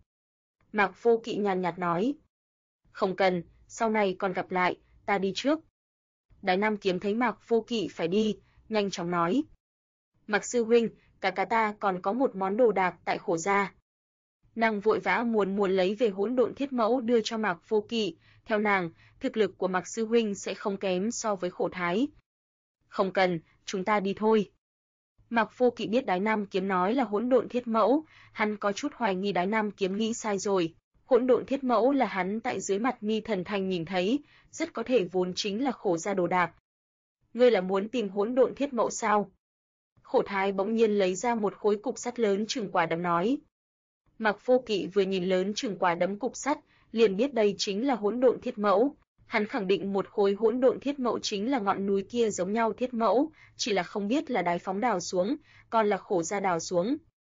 Mạc Vô Kỵ nhàn nhạt nói: không cần, sau này còn gặp lại, ta đi trước. Đái Nam Kiếm thấy Mạc Vô Kỵ phải đi, nhanh chóng nói: Mạc sư huynh, cả ta còn có một món đồ đạc tại Khổ gia. Nàng vội vã muốn lấy về hỗn độn thiết mẫu đưa cho Mạc Vô Kỵ, theo nàng, thực lực của Mạc sư huynh sẽ không kém so với Khổ Thái. Không cần, chúng ta đi thôi. Mạc Vô Kỵ biết Đái Nam Kiếm nói là hỗn độn thiết mẫu, hắn có chút hoài nghi Đái Nam Kiếm nghĩ sai rồi. Hỗn độn thiết mẫu là hắn tại dưới mặt Mi Thần Thành nhìn thấy, rất có thể vốn chính là Khổ gia đồ đạc. Ngươi là muốn tìm hỗn độn thiết mẫu sao? Khổ Thái bỗng nhiên lấy ra một khối cục sắt lớn chừng quả đấm nói. Mạc Vô Kỵ vừa nhìn lớn chừng quả đấm cục sắt, liền biết đây chính là hỗn độn thiết mẫu. Hắn khẳng định một khối hỗn độn thiết mẫu chính là ngọn núi kia giống nhau thiết mẫu, chỉ là không biết là Đái Phóng đào xuống, còn là Khổ gia đào xuống.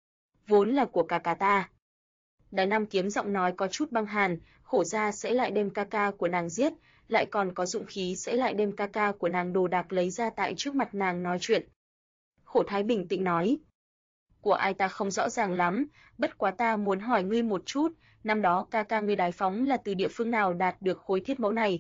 Vốn là của cả ta. Đái Nam Kiếm giọng nói có chút băng hàn, Khổ gia sẽ lại đem ca của nàng giết, lại còn có dụng khí sẽ lại đem ca của nàng đồ đạc lấy ra tại trước mặt nàng nói chuyện. Khổ Thái bình tĩnh nói: của ai ta không rõ ràng lắm, bất quá ta muốn hỏi ngươi một chút, năm đó ca ngươi Đái Phóng là từ địa phương nào đạt được khối thiết mẫu này?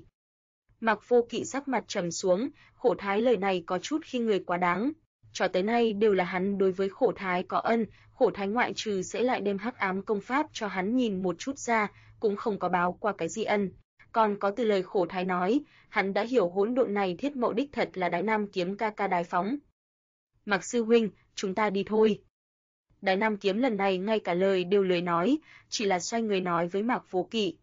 Mạc Vô Kỵ sắc mặt trầm xuống, Khổ Thái lời này có chút khi người quá đáng. Cho tới nay đều là hắn đối với Khổ Thái có ân, Khổ Thái ngoại trừ sẽ lại đem hắc ám công pháp cho hắn nhìn một chút ra, cũng không có báo qua cái gì ân. Còn có từ lời Khổ Thái nói, hắn đã hiểu hỗn độn này thiết mẫu đích thật là Đái Nam Kiếm ca Đái Phóng. Mạc sư huynh, chúng ta đi thôi. Đái Nam Kiếm lần này ngay cả lời đều lười nói, chỉ là xoay người nói với Mạc Vô Kỵ.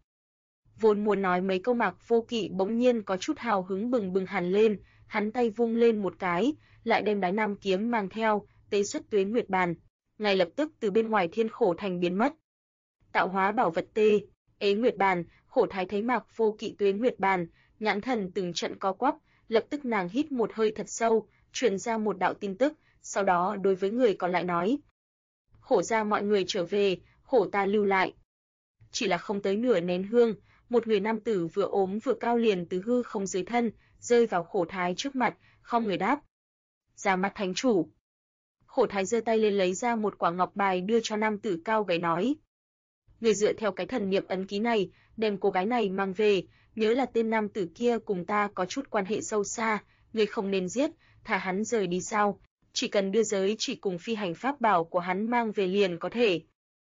Vốn muốn nói mấy câu Mạc Vô Kỵ bỗng nhiên có chút hào hứng bừng hẳn lên, hắn tay vung lên một cái, lại đem Đái Nam Kiếm mang theo, tế xuất Tuế Nguyệt Bàn, ngay lập tức từ bên ngoài Thiên Khổ Thành biến mất. Tạo hóa bảo vật tê, ế Nguyệt Bàn, Khổ Thái thấy Mạc Vô Kỵ Tuế Nguyệt Bàn, nhãn thần từng trận co quắp, lập tức nàng hít một hơi thật sâu, truyền ra một đạo tin tức, sau đó đối với người còn lại nói: Khổ gia mọi người trở về, Khổ ta lưu lại. Chỉ là không tới nửa nén hương, một người nam tử vừa ốm vừa cao liền từ hư không dưới thân, rơi vào Khổ Thái trước mặt, không người đáp. Ra mắt thánh chủ. Khổ Thái giơ tay lên lấy ra một quả ngọc bài đưa cho nam tử cao gầy nói: người dựa theo cái thần niệm ấn ký này, đem cô gái này mang về, nhớ là tên nam tử kia cùng ta có chút quan hệ sâu xa, người không nên giết, thả hắn rời đi sao? Chỉ cần đưa giới chỉ cùng phi hành pháp bảo của hắn mang về liền có thể.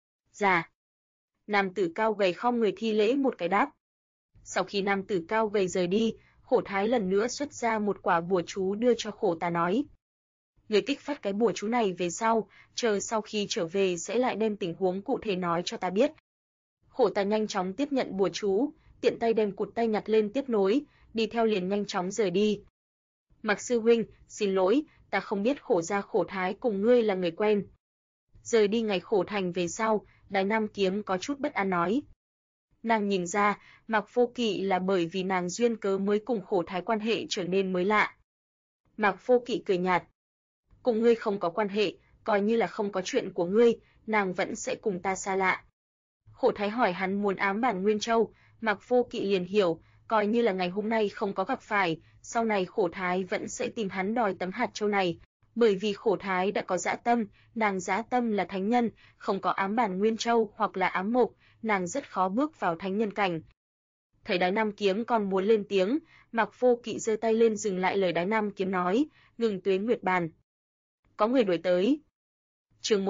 Dạ. Nam tử cao gầy không người thi lễ một cái đáp. Sau khi nam tử cao gầy rời đi, Khổ Thái lần nữa xuất ra một quả bùa chú đưa cho Khổ ta nói: người kích phát cái bùa chú này về sau, chờ sau khi trở về sẽ lại đem tình huống cụ thể nói cho ta biết. Khổ ta nhanh chóng tiếp nhận bùa chú, tiện tay đem cụt tay nhặt lên tiếp nối, đi theo liền nhanh chóng rời đi. Mạc sư huynh, xin lỗi, ta không biết Khổ gia Khổ Thái cùng ngươi là người quen. Rời đi ngày Khổ Thành về sau, Đái Nam Kiếm có chút bất an nói. Nàng nhìn ra, Mạc Vô Kỵ là bởi vì nàng duyên cớ mới cùng Khổ Thái quan hệ trở nên mới lạ. Mạc Vô Kỵ cười nhạt. Cùng ngươi không có quan hệ, coi như là không có chuyện của ngươi, nàng vẫn sẽ cùng ta xa lạ. Khổ Thái hỏi hắn muốn ám bản Nguyên Châu, Mạc Vô Kỵ liền hiểu, coi như là ngày hôm nay không có gặp phải, sau này Khổ Thái vẫn sẽ tìm hắn đòi tấm hạt châu này, bởi vì Khổ Thái đã có dã tâm, nàng dã tâm là thánh nhân, không có ám bản Nguyên Châu hoặc là ám mộc, nàng rất khó bước vào thánh nhân cảnh. Thấy Đái Nam Kiếm còn muốn lên tiếng, Mạc Vô Kỵ giơ tay lên dừng lại lời Đái Nam Kiếm nói, ngừng Tuế Nguyệt Bàn. Có người đuổi tới. Chương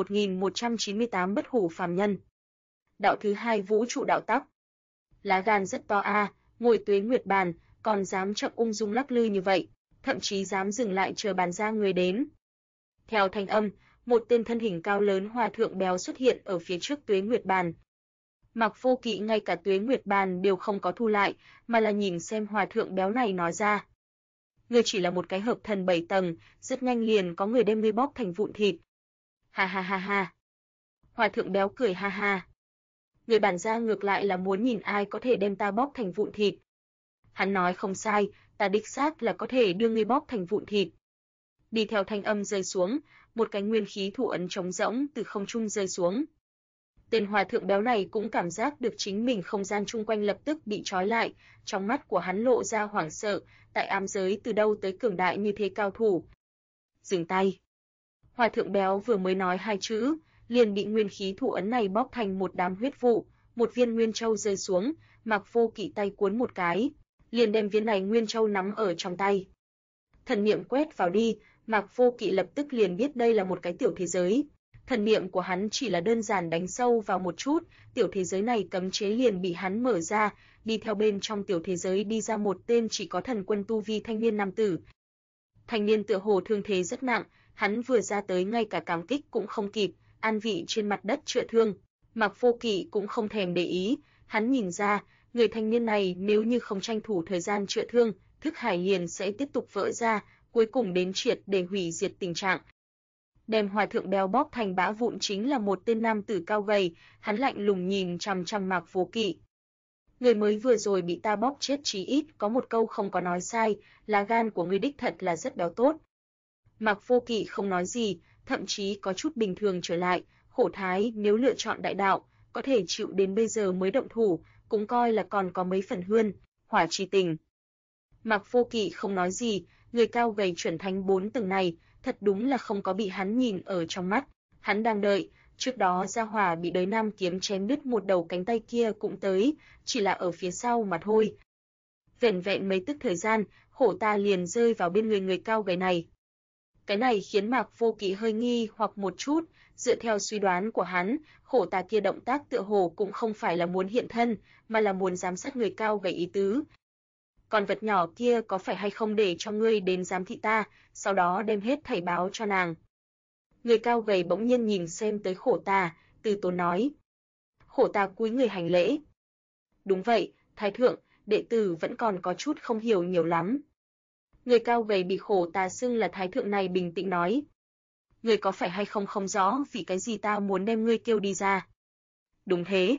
1198 Bất hủ phàm nhân. Đạo thứ hai vũ trụ đạo tắc. Lá gan rất to a, ngồi Tuế Nguyệt Bàn, còn dám chậm ung dung lắc lư như vậy, thậm chí dám dừng lại chờ bàn ra người đến. Theo thanh âm, một tên thân hình cao lớn hòa thượng béo xuất hiện ở phía trước Tuế Nguyệt Bàn. Mạc Vô Kỵ ngay cả Tuế Nguyệt Bàn đều không có thu lại, mà là nhìn xem hòa thượng béo này nói ra. Ngươi chỉ là một cái hợp thần 7 tầng, rất nhanh liền có người đem ngươi bóp thành vụn thịt. Ha ha ha ha. Hòa thượng béo cười ha ha. Người bản gia ngược lại là muốn nhìn ai có thể đem ta bóp thành vụn thịt. Hắn nói không sai, ta đích xác là có thể đưa ngươi bóp thành vụn thịt. Đi theo thanh âm rơi xuống, một cái nguyên khí thủ ấn trống rỗng từ không trung rơi xuống. Tên hòa thượng béo này cũng cảm giác được chính mình không gian chung quanh lập tức bị trói lại, trong mắt của hắn lộ ra hoảng sợ, tại ám giới từ đâu tới cường đại như thế cao thủ. Dừng tay. Hòa thượng béo vừa mới nói hai chữ, liền bị nguyên khí thủ ấn này bóp thành một đám huyết vụ, một viên nguyên châu rơi xuống, Mạc Vô Kỵ tay cuốn một cái, liền đem viên này nguyên châu nắm ở trong tay. Thần niệm quét vào đi, Mạc Vô Kỵ lập tức liền biết đây là một cái tiểu thế giới. Thần niệm của hắn chỉ là đơn giản đánh sâu vào một chút, tiểu thế giới này cấm chế liền bị hắn mở ra, đi theo bên trong tiểu thế giới đi ra một tên chỉ có thần quân tu vi thanh niên nam tử. Thanh niên tựa hồ thương thế rất nặng, hắn vừa ra tới ngay cả cảm kích cũng không kịp, an vị trên mặt đất chữa thương. Mạc Vô Kỵ cũng không thèm để ý, hắn nhìn ra, người thanh niên này nếu như không tranh thủ thời gian chữa thương, thức hải liền sẽ tiếp tục vỡ ra, cuối cùng đến triệt để hủy diệt tình trạng. Đem hòa thượng béo bóp thành bã vụn chính là một tên nam tử cao gầy, hắn lạnh lùng nhìn chằm chằm Mạc Vô Kỵ. Người mới vừa rồi bị ta bóp chết chí ít có một câu không có nói sai, lá gan của ngươi đích thật là rất béo tốt. Mạc Vô Kỵ không nói gì, thậm chí có chút bình thường trở lại, khổ thái nếu lựa chọn đại đạo, có thể chịu đến bây giờ mới động thủ, cũng coi là còn có mấy phần hơn, hỏa chi tình. Mạc Vô Kỵ không nói gì, người cao gầy chuẩn thánh 4 tầng này, thật đúng là không có bị hắn nhìn ở trong mắt, hắn đang đợi, trước đó gia hỏa bị đới nam kiếm chém đứt một đầu cánh tay kia cũng tới, chỉ là ở phía sau mà thôi. Vẻn vẹn mấy tức thời gian, khổ ta liền rơi vào bên người cao gầy này. Cái này khiến Mạc Vô Kỵ hơi nghi hoặc một chút, dựa theo suy đoán của hắn, khổ ta kia động tác tựa hồ cũng không phải là muốn hiện thân, mà là muốn giám sát người cao gầy ý tứ. Con vật nhỏ kia có phải hay không để cho ngươi đến giám thị ta, sau đó đem hết thảy báo cho nàng. Người cao gầy bỗng nhiên nhìn xem tới khổ ta, từ tốn nói. Khổ ta cúi người hành lễ. Đúng vậy, thái thượng, đệ tử vẫn còn có chút không hiểu nhiều lắm. Người cao gầy bị khổ ta xưng là thái thượng này bình tĩnh nói. Ngươi có phải hay không không rõ vì cái gì ta muốn đem ngươi kêu đi ra. Đúng thế.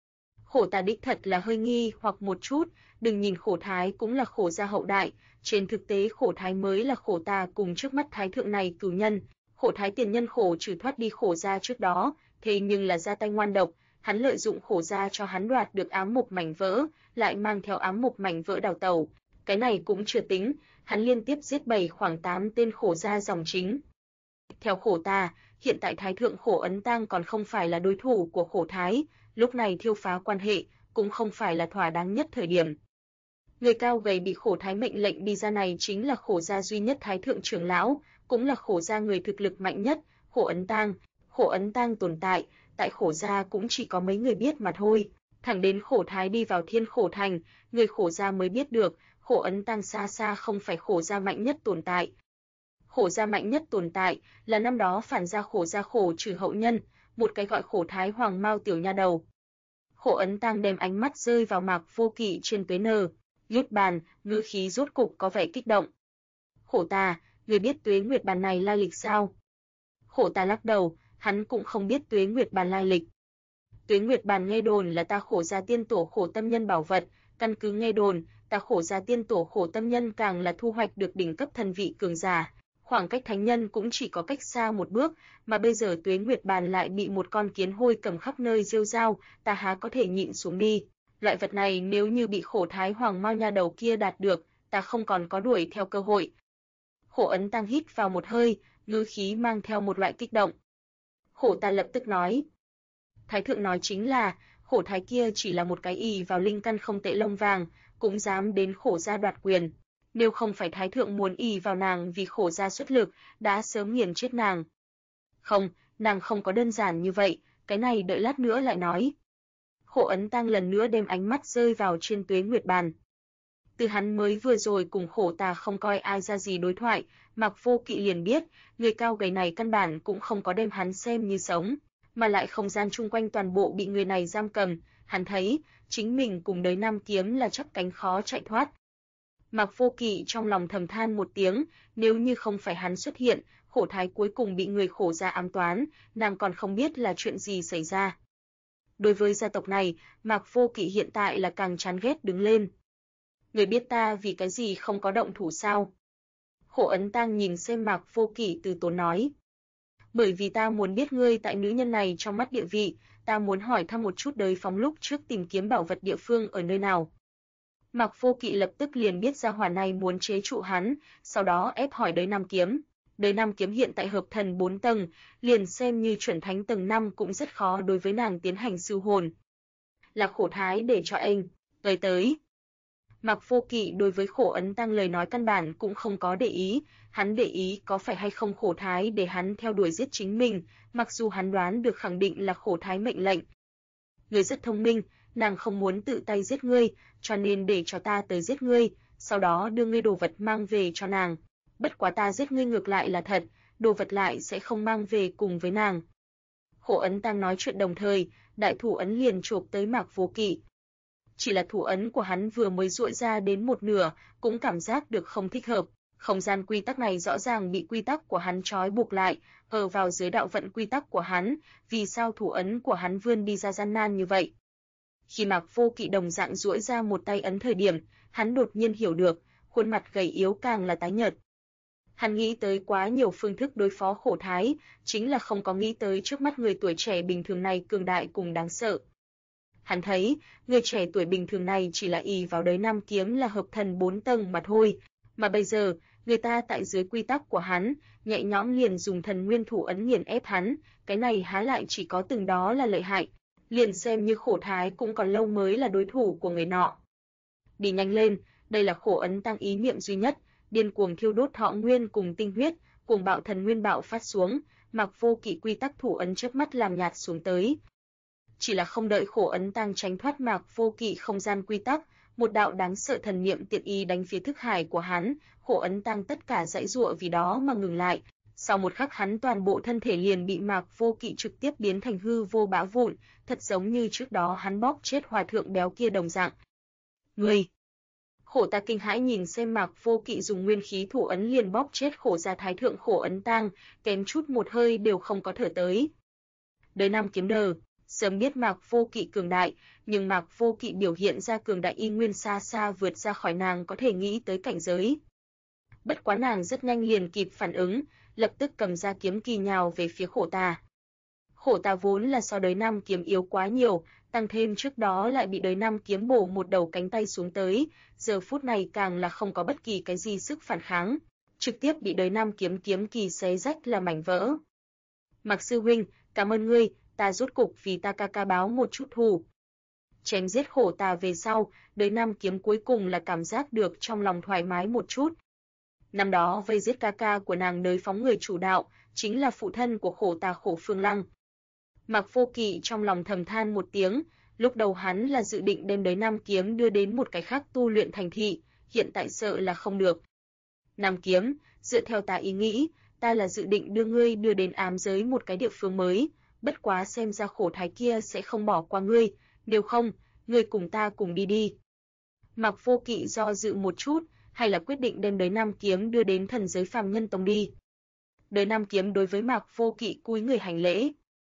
Khổ ta đích thật là hơi nghi hoặc một chút, đừng nhìn khổ thái cũng là khổ gia hậu đại, trên thực tế khổ thái mới là khổ ta cùng trước mắt thái thượng này cửu nhân. Khổ thái tiền nhân khổ trừ thoát đi khổ gia trước đó, thế nhưng là ra tay ngoan độc, hắn lợi dụng khổ gia cho hắn đoạt được ám mục mảnh vỡ, lại mang theo ám mục mảnh vỡ đào tẩu. Cái này cũng chưa tính, hắn liên tiếp giết 7 khoảng 8 tên khổ gia dòng chính. Theo khổ ta, hiện tại thái thượng khổ ấn tang còn không phải là đối thủ của khổ thái, lúc này thiêu phá quan hệ cũng không phải là thỏa đáng nhất thời điểm. Người cao gầy bị khổ thái mệnh lệnh đi ra này chính là khổ gia duy nhất thái thượng trưởng lão, cũng là khổ gia người thực lực mạnh nhất, khổ ấn tang. Khổ ấn tang tồn tại, tại khổ gia cũng chỉ có mấy người biết mà thôi. Thẳng đến khổ thái đi vào thiên khổ thành, người khổ gia mới biết được, khổ ấn tang xa xa không phải khổ gia mạnh nhất tồn tại. Khổ gia mạnh nhất tồn tại là năm đó phản gia khổ trừ hậu nhân, một cái gọi khổ thái hoàng mao tiểu nha đầu. Khổ ấn tang đem ánh mắt rơi vào Mạc Vô Kỵ trên tuế nờ, lút bàn, ngữ khí rốt cục có vẻ kích động. Khổ ta, người biết tuế nguyệt bàn này lai lịch sao? Khổ ta lắc đầu, hắn cũng không biết tuế nguyệt bàn lai lịch. Tuế nguyệt bàn nghe đồn là ta khổ gia tiên tổ khổ tâm nhân bảo vật, căn cứ nghe đồn, ta khổ gia tiên tổ khổ tâm nhân càng là thu hoạch được đỉnh cấp thần vị cường giả. Khoảng cách thánh nhân cũng chỉ có cách xa một bước, mà bây giờ tuế nguyệt bàn lại bị một con kiến hôi cầm khắp nơi rêu rao, ta há có thể nhịn xuống đi. Loại vật này nếu như bị khổ thái hoàng mao nha đầu kia đạt được, ta không còn có đuổi theo cơ hội. Khổ ấn tang hít vào một hơi, ngữ khí mang theo một loại kích động. Khổ ta lập tức nói. Thái thượng nói chính là, khổ thái kia chỉ là một cái ỷ vào linh căn không tệ lông vàng, cũng dám đến khổ gia đoạt quyền. Nếu không phải thái thượng muốn ỷ vào nàng vì khổ gia xuất lực, đã sớm nghiền chết nàng. Không, nàng không có đơn giản như vậy, cái này đợi lát nữa lại nói. Khổ ấn tang lần nữa đem ánh mắt rơi vào trên tuế nguyệt bàn. Từ hắn mới vừa rồi cùng khổ ta không coi ai ra gì đối thoại, Mạc Vô Kỵ liền biết, người cao gầy này căn bản cũng không có đem hắn xem như sống, mà lại không gian chung quanh toàn bộ bị người này giam cầm, hắn thấy, chính mình cùng đới nam kiếm là chắp cánh khó chạy thoát. Mạc Vô Kỵ trong lòng thầm than một tiếng, nếu như không phải hắn xuất hiện, khổ thái cuối cùng bị người khổ gia ám toán, nàng còn không biết là chuyện gì xảy ra. Đối với gia tộc này, Mạc Vô Kỵ hiện tại là càng chán ghét đứng lên. Người biết ta vì cái gì không có động thủ sao? Khổ Ấn Tang nhìn xem Mạc Vô Kỵ từ tốn nói. Bởi vì ta muốn biết ngươi tại nữ nhân này trong mắt địa vị, ta muốn hỏi thăm một chút đời phóng lúc trước tìm kiếm bảo vật địa phương ở nơi nào. Mạc Vô Kỵ lập tức liền biết gia hỏa này muốn chế trụ hắn, sau đó ép hỏi Đới Nam Kiếm. Đới Nam Kiếm hiện tại hợp thần 4 tầng, liền xem như chuẩn thánh tầng 5 cũng rất khó đối với nàng tiến hành siêu hồn. Là Khổ Thái để cho anh, tới. Mạc Vô Kỵ đối với Khổ Ấn Tang lời nói căn bản cũng không có để ý, hắn để ý có phải hay không Khổ Thái để hắn theo đuổi giết chính mình, mặc dù hắn đoán được khẳng định là Khổ Thái mệnh lệnh. Ngươi rất thông minh, nàng không muốn tự tay giết ngươi, cho nên để cho ta tới giết ngươi, sau đó đưa ngươi đồ vật mang về cho nàng. Bất quá ta giết ngươi ngược lại là thật, đồ vật lại sẽ không mang về cùng với nàng. Khổ Ấn Tang nói chuyện đồng thời, đại thủ ấn liền chộp tới Mạc Vô Kỵ. Chỉ là thủ ấn của hắn vừa mới duỗi ra đến một nửa, cũng cảm giác được không thích hợp. Không gian quy tắc này rõ ràng bị quy tắc của hắn trói buộc lại, ở vào dưới đạo vận quy tắc của hắn, vì sao thủ ấn của hắn vươn đi ra gian nan như vậy? Khi Mạc Vô Kỵ đồng dạng duỗi ra một tay ấn thời điểm, hắn đột nhiên hiểu được, khuôn mặt gầy yếu càng là tái nhợt. Hắn nghĩ tới quá nhiều phương thức đối phó Khổ Thái, chính là không có nghĩ tới trước mắt người tuổi trẻ bình thường này cường đại cùng đáng sợ. Hắn thấy, người trẻ tuổi bình thường này chỉ là ỷ vào Đới Nam Kiếm là hợp thần 4 tầng mà thôi, mà bây giờ, người ta tại dưới quy tắc của hắn, nhẹ nhõm liền dùng thần nguyên thủ ấn nghiền ép hắn, cái này há lại chỉ có từng đó là lợi hại, liền xem như Khổ Thái cũng còn lâu mới là đối thủ của người nọ. Đi nhanh lên, đây là Khổ Ấn Tang ý niệm duy nhất, điên cuồng thiêu đốt thọ nguyên cùng tinh huyết, cuồng bạo thần nguyên bạo phát xuống, Mạc Vô Kỵ quy tắc thủ ấn chớp mắt làm nhạt xuống tới. Chỉ là không đợi Khổ Ấn Tang tránh thoát Mạc Vô Kỵ không gian quy tắc, một đạo đáng sợ thần niệm tiện ý đánh phía thức hải của hắn, Khổ Ấn Tang tất cả dãy dụa vì đó mà ngừng lại. Sau một khắc hắn toàn bộ thân thể liền bị Mạc Vô Kỵ trực tiếp biến thành hư vô bã vụn, thật giống như trước đó hắn bóp chết hòa thượng béo kia đồng dạng. Ngươi! Khổ Ta kinh hãi nhìn xem Mạc Vô Kỵ dùng nguyên khí thủ ấn liền bóp chết Khổ gia thái thượng Khổ Ấn Tang, kém chút một hơi đều không có thở tới. Đới Nam Kiếm đờ, sớm biết Mạc Vô Kỵ cường đại, nhưng Mạc Vô Kỵ biểu hiện ra cường đại y nguyên xa xa vượt ra khỏi nàng có thể nghĩ tới cảnh giới. Bất quá nàng rất nhanh liền kịp phản ứng, lập tức cầm ra kiếm kỳ nhào về phía Khổ Ta. Khổ Ta vốn là so Đới Nam Kiếm yếu quá nhiều, tăng thêm trước đó lại bị Đới Nam Kiếm bổ một đầu cánh tay xuống tới, giờ phút này càng là không có bất kỳ cái gì sức phản kháng, trực tiếp bị Đới Nam Kiếm kiếm kỳ xé rách là mảnh vỡ. Mạc sư huynh, cảm ơn ngươi, ta rốt cục vì ta ca ca báo một chút thù. Chém giết Khổ Ta về sau, Đới Nam Kiếm cuối cùng là cảm giác được trong lòng thoải mái một chút. Năm đó vây giết ca ca của nàng Đới Phóng người chủ đạo, chính là phụ thân của Khổ Ta Khổ Phương Lăng. Mạc Vô Kỵ trong lòng thầm than một tiếng, lúc đầu hắn là dự định đem Đới Nam Kiếm đưa đến một cái khác tu luyện thành thị, hiện tại sợ là không được. Nam Kiếm, dựa theo ta ý nghĩ, ta là dự định đưa ngươi đưa đến ám giới một cái địa phương mới, bất quá xem ra Khổ Thái kia sẽ không bỏ qua ngươi, nếu không, ngươi cùng ta cùng đi đi. Mạc Vô Kỵ do dự một chút, hay là quyết định đem Đới Nam Kiếm đưa đến thần giới phàm nhân tông đi. Đới Nam Kiếm đối với Mạc Vô Kỵ cúi người hành lễ.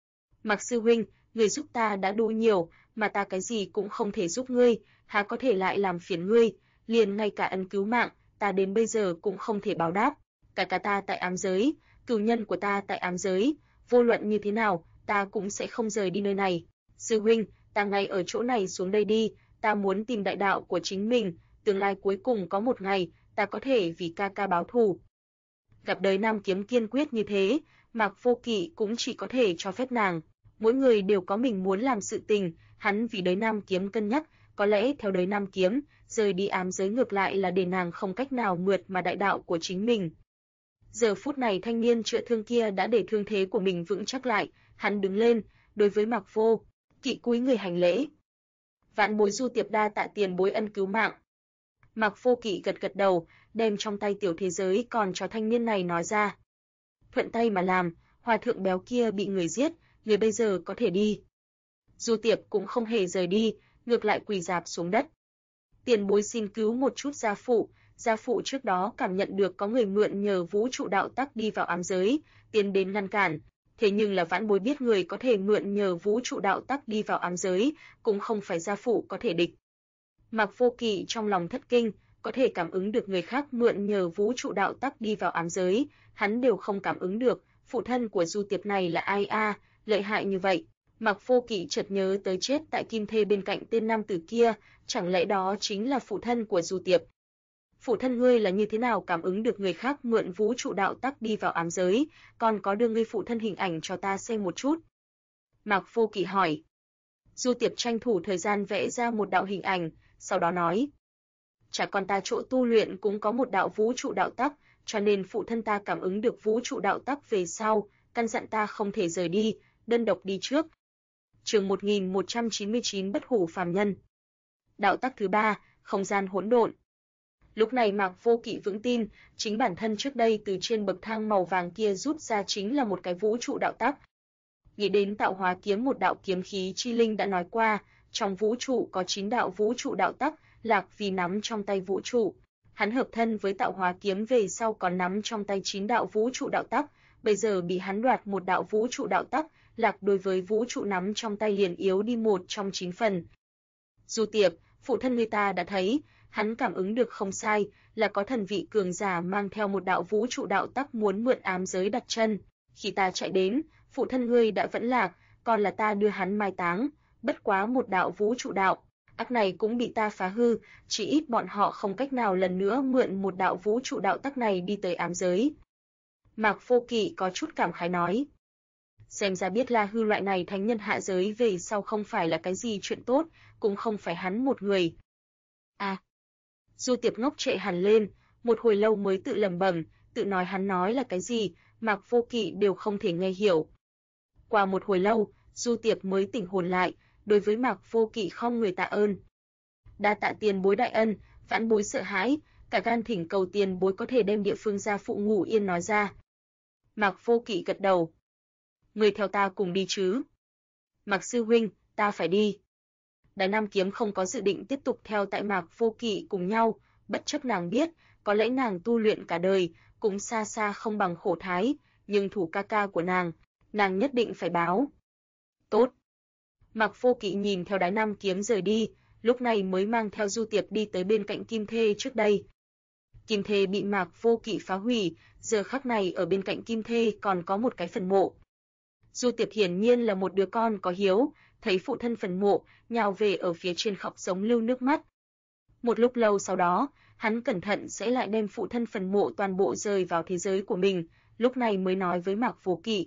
Mạc sư huynh, người giúp ta đã đủ nhiều, mà ta cái gì cũng không thể giúp ngươi, há có thể lại làm phiền ngươi, liền ngay cả ân cứu mạng, ta đến bây giờ cũng không thể báo đáp. Cả ta tại ám giới, cửu nhân của ta tại ám giới, vô luận như thế nào, ta cũng sẽ không rời đi nơi này. Sư huynh, ta ngay ở chỗ này xuống đây đi, ta muốn tìm đại đạo của chính mình, tương lai cuối cùng có một ngày, ta có thể vì ca ca báo thù. Gặp Đới Nam Kiếm kiên quyết như thế, Mạc Vô Kỵ cũng chỉ có thể cho phép nàng. Mỗi người đều có mình muốn làm sự tình, hắn vì Đới Nam Kiếm cân nhắc, có lẽ theo Đới Nam Kiếm, rời đi ám giới ngược lại là để nàng không cách nào mượt mà đại đạo của chính mình. Giờ phút này thanh niên chữa thương kia đã để thương thế của mình vững chắc lại, hắn đứng lên, đối với Mạc Vô Kỵ cúi người hành lễ. Vạn bối Du Tiệp đa tạ tiền bối ân cứu mạng. Mạc Vô Kỵ gật gật đầu, đem trong tay tiểu thế giới còn cho thanh niên này nói ra. Thuận tay mà làm, hòa thượng béo kia bị người giết, người bây giờ có thể đi. Du Tiệp cũng không hề rời đi, ngược lại quỳ rạp xuống đất. Tiền bối xin cứu một chút gia phụ trước đó cảm nhận được có người mượn nhờ vũ trụ đạo tắc đi vào ám giới, tiến đến ngăn cản, Thế nhưng là vãn bối biết người có thể mượn nhờ vũ trụ đạo tắc đi vào ám giới, cũng không phải gia phụ có thể địch. Mạc Vô Kỵ trong lòng thất kinh, có thể cảm ứng được người khác mượn nhờ vũ trụ đạo tắc đi vào ám giới, hắn đều không cảm ứng được, phụ thân của Du Tiệp này là ai a, lợi hại như vậy. Mạc Vô Kỵ chợt nhớ tới chết tại Kim Thê bên cạnh tên nam tử kia, chẳng lẽ đó chính là phụ thân của Du Tiệp? Phụ thân ngươi là như thế nào cảm ứng được người khác mượn vũ trụ đạo tắc đi vào ám giới, còn có đưa ngươi phụ thân hình ảnh cho ta xem một chút. Mạc Vô Kỵ hỏi. Du Tiệp tranh thủ thời gian vẽ ra một đạo hình ảnh, sau đó nói. Chả con ta chỗ tu luyện cũng có một đạo vũ trụ đạo tắc, cho nên phụ thân ta cảm ứng được vũ trụ đạo tắc về sau, căn dặn ta không thể rời đi, đơn độc đi trước. Chương 1199 Bất hủ phàm nhân. Đạo tắc thứ 3, không gian hỗn độn. Lúc này Mạc Vô Kỵ vững tin, chính bản thân trước đây từ trên bậc thang màu vàng kia rút ra chính là một cái vũ trụ đạo tắc. Nghĩ đến tạo hóa kiếm một đạo kiếm khí chi linh đã nói qua, trong vũ trụ có 9 đạo vũ trụ đạo tắc, Lạc vì nắm trong tay vũ trụ. Hắn hợp thân với tạo hóa kiếm về sau còn nắm trong tay 9 đạo vũ trụ đạo tắc, bây giờ bị hắn đoạt một đạo vũ trụ đạo tắc, Lạc đối với vũ trụ nắm trong tay liền yếu đi một trong 9 phần. Du Tiệp, phụ thân người ta đã thấy, hắn cảm ứng được không sai, là có thần vị cường giả mang theo một đạo vũ trụ đạo tắc muốn mượn ám giới đặt chân. Khi ta chạy đến, phụ thân ngươi đã vẫn lạc, còn là ta đưa hắn mai táng, bất quá một đạo vũ trụ đạo, ác này cũng bị ta phá hư, chỉ ít bọn họ không cách nào lần nữa mượn một đạo vũ trụ đạo tắc này đi tới ám giới. Mạc Vô Kỵ có chút cảm khái nói. Xem ra biết La Hư loại này thánh nhân hạ giới về sau không phải là cái gì chuyện tốt, cũng không phải hắn một người. Du Tiệp ngốc trệ hẳn lên, một hồi lâu mới tự lẩm bẩm, tự nói hắn nói là cái gì, Mạc Vô Kỵ đều không thể nghe hiểu. Qua một hồi lâu, Du Tiệp mới tỉnh hồn lại, đối với Mạc Vô Kỵ khom người tạ ơn. Đa tạ tiền bối đại ân, vãn bối sợ hãi, cả gan thỉnh cầu tiền bối có thể đem địa phương gia phụ ngủ yên nói ra. Mạc Vô Kỵ gật đầu. Người theo ta cùng đi chứ? Mạc sư huynh, ta phải đi. Đái Nam Kiếm không có dự định tiếp tục theo tại Mạc Vô Kỵ cùng nhau, bất chấp nàng biết, có lẽ nàng tu luyện cả đời, cũng xa xa không bằng Khổ Thái, nhưng thủ ca ca của nàng nhất định phải báo. Tốt. Mạc Vô Kỵ nhìn theo Đái Nam Kiếm rời đi, lúc này mới mang theo Du Tiệp đi tới bên cạnh Kim Thê trước đây. Kim Thê bị Mạc Vô Kỵ phá hủy, giờ khắc này ở bên cạnh Kim Thê còn có một cái phần mộ. Du Tiệp hiển nhiên là một đứa con có hiếu, thấy phụ thân phần mộ, nhào về ở phía trên khóc giống lưu nước mắt. Một lúc lâu sau đó, hắn cẩn thận sẽ lại đem phụ thân phần mộ toàn bộ rời vào thế giới của mình, lúc này mới nói với Mạc Vô Kỵ.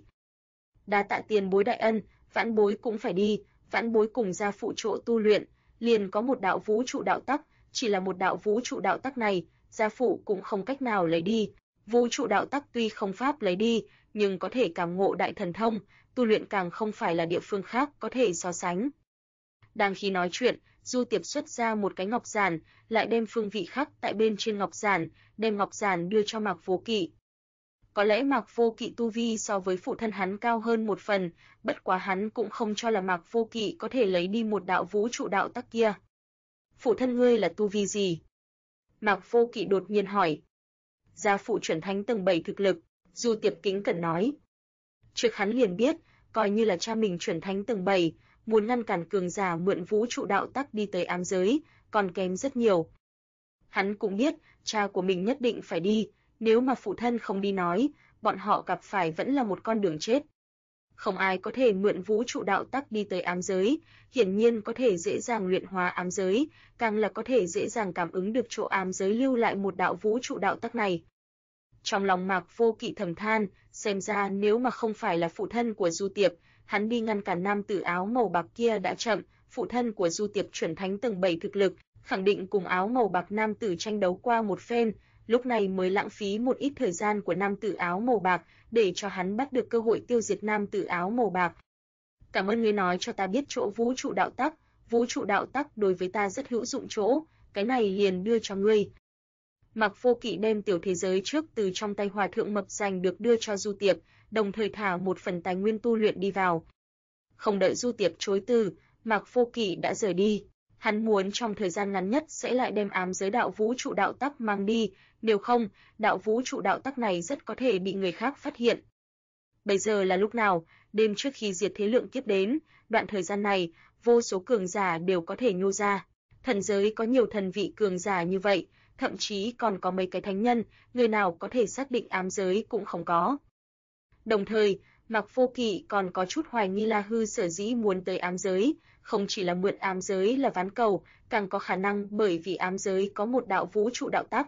Đa tạ tiền bối đại ân, vãn bối cũng phải đi, vãn bối cùng gia phụ chỗ tu luyện, liền có một đạo vũ trụ đạo tắc, chỉ là một đạo vũ trụ đạo tắc này, gia phụ cũng không cách nào lấy đi. Vũ trụ đạo tắc tuy không pháp lấy đi, nhưng có thể cảm ngộ đại thần thông, tu luyện càng không phải là địa phương khác có thể so sánh. Đang khi nói chuyện, Du Tiệp xuất ra một cái ngọc giản, lại đem phương vị khắc tại bên trên ngọc giản, đem ngọc giản đưa cho Mạc Vô Kỵ. Có lẽ Mạc Vô Kỵ tu vi so với phụ thân hắn cao hơn một phần, bất quá hắn cũng không cho là Mạc Vô Kỵ có thể lấy đi một đạo vũ trụ đạo tắc kia. Phụ thân ngươi là tu vi gì? Mạc Vô Kỵ đột nhiên hỏi. Gia phụ chuẩn thánh tầng 7 thực lực, Du Tiệp kính cẩn nói. Trước hắn liền biết, coi như là cha mình chuẩn thánh tầng 7, muốn ngăn cản cường giả mượn vũ trụ đạo tắc đi tới ám giới, còn kém rất nhiều. Hắn cũng biết, cha của mình nhất định phải đi, nếu mà phụ thân không đi nói, bọn họ gặp phải vẫn là một con đường chết. Không ai có thể mượn vũ trụ đạo tắc đi tới ám giới, hiển nhiên có thể dễ dàng luyện hóa ám giới, càng là có thể dễ dàng cảm ứng được chỗ ám giới lưu lại một đạo vũ trụ đạo tắc này. Trong lòng Mạc Vô Kỵ thầm than, xem ra nếu mà không phải là phụ thân của Du Tiệp, hắn đi ngăn cản nam tử áo màu bạc kia đã chậm, phụ thân của Du Tiệp chuẩn thánh tầng 7 thực lực, khẳng định cùng áo màu bạc nam tử tranh đấu qua một phen, lúc này mới lãng phí một ít thời gian của nam tử áo màu bạc, để cho hắn bắt được cơ hội tiêu diệt nam tử áo màu bạc. Cảm ơn ngươi nói cho ta biết chỗ vũ trụ đạo tắc đối với ta rất hữu dụng chỗ, cái này liền đưa cho ngươi. Mạc Vô Kỵ đem tiểu thế giới trước từ trong tay Hòa thượng mập giành được đưa cho Du Tiệp, đồng thời thả một phần tài nguyên tu luyện đi vào. Không đợi Du Tiệp chối từ, Mạc Vô Kỵ đã rời đi. Hắn muốn trong thời gian ngắn nhất sẽ lại đem ám giới đạo vũ trụ đạo tắc mang đi, nếu không, đạo vũ trụ đạo tắc này rất có thể bị người khác phát hiện. Bây giờ là lúc nào? Đêm trước khi diệt thế lượng kiếp đến, đoạn thời gian này, vô số cường giả đều có thể nhô ra. Thần giới có nhiều thần vị cường giả như vậy, thậm chí còn có mấy cái thánh nhân, người nào có thể xác định ám giới cũng không có. Đồng thời, Mạc Vô Kỵ còn có chút hoài nghi La Hư sở dĩ muốn tới ám giới, không chỉ là mượn ám giới là ván cầu, càng có khả năng bởi vì ám giới có một đạo vũ trụ đạo tắc.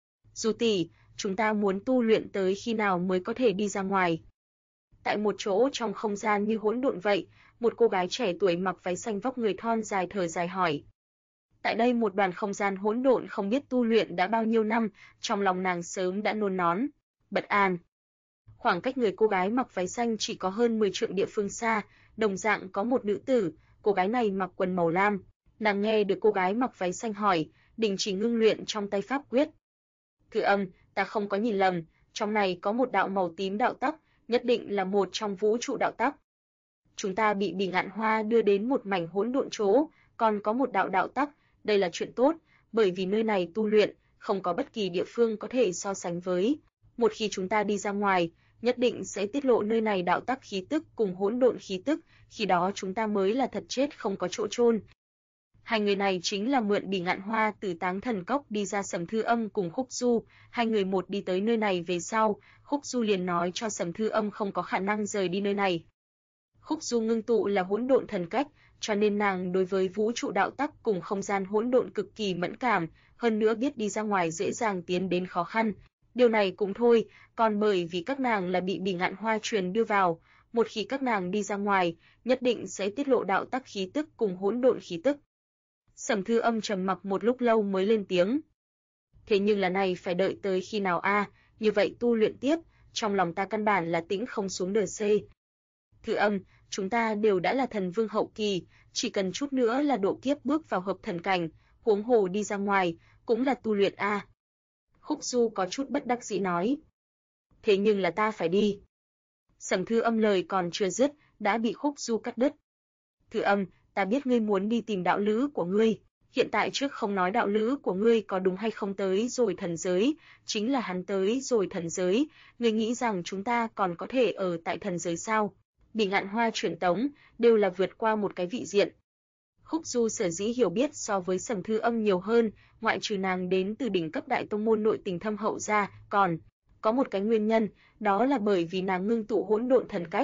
Du tỷ, chúng ta muốn tu luyện tới khi nào mới có thể đi ra ngoài? Tại một chỗ trong không gian như hỗn độn vậy, một cô gái trẻ tuổi mặc váy xanh vóc người thon dài thở dài hỏi. Tại đây một đoàn không gian hỗn độn không biết tu luyện đã bao nhiêu năm, trong lòng nàng sớm đã nôn nón, bất an. Khoảng cách người cô gái mặc váy xanh chỉ có hơn 10 trượng địa phương xa, đồng dạng có một nữ tử, cô gái này mặc quần màu lam. Nàng nghe được cô gái mặc váy xanh hỏi, đình chỉ ngưng luyện trong tay pháp quyết. Cự Âm, ta không có nhìn lầm, trong này có một đạo màu tím đạo tắc, nhất định là một trong vũ trụ đạo tắc. Chúng ta bị Bỉ Ngạn Hoa đưa đến một mảnh hỗn độn chỗ, còn có một đạo đạo tắc, đây là chuyện tốt, bởi vì nơi này tu luyện, không có bất kỳ địa phương có thể so sánh với. Một khi chúng ta đi ra ngoài, nhất định sẽ tiết lộ nơi này đạo tắc khí tức cùng hỗn độn khí tức, khi đó chúng ta mới là thật chết không có chỗ chôn. Hai người này chính là mượn Bỉ Ngạn Hoa từ Táng Thần Cốc đi ra Sầm Thư Âm cùng Khúc Du, hai người một đi tới nơi này về sau, Khúc Du liền nói cho Sầm Thư Âm không có khả năng rời đi nơi này. Khúc Du ngưng tụ là hỗn độn thần cách, cho nên nàng đối với vũ trụ đạo tắc cùng không gian hỗn độn cực kỳ mẫn cảm, hơn nữa biết đi ra ngoài dễ dàng tiến đến khó khăn. Điều này cũng thôi, còn bởi vì các nàng là bị Bỉ Ngạn Hoa truyền đưa vào, một khi các nàng đi ra ngoài, nhất định sẽ tiết lộ đạo tắc khí tức cùng hỗn độn khí tức. Sầm Thư Âm trầm mặc một lúc lâu mới lên tiếng. Thế nhưng là này phải đợi tới khi nào a? Như vậy tu luyện tiếp, trong lòng ta căn bản là tĩnh không xuống đờ C. Thư Âm, chúng ta đều đã là thần vương hậu kỳ, chỉ cần chút nữa là độ kiếp bước vào hợp thần cảnh, huống hồ đi ra ngoài, cũng là tu luyện a. Khúc Du có chút bất đắc dĩ nói. Thế nhưng là ta phải đi. Sầm Thư Âm lời còn chưa dứt, đã bị Khúc Du cắt đứt. Thư Âm, ta biết ngươi muốn đi tìm đạo lữ của ngươi, hiện tại trước không nói đạo lữ của ngươi có đúng hay không tới rồi thần giới, chính là hắn tới rồi thần giới, ngươi nghĩ rằng chúng ta còn có thể ở tại thần giới sao? Bỉ Ngạn Hoa truyền tống, đều là vượt qua một cái vị diện. Khúc Du sở dĩ hiểu biết so với Sầm Thư Âm nhiều hơn, ngoại trừ nàng đến từ đỉnh cấp đại tông môn nội tình thâm hậu ra, còn có một cái nguyên nhân, đó là bởi vì nàng ngưng tụ hỗn độn thần cách.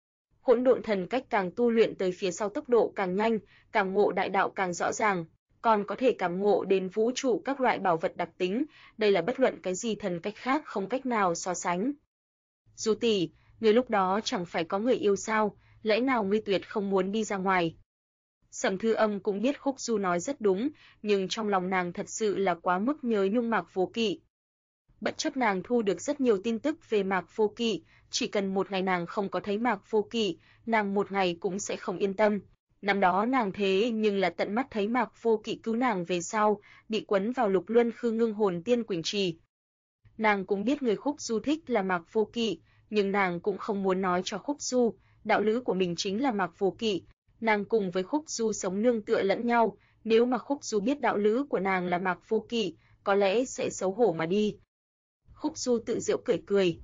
Hỗn độn thần cách càng tu luyện tới phía sau tốc độ càng nhanh, cảm ngộ đại đạo càng rõ ràng, còn có thể cảm ngộ đến vũ trụ các loại bảo vật đặc tính, đây là bất luận cái gì thần cách khác không cách nào so sánh. Du tỷ, ngươi lúc đó chẳng phải có người yêu sao, lẽ nào ngươi tuyệt không muốn đi ra ngoài? Sầm Thư Âm cũng biết Khúc Du nói rất đúng, nhưng trong lòng nàng thật sự là quá mức nhớ nhung Mạc Vô Kỵ. Bất chấp nàng thu được rất nhiều tin tức về Mạc Vô Kỵ, chỉ cần một ngày nàng không có thấy Mạc Vô Kỵ, nàng một ngày cũng sẽ không yên tâm. Năm đó nàng thế nhưng là tận mắt thấy Mạc Vô Kỵ cứu nàng về sau, bị quấn vào Lục Luân Khư Ngưng Hồn Tiên Quỳnh Trì. Nàng cũng biết người Khúc Du thích là Mạc Vô Kỵ, nhưng nàng cũng không muốn nói cho Khúc Du, đạo lữ của mình chính là Mạc Vô Kỵ. Nàng cùng với Khúc Du sống nương tựa lẫn nhau, nếu mà Khúc Du biết đạo lữ của nàng là Mạc Vô Kỵ, có lẽ sẽ xấu hổ mà đi. Khúc Du tự giễu cười cười.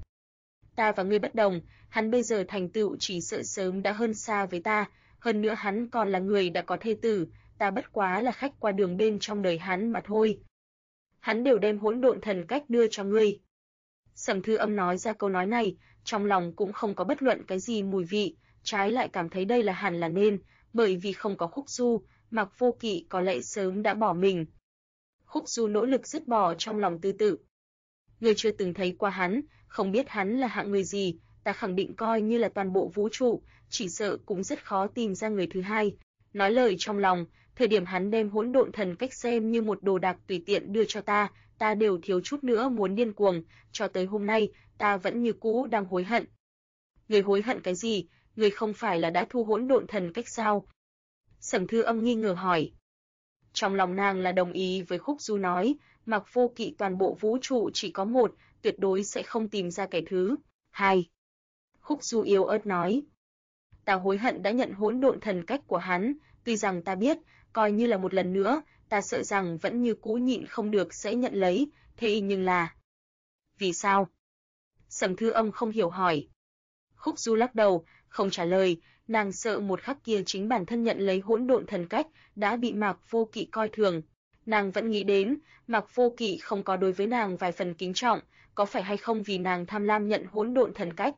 Ta và ngươi bất đồng, hắn bây giờ thành tựu chỉ sợ sớm đã hơn xa với ta, hơn nữa hắn còn là người đã có thê tử, ta bất quá là khách qua đường bên trong đời hắn mà thôi. Hắn đều đem hỗn độn thần cách đưa cho ngươi. Sầm Thư Âm nói ra câu nói này, trong lòng cũng không có bất luận cái gì mùi vị, trái lại cảm thấy đây là hẳn là nên, bởi vì không có Khúc Du, Mạc Vô Kỵ có lẽ sớm đã bỏ mình. Khúc Du nỗ lực dứt bỏ trong lòng tư tự. Ngươi chưa từng thấy qua hắn, không biết hắn là hạng người gì, ta khẳng định coi như là toàn bộ vũ trụ, chỉ sợ cũng rất khó tìm ra người thứ hai. Nói lời trong lòng, thời điểm hắn đem hỗn độn thần cách xem như một đồ đạc tùy tiện đưa cho ta đều thiếu chút nữa muốn điên cuồng, cho tới hôm nay, ta vẫn như cũ đang hối hận. Ngươi hối hận cái gì, ngươi không phải là đã thu hỗn độn thần cách sao? Sầm Thư Âm nghi ngờ hỏi. Trong lòng nàng là đồng ý với Khúc Du nói, Mạc Vô Kỵ toàn bộ vũ trụ chỉ có một, tuyệt đối sẽ không tìm ra kẻ thứ hai. Khúc Du yếu ớt nói. Ta hối hận đã nhận hỗn độn thần cách của hắn, tuy rằng ta biết, coi như là một lần nữa, ta sợ rằng vẫn như cũ nhịn không được sẽ nhận lấy, thế nhưng là... Vì sao? Sầm Thư Âm không hiểu hỏi. Khúc Du lắc đầu, không trả lời, nàng sợ một khắc kia chính bản thân nhận lấy hỗn độn thần cách đã bị Mạc Vô Kỵ coi thường. Nàng vẫn nghĩ đến, Mạc Vô Kỵ không có đối với nàng vài phần kính trọng, có phải hay không vì nàng tham lam nhận hỗn độn thần cách.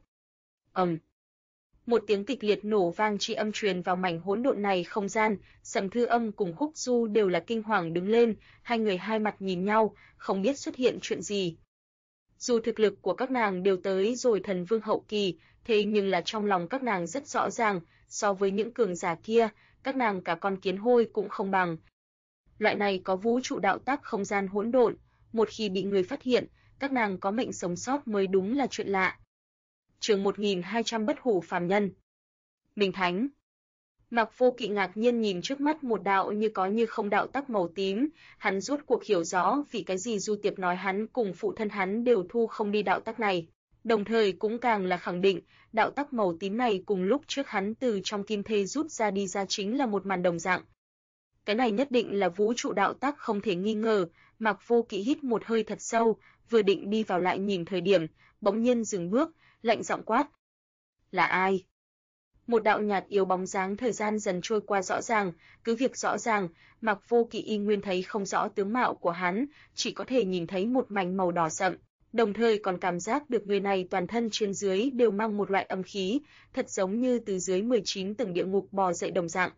Một tiếng kịch liệt nổ vang tri âm truyền vào mảnh hỗn độn này không gian, Sầm Thư Âm cùng Khúc Du đều là kinh hoàng đứng lên, hai người hai mặt nhìn nhau, không biết xuất hiện chuyện gì. Dù thực lực của các nàng đều tới rồi thần vương hậu kỳ, thế nhưng là trong lòng các nàng rất rõ ràng, so với những cường giả kia, các nàng cả con kiến hôi cũng không bằng. Loại này có vũ trụ đạo tắc không gian hỗn độn, một khi bị người phát hiện, các nàng có mệnh sống sót mới đúng là chuyện lạ. Chương 1200 Bất hủ phàm nhân. Minh Thánh. Mạc Vô Kỵ ngạc nhiên nhìn trước mắt một đạo như có như không đạo tắc màu tím, hắn rốt cuộc hiểu rõ vì cái gì Du Tiệp nói hắn cùng phụ thân hắn đều thu không đi đạo tắc này, đồng thời cũng càng là khẳng định, đạo tắc màu tím này cùng lúc trước hắn từ trong kim thê rút ra đi ra chính là một màn đồng dạng. Cái này nhất định là vũ trụ đạo tắc không thể nghi ngờ, Mạc Vô Kỵ hít một hơi thật sâu, vừa định đi vào lại nhìn thời điểm, bỗng nhiên dừng bước, lạnh giọng quát. Là ai? Một đạo nhạt yếu bóng dáng thời gian dần trôi qua rõ ràng, cứ việc rõ ràng, Mạc Vô Kỵ y nguyên thấy không rõ tướng mạo của hắn, chỉ có thể nhìn thấy một mảnh màu đỏ sậm, đồng thời còn cảm giác được người này toàn thân trên dưới đều mang một loại âm khí, thật giống như từ dưới 19 tầng địa ngục bò dậy đồng dạng.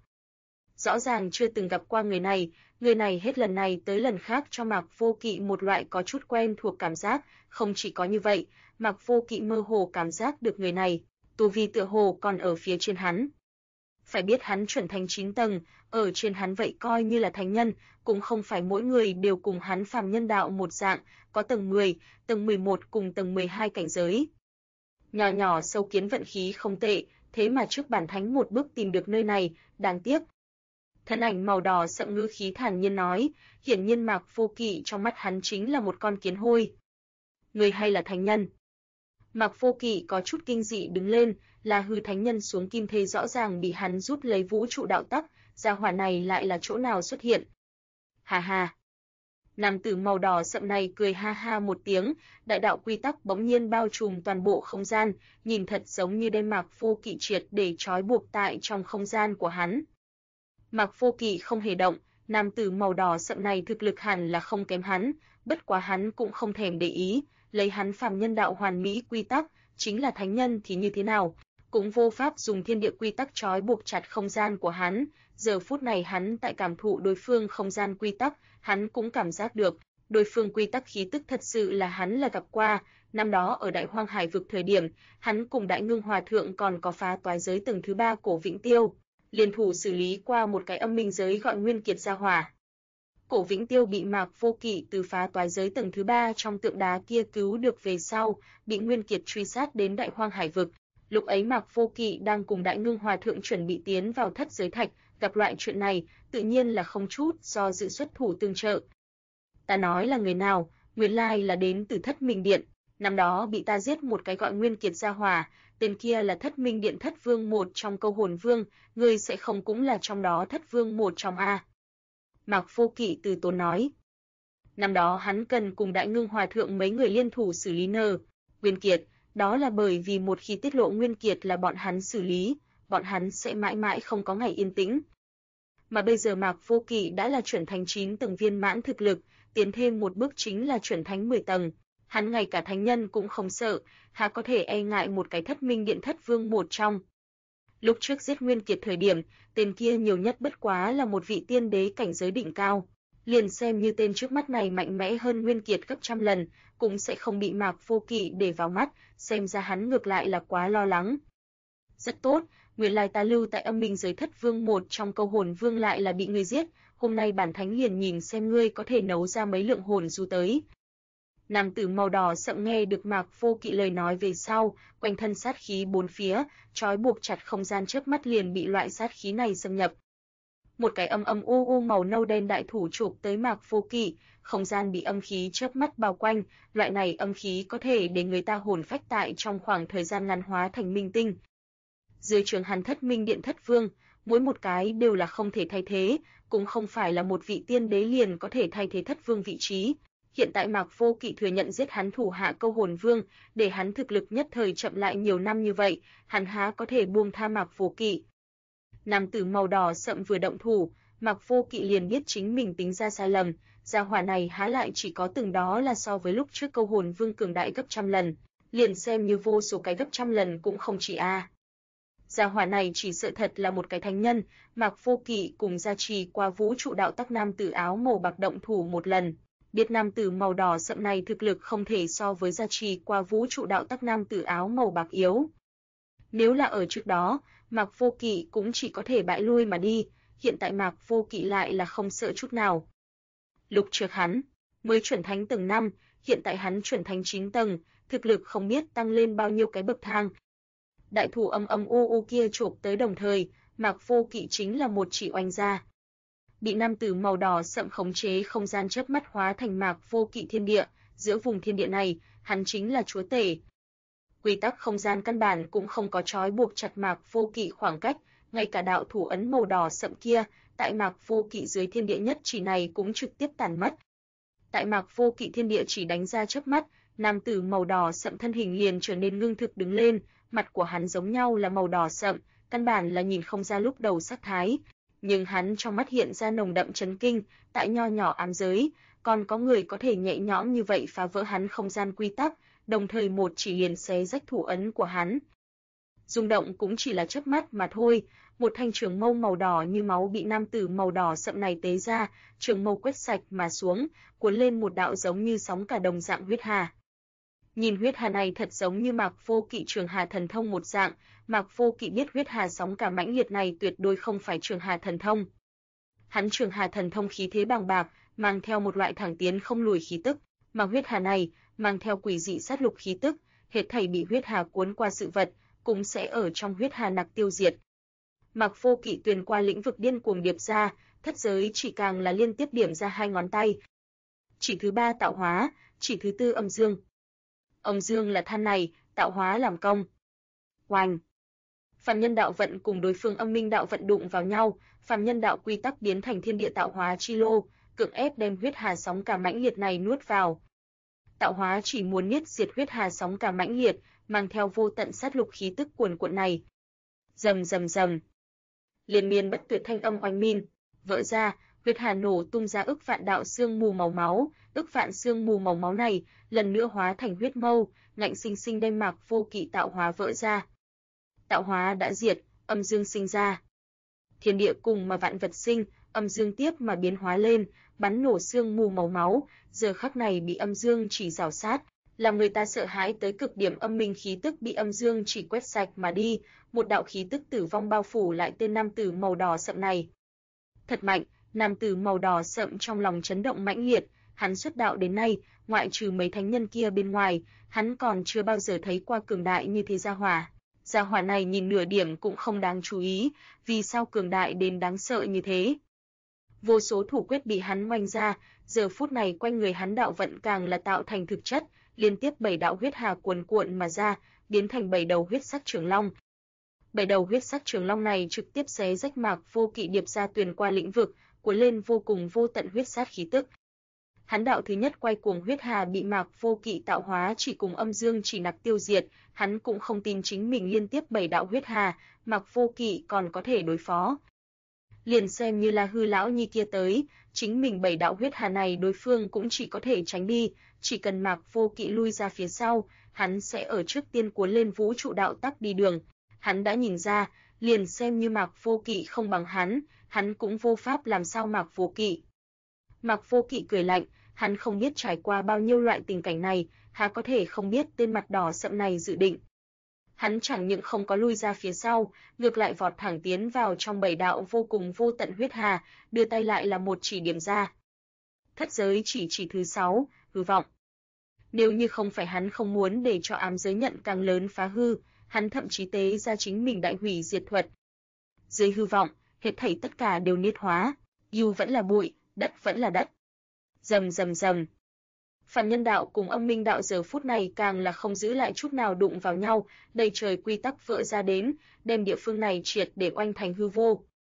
Rõ ràng chưa từng gặp qua người này hết lần này tới lần khác cho Mạc Vô Kỵ một loại có chút quen thuộc cảm giác, không chỉ có như vậy, Mạc Vô Kỵ mơ hồ cảm giác được người này, tu vi tựa hồ còn ở phía trên hắn. Phải biết hắn chuẩn thánh 9 tầng, ở trên hắn vậy coi như là thánh nhân, cũng không phải mỗi người đều cùng hắn phàm nhân đạo một dạng, có tầng 10, tầng 11 cùng tầng 12 cảnh giới. Nhỏ nhỏ sâu kiến vận khí không tệ, thế mà trước bản thánh một bước tìm được nơi này, đáng tiếc. Thân ảnh màu đỏ sậm ngữ khí thản nhiên nói, hiển nhiên Mạc Vô Kỵ trong mắt hắn chính là một con kiến hôi. Người hay là thánh nhân? Mạc Vô Kỵ có chút kinh dị đứng lên, là hư thánh nhân xuống kim thê rõ ràng bị hắn rút lấy vũ trụ đạo tắc, gia hỏa này lại là chỗ nào xuất hiện? Hà hà. Nam tử màu đỏ sậm này cười ha ha một tiếng, đại đạo quy tắc bỗng nhiên bao trùm toàn bộ không gian, nhìn thật giống như đem Mạc Vô Kỵ triệt để trói buộc tại trong không gian của hắn. Mạc Vô Kỵ không hề động, nam tử màu đỏ sậm này thực lực hẳn là không kém hắn, bất quá hắn cũng không thèm để ý, lấy hắn phàm nhân đạo hoàn mỹ quy tắc, chính là thánh nhân thì như thế nào, cũng vô pháp dùng thiên địa quy tắc trói buộc chặt không gian của hắn. Giờ phút này hắn tại cảm thụ đối phương không gian quy tắc, hắn cũng cảm giác được, đối phương quy tắc khí tức thật sự là hắn là gặp qua, năm đó ở Đại Hoang Hải vực thời điểm, hắn cùng Đại Ngưng Hòa thượng còn có phá toái giới tầng thứ 3 Cổ Vĩnh Tiêu, liên thủ xử lý qua một cái âm minh giới gọi Nguyên Kiệt ra hỏa. Cổ Vĩnh Tiêu bị Mạc Vô Kỵ từ phá toái giới tầng thứ 3 trong tượng đá kia cứu được về sau, bị Nguyên Kiệt truy sát đến Đại Hoang Hải vực. Lúc ấy Mạc Vô Kỵ đang cùng Đại Ngưng Hòa thượng chuẩn bị tiến vào thất giới thạch, gặp loại chuyện này, tự nhiên là không chút do dự xuất thủ tương trợ. Ta nói là người nào, nguyên lai là đến từ Thất Minh Điện, năm đó bị ta giết một cái gọi Nguyên Kiệt ra hỏa, tên kia là Thất Minh Điện Thất Vương một trong Câu Hồn Vương, ngươi sẽ không cũng là trong đó Thất Vương một trong a? Mạc Vô Kỵ từ tốn nói. Năm đó hắn cần cùng Đại Ngưng Hòa thượng mấy người liên thủ xử lý Nguyên Kiệt, đó là bởi vì một khi tiết lộ Nguyên Kiệt là bọn hắn xử lý, bọn hắn sẽ mãi mãi không có ngày yên tĩnh. Mà bây giờ Mạc Vô Kỵ đã là chuẩn thánh 9 tầng viên mãn thực lực, tiến thêm một bước chính là chuẩn thánh 10 tầng. Hắn ngay cả thánh nhân cũng không sợ, há có thể e ngại một cái Thất Minh Điện Thất Vương một trong. Lúc trước giết Nguyên Kiệt thời điểm, tên kia nhiều nhất bất quá là một vị tiên đế cảnh giới đỉnh cao. Liền xem như tên trước mắt này mạnh mẽ hơn Nguyên Kiệt gấp trăm lần, cũng sẽ không bị Mạc Vô Kỵ để vào mắt, xem ra hắn ngược lại là quá lo lắng. Rất tốt, nguyên lai ta lưu tại âm minh giới Thất Vương một trong Câu Hồn Vương lại là bị ngươi giết, hôm nay bản thánh liền nhìn xem ngươi có thể nấu ra mấy lượng hồn du tới. Nam tử màu đỏ sậm nghe được Mạc Vô Kỵ lời nói về sau, quanh thân sát khí bốn phía, trói buộc chặt không gian trước mắt liền bị loại sát khí này xâm nhập. Một cái âm âm u u màu nâu đen đại thủ chụp tới Mạc Vô Kỵ, không gian bị âm khí chớp mắt bao quanh, loại này âm khí có thể để người ta hồn phách tại trong khoảng thời gian ngắn hóa thành minh tinh. Dưới trướng hắn Thất Minh Điện Thất Vương, mỗi một cái đều là không thể thay thế, cũng không phải là một vị tiên đế liền có thể thay thế Thất Vương vị trí. Hiện tại Mạc Vô Kỵ thừa nhận giết hắn thủ hạ Câu Hồn Vương, để hắn thực lực nhất thời chậm lại nhiều năm như vậy, hắn há có thể buông tha Mạc Vô Kỵ. Nam tử màu đỏ sậm vừa động thủ, Mạc Vô Kỵ liền biết chính mình tính ra sai lầm, gia hỏa này há lại chỉ có từng đó là so với lúc trước Câu Hồn Vương cường đại gấp trăm lần, liền xem như vô số cái gấp trăm lần cũng không chỉ a. Gia hỏa này chỉ sợ thật là một cái thánh nhân. Mạc Vô Kỵ cùng gia trì qua vũ trụ đạo tắc nam tử áo màu bạc động thủ một lần, biết nam tử màu đỏ sậm này thực lực không thể so với gia trì qua vũ trụ đạo tắc nam tử áo màu bạc yếu. Nếu là ở trước đó, Mạc Vô Kỵ cũng chỉ có thể bại lui mà đi, hiện tại Mạc Vô Kỵ lại là không sợ chút nào. Lúc trước hắn mới chuẩn thánh tầng 5, hiện tại hắn chuẩn thánh 9 tầng, thực lực không biết tăng lên bao nhiêu cái bậc thang. Đại thủ âm âm u kia chộp tới đồng thời, Mạc Vô Kỵ chính là một chỉ oanh ra. Bị nam tử màu đỏ sậm khống chế không gian chớp mắt hóa thành Mạc Vô Kỵ thiên địa, giữa vùng thiên địa này, hắn chính là chúa tể. Quy tắc không gian căn bản cũng không có trói buộc chặt Mạc Vô Kỵ khoảng cách, ngay cả đạo thủ ấn màu đỏ sậm kia, tại Mạc Vô Kỵ dưới thiên địa nhất chỉ này cũng trực tiếp tàn mất. Tại Mạc Vô Kỵ thiên địa chỉ đánh ra chớp mắt, nam tử màu đỏ sậm thân hình liền trở nên ngưng thực đứng lên, mặt của hắn giống nhau là màu đỏ sậm, căn bản là nhìn không ra lúc đầu sắc thái, nhưng hắn trong mắt hiện ra nồng đậm chấn kinh, tại nho nhỏ ám giới, còn có người có thể nhẹ nhõm như vậy phá vỡ hắn không gian quy tắc, đồng thời một chỉ liền xé rách thủ ấn của hắn. Rung động cũng chỉ là chớp mắt mà thôi, một thanh trường mâu màu đỏ như máu bị nam tử màu đỏ sậm này tế ra, trường mâu quét sạch mà xuống, cuốn lên một đạo giống như sóng cả đồng dạng huyết hà. Nhìn huyết hà này thật giống như Mạc Vô Kỵ Trường Hà thần thông một dạng, Mạc Vô Kỵ biết huyết hà sóng cả mãnh liệt này tuyệt đối không phải Trường Hà thần thông. Hắn Trường Hà thần thông khí thế bàng bạc, mang theo một loại thẳng tiến không lùi khí tức, mà huyết hà này mang theo quỷ dị sát lục khí tức, hết thảy bị huyết hà cuốn qua sự vật, cũng sẽ ở trong huyết hà nặc tiêu diệt. Mạc Vô Kỵ tuyền qua lĩnh vực điên cuồng điệp ra, thất giới chỉ càng là liên tiếp điểm ra hai ngón tay. Chỉ thứ 3 tạo hóa, chỉ thứ 4 âm dương. Âm dương là than này, tạo hóa làm công. Oanh! Phàm nhân đạo vận cùng đối phương âm minh đạo vận đụng vào nhau, phàm nhân đạo quy tắc biến thành thiên địa tạo hóa chi lô, cưỡng ép đem huyết hà sóng cả mãnh liệt này nuốt vào. Tạo hóa chỉ muốn niết diệt huyết hà sóng cả mãnh liệt, mang theo vô tận sát lục khí tức cuồn cuộn này. Rầm rầm rầm. Liên miên bất tuyệt thanh âm oanh minh, vỡ ra, huyết hà nổ tung ra ức vạn đạo sương mù màu máu, ức vạn sương mù màu máu này lần nữa hóa thành huyết mâu, ngạnh sinh sinh đem Mạc Vô Kỵ tạo hóa vỡ ra. Tạo hóa đã diệt, âm dương sinh ra. Thiên địa cùng mà vạn vật sinh, âm dương tiếp mà biến hóa lên, bắn nổ sương mù màu máu, giờ khắc này bị âm dương chỉ rào sát, làm người ta sợ hãi tới cực điểm, âm minh khí tức bị âm dương chỉ quét sạch mà đi, một đạo khí tức tử vong bao phủ lại tên nam tử màu đỏ sậm này. Thật mạnh, nam tử màu đỏ sậm trong lòng chấn động mãnh liệt, hắn xuất đạo đến nay, ngoại trừ mấy thánh nhân kia bên ngoài, hắn còn chưa bao giờ thấy qua cường đại như thế gia hỏa. Gia hỏa này nhìn nửa điểm cũng không đáng chú ý, vì sao cường đại đến đáng sợ như thế. Vô số thủ quyết bị hắn oanh ra, giờ phút này quanh người hắn đạo vận càng là tạo thành thực chất, liên tiếp 7 đạo huyết hà cuồn cuộn mà ra, biến thành 7 đầu huyết sắc trường long. 7 đầu huyết sắc trường long này trực tiếp xé rách Mạc Vô Kỵ điệp ra tuyền qua lĩnh vực, cuốn lên vô cùng vô tận huyết sát khí tức. Hắn đạo thứ nhất quay cuồng huyết hà bị Mạc Vô Kỵ tạo hóa chỉ cùng âm dương chỉ nặc tiêu diệt, hắn cũng không tin chính mình liên tiếp 7 đạo huyết hà, Mạc Vô Kỵ còn có thể đối phó. Liền xem như là hư lão nhi kia tới, chính mình 7 đạo huyết hà này đối phương cũng chỉ có thể tránh đi, chỉ cần Mạc Vô Kỵ lui ra phía sau, hắn sẽ ở trước tiên cuốn lên vũ trụ đạo tắc đi đường. Hắn đã nhìn ra, liền xem như Mạc Vô Kỵ không bằng hắn cũng vô pháp làm sao Mạc Vô Kỵ. Mạc Vô Kỵ cười lạnh, hắn không biết trải qua bao nhiêu loại tình cảnh này, há có thể không biết tên mặt đỏ sậm này dự định. Hắn chẳng những không có lui ra phía sau, ngược lại vọt thẳng tiến vào trong 7 đạo vô cùng vô tận huyết hà, đưa tay lại là một chỉ điểm ra. Thất giới chỉ thứ 6, hư vọng. Nếu như không phải hắn không muốn để cho ám giới nhận càng lớn phá hư, hắn thậm chí tế ra chính mình đại hủy diệt thuật. Dưới hư vọng, hết thảy tất cả đều niết hóa, dù vẫn là bụi, đất vẫn là đất. Rầm rầm rầm. Phàm nhân đạo cùng âm minh đạo giờ phút này càng là không giữ lại chút nào đụng vào nhau, đầy trời quy tắc vỡ ra đến, đem địa phương này triệt để oanh thành hư vô.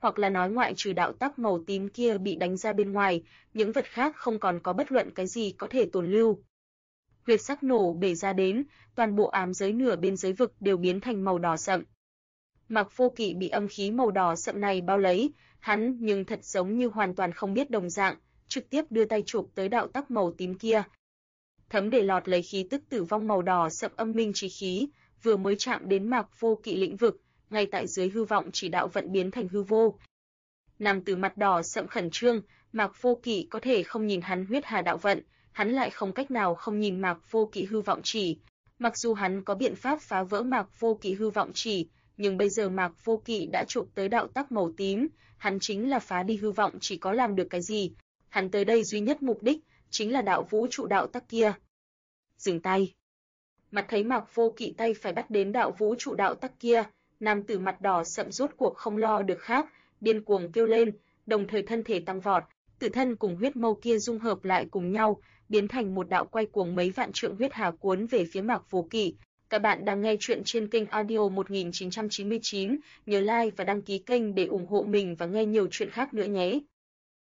hoặc là nói ngoại trừ đạo tắc màu tím kia bị đánh ra bên ngoài, những vật khác không còn có bất luận cái gì có thể tồn lưu. Huyết sắc nổ bể ra đến, toàn bộ ám giới nửa bên giới vực đều biến thành màu đỏ sậm. Mạc Vô Kỵ bị âm khí màu đỏ sậm này bao lấy, hắn nhưng thật giống như hoàn toàn không biết đồng dạng, trực tiếp đưa tay chụp tới đạo tắc màu tím kia. Thấm để lọt lấy khí tức tử vong màu đỏ sậm âm minh chí khí, vừa mới chạm đến Mạc Vô Kỵ lĩnh vực, ngay tại dưới hư vọng chỉ đạo vận biến thành hư vô. Nam Tử mặt đỏ sậm khẩn trương, Mạc Vô Kỵ có thể không nhìn hắn huyết hà đạo vận, hắn lại không cách nào không nhìn Mạc Vô Kỵ hư vọng chỉ. Mặc dù hắn có biện pháp phá vỡ Mạc Vô Kỵ hư vọng chỉ, nhưng bây giờ Mạc Vô Kỵ đã chụp tới đạo tắc màu tím, hắn chính là phá đi hư vọng chỉ có làm được cái gì? Hắn tới đây duy nhất mục đích chính là đạo vũ trụ đạo tắc kia. Dừng tay. Mặt thấy Mạc Vô Kỵ tay phải bắt đến đạo vũ trụ đạo tắc kia, nam tử mặt đỏ sậm rốt cuộc không lo được khác, điên cuồng kêu lên, đồng thời thân thể tăng vọt, tự thân cùng huyết mâu kia dung hợp lại cùng nhau, biến thành một đạo quay cuồng mấy vạn trượng huyết hà cuốn về phía Mạc Vô Kỵ. Các bạn đang nghe chuyện trên kênh audio 1999, nhớ like và đăng ký kênh để ủng hộ mình và nghe nhiều chuyện khác nữa nhé.